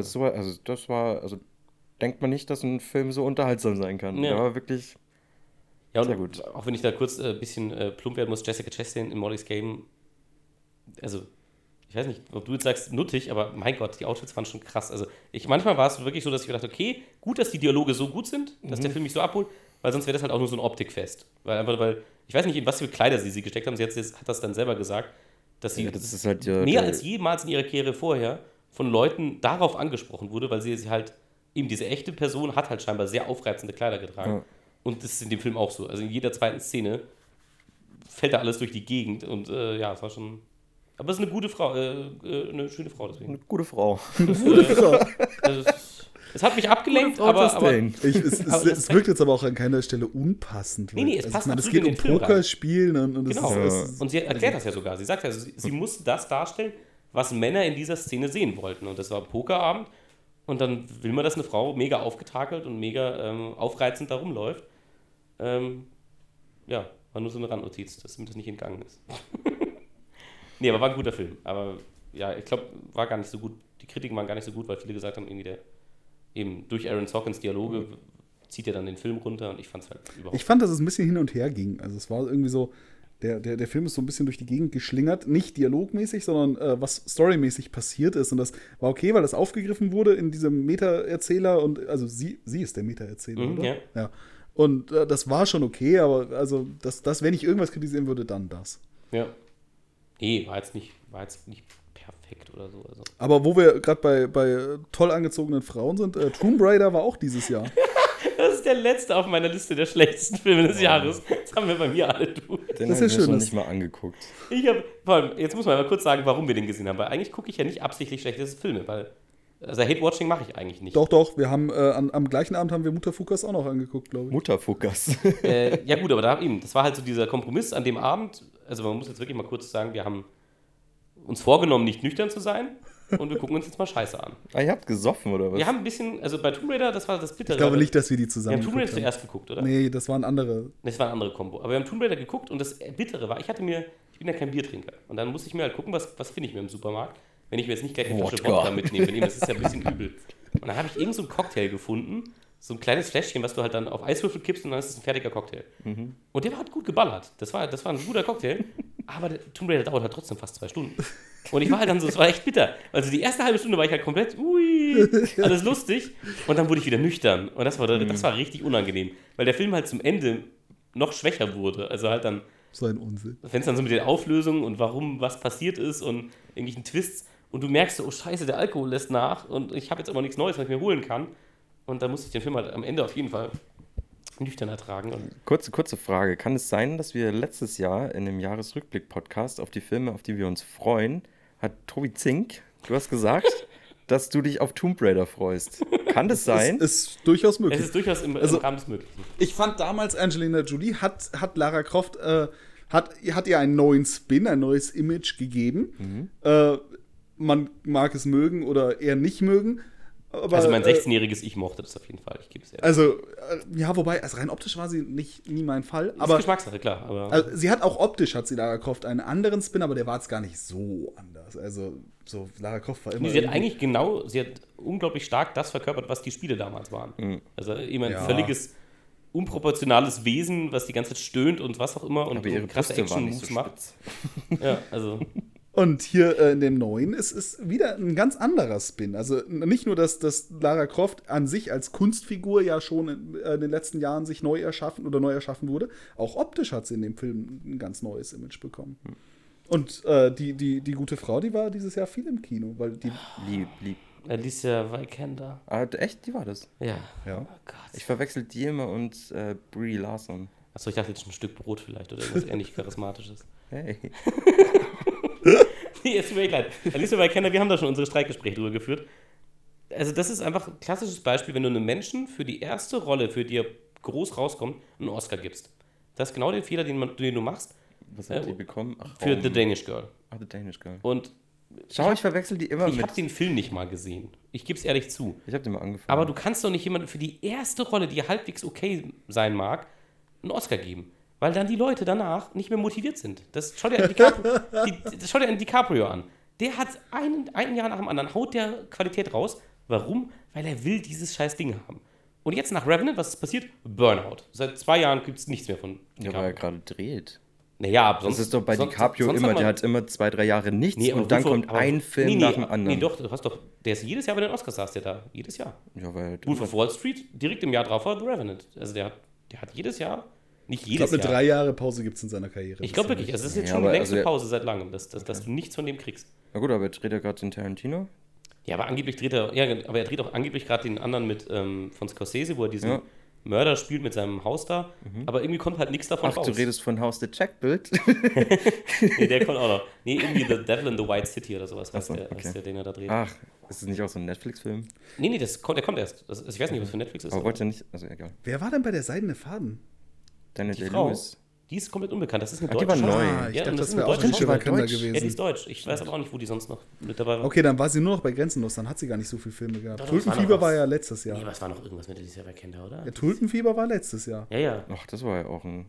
denkt man nicht, dass ein Film so unterhaltsam sein kann. Ja. Der war wirklich Ja, und sehr gut. auch wenn ich da kurz ein bisschen plump werden muss, Jessica Chastain in Molly's Game, also ich weiß nicht, ob du jetzt sagst nuttig, aber mein Gott, die Outfits waren schon krass. Also manchmal war es wirklich so, dass ich gedacht okay, gut, dass die Dialoge so gut sind, dass der Film mich so abholt, weil sonst wäre das halt auch nur so ein Optikfest. Weil ich weiß nicht, in was für Kleider sie gesteckt haben. Sie hat das dann selber gesagt, dass sie das ist halt mehr als jemals in ihrer Karriere vorher von Leuten darauf angesprochen wurde, weil sie halt eben diese echte Person hat halt scheinbar sehr aufreizende Kleider getragen. Ja. Und das ist in dem Film auch so. Also in jeder zweiten Szene fällt da alles durch die Gegend und ja, es war schon... Aber es ist eine gute Frau, eine schöne Frau deswegen. Eine gute Frau. Also es hat mich abgelenkt, aber es wirkt jetzt aber auch an keiner Stelle unpassend. Nee, es passt es geht um Pokerspielen und genau. Und sie erklärt das ja sogar. Sie sagt ja, sie musste das darstellen, was Männer in dieser Szene sehen wollten. Und das war ein Pokerabend. Und dann will man, dass eine Frau mega aufgetakelt und mega aufreizend da rumläuft. Ja, war nur so eine Randnotiz, dass mir das nicht entgangen ist. Nee, aber war ein guter Film. Aber ja, ich glaube, war gar nicht so gut. Die Kritiken waren gar nicht so gut, weil viele gesagt haben, irgendwie eben durch Aaron Sorkins Dialoge zieht er dann den Film runter und ich fand es halt überhaupt. Ich fand, dass es ein bisschen hin und her ging. Also es war irgendwie so, der Film ist so ein bisschen durch die Gegend geschlingert, nicht dialogmäßig, sondern was storymäßig passiert ist. Und das war okay, weil das aufgegriffen wurde in diesem Meta-Erzähler und also sie ist der Meta-Erzähler, oder? Ja. Und das war schon okay, aber also das, wenn ich irgendwas kritisieren würde, dann das. Ja. Nee, war jetzt nicht perfekt oder so. Also. Aber wo wir gerade bei toll angezogenen Frauen sind, Tomb Raider war auch dieses Jahr. Das ist der letzte auf meiner Liste der schlechtesten Filme des Jahres. Das haben wir bei mir alle tun. Den habe ich mir schon nicht mal angeguckt. Jetzt muss man mal kurz sagen, warum wir den gesehen haben. Weil eigentlich gucke ich ja nicht absichtlich schlechte Filme, weil also Hate-Watching mache ich eigentlich nicht. Doch, wir haben am gleichen Abend haben wir Mutterfuckers auch noch angeguckt, glaube ich. Mutterfuckers. Ja gut, aber das war halt so dieser Kompromiss an dem Abend. Also man muss jetzt wirklich mal kurz sagen, wir haben uns vorgenommen, nicht nüchtern zu sein und wir gucken uns jetzt mal Scheiße an. Ah, ihr habt gesoffen, oder was? Wir haben ein bisschen, also bei Tomb Raider, das war das Bittere. Ich glaube nicht, dass wir die zusammen geguckt haben. Wir haben Tomb Raider zuerst geguckt, oder? Nee, das waren andere. Das war eine andere Kombo. Aber wir haben Tomb Raider geguckt und das Bittere war, ich bin ja kein Biertrinker. Und dann musste ich mir halt gucken, was finde ich mir im Supermarkt, wenn ich mir jetzt nicht gleich eine Flasche Wodka mitnehme. Das ist ja ein bisschen übel. Und dann habe ich irgend so einen Cocktail gefunden, so ein kleines Fläschchen, was du halt dann auf Eiswürfel kippst und dann ist es ein fertiger Cocktail. Mhm. Und der war halt gut geballert. Das war ein guter Cocktail, aber der Tomb Raider dauert halt trotzdem fast 2 Stunden. Und ich war halt dann so, es war echt bitter. Also die erste halbe Stunde war ich halt komplett, alles lustig. Und dann wurde ich wieder nüchtern. Und das war richtig unangenehm. Weil der Film halt zum Ende noch schwächer wurde. Also halt dann, so ein Unsinn. wenn es dann so mit den Auflösungen und warum was passiert ist und irgendwelchen Twists. und du merkst so, oh scheiße, der Alkohol lässt nach und ich habe jetzt aber nichts Neues, was ich mir holen kann. Und da musste ich den Film halt am Ende auf jeden Fall nüchtern ertragen. Und Kurze Frage. Kann es sein, dass wir letztes Jahr in dem Jahresrückblick-Podcast auf die Filme, auf die wir uns freuen, hat Tobi Zink, du hast gesagt, dass du dich auf Tomb Raider freust. Kann das sein? Ist durchaus möglich. es ist durchaus im Also- Rahmen des Möglichen. Ich fand damals, Angelina Jolie hat Lara Croft, hat ihr einen neuen Spin, ein neues Image gegeben. Man mag es mögen oder eher nicht mögen. Aber, Also mein 16-jähriges Ich mochte das auf jeden Fall, ich gebe es ehrlich. Also, ja, wobei, also rein optisch war sie nie mein Fall. Ist Aber Geschmackssache, klar. Aber also, sie hat auch optisch, hat sie Lara Croft einen anderen Spin, aber der war jetzt gar nicht so anders. Also, so Lara Croft war immer. sie hat irgendwie- sie hat unglaublich stark das verkörpert, was die Spiele damals waren. Also immer ein Ja. völliges, unproportionales Wesen, was die ganze Zeit stöhnt und was auch immer und Aber ihre krasse Brüste waren nicht Action-Moves so macht. spitz. Ja, also Und hier in dem neuen ist wieder ein ganz anderer Spin. Also nicht nur, dass Lara Croft an sich als Kunstfigur ja schon in den letzten Jahren sich neu erschaffen wurde, auch optisch hat sie in dem Film ein ganz neues Image bekommen. Und die gute Frau, die war dieses Jahr viel im Kino, weil die. Lieb. Alicia Vikander. Ah, echt? Die war das? Ja. Ja. Oh Gott. Ich verwechsel die immer und Brie Larson. Achso, ich dachte jetzt ein Stück Brot vielleicht oder irgendwas ähnlich Charismatisches. Hey. Nee, es tut mir leid. Alicia Vikander, wir haben da schon unsere Streitgespräche drüber geführt. Also das ist einfach ein klassisches Beispiel, wenn du einem Menschen für die erste Rolle, für die er groß rauskommt, einen Oscar gibst. Das ist genau der Fehler, den du machst Was hat die bekommen? Ach, für The Danish Girl. Ah, The Danish Girl. Und Schau, ich verwechsel die immer ich mit. habe den Film nicht mal gesehen. Ich gebe es ehrlich zu. Ich habe den mal angefangen. Aber du kannst doch nicht jemandem für die erste Rolle, die halbwegs okay sein mag, einen Oscar geben. Weil dann die Leute danach nicht mehr motiviert sind. Schau dir einen DiCaprio an. Der hat ein Jahr nach dem anderen, haut der Qualität raus. Warum? Weil er will dieses scheiß Ding haben. Und jetzt nach Revenant, was ist passiert? Burnout. Seit 2 Jahren gibt es nichts mehr von Ja, weil er gerade dreht. Naja, aber sonst. Das ist doch bei sonst- DiCaprio sonst immer, hat man- der hat immer 2-3 Jahre nichts Nee, aber und dann Wolf of- kommt aber- ein Film nach dem anderen. Nee, doch, du hast doch. Der ist jedes Jahr bei den Oscars, saß der da. Jedes Jahr. Ja, weil Wolf of Wall Street, direkt im Jahr drauf war The Revenant. Also der hat jedes Jahr, nicht Ich jedes glaube, eine Jahr. 3 Jahre Pause gibt es in seiner Karriere. Ich glaube wirklich, also es ist jetzt Ja, schon die aber längste also Pause seit langem, dass du nichts von dem kriegst. Na gut, aber er dreht ja gerade den Tarantino. Ja, aber angeblich dreht er, aber er dreht auch angeblich gerade den anderen mit von Scorsese, wo er diesen Ja. Mörder spielt mit seinem Haus da, aber irgendwie kommt halt nichts davon Ach, raus. du redest von Haus der Jack-Bild? Nee, der kommt auch noch. Nee, irgendwie The Devil in the White City oder sowas heißt so, der, okay. heißt der, den er da dreht. Ach, ist das nicht auch so ein Netflix-Film? Nee, der kommt erst. Ich weiß nicht, was für Netflix ist. Aber wollte er nicht, also egal. Wer war denn bei der Seidene Faden? Daniel Die Frau, Day-Lewis. die ist komplett unbekannt. Das ist eine Ach, die deutsche war neu. Schauspielerin. Ich Ja, dachte, und das ist wäre eine auch deutsche ein Schauspielerin. Schauspieler Deutsch. gewesen. Ja, die ist deutsch. Ich weiß aber auch nicht, wo die sonst noch mit dabei war. Okay, dann war sie nur noch bei Grenzenlos, dann hat sie gar nicht so viele Filme gehabt. Doch, das war Tulpenfieber noch war was. ja letztes Jahr. Nee, aber es war noch irgendwas mit Alicia Vikander, oder? Ja, Tulpenfieber war letztes Jahr. Ja, ja. Ach, das war ja auch ein...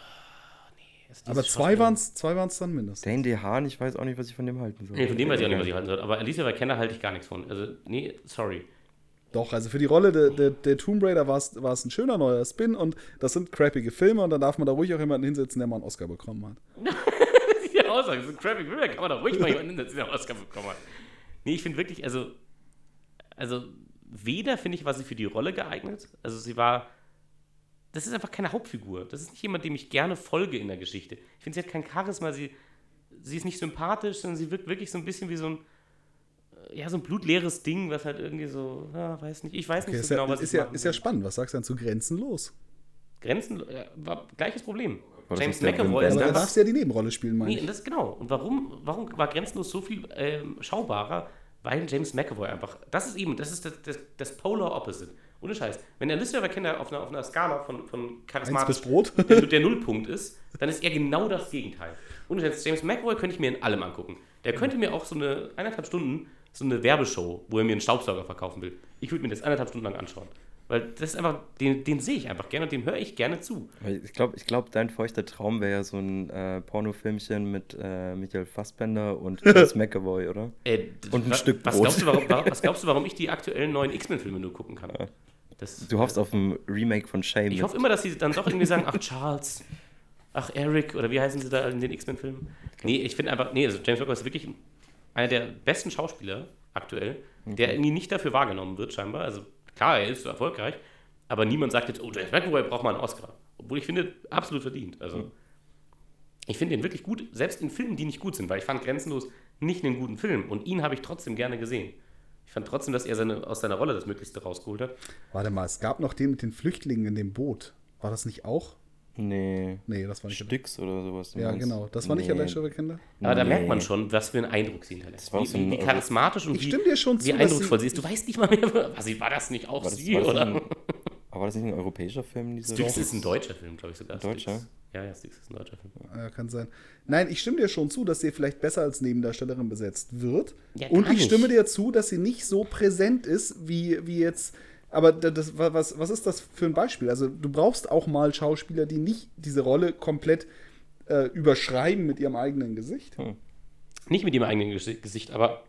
Diese Aber zwei Schauspielerin- waren es dann mindestens. Dane DeHaan, ich weiß auch nicht, was ich von dem halten soll. Nee, von dem weiß ich auch nicht, was ich halten soll. Aber Alicia Vikander halte ich gar nichts von. Also, nee, sorry. Doch, also für die Rolle der Tomb Raider war es ein schöner neuer Spin und das sind crappige Filme und dann darf man da ruhig auch jemanden hinsetzen, der mal einen Oscar bekommen hat. Die Aussage, so ein crappy Film, da kann man doch ruhig mal jemanden hinsetzen, der einen Oscar bekommen hat. Nee, ich finde wirklich, also weder finde ich, war sie für die Rolle geeignet, also das ist einfach keine Hauptfigur. Das ist nicht jemand, dem ich gerne folge in der Geschichte. Ich finde, sie hat kein Charisma, sie ist nicht sympathisch, sondern sie wirkt wirklich so ein bisschen wie so ein blutleeres Ding, was halt irgendwie so, weiß nicht, ich weiß nicht Okay, so genau, was ist ich ja machen ist ja will. spannend. Was sagst du denn zu Grenzenlos? Grenzen, war gleiches Problem. War das James nicht der McAvoy Wim ist Aber da Wenders? darfst du ja die Nebenrolle spielen, meine Nee, ich. das genau. Und warum war Grenzenlos so viel schaubarer? Weil James McAvoy einfach, das ist das Polar Opposite. Ohne Scheiß. Wenn Alicia Vikander auf einer Skala von 1 charismatisch bis Brot. der Nullpunkt ist, dann ist er genau das Gegenteil. Ohne Scheiß, James McAvoy könnte ich mir in allem angucken. Der könnte mir auch so eine 1,5 Stunden, so eine Werbeshow, wo er mir einen Staubsauger verkaufen will. Ich würde mir das 1,5 Stunden lang anschauen. Weil das ist einfach, den sehe ich einfach gerne und dem höre ich gerne zu. Weil ich glaube, dein feuchter Traum wäre ja so ein Pornofilmchen mit Michael Fassbender und James McAvoy, oder? Und ein Stück was Brot. glaubst du, warum ich die aktuellen neuen X-Men-Filme nur gucken kann? Du hoffst auf ein Remake von Shame. Ich hoffe immer, dass sie dann doch irgendwie sagen, ach Charles, ach Eric, oder wie heißen sie da in den X-Men-Filmen? Nee, ich finde einfach, also James McAvoy ist wirklich einer der besten Schauspieler aktuell, der irgendwie nicht dafür wahrgenommen wird scheinbar. Also klar, er ist so erfolgreich, aber niemand sagt jetzt, oh, James McAvoy braucht mal einen Oscar. Obwohl ich finde, absolut verdient. Also, Ich finde den wirklich gut, selbst in Filmen, die nicht gut sind, weil ich fand Grenzenlos nicht einen guten Film und ihn habe ich trotzdem gerne gesehen. Ich fand trotzdem, dass er aus seiner Rolle das Möglichste rausgeholt hat. Warte mal, es gab noch den mit den Flüchtlingen in dem Boot. War das nicht auch? Nee. Nee, das war nicht. Styx oder sowas. du Ja, meinst? genau. Das war nicht Alicia Vikander? Aber da merkt man Nee. schon, was für einen Eindruck sie hinterlässt. Das war auch so Wie ein charismatisch und Ich wie, stimme dir schon zu, wie dass eindrucksvoll sie- sie ist. Du weißt nicht mal mehr, war das nicht auch War das, sie, war das oder? aber war das nicht ein europäischer Film? Diese Styx ist ein deutscher Film, glaube ich sogar. Deutscher? Styx. Ja, Styx ist ein deutscher Film. Ja, kann sein. Nein, ich stimme dir schon zu, dass sie vielleicht besser als Nebendarstellerin besetzt wird. Ja, Und gar ich nicht. stimme dir zu, dass sie nicht so präsent ist, wie jetzt. Aber was ist das für ein Beispiel? Also, du brauchst auch mal Schauspieler, die nicht diese Rolle komplett überschreiben mit ihrem eigenen Gesicht. Nicht mit ihrem eigenen Gesicht, aber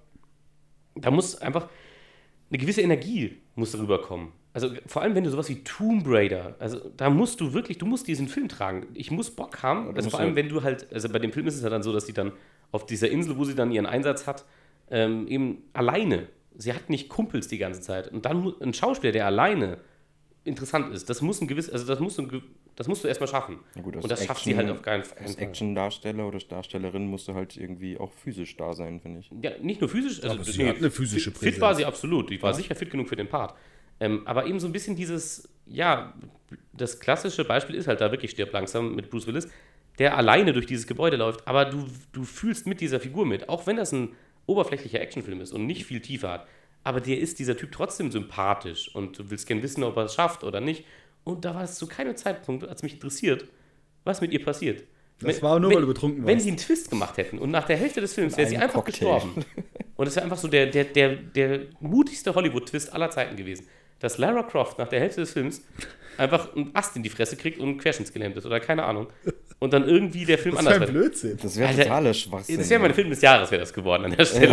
da muss einfach eine gewisse Energie muss rüberkommen. Also vor allem, wenn du sowas wie Tomb Raider, also da musst du wirklich, du musst diesen Film tragen. Ich muss Bock haben. Also musst vor allem, ja- wenn du halt, also bei dem Film ist es ja dann so, dass sie dann auf dieser Insel, wo sie dann ihren Einsatz hat, eben alleine. Sie hat nicht Kumpels die ganze Zeit. Und dann ein Schauspieler, der alleine interessant ist, das muss das musst du erstmal schaffen. Ja gut, und das schafft sie halt auf keinen Als Fall. Action-Darsteller oder Darstellerin musst du halt irgendwie auch physisch da sein, finde ich. Ja, nicht nur physisch, also Aber sie hat eine physische fit Präsenz. war sie absolut. Die war sicher fit genug für den Part. Aber eben so ein bisschen dieses, ja, das klassische Beispiel ist halt da wirklich Stirb langsam mit Bruce Willis, der alleine durch dieses Gebäude läuft, aber du fühlst mit dieser Figur mit, auch wenn das ein oberflächlicher Actionfilm ist und nicht viel Tiefe hat. Aber dir ist dieser Typ trotzdem sympathisch und du willst gerne wissen, ob er es schafft oder nicht. Und da war es zu keinem Zeitpunkt, hat es mich interessiert, was mit ihr passiert. Das war nur, weil du betrunken Wenn warst. sie einen Twist gemacht hätten und nach der Hälfte des Films wäre sie einem einfach Cocktail. gestorben. Und es wäre einfach so der mutigste Hollywood-Twist aller Zeiten gewesen. Dass Lara Croft nach der Hälfte des Films einfach einen Ast in die Fresse kriegt und querschnittsgelähmt ist oder keine Ahnung. Und dann irgendwie der Film Das anders wäre ein wird. Blödsinn. Das wäre Alter, totaler Schwachsinn. Das wäre mein Film des Jahres, wäre das geworden an der Stelle.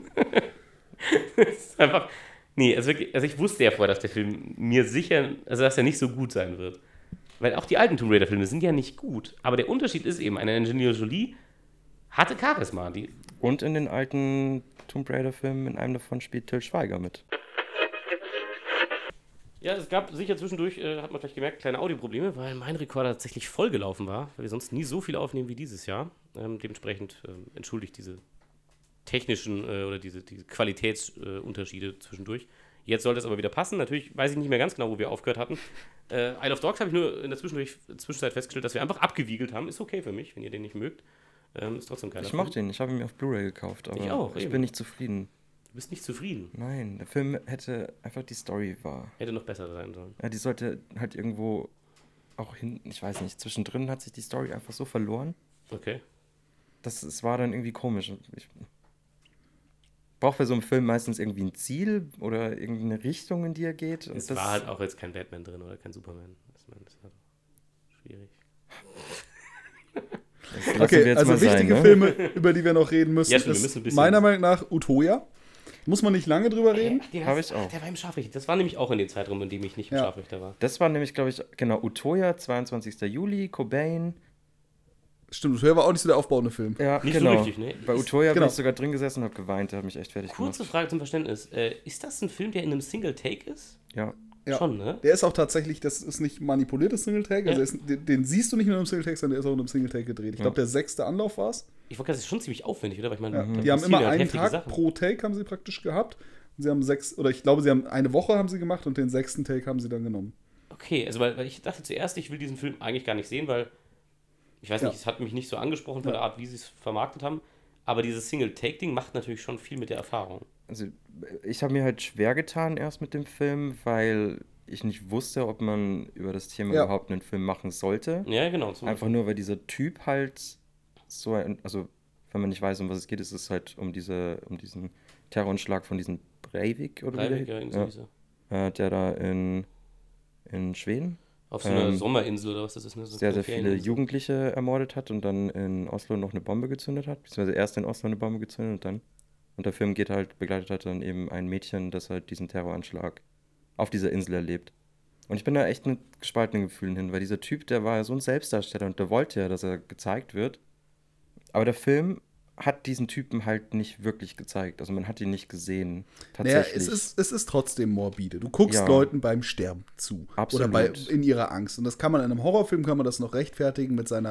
Das ist einfach. Nee, also wirklich, also ich wusste ja vorher, dass der Film mir sicher, also dass er nicht so gut sein wird. Weil auch die alten Tomb Raider-Filme sind ja nicht gut. Aber der Unterschied ist eben, eine Angelina Jolie hatte Charisma. Und in den alten Tomb Raider-Filmen, in einem davon spielt Til Schweiger mit. Ja, es gab sicher zwischendurch, hat man vielleicht gemerkt, kleine Audioprobleme, weil mein Rekorder tatsächlich vollgelaufen war, weil wir sonst nie so viel aufnehmen wie dieses Jahr. Dementsprechend entschuldigt diese technischen oder diese Qualitätsunterschiede zwischendurch. Jetzt sollte es aber wieder passen. Natürlich weiß ich nicht mehr ganz genau, wo wir aufgehört hatten. Isle of Dogs habe ich nur in der Zwischenzeit festgestellt, dass wir einfach abgewiegelt haben. Ist okay für mich, wenn ihr den nicht mögt. Ist trotzdem keiner. Ich mochte ihn, ich habe ihn mir auf Blu-ray gekauft, aber Ich auch, ich eben. bin nicht zufrieden. Du bist nicht zufrieden. Nein, der Film hätte einfach die Story war. Hätte noch besser sein sollen. Ja, die sollte halt irgendwo auch hinten, ich weiß nicht, zwischendrin hat sich die Story einfach so verloren. Okay. Es war dann irgendwie komisch. Ich brauche bei so einem Film meistens irgendwie ein Ziel oder irgendeine Richtung, in die er geht. Und Es war halt auch jetzt kein Batman drin oder kein Superman. Das war schwierig. das lassen Okay, wir jetzt also mal sein, wichtige ne? Filme, über die wir noch reden müssen, Ja, stimmt, wir müssen ein ist bisschen- meiner Meinung nach Utoya. Muss man nicht lange drüber reden. Den Hab hast- ich auch. Der war im Scharfrichter. Das war nämlich auch in dem Zeitraum, in dem ich nicht im Ja. Scharfrichter war. Das war nämlich, glaube ich, genau, Utoya, 22. Juli, Cobain. Stimmt, Utoya war auch nicht so der aufbauende Film. Ja, Nicht so genau. richtig, ne? Bei Utoya genau. bin ich sogar drin gesessen und habe geweint, der hat mich echt fertig Kurze gemacht. Frage zum Verständnis. Ist das ein Film, der in einem Single-Take ist? Ja, Ja. Schon, ne? Der ist auch tatsächlich, das ist nicht manipuliertes Single-Take, also Ja. den siehst du nicht nur im Single-Take, sondern der ist auch in einem Single-Take gedreht. Ich Ja. glaube, der 6. Anlauf war es. Ich wollte sagen, das ist schon ziemlich aufwendig, oder? Weil ich meine, Ja. da Die haben passieren immer ja einen heftige Tag Sachen. pro Take haben sie praktisch gehabt. Und sie haben 6, oder ich glaube, sie haben eine Woche haben sie gemacht und den 6. Take haben sie dann genommen. Okay, also weil ich dachte zuerst, ich will diesen Film eigentlich gar nicht sehen, weil ich weiß Ja. nicht, es hat mich nicht so angesprochen von Ja. der Art, wie sie es vermarktet haben. Aber dieses Single-Take-Ding macht natürlich schon viel mit der Erfahrung. also ich habe mir halt schwer getan erst mit dem Film, weil ich nicht wusste, ob man über das Thema Ja. überhaupt einen Film machen sollte. Ja, genau. Einfach nur, weil dieser Typ halt so, also wenn man nicht weiß, um was es geht, ist es halt um diesen Terroranschlag von diesem Breivik oder Breivik, wie ja, der, irgendwie so hieß er. der da in Schweden Auf so einer Ähm, Sommerinsel oder was das ist, ne? So sehr, eine sehr viele Ferieninsel. Jugendliche ermordet hat und dann in Oslo noch eine Bombe gezündet hat, beziehungsweise erst in Oslo eine Bombe gezündet und dann. Und der Film begleitet halt dann eben ein Mädchen, das halt diesen Terroranschlag auf dieser Insel erlebt. Und ich bin da echt mit gespaltenen Gefühlen hin, weil dieser Typ, der war ja so ein Selbstdarsteller und der wollte ja, dass er gezeigt wird. Aber der Film hat diesen Typen halt nicht wirklich gezeigt. Also man hat ihn nicht gesehen. Naja, Tatsächlich. es ist trotzdem morbide. Du guckst Ja. Leuten beim Sterben zu. Absolut. Oder in ihrer Angst. Und das kann man in einem Horrorfilm, kann man das noch rechtfertigen mit seiner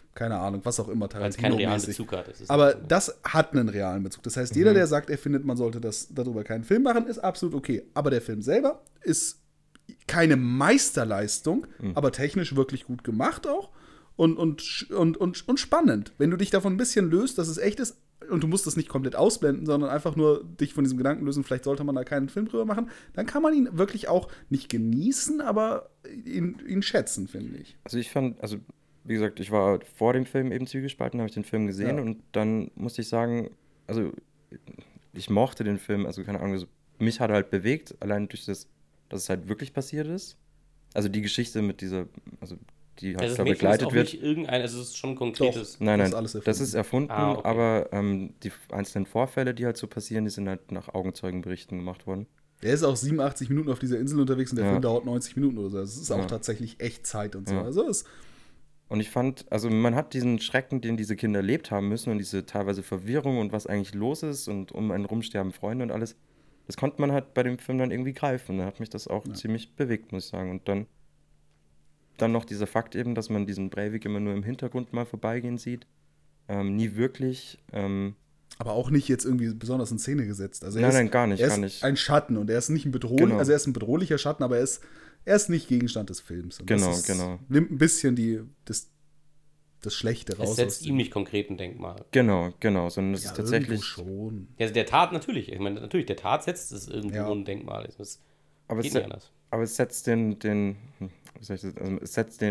keine Ahnung, was auch immer, Weil es keinen realen Tarantino-mäßig. Bezug hat. Es ist Aber so. das hat einen realen Bezug. Das heißt, jeder, der sagt, er findet, man sollte darüber keinen Film machen, ist absolut okay. Aber der Film selber ist keine Meisterleistung, aber technisch wirklich gut gemacht auch und spannend. Wenn du dich davon ein bisschen löst, dass es echt ist, und du musst es nicht komplett ausblenden, sondern einfach nur dich von diesem Gedanken lösen, vielleicht sollte man da keinen Film drüber machen, dann kann man ihn wirklich auch nicht genießen, aber ihn schätzen, finde ich. Also ich fand, also wie gesagt, ich war vor dem Film eben zwiegespalten, habe ich den Film gesehen Ja. und dann musste ich sagen, also ich mochte den Film, also keine Ahnung, also mich hat er halt bewegt, allein durch das, dass es halt wirklich passiert ist. Also die Geschichte mit dieser, also die halt Also das da Mädchen ist begleitet auch wird. nicht irgendein, also es ist schon ein konkretes. Nein, Das nein, ist alles das ist erfunden, Ah, okay. aber die einzelnen Vorfälle, die halt so passieren, die sind halt nach Augenzeugenberichten gemacht worden. Er ist auch 87 Minuten auf dieser Insel unterwegs und der Ja. Film dauert 90 Minuten oder so. Das ist auch Ja. tatsächlich echt Zeit und so. Ja. Also es Und ich fand, also man hat diesen Schrecken, den diese Kinder erlebt haben müssen und diese teilweise Verwirrung und was eigentlich los ist und um einen rum sterben Freunde und alles, das konnte man halt bei dem Film dann irgendwie greifen. Da hat mich das auch ziemlich bewegt, muss ich sagen. Und dann noch dieser Fakt eben, dass man diesen Breivik immer nur im Hintergrund mal vorbeigehen sieht. Nie wirklich. aber auch nicht jetzt irgendwie besonders in Szene gesetzt. Also Nein, gar nicht, er gar ist nicht. ein Schatten und er ist nicht ein Genau. also er ist ein bedrohlicher Schatten, aber er ist nicht Gegenstand des Films. Und Genau, das genau. Nimmt ein bisschen das Schlechte raus. Es aus setzt dem- ihm nicht konkret ein Denkmal. Genau, sondern es ja, ist tatsächlich. irgendwo schon. Ja, also der Tat natürlich. Ich meine, natürlich, der Tat setzt es irgendwo Ja. ein Denkmal. Das Aber geht es, nicht anders. aber es setzt wie soll ich das, also es setzt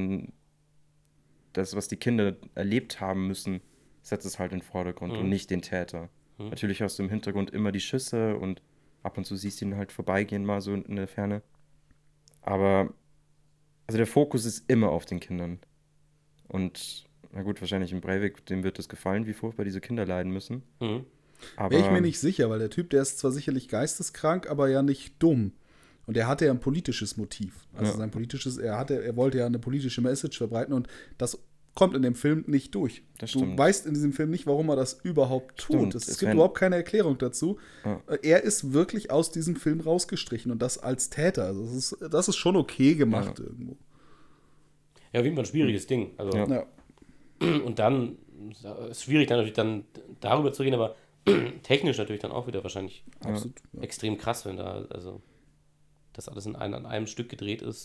das, was die Kinder erlebt haben müssen, setzt es halt in den Vordergrund und nicht den Täter. Natürlich hast du im Hintergrund immer die Schüsse und ab und zu siehst du ihn halt vorbeigehen, mal so in der Ferne. Aber, also der Fokus ist immer auf den Kindern. Und, na gut, wahrscheinlich im Breivik, dem wird es gefallen, wie furchtbar diese Kinder leiden müssen. Mhm. Aber, Wäre ich mir nicht sicher, weil der Typ, der ist zwar sicherlich geisteskrank, aber ja nicht dumm. Und er hatte ja ein politisches Motiv. Also Ja. er wollte ja eine politische Message verbreiten und das kommt in dem Film nicht durch. Das Du stimmt. weißt in diesem Film nicht, warum er das überhaupt tut. Stimmt. Es Es gibt werden- überhaupt keine Erklärung dazu. Ja. Er ist wirklich aus diesem Film rausgestrichen und das als Täter. Also das ist schon okay gemacht irgendwo. Ja, auf jeden Fall ein schwieriges Ding. Also, Ja. Ja. Und dann ist schwierig, dann natürlich dann darüber zu reden, aber technisch natürlich dann auch wieder wahrscheinlich Absolut. Ja. extrem krass, wenn da, also das alles an einem Stück gedreht ist.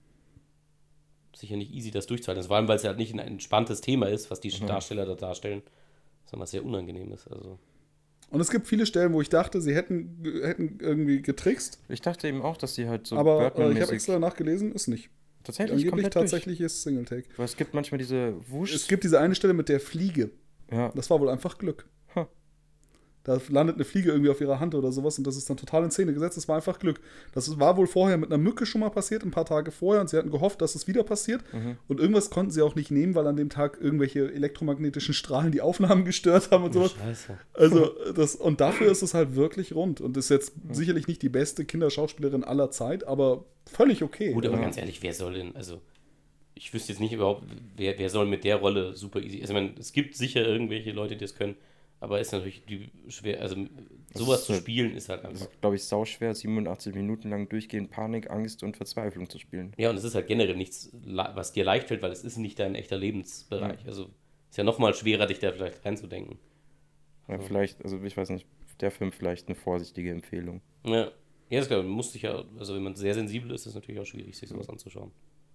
Sicher nicht easy, das durchzuhalten. Vor allem, weil es ja halt nicht ein entspanntes Thema ist, was die Darsteller da darstellen, sondern was sehr unangenehm ist. Also. Und es gibt viele Stellen, wo ich dachte, sie hätten irgendwie getrickst, Ich dachte eben auch, dass die halt so aber ich habe Birdman-mäßig. extra nachgelesen, ist nicht. Tatsächlich, Angeblich komplett tatsächlich ist Single-Take. durch. Weil es gibt manchmal diese Wusch. Es gibt diese eine Stelle mit der Fliege. Ja. Das war wohl einfach Glück. Ha. Da landet eine Fliege irgendwie auf ihrer Hand oder sowas und das ist dann total in Szene gesetzt. Das war einfach Glück. Das war wohl vorher mit einer Mücke schon mal passiert, ein paar Tage vorher, und sie hatten gehofft, dass es wieder passiert. Und irgendwas konnten sie auch nicht nehmen, weil an dem Tag irgendwelche elektromagnetischen Strahlen die Aufnahmen gestört haben und sowas. Scheiße. Also, und dafür ist es halt wirklich rund. Und ist jetzt sicherlich nicht die beste Kinderschauspielerin aller Zeit, aber völlig okay. Gut, aber ganz ehrlich, wer soll denn, also ich wüsste jetzt nicht überhaupt, wer soll mit der Rolle super easy, also ich meine, es gibt sicher irgendwelche Leute, die das können, aber ist natürlich schwer, also sowas zu spielen ist halt Das einfach. ist, glaube ich, sauschwer, 87 Minuten lang durchgehend Panik, Angst und Verzweiflung zu spielen. Ja, und es ist halt generell nichts, was dir leicht fällt, weil es ist nicht dein echter Lebensbereich. Also ist ja nochmal schwerer, dich da vielleicht reinzudenken. Ja, vielleicht, also ich weiß nicht, der Film vielleicht eine vorsichtige Empfehlung. Ja, das glaube ich, man muss sich ja, also wenn man sehr sensibel ist, ist es natürlich auch schwierig, sich sowas anzuschauen.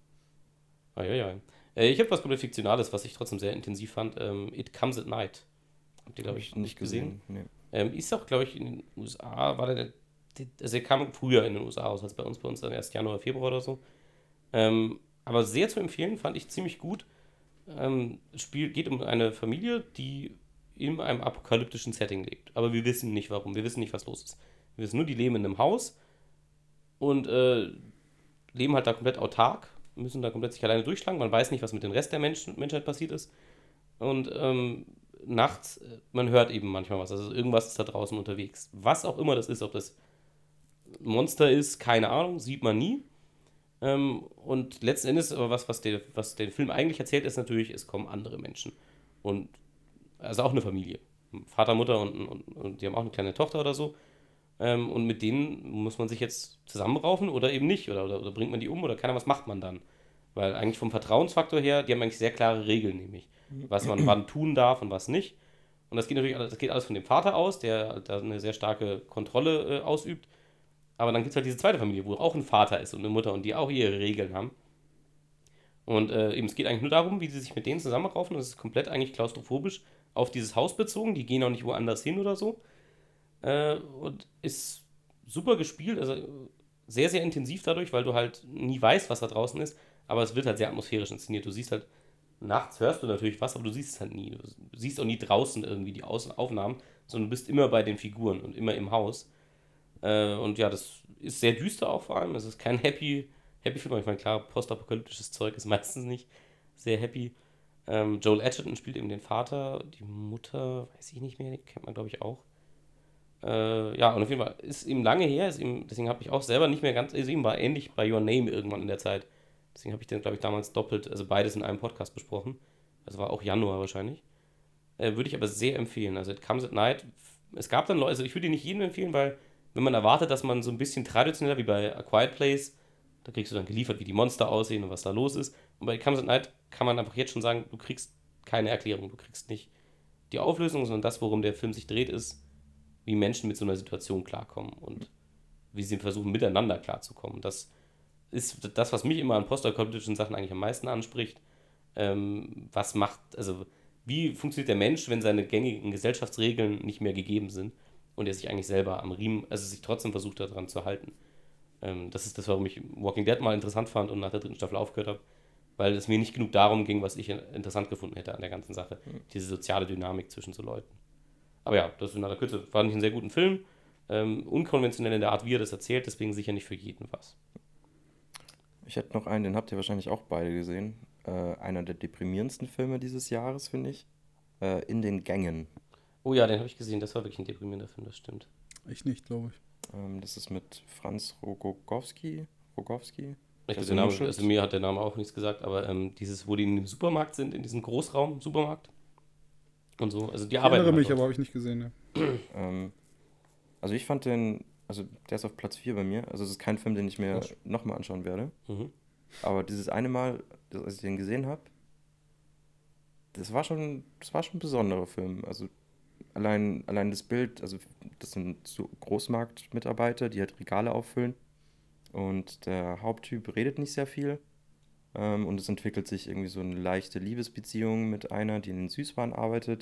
Ja. Ich habe was komplett Fiktionales, was ich trotzdem sehr intensiv fand. It Comes at Night. Habt ihr, glaube ich, nicht gesehen? Nee. Ist auch, glaube ich, in den USA, also er kam früher in den USA aus als bei uns dann erst Januar, Februar oder so. Aber sehr zu empfehlen, fand ich ziemlich gut. Geht um eine Familie, die in einem apokalyptischen Setting lebt. Aber wir wissen nicht warum, wir wissen nicht, was los ist. Wir wissen nur, die leben in einem Haus und leben halt da komplett autark, müssen da komplett sich alleine durchschlagen. Man weiß nicht, was mit dem Rest der Menschheit passiert ist. Und nachts, man hört eben manchmal was. Also irgendwas ist da draußen unterwegs. Was auch immer das ist, ob das ein Monster ist, keine Ahnung, sieht man nie. Und letzten Endes, aber was den Film eigentlich erzählt, ist natürlich, es kommen andere Menschen. Und also auch eine Familie. Vater, Mutter und die haben auch eine kleine Tochter oder so. Und mit denen muss man sich jetzt zusammenraufen oder eben nicht. Oder bringt man die um oder was macht man dann? Weil eigentlich vom Vertrauensfaktor her, die haben eigentlich sehr klare Regeln, nämlich was man wann tun darf und was nicht. Und das geht natürlich das geht alles von dem Vater aus, der da eine sehr starke Kontrolle ausübt. Aber dann gibt es halt diese zweite Familie, wo auch ein Vater ist und eine Mutter und die auch ihre Regeln haben. Und eben, es geht eigentlich nur darum, wie sie sich mit denen zusammenraufen. Und es ist komplett eigentlich klaustrophobisch auf dieses Haus bezogen. Die gehen auch nicht woanders hin oder so. Und ist super gespielt, also sehr, sehr intensiv dadurch, weil du halt nie weißt, was da draußen ist. Aber es wird halt sehr atmosphärisch inszeniert. Du siehst halt, nachts hörst du natürlich was, aber du siehst es halt nie. Du siehst auch nie draußen irgendwie die Aufnahmen, sondern du bist immer bei den Figuren und immer im Haus. Und ja, das ist sehr düster auch vor allem. Es ist kein Happy Film. Ich meine, klar, postapokalyptisches Zeug ist meistens nicht sehr happy. Joel Edgerton spielt eben den Vater. Die Mutter, weiß ich nicht mehr, die kennt man, glaube ich, auch. Ja, und auf jeden Fall ist ihm lange her, deswegen habe ich auch selber nicht mehr ganz, also ihm war ähnlich bei Your Name irgendwann in der Zeit. Deswegen habe ich den, glaube ich, damals doppelt, also beides in einem Podcast besprochen. Das war auch Januar wahrscheinlich. Würde ich aber sehr empfehlen. Also It Comes at Night. Es gab dann Leute, also ich würde ihn nicht jedem empfehlen, weil wenn man erwartet, dass man so ein bisschen traditioneller wie bei A Quiet Place, da kriegst du dann geliefert, wie die Monster aussehen und was da los ist. Und bei It Comes at Night kann man einfach jetzt schon sagen, du kriegst keine Erklärung. Du kriegst nicht die Auflösung, sondern das, worum der Film sich dreht, ist, wie Menschen mit so einer Situation klarkommen und wie sie versuchen, miteinander klarzukommen. Das ist das, was mich immer an postapokalyptischen Sachen eigentlich am meisten anspricht. Was macht, also wie funktioniert der Mensch, wenn seine gängigen Gesellschaftsregeln nicht mehr gegeben sind und er sich eigentlich selber am Riemen, also sich trotzdem versucht daran zu halten. Das ist das, warum ich Walking Dead mal interessant fand und nach der 3. Staffel aufgehört habe, weil es mir nicht genug darum ging, was ich interessant gefunden hätte an der ganzen Sache. Diese soziale Dynamik zwischen so Leuten. Aber ja, das in aller Kürze fand ich einen sehr guten Film. Unkonventionell in der Art, wie er das erzählt, deswegen sicher nicht für jeden was. Ich hätte noch einen, den habt ihr wahrscheinlich auch beide gesehen. Einer der deprimierendsten Filme dieses Jahres, finde ich. In den Gängen. Oh ja, den habe ich gesehen, das war wirklich ein deprimierender Film, das stimmt. Ich nicht, glaube ich. Das ist mit Franz Rogowski. Ich Der den Namen, Sonnenschutz. also mir hat der Name auch nichts gesagt, aber dieses, wo die in dem Supermarkt sind, in diesem Großraum, Supermarkt und so, also die Ich arbeiten erinnere halt mich, dort. aber habe ich nicht gesehen. Ja. Also ich fand den, also der ist auf Platz 4 bei mir. Also es ist kein Film, den ich mir Krass. nochmal anschauen werde. Mhm. Aber dieses eine Mal, als ich den gesehen habe, das war schon ein besonderer Film. Also allein das Bild, also das sind so Großmarktmitarbeiter, die halt Regale auffüllen. Und der Haupttyp redet nicht sehr viel. Und es entwickelt sich irgendwie so eine leichte Liebesbeziehung mit einer, die in den Süßwaren arbeitet.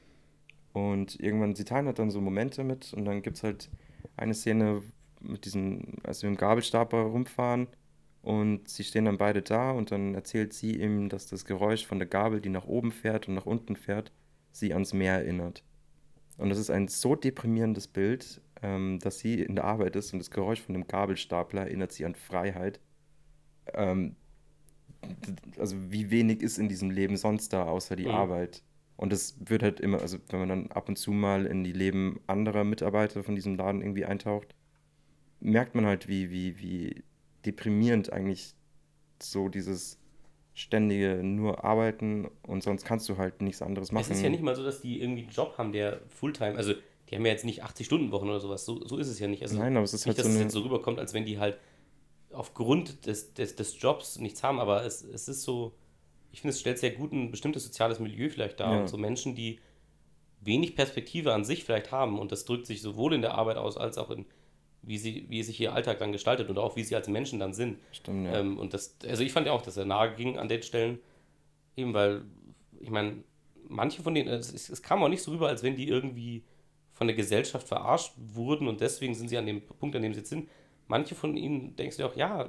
Und irgendwann, sie teilen halt dann so Momente mit. Und dann gibt es halt eine Szene mit diesen, als sie mit dem Gabelstapler rumfahren. Und sie stehen dann beide da und dann erzählt sie ihm, dass das Geräusch von der Gabel, die nach oben fährt und nach unten fährt, sie ans Meer erinnert. Und das ist ein so deprimierendes Bild, dass sie in der Arbeit ist und das Geräusch von dem Gabelstapler erinnert sie an Freiheit. Ähm, also wie wenig ist in diesem Leben sonst da, außer die Mhm. Arbeit. Und es wird halt immer, also wenn man dann ab und zu mal in die Leben anderer Mitarbeiter von diesem Laden irgendwie eintaucht, merkt man halt, wie deprimierend eigentlich so dieses ständige nur arbeiten und sonst kannst du halt nichts anderes Es ist ja nicht machen. mal so, dass die irgendwie einen Job haben, der Fulltime, also die haben ja jetzt nicht 80-Stunden-Wochen oder sowas, so ist es ja nicht. Also Nein, aber es ist nicht, halt dass so es eine, jetzt so rüberkommt, als wenn die halt aufgrund des Jobs nichts haben, aber es ist so, ich finde, es stellt sehr gut ein bestimmtes soziales Milieu vielleicht dar und ja, so Menschen, die wenig Perspektive an sich vielleicht haben und das drückt sich sowohl in der Arbeit aus, als auch in, wie sich ihr Alltag dann gestaltet und auch wie sie als Menschen dann sind. stimmt, ja. Und das, also ich fand ja auch, dass er nahe ging an den Stellen, eben weil, ich meine, manche von denen, es kam auch nicht so rüber, als wenn die irgendwie von der Gesellschaft verarscht wurden und deswegen sind sie an dem Punkt, an dem sie jetzt sind. Manche von ihnen denkst du dir auch, ja,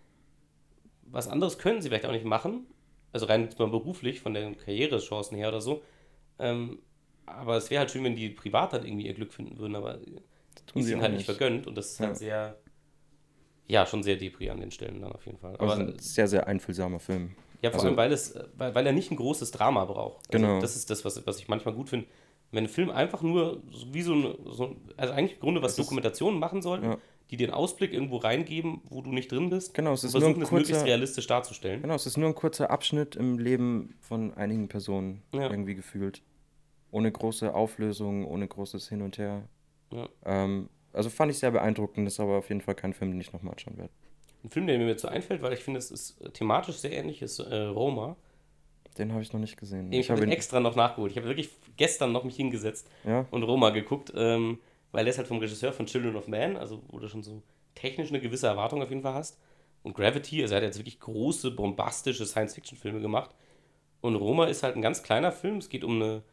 was anderes können sie vielleicht auch nicht machen, also rein jetzt mal beruflich, von den Karrierechancen her oder so. Ähm, aber es wäre halt schön, wenn die privat dann irgendwie ihr Glück finden würden, aber Tun ist sie ihnen auch halt nicht nicht. vergönnt und das ist halt Ja. sehr, ja, schon sehr Depri an den Stellen dann auf jeden Fall. Aber es ist Aber ein sehr, sehr einfühlsamer Film. ja, vor Also, allem, weil er nicht ein großes Drama braucht. Also genau. das ist das, was ich manchmal gut finde. Wenn ein Film einfach nur wie also eigentlich im Grunde was Es ist, Dokumentationen machen sollten, ja, die dir einen Ausblick irgendwo reingeben, wo du nicht drin bist genau, es und ist nur ein versuchen es möglichst kurzer, realistisch darzustellen. genau, es ist nur ein kurzer Abschnitt im Leben von einigen Personen Ja, irgendwie gefühlt. Ohne große Auflösung, ohne großes Hin und Her. ja. Also fand ich sehr beeindruckend, ist aber auf jeden Fall kein Film, den ich nochmal anschauen werde. ein Film, der mir jetzt so einfällt, weil ich finde, es ist thematisch sehr ähnlich, ist Roma. Den habe ich noch nicht gesehen. Ich habe ihn extra noch nachgeholt. Ich habe wirklich gestern noch mich hingesetzt Ja, und Roma geguckt, weil der ist halt vom Regisseur von Children of Man, also wo du schon so technisch eine gewisse Erwartung auf jeden Fall hast. Und Gravity, also er hat jetzt wirklich große, bombastische Science-Fiction-Filme gemacht. Und Roma ist halt ein ganz kleiner Film. Es geht um eine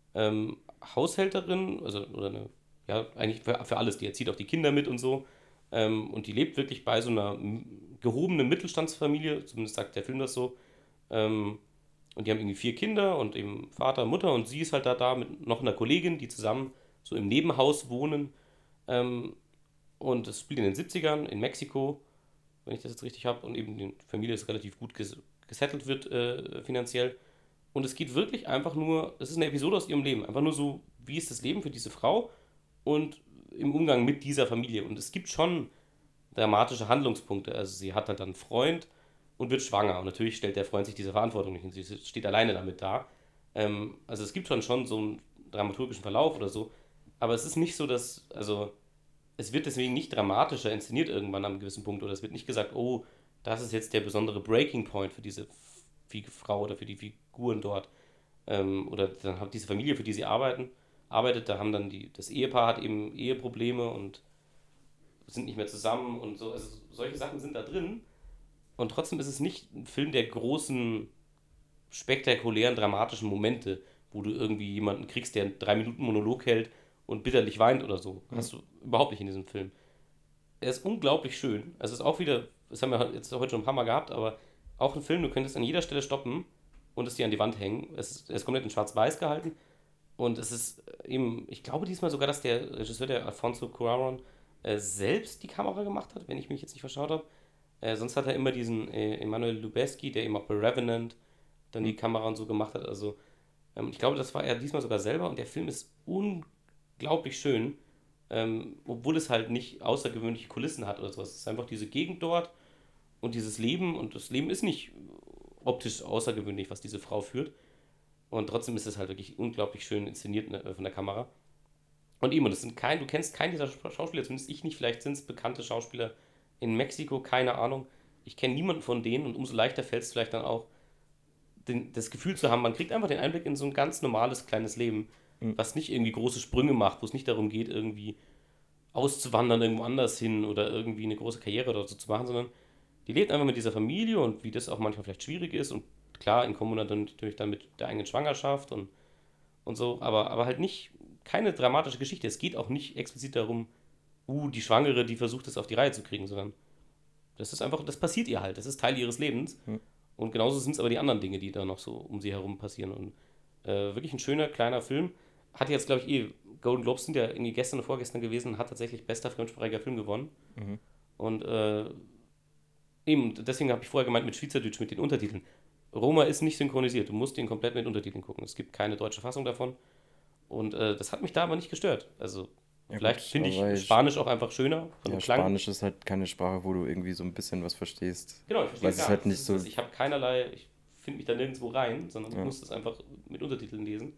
Haushälterin, also oder eine, ja, eigentlich für alles. Die erzieht auch die Kinder mit und so. Und die lebt wirklich bei so einer gehobenen Mittelstandsfamilie, zumindest sagt der Film das so. Und die haben irgendwie 4 Kinder und eben Vater, Mutter und sie ist halt da mit noch einer Kollegin, die zusammen so im Nebenhaus wohnen. Ähm, und es spielt in den 70ern in Mexiko, wenn ich das jetzt richtig habe. Und eben die Familie ist relativ gut gesettelt wird finanziell. Und es geht wirklich einfach nur, es ist eine Episode aus ihrem Leben. Einfach nur so, wie ist das Leben für diese Frau und im Umgang mit dieser Familie. Und es gibt schon dramatische Handlungspunkte. Also sie hat halt dann einen Freund und wird schwanger. Und natürlich stellt der Freund sich diese Verantwortung nicht. Und sie steht alleine damit da. Also es gibt schon so einen dramaturgischen Verlauf oder so. Aber es ist nicht so, dass, also es wird deswegen nicht dramatischer inszeniert irgendwann am gewissen Punkt. Oder es wird nicht gesagt, oh, das ist jetzt der besondere Breaking Point für diese Frau oder für die Figuren dort. Oder dann hat diese Familie, für die sie arbeitet, da haben dann das Ehepaar hat eben Eheprobleme und sind nicht mehr zusammen und so. Also solche Sachen sind da drin. Und trotzdem ist es nicht ein Film der großen, spektakulären, dramatischen Momente, wo du irgendwie jemanden kriegst, der einen 3 Minuten Monolog hält und bitterlich weint oder so. Hast du überhaupt nicht in diesem Film. Er ist unglaublich schön. Also es ist auch wieder, das haben wir jetzt heute schon ein paar Mal gehabt, aber auch ein Film, du könntest an jeder Stelle stoppen und es dir an die Wand hängen. Er ist komplett in Schwarz-Weiß gehalten und es ist eben, ich glaube diesmal sogar, dass der Regisseur, der Alfonso Cuarón, selbst die Kamera gemacht hat, wenn ich mich jetzt nicht verschaut habe. Sonst hat er immer diesen Emmanuel Lubezki, der eben auch bei Revenant dann die Kamera und so gemacht hat. Also ich glaube, das war er diesmal sogar selber und der Film ist unglaublich schön, obwohl es halt nicht außergewöhnliche Kulissen hat oder sowas. Es ist einfach diese Gegend dort und dieses Leben und das Leben ist nicht optisch außergewöhnlich, was diese Frau führt. Und trotzdem ist es halt wirklich unglaublich schön inszeniert ne, von der Kamera. Und eben, du kennst keinen dieser Schauspieler, zumindest ich nicht, vielleicht sind es bekannte Schauspieler in Mexiko, keine Ahnung. Ich kenne niemanden von denen und umso leichter fällt es vielleicht dann auch, das Gefühl zu haben, man kriegt einfach den Einblick in so ein ganz normales kleines Leben, was nicht irgendwie große Sprünge macht, wo es nicht darum geht, irgendwie auszuwandern irgendwo anders hin oder irgendwie eine große Karriere oder so zu machen, sondern die lebt einfach mit dieser Familie und wie das auch manchmal vielleicht schwierig ist und klar, in Kombination natürlich dann mit der eigenen Schwangerschaft und so, aber halt nicht, keine dramatische Geschichte. Es geht auch nicht explizit darum, die Schwangere, die versucht es auf die Reihe zu kriegen, sondern das ist einfach, das passiert ihr halt, das ist Teil ihres Lebens. Und genauso sind es aber die anderen Dinge, die da noch so um sie herum passieren. Und wirklich ein schöner, kleiner Film. Hat jetzt, glaube ich, Golden Globes sind ja irgendwie gestern oder vorgestern gewesen, hat tatsächlich bester fremdsprachiger Film gewonnen. Und eben, deswegen habe ich vorher gemeint mit Schweizerdeutsch, mit den Untertiteln. Roma ist nicht synchronisiert, du musst den komplett mit Untertiteln gucken. Es gibt keine deutsche Fassung davon. Und das hat mich da aber nicht gestört. Also, ja vielleicht gut, finde aber ich Spanisch auch einfach schöner von ja, dem Klang. Spanisch ist halt keine Sprache, wo du irgendwie so ein bisschen was verstehst. Genau, ich verstehe Weil es es ist gar halt nicht. nicht so. Ich habe keinerlei, ich finde mich da nirgendwo rein, sondern ich Ja. muss das einfach mit Untertiteln lesen.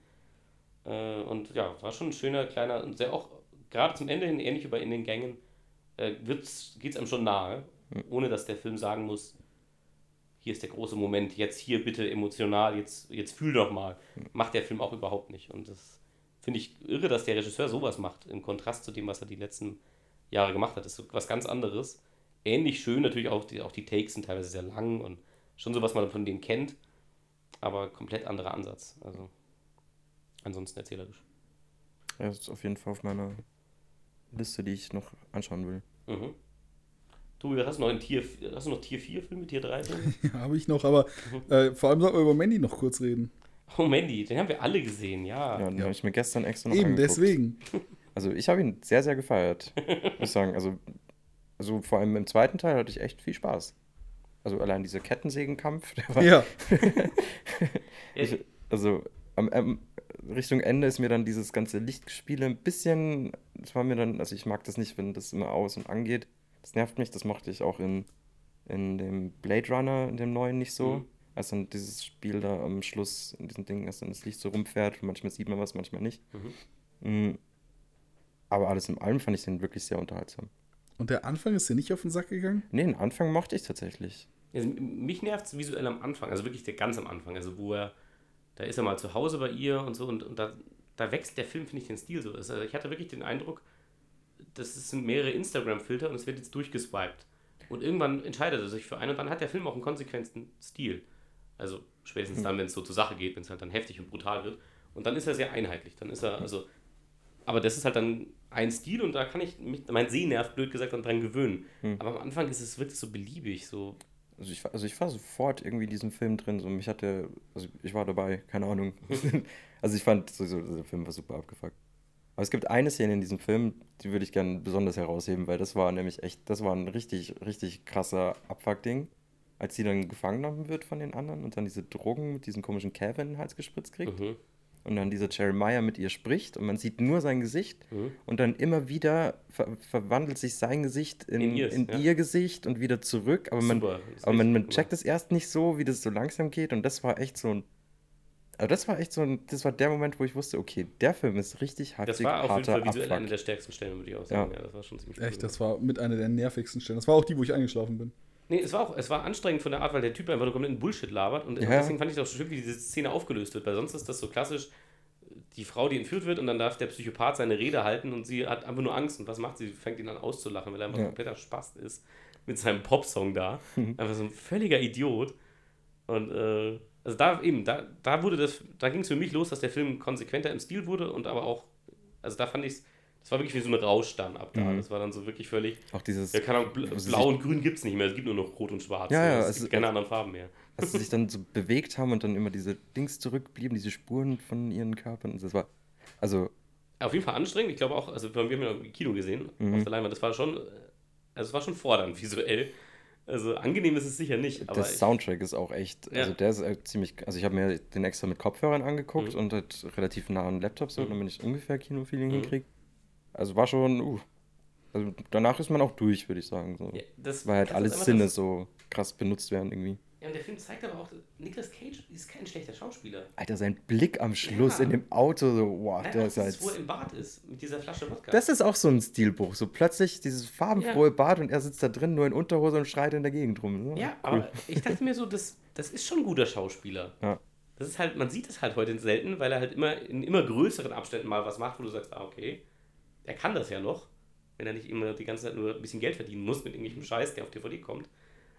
Und ja, war schon ein schöner, kleiner, und sehr auch, gerade zum Ende hin, ähnlich wie bei In den Gängen, geht es einem schon nahe, ohne dass der Film sagen muss, hier ist der große Moment, jetzt hier bitte emotional, jetzt fühl doch mal. Macht der Film auch überhaupt nicht. Und das finde ich irre, dass der Regisseur sowas macht, im Kontrast zu dem, was er die letzten Jahre gemacht hat. Das ist so was ganz anderes. Ähnlich schön, natürlich auch die Takes sind teilweise sehr lang und schon so, was man von denen kennt, aber komplett anderer Ansatz. Also ansonsten erzählerisch. Ja, das ist auf jeden Fall auf meiner Liste, die ich noch anschauen will. Mhm. Tobi, hast du noch Tier 4 Filme, Tier 3 Filme? Ja, habe ich noch, aber vor allem sollten wir über Mandy noch kurz reden. Oh, Mandy, den haben wir alle gesehen, ja. Ja, den habe ich mir gestern extra noch Eben, angeguckt. deswegen. Also ich habe ihn sehr, sehr gefeiert, muss ich sagen. Also vor allem im zweiten Teil hatte ich echt viel Spaß. Also allein dieser Kettensägenkampf, der war... Ja. Also Richtung Ende ist mir dann dieses ganze Lichtspiele ein bisschen, das war mir dann, also ich mag das nicht, wenn das immer aus und angeht. Das nervt mich, das mochte ich auch in dem Blade Runner, in dem neuen nicht so. Als dann dieses Spiel da am Schluss, in diesem Ding, als dann das Licht so rumfährt und manchmal sieht man was, manchmal nicht. Aber alles in allem fand ich den wirklich sehr unterhaltsam. Und der Anfang ist dir nicht auf den Sack gegangen? Nee, den Anfang mochte ich tatsächlich. Also, mich nervt es visuell am Anfang, also wirklich der ganz am Anfang, also da ist er mal zu Hause bei ihr und so und da wechselt der Film, finde ich, den Stil so. Also ich hatte wirklich den Eindruck, das sind mehrere Instagram-Filter und es wird jetzt durchgeswiped. Und irgendwann entscheidet er sich für einen und dann hat der Film auch einen konsequenten Stil. Also spätestens dann, wenn es so zur Sache geht, wenn es halt dann heftig und brutal wird. Und dann ist er sehr einheitlich. Dann ist er, also, aber das ist halt dann ein Stil und da kann ich mich, mein Sehnerv, blöd gesagt, dann dran gewöhnen. Aber am Anfang ist es wirklich so beliebig, so. Also ich war sofort irgendwie in diesem Film drin. So also ich war dabei, keine Ahnung. Also ich fand sowieso, der Film war super abgefuckt. Aber es gibt eine Szene in diesem Film, die würde ich gerne besonders herausheben, weil das war nämlich echt, das war ein richtig, richtig krasser Abfuck-Ding. Als sie dann gefangen genommen wird von den anderen und dann diese Drogen mit diesem komischen Käfer in den Hals gespritzt kriegt. Und dann dieser Jeremiah mit ihr spricht und man sieht nur sein Gesicht und dann immer wieder verwandelt sich sein Gesicht in ihr Gesicht und wieder zurück. Aber man checkt es erst nicht so, wie das so langsam geht und das war echt so ein. Aber das war der Moment, wo ich wusste, okay, der Film ist richtig heftig, Das war auf jeden Fall visuell Abfuck. eine der stärksten Stellen, würde ich auch sagen. Ja, das war schon ziemlich cool. Echt, das war mit einer der nervigsten Stellen. Das war auch die, wo ich eingeschlafen bin. Nee, es war anstrengend von der Art, weil der Typ einfach nur kompletten Bullshit labert und deswegen fand ich es auch so schlimm, wie diese Szene aufgelöst wird, weil sonst ist das so klassisch, die Frau, die entführt wird und dann darf der Psychopath seine Rede halten und sie hat einfach nur Angst und was macht sie? Sie fängt ihn an auszulachen, weil er einfach kompletter Spast ist mit seinem Popsong da. Einfach so ein völliger Idiot. Und also da ging es für mich los, dass der Film konsequenter im Stil wurde und aber auch, also da fand ich es, das war wirklich wie so ein Rausch dann ab da. Das war dann so wirklich völlig. Auch dieses. Ja, keine Ahnung, Blau und Grün gibt es nicht mehr, es gibt nur noch Rot und Schwarz. Ja, es gibt keine anderen Farben mehr. Als sie sich dann so bewegt haben und dann immer diese Dings zurückblieben, diese Spuren von ihren Körpern. Das war. Also. Auf jeden Fall anstrengend, ich glaube auch, also wir haben ja im Kino gesehen, auf der Leinwand, es war schon fordernd visuell. Also angenehm ist es sicher nicht. Aber der Soundtrack ist auch echt, also der ist ziemlich, also ich habe mir den extra mit Kopfhörern angeguckt und halt relativ nah an den Laptop so, damit ich ungefähr Kinofeeling hinkriege. Also war schon, also danach ist man auch durch, würde ich sagen. So. Ja, weil halt alle Sinne so krass benutzt werden irgendwie. Ja, und der Film zeigt aber auch, Nicolas Cage ist kein schlechter Schauspieler. Alter, sein Blick am Schluss in dem Auto, so, wow, Nein, der ist halt. wo er im Bad ist, mit dieser Flasche Wodka. Das ist auch so ein Stilbruch, so plötzlich dieses farbenfrohe Bad und er sitzt da drin nur in Unterhose und schreit in der Gegend rum. So. Ja, cool. Aber ich dachte mir so, das ist schon ein guter Schauspieler. Ja. Das ist halt, man sieht es halt heute selten, weil er halt in immer größeren Abständen mal was macht, wo du sagst, okay, er kann das ja noch, wenn er nicht immer die ganze Zeit nur ein bisschen Geld verdienen muss mit irgendwelchem Scheiß, der auf DVD kommt.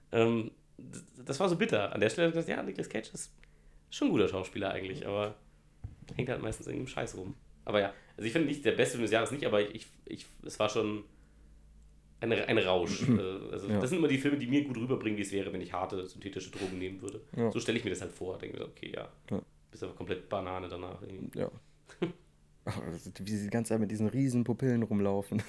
Das war so bitter. An der Stelle habe ich gesagt, ja, Nicolas Cage ist schon ein guter Schauspieler eigentlich, aber hängt halt meistens in irgendeinem Scheiß rum. Aber ja, also ich finde nicht, der beste Film des Jahres nicht, aber es war schon ein Rausch. Also das sind immer die Filme, die mir gut rüberbringen, wie es wäre, wenn ich harte synthetische Drogen nehmen würde. Ja. So stelle ich mir das halt vor. Denke mir so, okay, bist aber komplett Banane danach. Irgendwie. Ja. Wie sie die ganze Zeit mit diesen riesen Pupillen rumlaufen.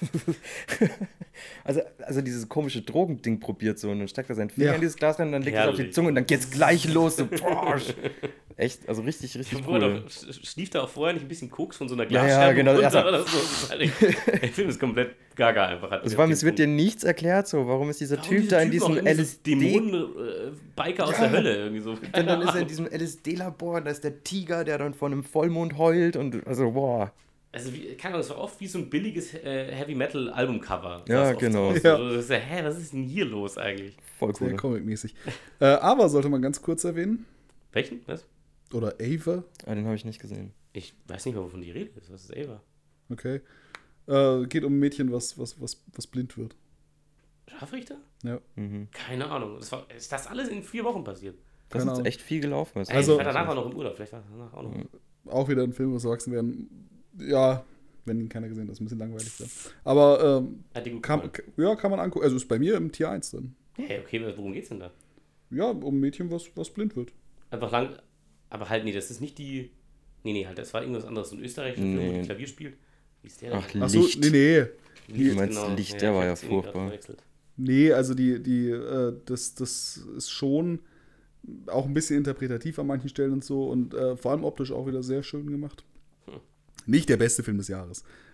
also dieses komische Drogending probiert so und dann steckt er seinen Finger in dieses Glas rein und dann legt er es auf die Zunge und dann geht's gleich los. So, echt, also richtig, richtig cool. Schlief da auch vorher nicht ein bisschen Koks von so einer Glasscherbe? Ja, genau. Runter oder so? Der Film ist komplett gaga einfach. Also vor allem, es wird dir nichts erklärt, so, warum ist dieser Typ da in diesem LSD... Dämonen-Biker aus der Hölle irgendwie so. Dann ist er in diesem LSD-Labor, da ist der Tiger, der dann vor einem Vollmond heult und also, boah. Also, keine Ahnung, das war oft wie so ein billiges Heavy-Metal-Albumcover. Ja, genau. Ja. Was ist denn hier los eigentlich? Voll cool. Sehr comic-mäßig. Aber sollte man ganz kurz erwähnen. Welchen? Was? Oder Ava. Den habe ich nicht gesehen. Ich weiß nicht mal, wovon die Rede ist. Was ist Ava? Okay. Geht um ein Mädchen, was blind wird. Scharfrichter? Ja. Keine Ahnung. Ist das alles in 4 Wochen passiert? Das ist echt viel gelaufen. Also, ich war danach auch noch im Urlaub. Vielleicht war danach auch noch. Auch wieder ein Film, wo es erwachsen werden. Ja, wenn ihn keiner gesehen hat, ist ein bisschen langweilig dann. Aber kann man angucken. Also ist bei mir im Tier 1 dann. Hey, okay, worum geht's denn da? Ja, um ein Mädchen, was blind wird. Einfach lang. Aber halt, nee, das ist nicht die. Nee, halt, das war irgendwas anderes. So ein österreichischer Film, wo die Klavier spielt. Wie ist der denn? Achso, nee. Du meinst Licht, der war ja furchtbar. Nee, also das ist schon auch ein bisschen interpretativ an manchen Stellen und so und vor allem optisch auch wieder sehr schön gemacht. Nicht der beste Film des Jahres.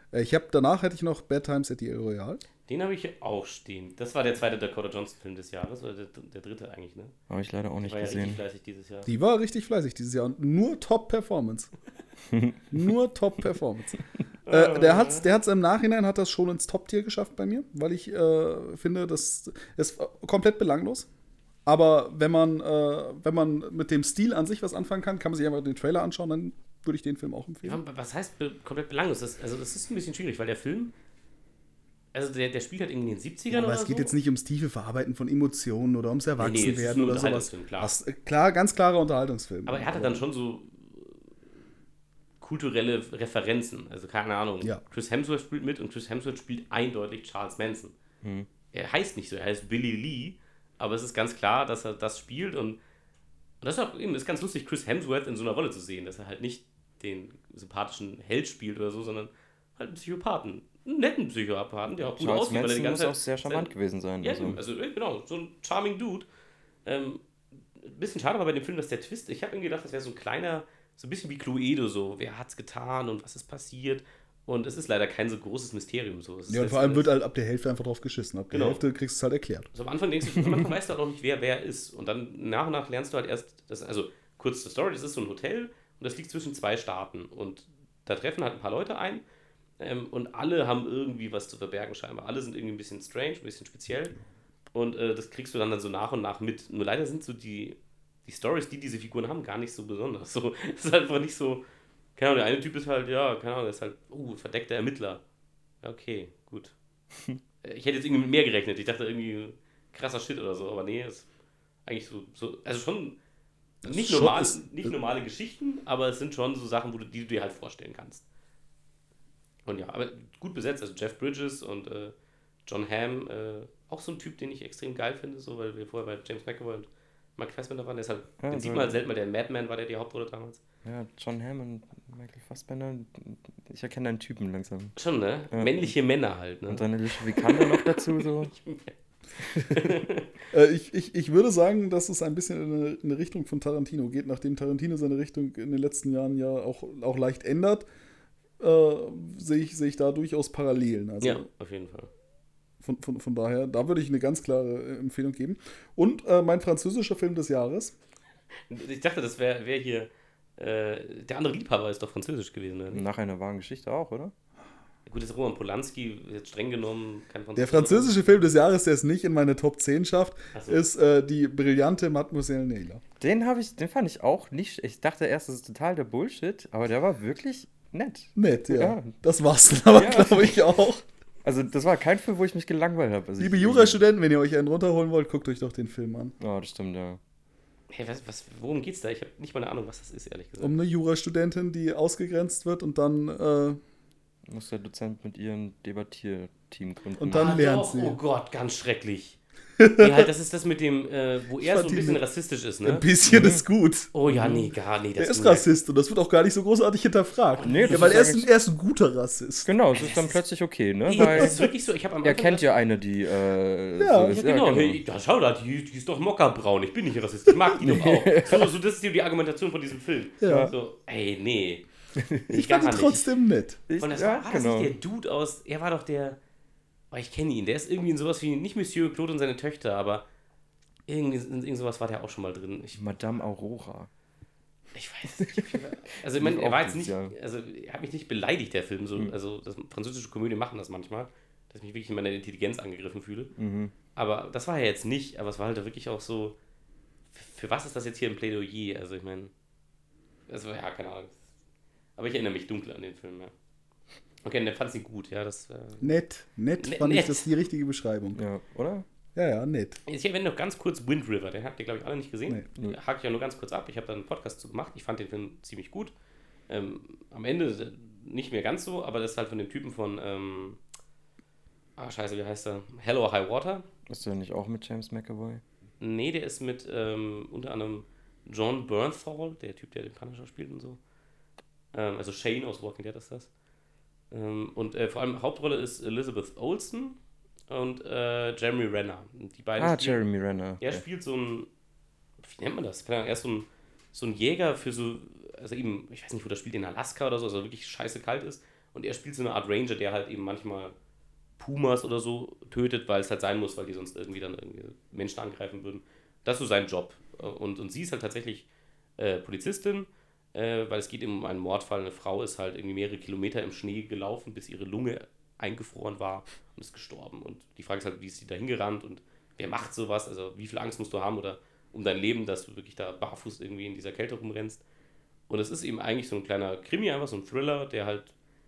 Danach hätte ich noch Bad Times at the El Royale. Den habe ich hier auch stehen. Das war der zweite Dakota Johnson-Film des Jahres, oder der dritte eigentlich, ne? Habe ich leider auch nicht War ja richtig gesehen. fleißig dieses Jahr. Die war richtig fleißig dieses Jahr und nur Top-Performance. Nur Top-Performance. Der hat's im Nachhinein hat das schon ins Top-Tier geschafft bei mir, weil ich finde, das ist komplett belanglos. Aber wenn man mit dem Stil an sich was anfangen kann man sich einfach den Trailer anschauen, dann würde ich den Film auch empfehlen. Ja, was heißt komplett belanglos? Das ist ein bisschen schwierig, weil der Film, also der spielt halt irgendwie in den 70ern Aber oder es geht so. jetzt nicht ums tiefe Verarbeiten von Emotionen oder ums Erwachsenwerden es ist ein oder sowas. Unterhaltungsfilm, klar. Klar, ganz klarer Unterhaltungsfilm. Aber er hatte dann schon so kulturelle Referenzen. Also keine Ahnung. Ja. Chris Hemsworth spielt mit und Chris Hemsworth spielt eindeutig Charles Manson. Er heißt nicht so, er heißt Billy Lee, aber es ist ganz klar, dass er das spielt und das ist auch eben, ist ganz lustig, Chris Hemsworth in so einer Rolle zu sehen, dass er halt nicht den sympathischen Held spielt oder so, sondern halt einen Psychopathen. Einen netten Psychopathen, der auch gut Charles aussieht, weil er die Manson ganze muss Zeit auch sehr charmant gewesen sein. Ja, also genau, so ein charming Dude. Ein bisschen schade war bei dem Film, dass der Twist, ich habe irgendwie gedacht, das wäre so ein kleiner, so ein bisschen wie Cluedo, so, wer hat's getan und was ist passiert. Und es ist leider kein so großes Mysterium. So. Ja, und vor allem wird halt ab der Hälfte einfach drauf geschissen. Ab der Hälfte kriegst du es halt erklärt. Also am Anfang denkst du, am Anfang weißt du halt noch nicht, wer ist. Und dann nach und nach lernst du halt erst, also kurz zur Story, das ist so ein Hotel und das liegt zwischen zwei Staaten. Und da treffen halt ein paar Leute ein und alle haben irgendwie was zu verbergen scheinbar. Alle sind irgendwie ein bisschen strange, ein bisschen speziell. Und das kriegst du dann so nach und nach mit. Nur leider sind so die Storys, die diese Figuren haben, gar nicht so besonders. So, es ist halt einfach nicht so. Keine Ahnung, der eine Typ ist halt, ja, keine Ahnung, der ist halt, verdeckter Ermittler. Ja, okay, gut. Ich hätte jetzt irgendwie mit mehr gerechnet. Ich dachte irgendwie krasser Shit oder so, aber nee, ist eigentlich so also schon nicht normale Geschichten, aber es sind schon so Sachen, die du dir halt vorstellen kannst. Und ja, aber gut besetzt, also Jeff Bridges und John Hamm, auch so ein Typ, den ich extrem geil finde, so, weil wir vorher bei James McAvoy und Mike Fassbender waren. Der ist halt, den sieht man halt selten, weil der Madman war der die Hauptrolle damals. Ja, John Hamm und Michael Fassbender, ich erkenne deinen Typen langsam. Schon, ne? Ja. Männliche Männer halt, ne? Und dann Alicia Vikander noch dazu, so. Ich würde sagen, dass es ein bisschen in eine Richtung von Tarantino geht, nachdem Tarantino seine Richtung in den letzten Jahren ja auch leicht ändert, sehe ich da durchaus Parallelen. Also ja, auf jeden Fall. Von daher, da würde ich eine ganz klare Empfehlung geben. Und mein französischer Film des Jahres. Ich dachte, das wäre hier der andere Liebhaber ist doch französisch gewesen, oder? Nach einer wahren Geschichte auch, oder? Gut, das ist Roman Polanski, jetzt streng genommen kein Französisch. Der französische Film des Jahres, der es nicht in meine Top 10 schafft, so. ist die brillante Mademoiselle Naylor. Den fand ich auch nicht. Ich dachte erst, das ist total der Bullshit, aber der war wirklich nett. Nett, ja. Das war's dann aber, Ja. glaube ich, auch. Also, das war kein Film, wo ich mich gelangweilt habe. Also Liebe Jurastudenten, wenn ihr euch einen runterholen wollt, guckt euch doch den Film an. Ja, das stimmt, ja. Hey, worum geht's da? Ich habe nicht mal eine Ahnung, was das ist, ehrlich gesagt. Um eine Jurastudentin, die ausgegrenzt wird und dann Muss der Dozent mit ihrem Debattierteam gründen. Und dann lernt doch, sie. Oh Gott, ganz schrecklich. Nee, halt, das ist das mit dem, wo er so ein bisschen rassistisch ist, ne? ein bisschen ist gut. Oh ja, nee, gar nicht. Er ist Rassist und das wird auch gar nicht so großartig hinterfragt. Nee, das weil ist er ist ein guter Rassist. Genau, es ist dann plötzlich okay, ne? Nee, Weil das ist wirklich so. Ich habe am er Anfang kennt gedacht, ja eine, die Ja, so ist. Ja, genau. Hey, da, schau da, die ist doch mockerbraun. Ich bin nicht Rassist. Ich mag die doch auch. So, das ist die Argumentation von diesem Film. Ja. So, ey, nee. Ich fand ihn trotzdem nett. Und das war das nicht der Dude aus. Er war doch der. Oh, ich kenne ihn. Der ist irgendwie in sowas wie. Nicht Monsieur Claude und seine Töchter, aber. Irgend sowas war der auch schon mal drin. Madame Aurora. Ich weiß nicht. Also, ich meine, er war jetzt nicht. Also, er hat mich nicht beleidigt, der Film. So. Also, französische Komödien machen das manchmal. Dass ich mich wirklich in meiner Intelligenz angegriffen fühle. Aber das war ja jetzt nicht. Aber es war halt wirklich auch so. Für was ist das jetzt hier ein Plädoyer? Also, ich meine. Also, ja, keine Ahnung. Aber ich erinnere mich dunkel an den Film, ja. Okay, dann fand ich ihn gut, ja. Nett fand ich, das die richtige Beschreibung. Ja, oder? Ja, nett. Ich erwähne noch ganz kurz Wind River, den habt ihr, glaube ich, alle nicht gesehen. Nee. Hake ich ja nur ganz kurz ab. Ich habe da einen Podcast zu gemacht. Ich fand den Film ziemlich gut. Am Ende nicht mehr ganz so, aber das ist halt von dem Typen von, scheiße, wie heißt er? Hell or High Water. Ist der nicht auch mit James McAvoy? Nee, der ist mit unter anderem John Bernthal, der Typ, der den Punisher spielt und so. Also Shane aus Walking Dead ist das. Und vor allem Hauptrolle ist Elizabeth Olsen und Jeremy Renner. Die beiden Jeremy Renner. Er spielt so ein, wie nennt man das? Keine Ahnung, er ist so ein Jäger für so, also eben, ich weiß nicht, wo das spielt, in Alaska oder so, also wirklich scheiße kalt ist. Und er spielt so eine Art Ranger, der halt eben manchmal Pumas oder so tötet, weil es halt sein muss, weil die sonst irgendwie Menschen angreifen würden. Das ist so sein Job. Und sie ist halt tatsächlich Polizistin, weil es geht eben um einen Mordfall. Eine Frau ist halt irgendwie mehrere Kilometer im Schnee gelaufen, bis ihre Lunge eingefroren war und ist gestorben. Und die Frage ist halt, wie ist sie da hingerannt und wer macht sowas? Also wie viel Angst musst du haben oder um dein Leben, dass du wirklich da barfuß irgendwie in dieser Kälte rumrennst. Und es ist eben eigentlich so ein kleiner Krimi, einfach so ein Thriller, der halt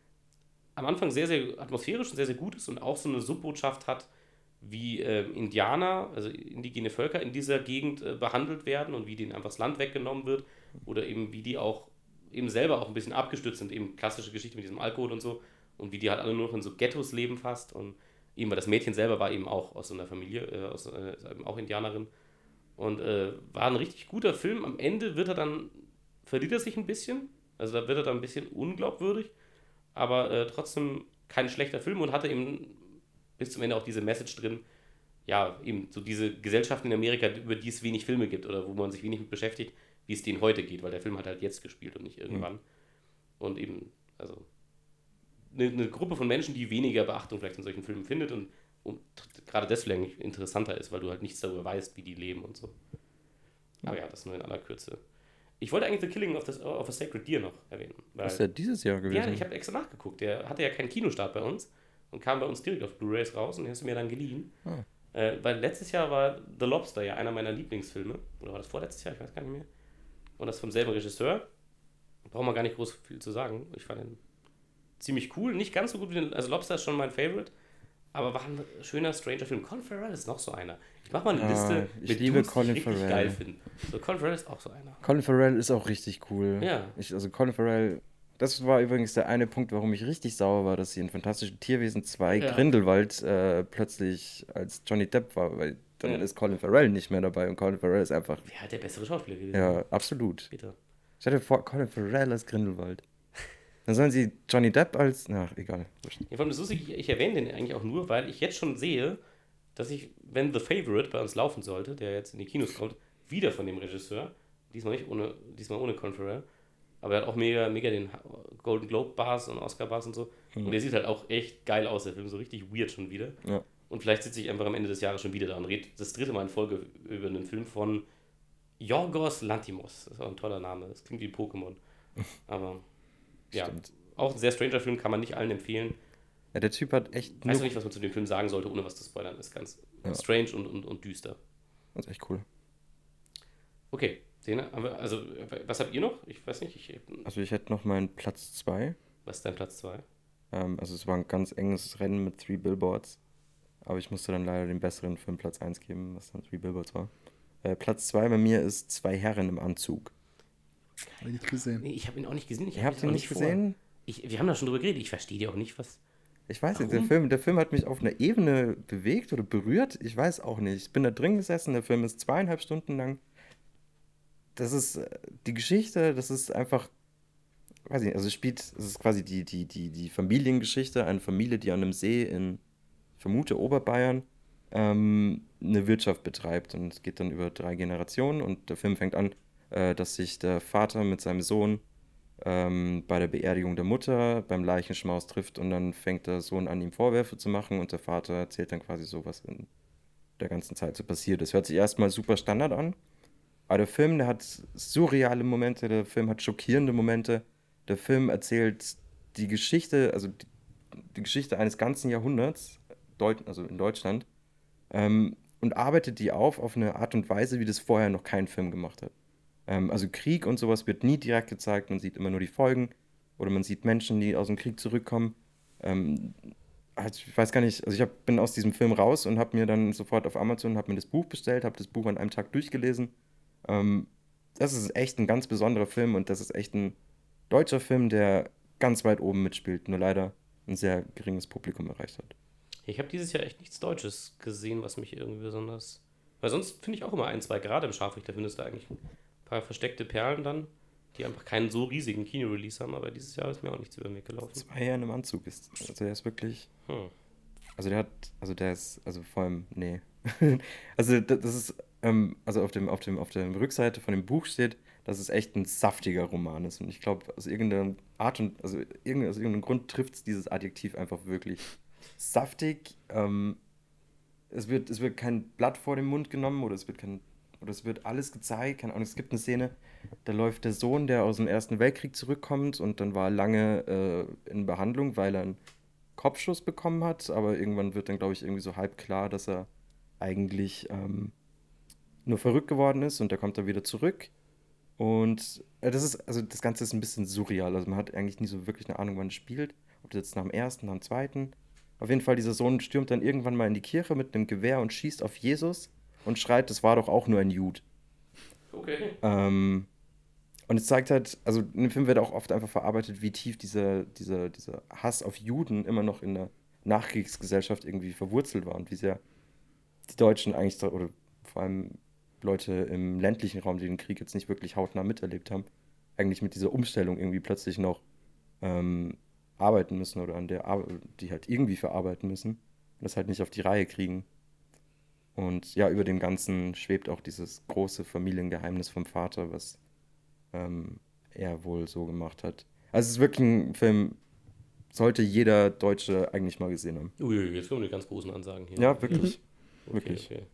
am Anfang sehr, sehr atmosphärisch und sehr, sehr gut ist und auch so eine Subbotschaft hat, wie Indianer, also indigene Völker in dieser Gegend behandelt werden und wie denen einfach das Land weggenommen wird oder eben wie die auch eben selber auch ein bisschen abgestürzt sind, eben klassische Geschichte mit diesem Alkohol und so und wie die halt alle nur noch in so Ghettos leben fast und eben, weil das Mädchen selber war eben auch aus so einer Familie, auch Indianerin und war ein richtig guter Film. Am Ende verliert er sich ein bisschen, also da wird er dann ein bisschen unglaubwürdig, aber trotzdem kein schlechter Film und hatte eben bis zum Ende auch diese Message drin, ja, eben so diese Gesellschaft in Amerika, über die es wenig Filme gibt oder wo man sich wenig mit beschäftigt, wie es denen heute geht, weil der Film hat halt jetzt gespielt und nicht irgendwann. Und eben, also eine Gruppe von Menschen, die weniger Beachtung vielleicht in solchen Filmen findet und gerade deswegen interessanter ist, weil du halt nichts darüber weißt, wie die leben und so. Aber ja, das nur in aller Kürze. Ich wollte eigentlich The Killing of a Sacred Deer noch erwähnen. Das ist ja dieses Jahr gewesen. Ja, ich habe extra nachgeguckt. Der hatte ja keinen Kinostart bei uns und kam bei uns direkt auf Blu-rays raus und den hast du mir dann geliehen. Weil letztes Jahr war The Lobster ja einer meiner Lieblingsfilme. Oder war das vorletztes Jahr? Ich weiß gar nicht mehr. Und das vom selben Regisseur. Braucht man gar nicht groß viel zu sagen. Ich fand den ziemlich cool. Nicht ganz so gut wie also Lobster ist schon mein Favorite. Aber war ein schöner Stranger Film. Colin Farrell ist noch so einer. Ich mach mal eine Liste ich liebe Colin die ich richtig Farrell. geil finde. So, Colin Farrell ist auch so einer. Colin Farrell ist auch richtig cool. Ja. Also Colin Farrell, das war übrigens der eine Punkt, warum ich richtig sauer war, dass sie in Fantastischen Tierwesen 2 Ja. Grindelwald plötzlich als Johnny Depp war, weil dann Ja. ist Colin Farrell nicht mehr dabei und Colin Farrell ist einfach, Wer hat der bessere Schauspieler gewesen? ja, absolut. Bitte. Stell dir vor, Colin Farrell als Grindelwald. Dann sollen sie Johnny Depp als, ach, egal. Ja, vor allem das ist lustig, ich erwähne den eigentlich auch nur, weil ich jetzt schon sehe, dass ich, wenn The Favorite bei uns laufen sollte, der jetzt in die Kinos kommt, wieder von dem Regisseur, diesmal ohne Colin Farrell, aber er hat auch mega den Golden Globe Bars und Oscar Bars und so. Und der sieht halt auch echt geil aus, der Film, so richtig weird schon wieder. Ja. Und vielleicht sitze ich einfach am Ende des Jahres schon wieder da und rede das dritte Mal in Folge über einen Film von Yorgos Lanthimos. Das ist auch ein toller Name, das klingt wie Pokémon. Aber ja, Stimmt. auch ein sehr stranger Film, kann man nicht allen empfehlen. Ja, der Typ hat echt Ich weiß noch nicht, was man zu dem Film sagen sollte, ohne was zu spoilern. Ist ganz strange und düster. Das ist echt cool. Okay, Szene. Also, was habt ihr noch? Ich weiß nicht. Also ich hätte noch meinen Platz 2. Was ist dein Platz 2? Also es war ein ganz enges Rennen mit 3 Billboards. Aber ich musste dann leider den besseren für den Platz 1 geben, was dann 3 Billboards war. Platz 2 bei mir ist 2 Herren im Anzug. Hab ich nicht gesehen. Nee, ich habe ihn auch nicht gesehen. Ihr habt ihn nicht gesehen? Wir haben da schon drüber geredet. Ich verstehe dir auch nicht, was. Ich weiß nicht, Warum? der Film hat mich auf einer Ebene bewegt oder berührt. Ich weiß auch nicht. Ich bin da drin gesessen, der Film ist 2,5 Stunden lang. Das ist die Geschichte, das ist einfach, weiß ich nicht, also es ist quasi die Familiengeschichte, eine Familie, die an einem See in, ich vermute, Oberbayern, eine Wirtschaft betreibt. Und es geht dann über 3 Generationen und der Film fängt an, dass sich der Vater mit seinem Sohn bei der Beerdigung der Mutter beim Leichenschmaus trifft und dann fängt der Sohn an, ihm Vorwürfe zu machen und der Vater erzählt dann quasi so, was in der ganzen Zeit so passiert ist. Hört sich erstmal super Standard an, aber der Film, der hat surreale Momente, der Film hat schockierende Momente, der Film erzählt die Geschichte, also die Geschichte eines ganzen Jahrhunderts, also in Deutschland, und arbeitet die auf eine Art und Weise, wie das vorher noch kein Film gemacht hat. Also Krieg und sowas wird nie direkt gezeigt, man sieht immer nur die Folgen oder man sieht Menschen, die aus dem Krieg zurückkommen. Ich weiß gar nicht, also bin aus diesem Film raus und habe mir dann sofort auf Amazon, habe mir das Buch bestellt, habe das Buch an einem Tag durchgelesen. Das ist echt ein ganz besonderer Film und das ist echt ein deutscher Film, der ganz weit oben mitspielt, nur leider ein sehr geringes Publikum erreicht hat. Ich habe dieses Jahr echt nichts Deutsches gesehen, was mich irgendwie besonders. Weil sonst finde ich auch immer ein, zwei, gerade im Scharfrichter findest du eigentlich ein paar versteckte Perlen dann, die einfach keinen so riesigen Kino-Release haben, aber dieses Jahr ist mir auch nichts über den Weg gelaufen. 2 Herren im Anzug ist, also der ist wirklich, also vor allem, nee. Also das ist, also auf der Rückseite von dem Buch steht, dass es echt ein saftiger Roman ist. Und ich glaube, aus irgendeiner Art und, also aus irgendeinem Grund trifft es dieses Adjektiv einfach wirklich. Saftig, es wird kein Blatt vor den Mund genommen oder es wird alles gezeigt. Keine Ahnung, es gibt eine Szene, da läuft der Sohn, der aus dem Ersten Weltkrieg zurückkommt und dann war er lange in Behandlung, weil er einen Kopfschuss bekommen hat, aber irgendwann wird dann, glaube ich, irgendwie so halb klar, dass er eigentlich nur verrückt geworden ist und der kommt dann wieder zurück. Und also das Ganze ist ein bisschen surreal. Also man hat eigentlich nie so wirklich eine Ahnung, wann es spielt. Ob das jetzt nach dem ersten, nach dem zweiten. Auf jeden Fall, dieser Sohn stürmt dann irgendwann mal in die Kirche mit einem Gewehr und schießt auf Jesus und schreit, das war doch auch nur ein Jude. Okay. Und es zeigt halt, also in dem Film wird auch oft einfach verarbeitet, wie tief dieser Hass auf Juden immer noch in der Nachkriegsgesellschaft irgendwie verwurzelt war und wie sehr die Deutschen eigentlich, oder vor allem Leute im ländlichen Raum, die den Krieg jetzt nicht wirklich hautnah miterlebt haben, eigentlich mit dieser Umstellung irgendwie plötzlich noch arbeiten müssen oder an der Arbeit, die halt irgendwie verarbeiten müssen und das halt nicht auf die Reihe kriegen. Und ja, über dem Ganzen schwebt auch dieses große Familiengeheimnis vom Vater, was er wohl so gemacht hat. Also es ist wirklich ein Film, sollte jeder Deutsche eigentlich mal gesehen haben. Ui, jetzt kommen die ganz großen Ansagen hier. Ja, wirklich. Okay, Wirklich. okay.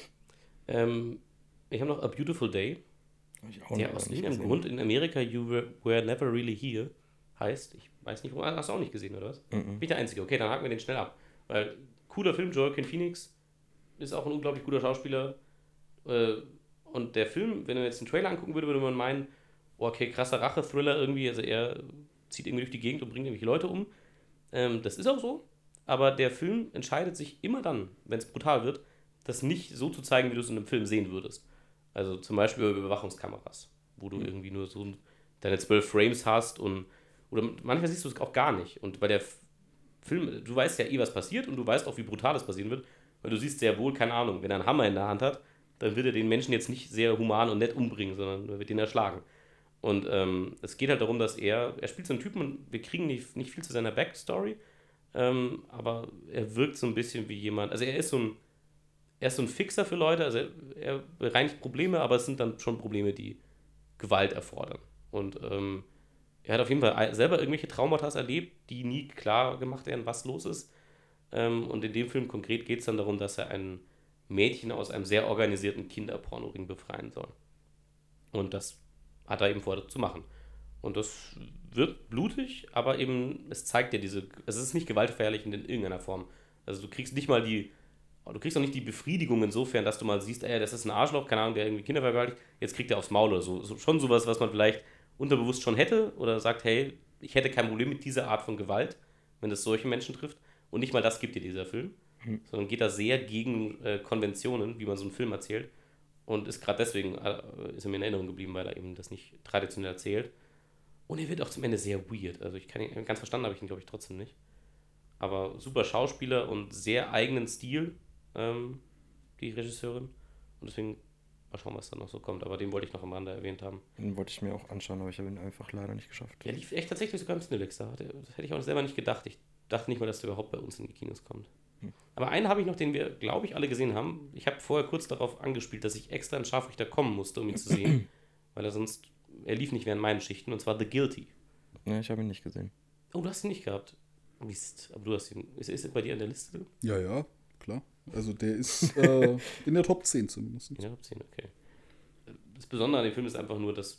Ich habe noch A Beautiful Day, Hab ich auch der noch aus nicht irgendeinem gesehen. Grund in Amerika were Never Really Here heißt. Ich weiß nicht, warum. Hast du auch nicht gesehen, oder was? Mhm. Bin ich der Einzige. Okay, dann haken wir den schnell ab. Weil, cooler Film, Joaquin Phoenix ist auch ein unglaublich guter Schauspieler. Und der Film, wenn man jetzt den Trailer angucken würde, würde man meinen, oh, okay, krasser Rache-Thriller irgendwie. Also er zieht irgendwie durch die Gegend und bringt irgendwelche Leute um. Das ist auch so. Aber der Film entscheidet sich immer dann, wenn es brutal wird, das nicht so zu zeigen, wie du es in einem Film sehen würdest. Also zum Beispiel über Überwachungskameras, wo du irgendwie nur so deine 12 Frames hast oder manchmal siehst du es auch gar nicht. Und bei der Film, du weißt ja eh, was passiert und du weißt auch, wie brutal es passieren wird, weil du siehst sehr wohl, keine Ahnung, wenn er einen Hammer in der Hand hat, dann wird er den Menschen jetzt nicht sehr human und nett umbringen, sondern er wird ihn erschlagen. Und es geht halt darum, dass er spielt so einen Typen und wir kriegen nicht viel zu seiner Backstory, aber er wirkt so ein bisschen wie jemand, also er ist so ein Fixer für Leute, also er bereinigt Probleme, aber es sind dann schon Probleme, die Gewalt erfordern. Und er hat auf jeden Fall selber irgendwelche Traumata erlebt, die nie klar gemacht werden, was los ist. Und in dem Film konkret geht es dann darum, dass er ein Mädchen aus einem sehr organisierten Kinderpornoring befreien soll. Und das hat er eben vor zu machen. Und das wird blutig, aber eben, es zeigt dir es ist nicht gewaltverherrlichend in irgendeiner Form. Also du kriegst auch nicht die Befriedigung insofern, dass du mal siehst, ey, das ist ein Arschloch, keine Ahnung, der irgendwie Kinder vergewaltigt, jetzt kriegt er aufs Maul oder so. Schon sowas, was man vielleicht unterbewusst schon hätte oder sagt, hey, ich hätte kein Problem mit dieser Art von Gewalt, wenn es solche Menschen trifft. Und nicht mal das gibt dir dieser Film, sondern geht da sehr gegen Konventionen, wie man so einen Film erzählt. Und ist gerade deswegen, ist er mir in Erinnerung geblieben, weil er eben das nicht traditionell erzählt. Und er wird auch zum Ende sehr weird. Also ich kann ihn, ganz verstanden habe ich ihn, glaube ich, trotzdem nicht. Aber super Schauspieler und sehr eigenen Stil, die Regisseurin. Und deswegen mal schauen, was da noch so kommt. Aber den wollte ich noch am Rande erwähnt haben. Den wollte ich mir auch anschauen, aber ich habe ihn einfach leider nicht geschafft. Der lief echt tatsächlich sogar im Cinelex. Das hätte ich auch selber nicht gedacht. Ich dachte nicht mal, dass der überhaupt bei uns in die Kinos kommt. Aber einen habe ich noch, den wir, glaube ich, alle gesehen haben. Ich habe vorher kurz darauf angespielt, dass ich extra in Scharfrichter kommen musste, um ihn zu sehen. Weil er lief nicht während meinen Schichten. Und zwar The Guilty. Ne, ich habe ihn nicht gesehen. Oh, du hast ihn nicht gehabt. Mist. Aber du hast ihn. Ist er bei dir in der Liste? Ja, ja, klar. Also der ist in der Top 10 zumindest. Ja, Top 10, okay. Das Besondere an dem Film ist einfach nur, dass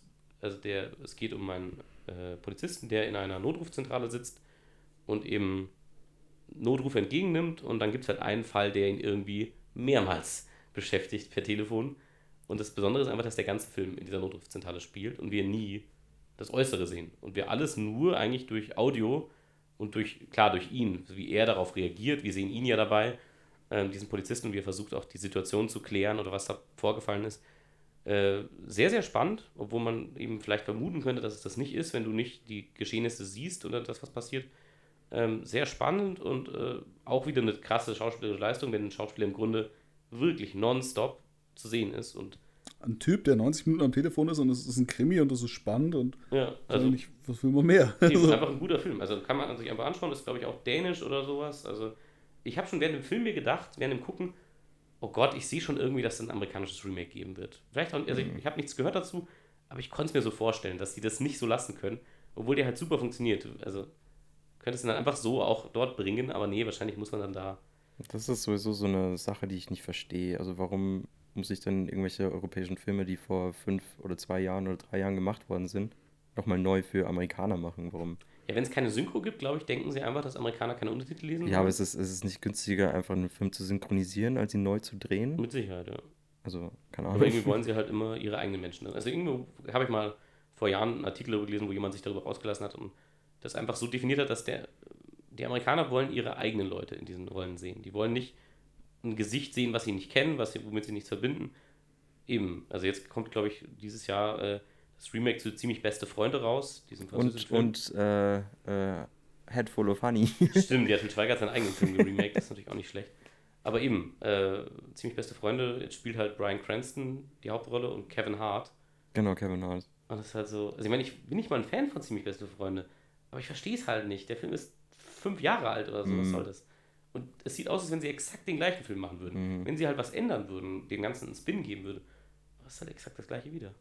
es geht um einen Polizisten, der in einer Notrufzentrale sitzt und eben Notrufe entgegennimmt und dann gibt es halt einen Fall, der ihn irgendwie mehrmals beschäftigt per Telefon. Und das Besondere ist einfach, dass der ganze Film in dieser Notrufzentrale spielt und wir nie das Äußere sehen. Und wir alles nur eigentlich durch Audio und durch ihn, wie er darauf reagiert. Wir sehen ihn ja dabei, diesen Polizisten, und wie er versucht auch die Situation zu klären oder was da vorgefallen ist. Sehr, sehr spannend, obwohl man eben vielleicht vermuten könnte, dass es das nicht ist, wenn du nicht die Geschehnisse siehst oder das, was passiert. Sehr spannend und auch wieder eine krasse schauspielerische Leistung, wenn ein Schauspieler im Grunde wirklich nonstop zu sehen ist. Und Ein Typ, der 90 Minuten am Telefon ist und es ist ein Krimi und es ist spannend und ja, also was will man mehr? ist einfach ein guter Film. Also kann man sich einfach anschauen, ist glaube ich auch dänisch oder sowas. Also ich habe schon während dem Film mir gedacht, während dem Gucken, oh Gott, ich sehe schon irgendwie, dass es ein amerikanisches Remake geben wird. Vielleicht auch, also ich habe nichts gehört dazu, Aber ich konnte es mir so vorstellen, dass die das nicht so lassen können, obwohl der halt super funktioniert. Also könntest du dann einfach so auch dort bringen, aber nee, wahrscheinlich muss man dann da. Das ist sowieso so eine Sache, die ich nicht verstehe. Also warum muss ich dann irgendwelche europäischen Filme, die vor 5 oder 2 Jahren oder 3 Jahren gemacht worden sind, nochmal neu für Amerikaner machen? Warum? Ja, wenn es keine Synchro gibt, glaube ich, denken sie einfach, dass Amerikaner keine Untertitel lesen Ja, aber wollen. es ist nicht günstiger, einfach einen Film zu synchronisieren, als ihn neu zu drehen? Mit Sicherheit, ja. Also, keine Aber Ahnung. irgendwie wollen sie halt immer ihre eigenen Menschen. Also irgendwo habe ich mal vor Jahren einen Artikel darüber gelesen, wo jemand sich darüber ausgelassen hat und das einfach so definiert hat, dass die Amerikaner wollen ihre eigenen Leute in diesen Rollen sehen. Die wollen nicht ein Gesicht sehen, was sie nicht kennen, womit sie nichts verbinden. Eben, also jetzt kommt, glaube ich, dieses Jahr das Remake zu Ziemlich beste Freunde raus, diesem französischen Film. Und Head Full of Honey. Stimmt, ja, Til Schweiger hat seinen eigenen Film geremaked, das ist natürlich auch nicht schlecht. Aber eben, Ziemlich beste Freunde, jetzt spielt halt Bryan Cranston die Hauptrolle und Kevin Hart. Genau, Kevin Hart. Und das ist halt so, also ich meine, ich bin nicht mal ein Fan von Ziemlich beste Freunde, aber ich verstehe es halt nicht. Der Film ist 5 Jahre alt oder so, was soll das? Und es sieht aus, als wenn sie exakt den gleichen Film machen würden. Wenn sie halt was ändern würden, den ganzen einen Spin geben würde, aber es ist halt exakt das gleiche wieder.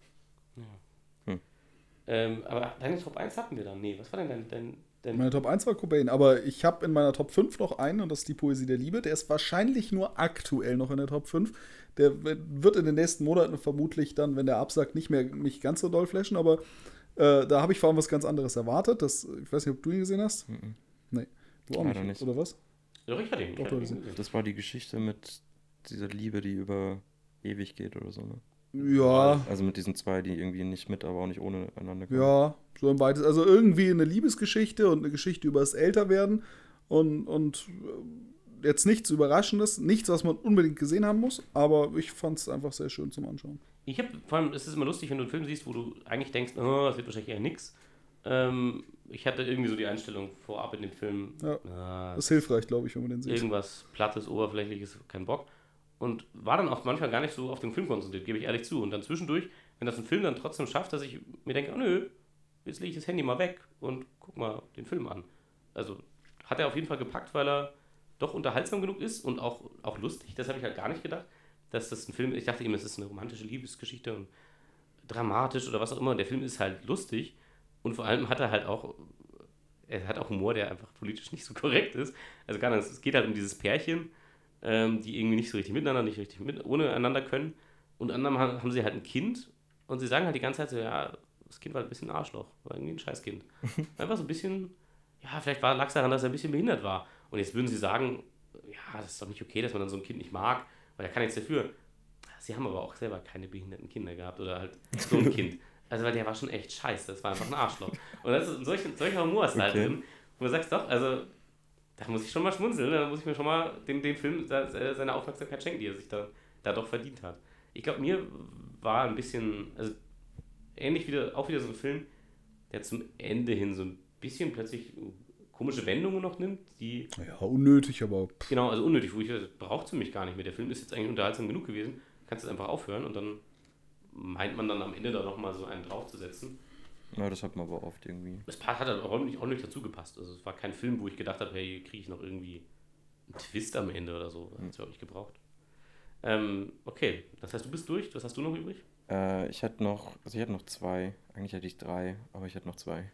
Ja. Aber deine Top 1 hatten wir dann. Nee, was war denn dein Meine Top 1 war Cobain, aber ich habe in meiner Top 5 noch einen und das ist die Poesie der Liebe. Der ist wahrscheinlich nur aktuell noch in der Top 5. Der wird in den nächsten Monaten vermutlich dann, wenn der absagt, nicht mehr mich ganz so doll flashen, aber da habe ich vor allem was ganz anderes erwartet. Ich weiß nicht, ob du ihn gesehen hast? Nee. Du auch Leider nicht, nicht. oder was? Doch, ich hatte ihn. Doch, Ich hatte du ihn hast ihn. gesehen. Das war die Geschichte mit dieser Liebe, die über ewig geht oder so, ne? Ja, Also mit diesen zwei, die irgendwie nicht mit, aber auch nicht ohne einander kommen. ja, so im Weitesten. Also irgendwie eine Liebesgeschichte und eine Geschichte über das Älterwerden und jetzt nichts Überraschendes, nichts, was man unbedingt gesehen haben muss, aber ich fand es einfach sehr schön zum Anschauen. Ich habe, vor allem, es ist immer lustig, wenn du einen Film siehst, wo du eigentlich denkst, das wird wahrscheinlich eher nix. Ich hatte irgendwie so die Einstellung vorab in dem Film, Ja. Das ist hilfreich, glaube ich, wenn man den sieht. irgendwas Plattes, Oberflächliches, kein Bock. Und war dann auch manchmal gar nicht so auf den Film konzentriert, gebe ich ehrlich zu. Und dann zwischendurch, wenn das ein Film dann trotzdem schafft, dass ich mir denke, oh nö, jetzt lege ich das Handy mal weg und guck mal den Film an. Also hat er auf jeden Fall gepackt, weil er doch unterhaltsam genug ist und auch lustig. Das habe ich halt gar nicht gedacht, dass das ein Film ist. Ich dachte eben, es ist eine romantische Liebesgeschichte und dramatisch oder was auch immer. Und der Film ist halt lustig und vor allem hat er halt auch, er hat auch Humor, der einfach politisch nicht so korrekt ist. Also gar nicht, es geht halt um dieses Pärchen, die irgendwie nicht so richtig miteinander, nicht richtig ohne einander können. Und anderem haben sie halt ein Kind und sie sagen halt die ganze Zeit so, ja, das Kind war ein bisschen ein Arschloch, war irgendwie ein Scheißkind. Einfach so ein bisschen, ja, vielleicht lag es daran, dass er ein bisschen behindert war. Und jetzt würden sie sagen, ja, das ist doch nicht okay, dass man dann so ein Kind nicht mag, weil er kann nichts dafür. Sie haben aber auch selber keine behinderten Kinder gehabt oder halt so ein Kind. Also, weil der war schon echt scheiße, das war einfach ein Arschloch. Und das ist, solcher Humor ist da halt drin, wo du sagst, doch, also, da muss ich schon mal schmunzeln, da muss ich mir schon mal dem Film seine Aufmerksamkeit schenken, die er sich da doch verdient hat. Ich glaube, mir war ein bisschen, also ähnlich auch wieder so ein Film, der zum Ende hin so ein bisschen plötzlich komische Wendungen noch nimmt, die, Ja, unnötig, aber genau, also unnötig, wo ich das braucht für mich gar nicht mehr. Der Film ist jetzt eigentlich unterhaltsam genug gewesen, kannst jetzt einfach aufhören und dann meint man dann am Ende da nochmal so einen draufzusetzen. Ja, das hat man aber oft irgendwie. Das Part hat halt auch nicht dazu gepasst. Also es war kein Film, wo ich gedacht habe, hey, kriege ich noch irgendwie einen Twist am Ende oder so. Das hat es überhaupt nicht gebraucht. Okay, das heißt, du bist durch. Was hast du noch übrig? Ich hatte noch 2. Eigentlich hatte ich 3, aber ich hatte noch 2.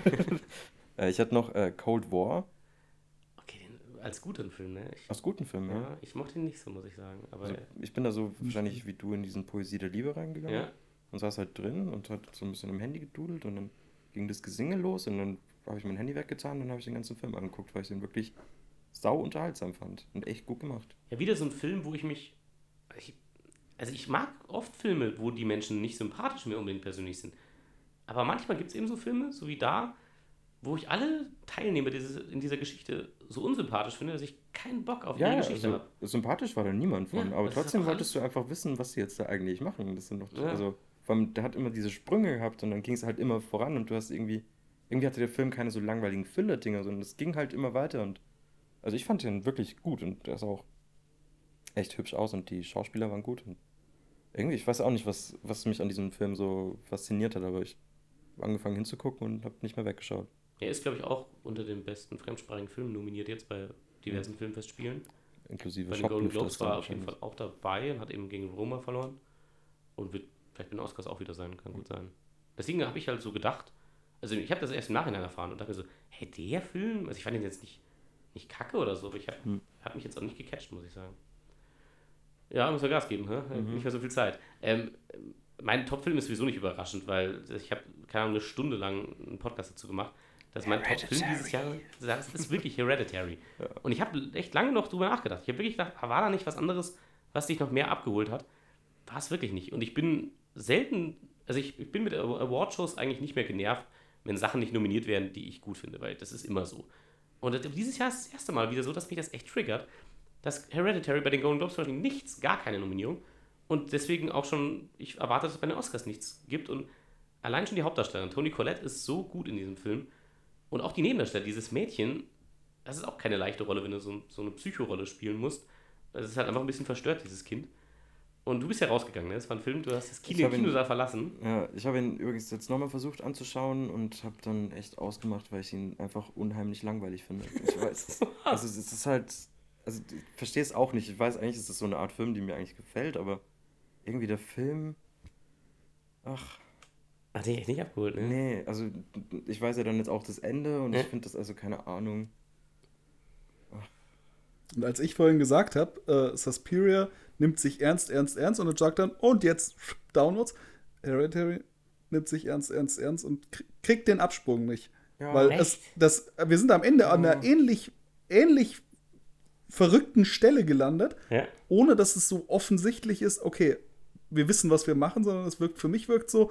Ich hatte noch Cold War. Okay, als guten Film, ne? Aus guten Filmen, ja. Ja, ich mochte ihn nicht so, muss ich sagen. Aber Also ich bin da so wahrscheinlich wie du in diesen Poesie der Liebe reingegangen ja, und saß halt drin und hat so ein bisschen im Handy gedudelt und dann ging das Gesinge los und dann habe ich mein Handy weggetan und dann habe ich den ganzen Film angeguckt, weil ich den wirklich sau unterhaltsam fand und echt gut gemacht. ja, wieder so ein Film, wo also ich mag oft Filme, wo die Menschen nicht sympathisch mir unbedingt persönlich sind. Aber manchmal gibt es eben so Filme, so wie da, wo ich alle Teilnehmer in dieser Geschichte so unsympathisch finde, dass ich keinen Bock auf ihre Geschichte also habe. sympathisch war da niemand von, Ja, aber das ist trotzdem einfach wolltest du einfach wissen, was sie jetzt da eigentlich machen. Das sind doch, Ja. also, vor allem, der hat immer diese Sprünge gehabt und dann ging es halt immer voran und du hast irgendwie hatte der Film keine so langweiligen Filler-Dinger, sondern es ging halt immer weiter und, also ich fand den wirklich gut und der ist auch echt hübsch aus und die Schauspieler waren gut und irgendwie, ich weiß auch nicht, was mich an diesem Film so fasziniert hat, aber ich habe angefangen hinzugucken und habe nicht mehr weggeschaut. Er ist, glaube ich, auch unter den besten fremdsprachigen Filmen nominiert jetzt bei diversen Filmfestspielen. Inklusive Bei den Golden Shoplifter Globes ist da war er auf jeden wahrscheinlich. Fall auch dabei und hat eben gegen Roma verloren. Und wird Vielleicht bei den Oscars auch wieder sein, kann gut sein. Deswegen habe ich halt so gedacht, also ich habe das erst im Nachhinein erfahren und dachte mir so, hey, der Film, also ich fand den jetzt nicht kacke oder so, aber ich hab mich jetzt auch nicht gecatcht, muss ich sagen. Ja, muss ja Gas geben, hä? Nicht mehr so viel Zeit. Mein Top-Film ist sowieso nicht überraschend, weil ich habe, keine Ahnung, eine Stunde lang einen Podcast dazu gemacht. Das ist mein Top-Film dieses Jahr. Das ist wirklich Hereditary. Ja. Und ich habe echt lange noch drüber nachgedacht. Ich habe wirklich gedacht, war da nicht was anderes, was dich noch mehr abgeholt hat? War es wirklich nicht. Und ich bin selten, also ich bin mit Awardshows eigentlich nicht mehr genervt, wenn Sachen nicht nominiert werden, die ich gut finde, weil das ist immer so. Und dieses Jahr ist das erste Mal wieder so, dass mich das echt triggert, dass Hereditary bei den Golden Globes zum Beispiel gar keine Nominierung. Und deswegen auch schon, ich erwarte, dass es bei den Oscars nichts gibt. Und allein schon die Hauptdarstellerin, Toni Collette, ist so gut in diesem Film. Und auch die Nebendarsteller, dieses Mädchen, das ist auch keine leichte Rolle, wenn du so eine Psychorolle spielen musst. Es ist halt einfach ein bisschen verstört, dieses Kind. Und du bist ja rausgegangen, ne? Das war ein Film, du hast das Kinosaal verlassen. Ja, ich habe ihn übrigens jetzt nochmal versucht anzuschauen und habe dann echt ausgemacht, weil ich ihn einfach unheimlich langweilig finde. Ich weiß, also es ist halt, also ich verstehe es auch nicht. Ich weiß eigentlich, es ist so eine Art Film, die mir eigentlich gefällt, aber irgendwie der Film, Hat dich echt nicht abgeholt, ne? nee, also ich weiß ja dann jetzt auch das Ende und ich finde das also keine Ahnung. Und als ich vorhin gesagt habe, Suspiria nimmt sich ernst und sagt dann, und jetzt Downwards. Hereditary nimmt sich ernst und kriegt den Absprung nicht. Ja. Weil Echt? wir sind am Ende an einer ähnlich verrückten Stelle gelandet, Ja. ohne dass es so offensichtlich ist, okay, wir wissen, was wir machen, sondern für mich wirkt so,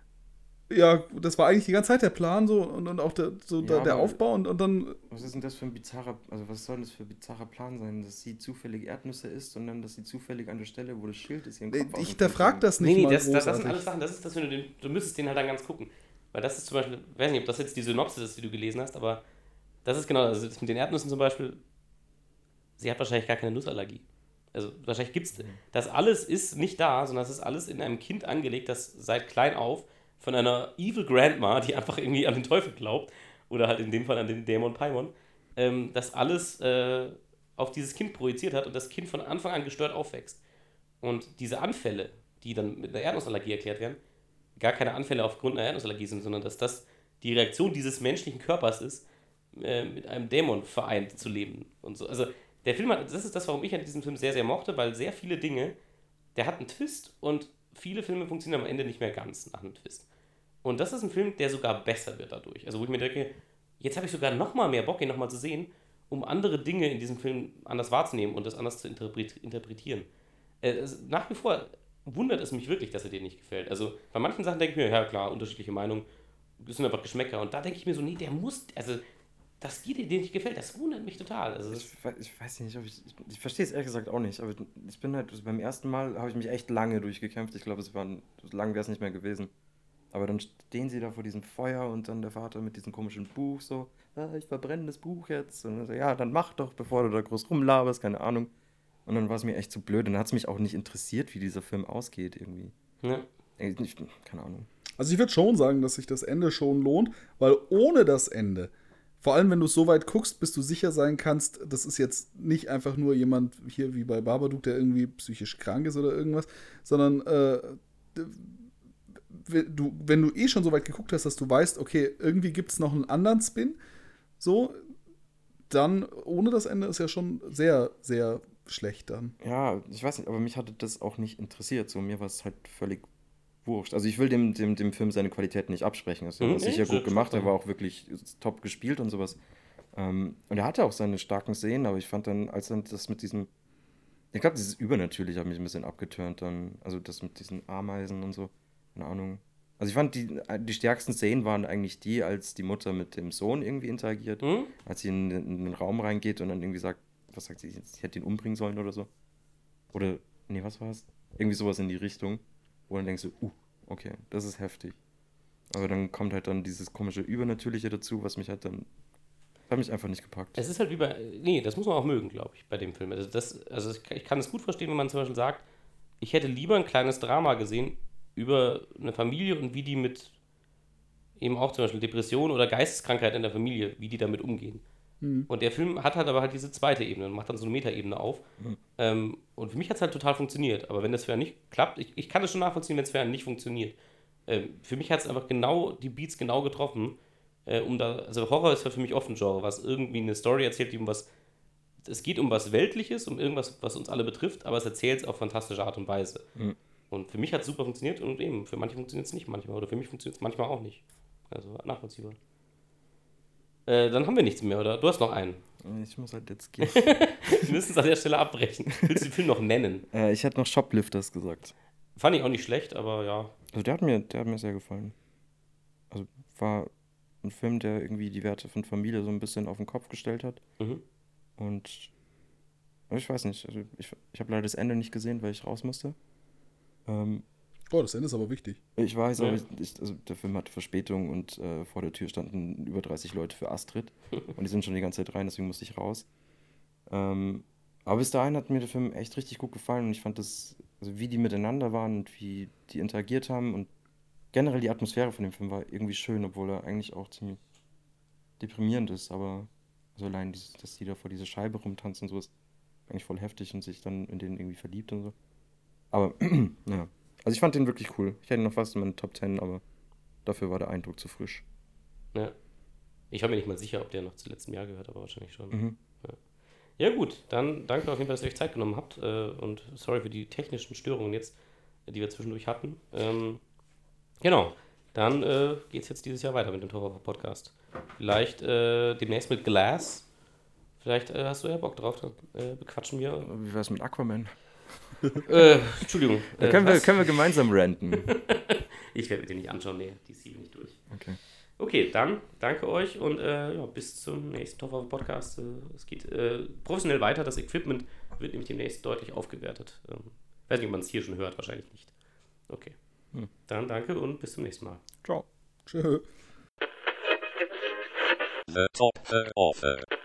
ja, das war eigentlich die ganze Zeit der Plan so und auch der aber- Aufbau und dann Was ist denn das für ein bizarrer, also was soll das für ein bizarrer Plan sein, dass sie zufällig Erdnüsse isst und dann, dass sie zufällig an der Stelle, wo das Schild ist, ihren Kopf ich aus dem hinterfrag Fenster- das nicht Nee, mal das sind großartig. alles Sachen, das ist das, wenn du müsstest den halt dann ganz gucken. Weil das ist zum Beispiel, ich weiß nicht, ob das jetzt die Synopsis ist, die du gelesen hast, aber das ist genau, also das mit den Erdnüssen zum Beispiel, sie hat wahrscheinlich gar keine Nussallergie. Also wahrscheinlich gibt's, das alles ist nicht da, sondern das ist alles in einem Kind angelegt, das seit klein auf von einer Evil Grandma, die einfach irgendwie an den Teufel glaubt, oder halt in dem Fall an den Dämon Paimon, das alles auf dieses Kind projiziert hat und das Kind von Anfang an gestört aufwächst. Und diese Anfälle, die dann mit einer Erdnussallergie erklärt werden, gar keine Anfälle aufgrund einer Erdnussallergie sind, sondern dass das die Reaktion dieses menschlichen Körpers ist, mit einem Dämon vereint zu leben und so. Also der Film hat, das ist das, warum ich an diesem Film sehr, sehr mochte, weil sehr viele Dinge, der hat einen Twist und viele Filme funktionieren am Ende nicht mehr ganz nach einem Twist. Und das ist ein Film, der sogar besser wird dadurch. Also wo ich mir denke, jetzt habe ich sogar noch mal mehr Bock, ihn nochmal zu sehen, um andere Dinge in diesem Film anders wahrzunehmen und das anders zu interpretieren. Nach wie vor wundert es mich wirklich, dass er dir nicht gefällt. Also bei manchen Sachen denke ich mir, ja klar, unterschiedliche Meinungen, das sind einfach Geschmäcker. Und da denke ich mir so, nee, der muss, also dass dir nicht gefällt, das wundert mich total. Also Ich weiß nicht, ob ich verstehe es ehrlich gesagt auch nicht, aber ich bin halt, also beim ersten Mal habe ich mich echt lange durchgekämpft. Ich glaube, so lang wäre es nicht mehr gewesen. Aber dann stehen sie da vor diesem Feuer und dann der Vater mit diesem komischen Buch so, ich verbrenne das Buch jetzt. Und dann so, ja, dann mach doch, bevor du da groß rumlaberst, keine Ahnung. Und dann war es mir echt zu blöd. Und dann hat es mich auch nicht interessiert, wie dieser Film ausgeht irgendwie. ja. Keine Ahnung. Also ich würde schon sagen, dass sich das Ende schon lohnt, weil ohne das Ende, vor allem wenn du es so weit guckst, bis du sicher sein kannst, das ist jetzt nicht einfach nur jemand hier wie bei Babadook, der irgendwie psychisch krank ist oder irgendwas, sondern wenn du schon so weit geguckt hast, dass du weißt, okay, irgendwie gibt es noch einen anderen Spin, so, dann ohne das Ende ist ja schon sehr, sehr schlecht dann. Ja, ich weiß nicht, aber mich hatte das auch nicht interessiert. So, mir war es halt völlig wurscht. Also ich will dem Film seine Qualität nicht absprechen. Das war sicher gut gemacht, er war auch wirklich top gespielt und sowas. Und er hatte auch seine starken Szenen, aber ich fand dann, als dann das mit diesem, ich glaube, dieses Übernatürliche hat mich ein bisschen abgeturnt dann, also das mit diesen Ameisen und so, keine Ahnung. Also ich fand, die stärksten Szenen waren eigentlich die, als die Mutter mit dem Sohn irgendwie interagiert, als sie in den Raum reingeht und dann irgendwie sagt, was sagt sie, sie hätte ihn umbringen sollen oder so. Oder, nee, was war es? Irgendwie sowas in die Richtung. Wo dann denkst du, okay, das ist heftig. Aber dann kommt halt dann dieses komische Übernatürliche dazu, was mich halt dann, hat mich einfach nicht gepackt. Es ist halt wie bei, nee, das muss man auch mögen, glaube ich, bei dem Film. Also ich kann es gut verstehen, wenn man zum Beispiel sagt, ich hätte lieber ein kleines Drama gesehen über eine Familie und wie die mit eben auch zum Beispiel Depressionen oder Geisteskrankheit in der Familie, wie die damit umgehen. Und der Film hat halt aber halt diese zweite Ebene und macht dann so eine Metaebene auf. Und für mich hat es halt total funktioniert. Aber wenn das für einen nicht klappt, ich kann es schon nachvollziehen, wenn es für einen nicht funktioniert. Für mich hat es einfach genau die Beats genau getroffen. Also Horror ist ja für mich oft ein Genre, was irgendwie eine Story erzählt, die um was. Es geht um was Weltliches, um irgendwas, was uns alle betrifft, aber es erzählt es auf fantastische Art und Weise. Und für mich hat es super funktioniert und eben, für manche funktioniert es nicht manchmal. Oder für mich funktioniert es manchmal auch nicht. Also nachvollziehbar. Dann haben wir nichts mehr, oder? Du hast noch einen. Ich muss halt jetzt gehen. Wir müssen es an der Stelle abbrechen. Willst du den Film noch nennen? Ich hätte noch Shoplifters gesagt. Fand ich auch nicht schlecht, aber ja. Also der hat mir sehr gefallen. Also war ein Film, der irgendwie die Werte von Familie so ein bisschen auf den Kopf gestellt hat. Und ich weiß nicht, also ich habe leider das Ende nicht gesehen, weil ich raus musste. Das Ende ist aber wichtig. Ich weiß, Ja. aber also der Film hatte Verspätung und vor der Tür standen über 30 Leute für Astrid. Und die sind schon die ganze Zeit rein, deswegen musste ich raus. Aber bis dahin hat mir der Film echt richtig gut gefallen und ich fand das, also wie die miteinander waren und wie die interagiert haben und generell die Atmosphäre von dem Film war irgendwie schön, obwohl er eigentlich auch ziemlich deprimierend ist, aber also allein, dass die da vor dieser Scheibe rumtanzen und so ist eigentlich voll heftig und sich dann in den irgendwie verliebt und so. Aber, ja. Also ich fand den wirklich cool. Ich hätte ihn noch fast in meinen Top 10, aber dafür war der Eindruck zu frisch. Ja. Ich war mir nicht mal sicher, ob der noch zu letztem Jahr gehört, aber wahrscheinlich schon. Mhm. Ja gut, dann danke auf jeden Fall, dass ihr euch Zeit genommen habt und sorry für die technischen Störungen jetzt, die wir zwischendurch hatten. Genau, dann geht es jetzt dieses Jahr weiter mit dem Horror-Podcast. Vielleicht demnächst mit Glass. Vielleicht hast du ja Bock drauf, dann bequatschen wir. Wie wär's mit Aquaman? Entschuldigung. Da können wir gemeinsam ranten. Ich werde mir den nicht anschauen, nee, die ziehe ich nicht durch. Okay. Okay, dann danke euch und bis zum nächsten Top-Podcast. Es geht professionell weiter. Das Equipment wird nämlich demnächst deutlich aufgewertet. Weiß nicht, ob man es hier schon hört, wahrscheinlich nicht. Okay. Dann danke und bis zum nächsten Mal. Ciao. Tschö. The Top Offer.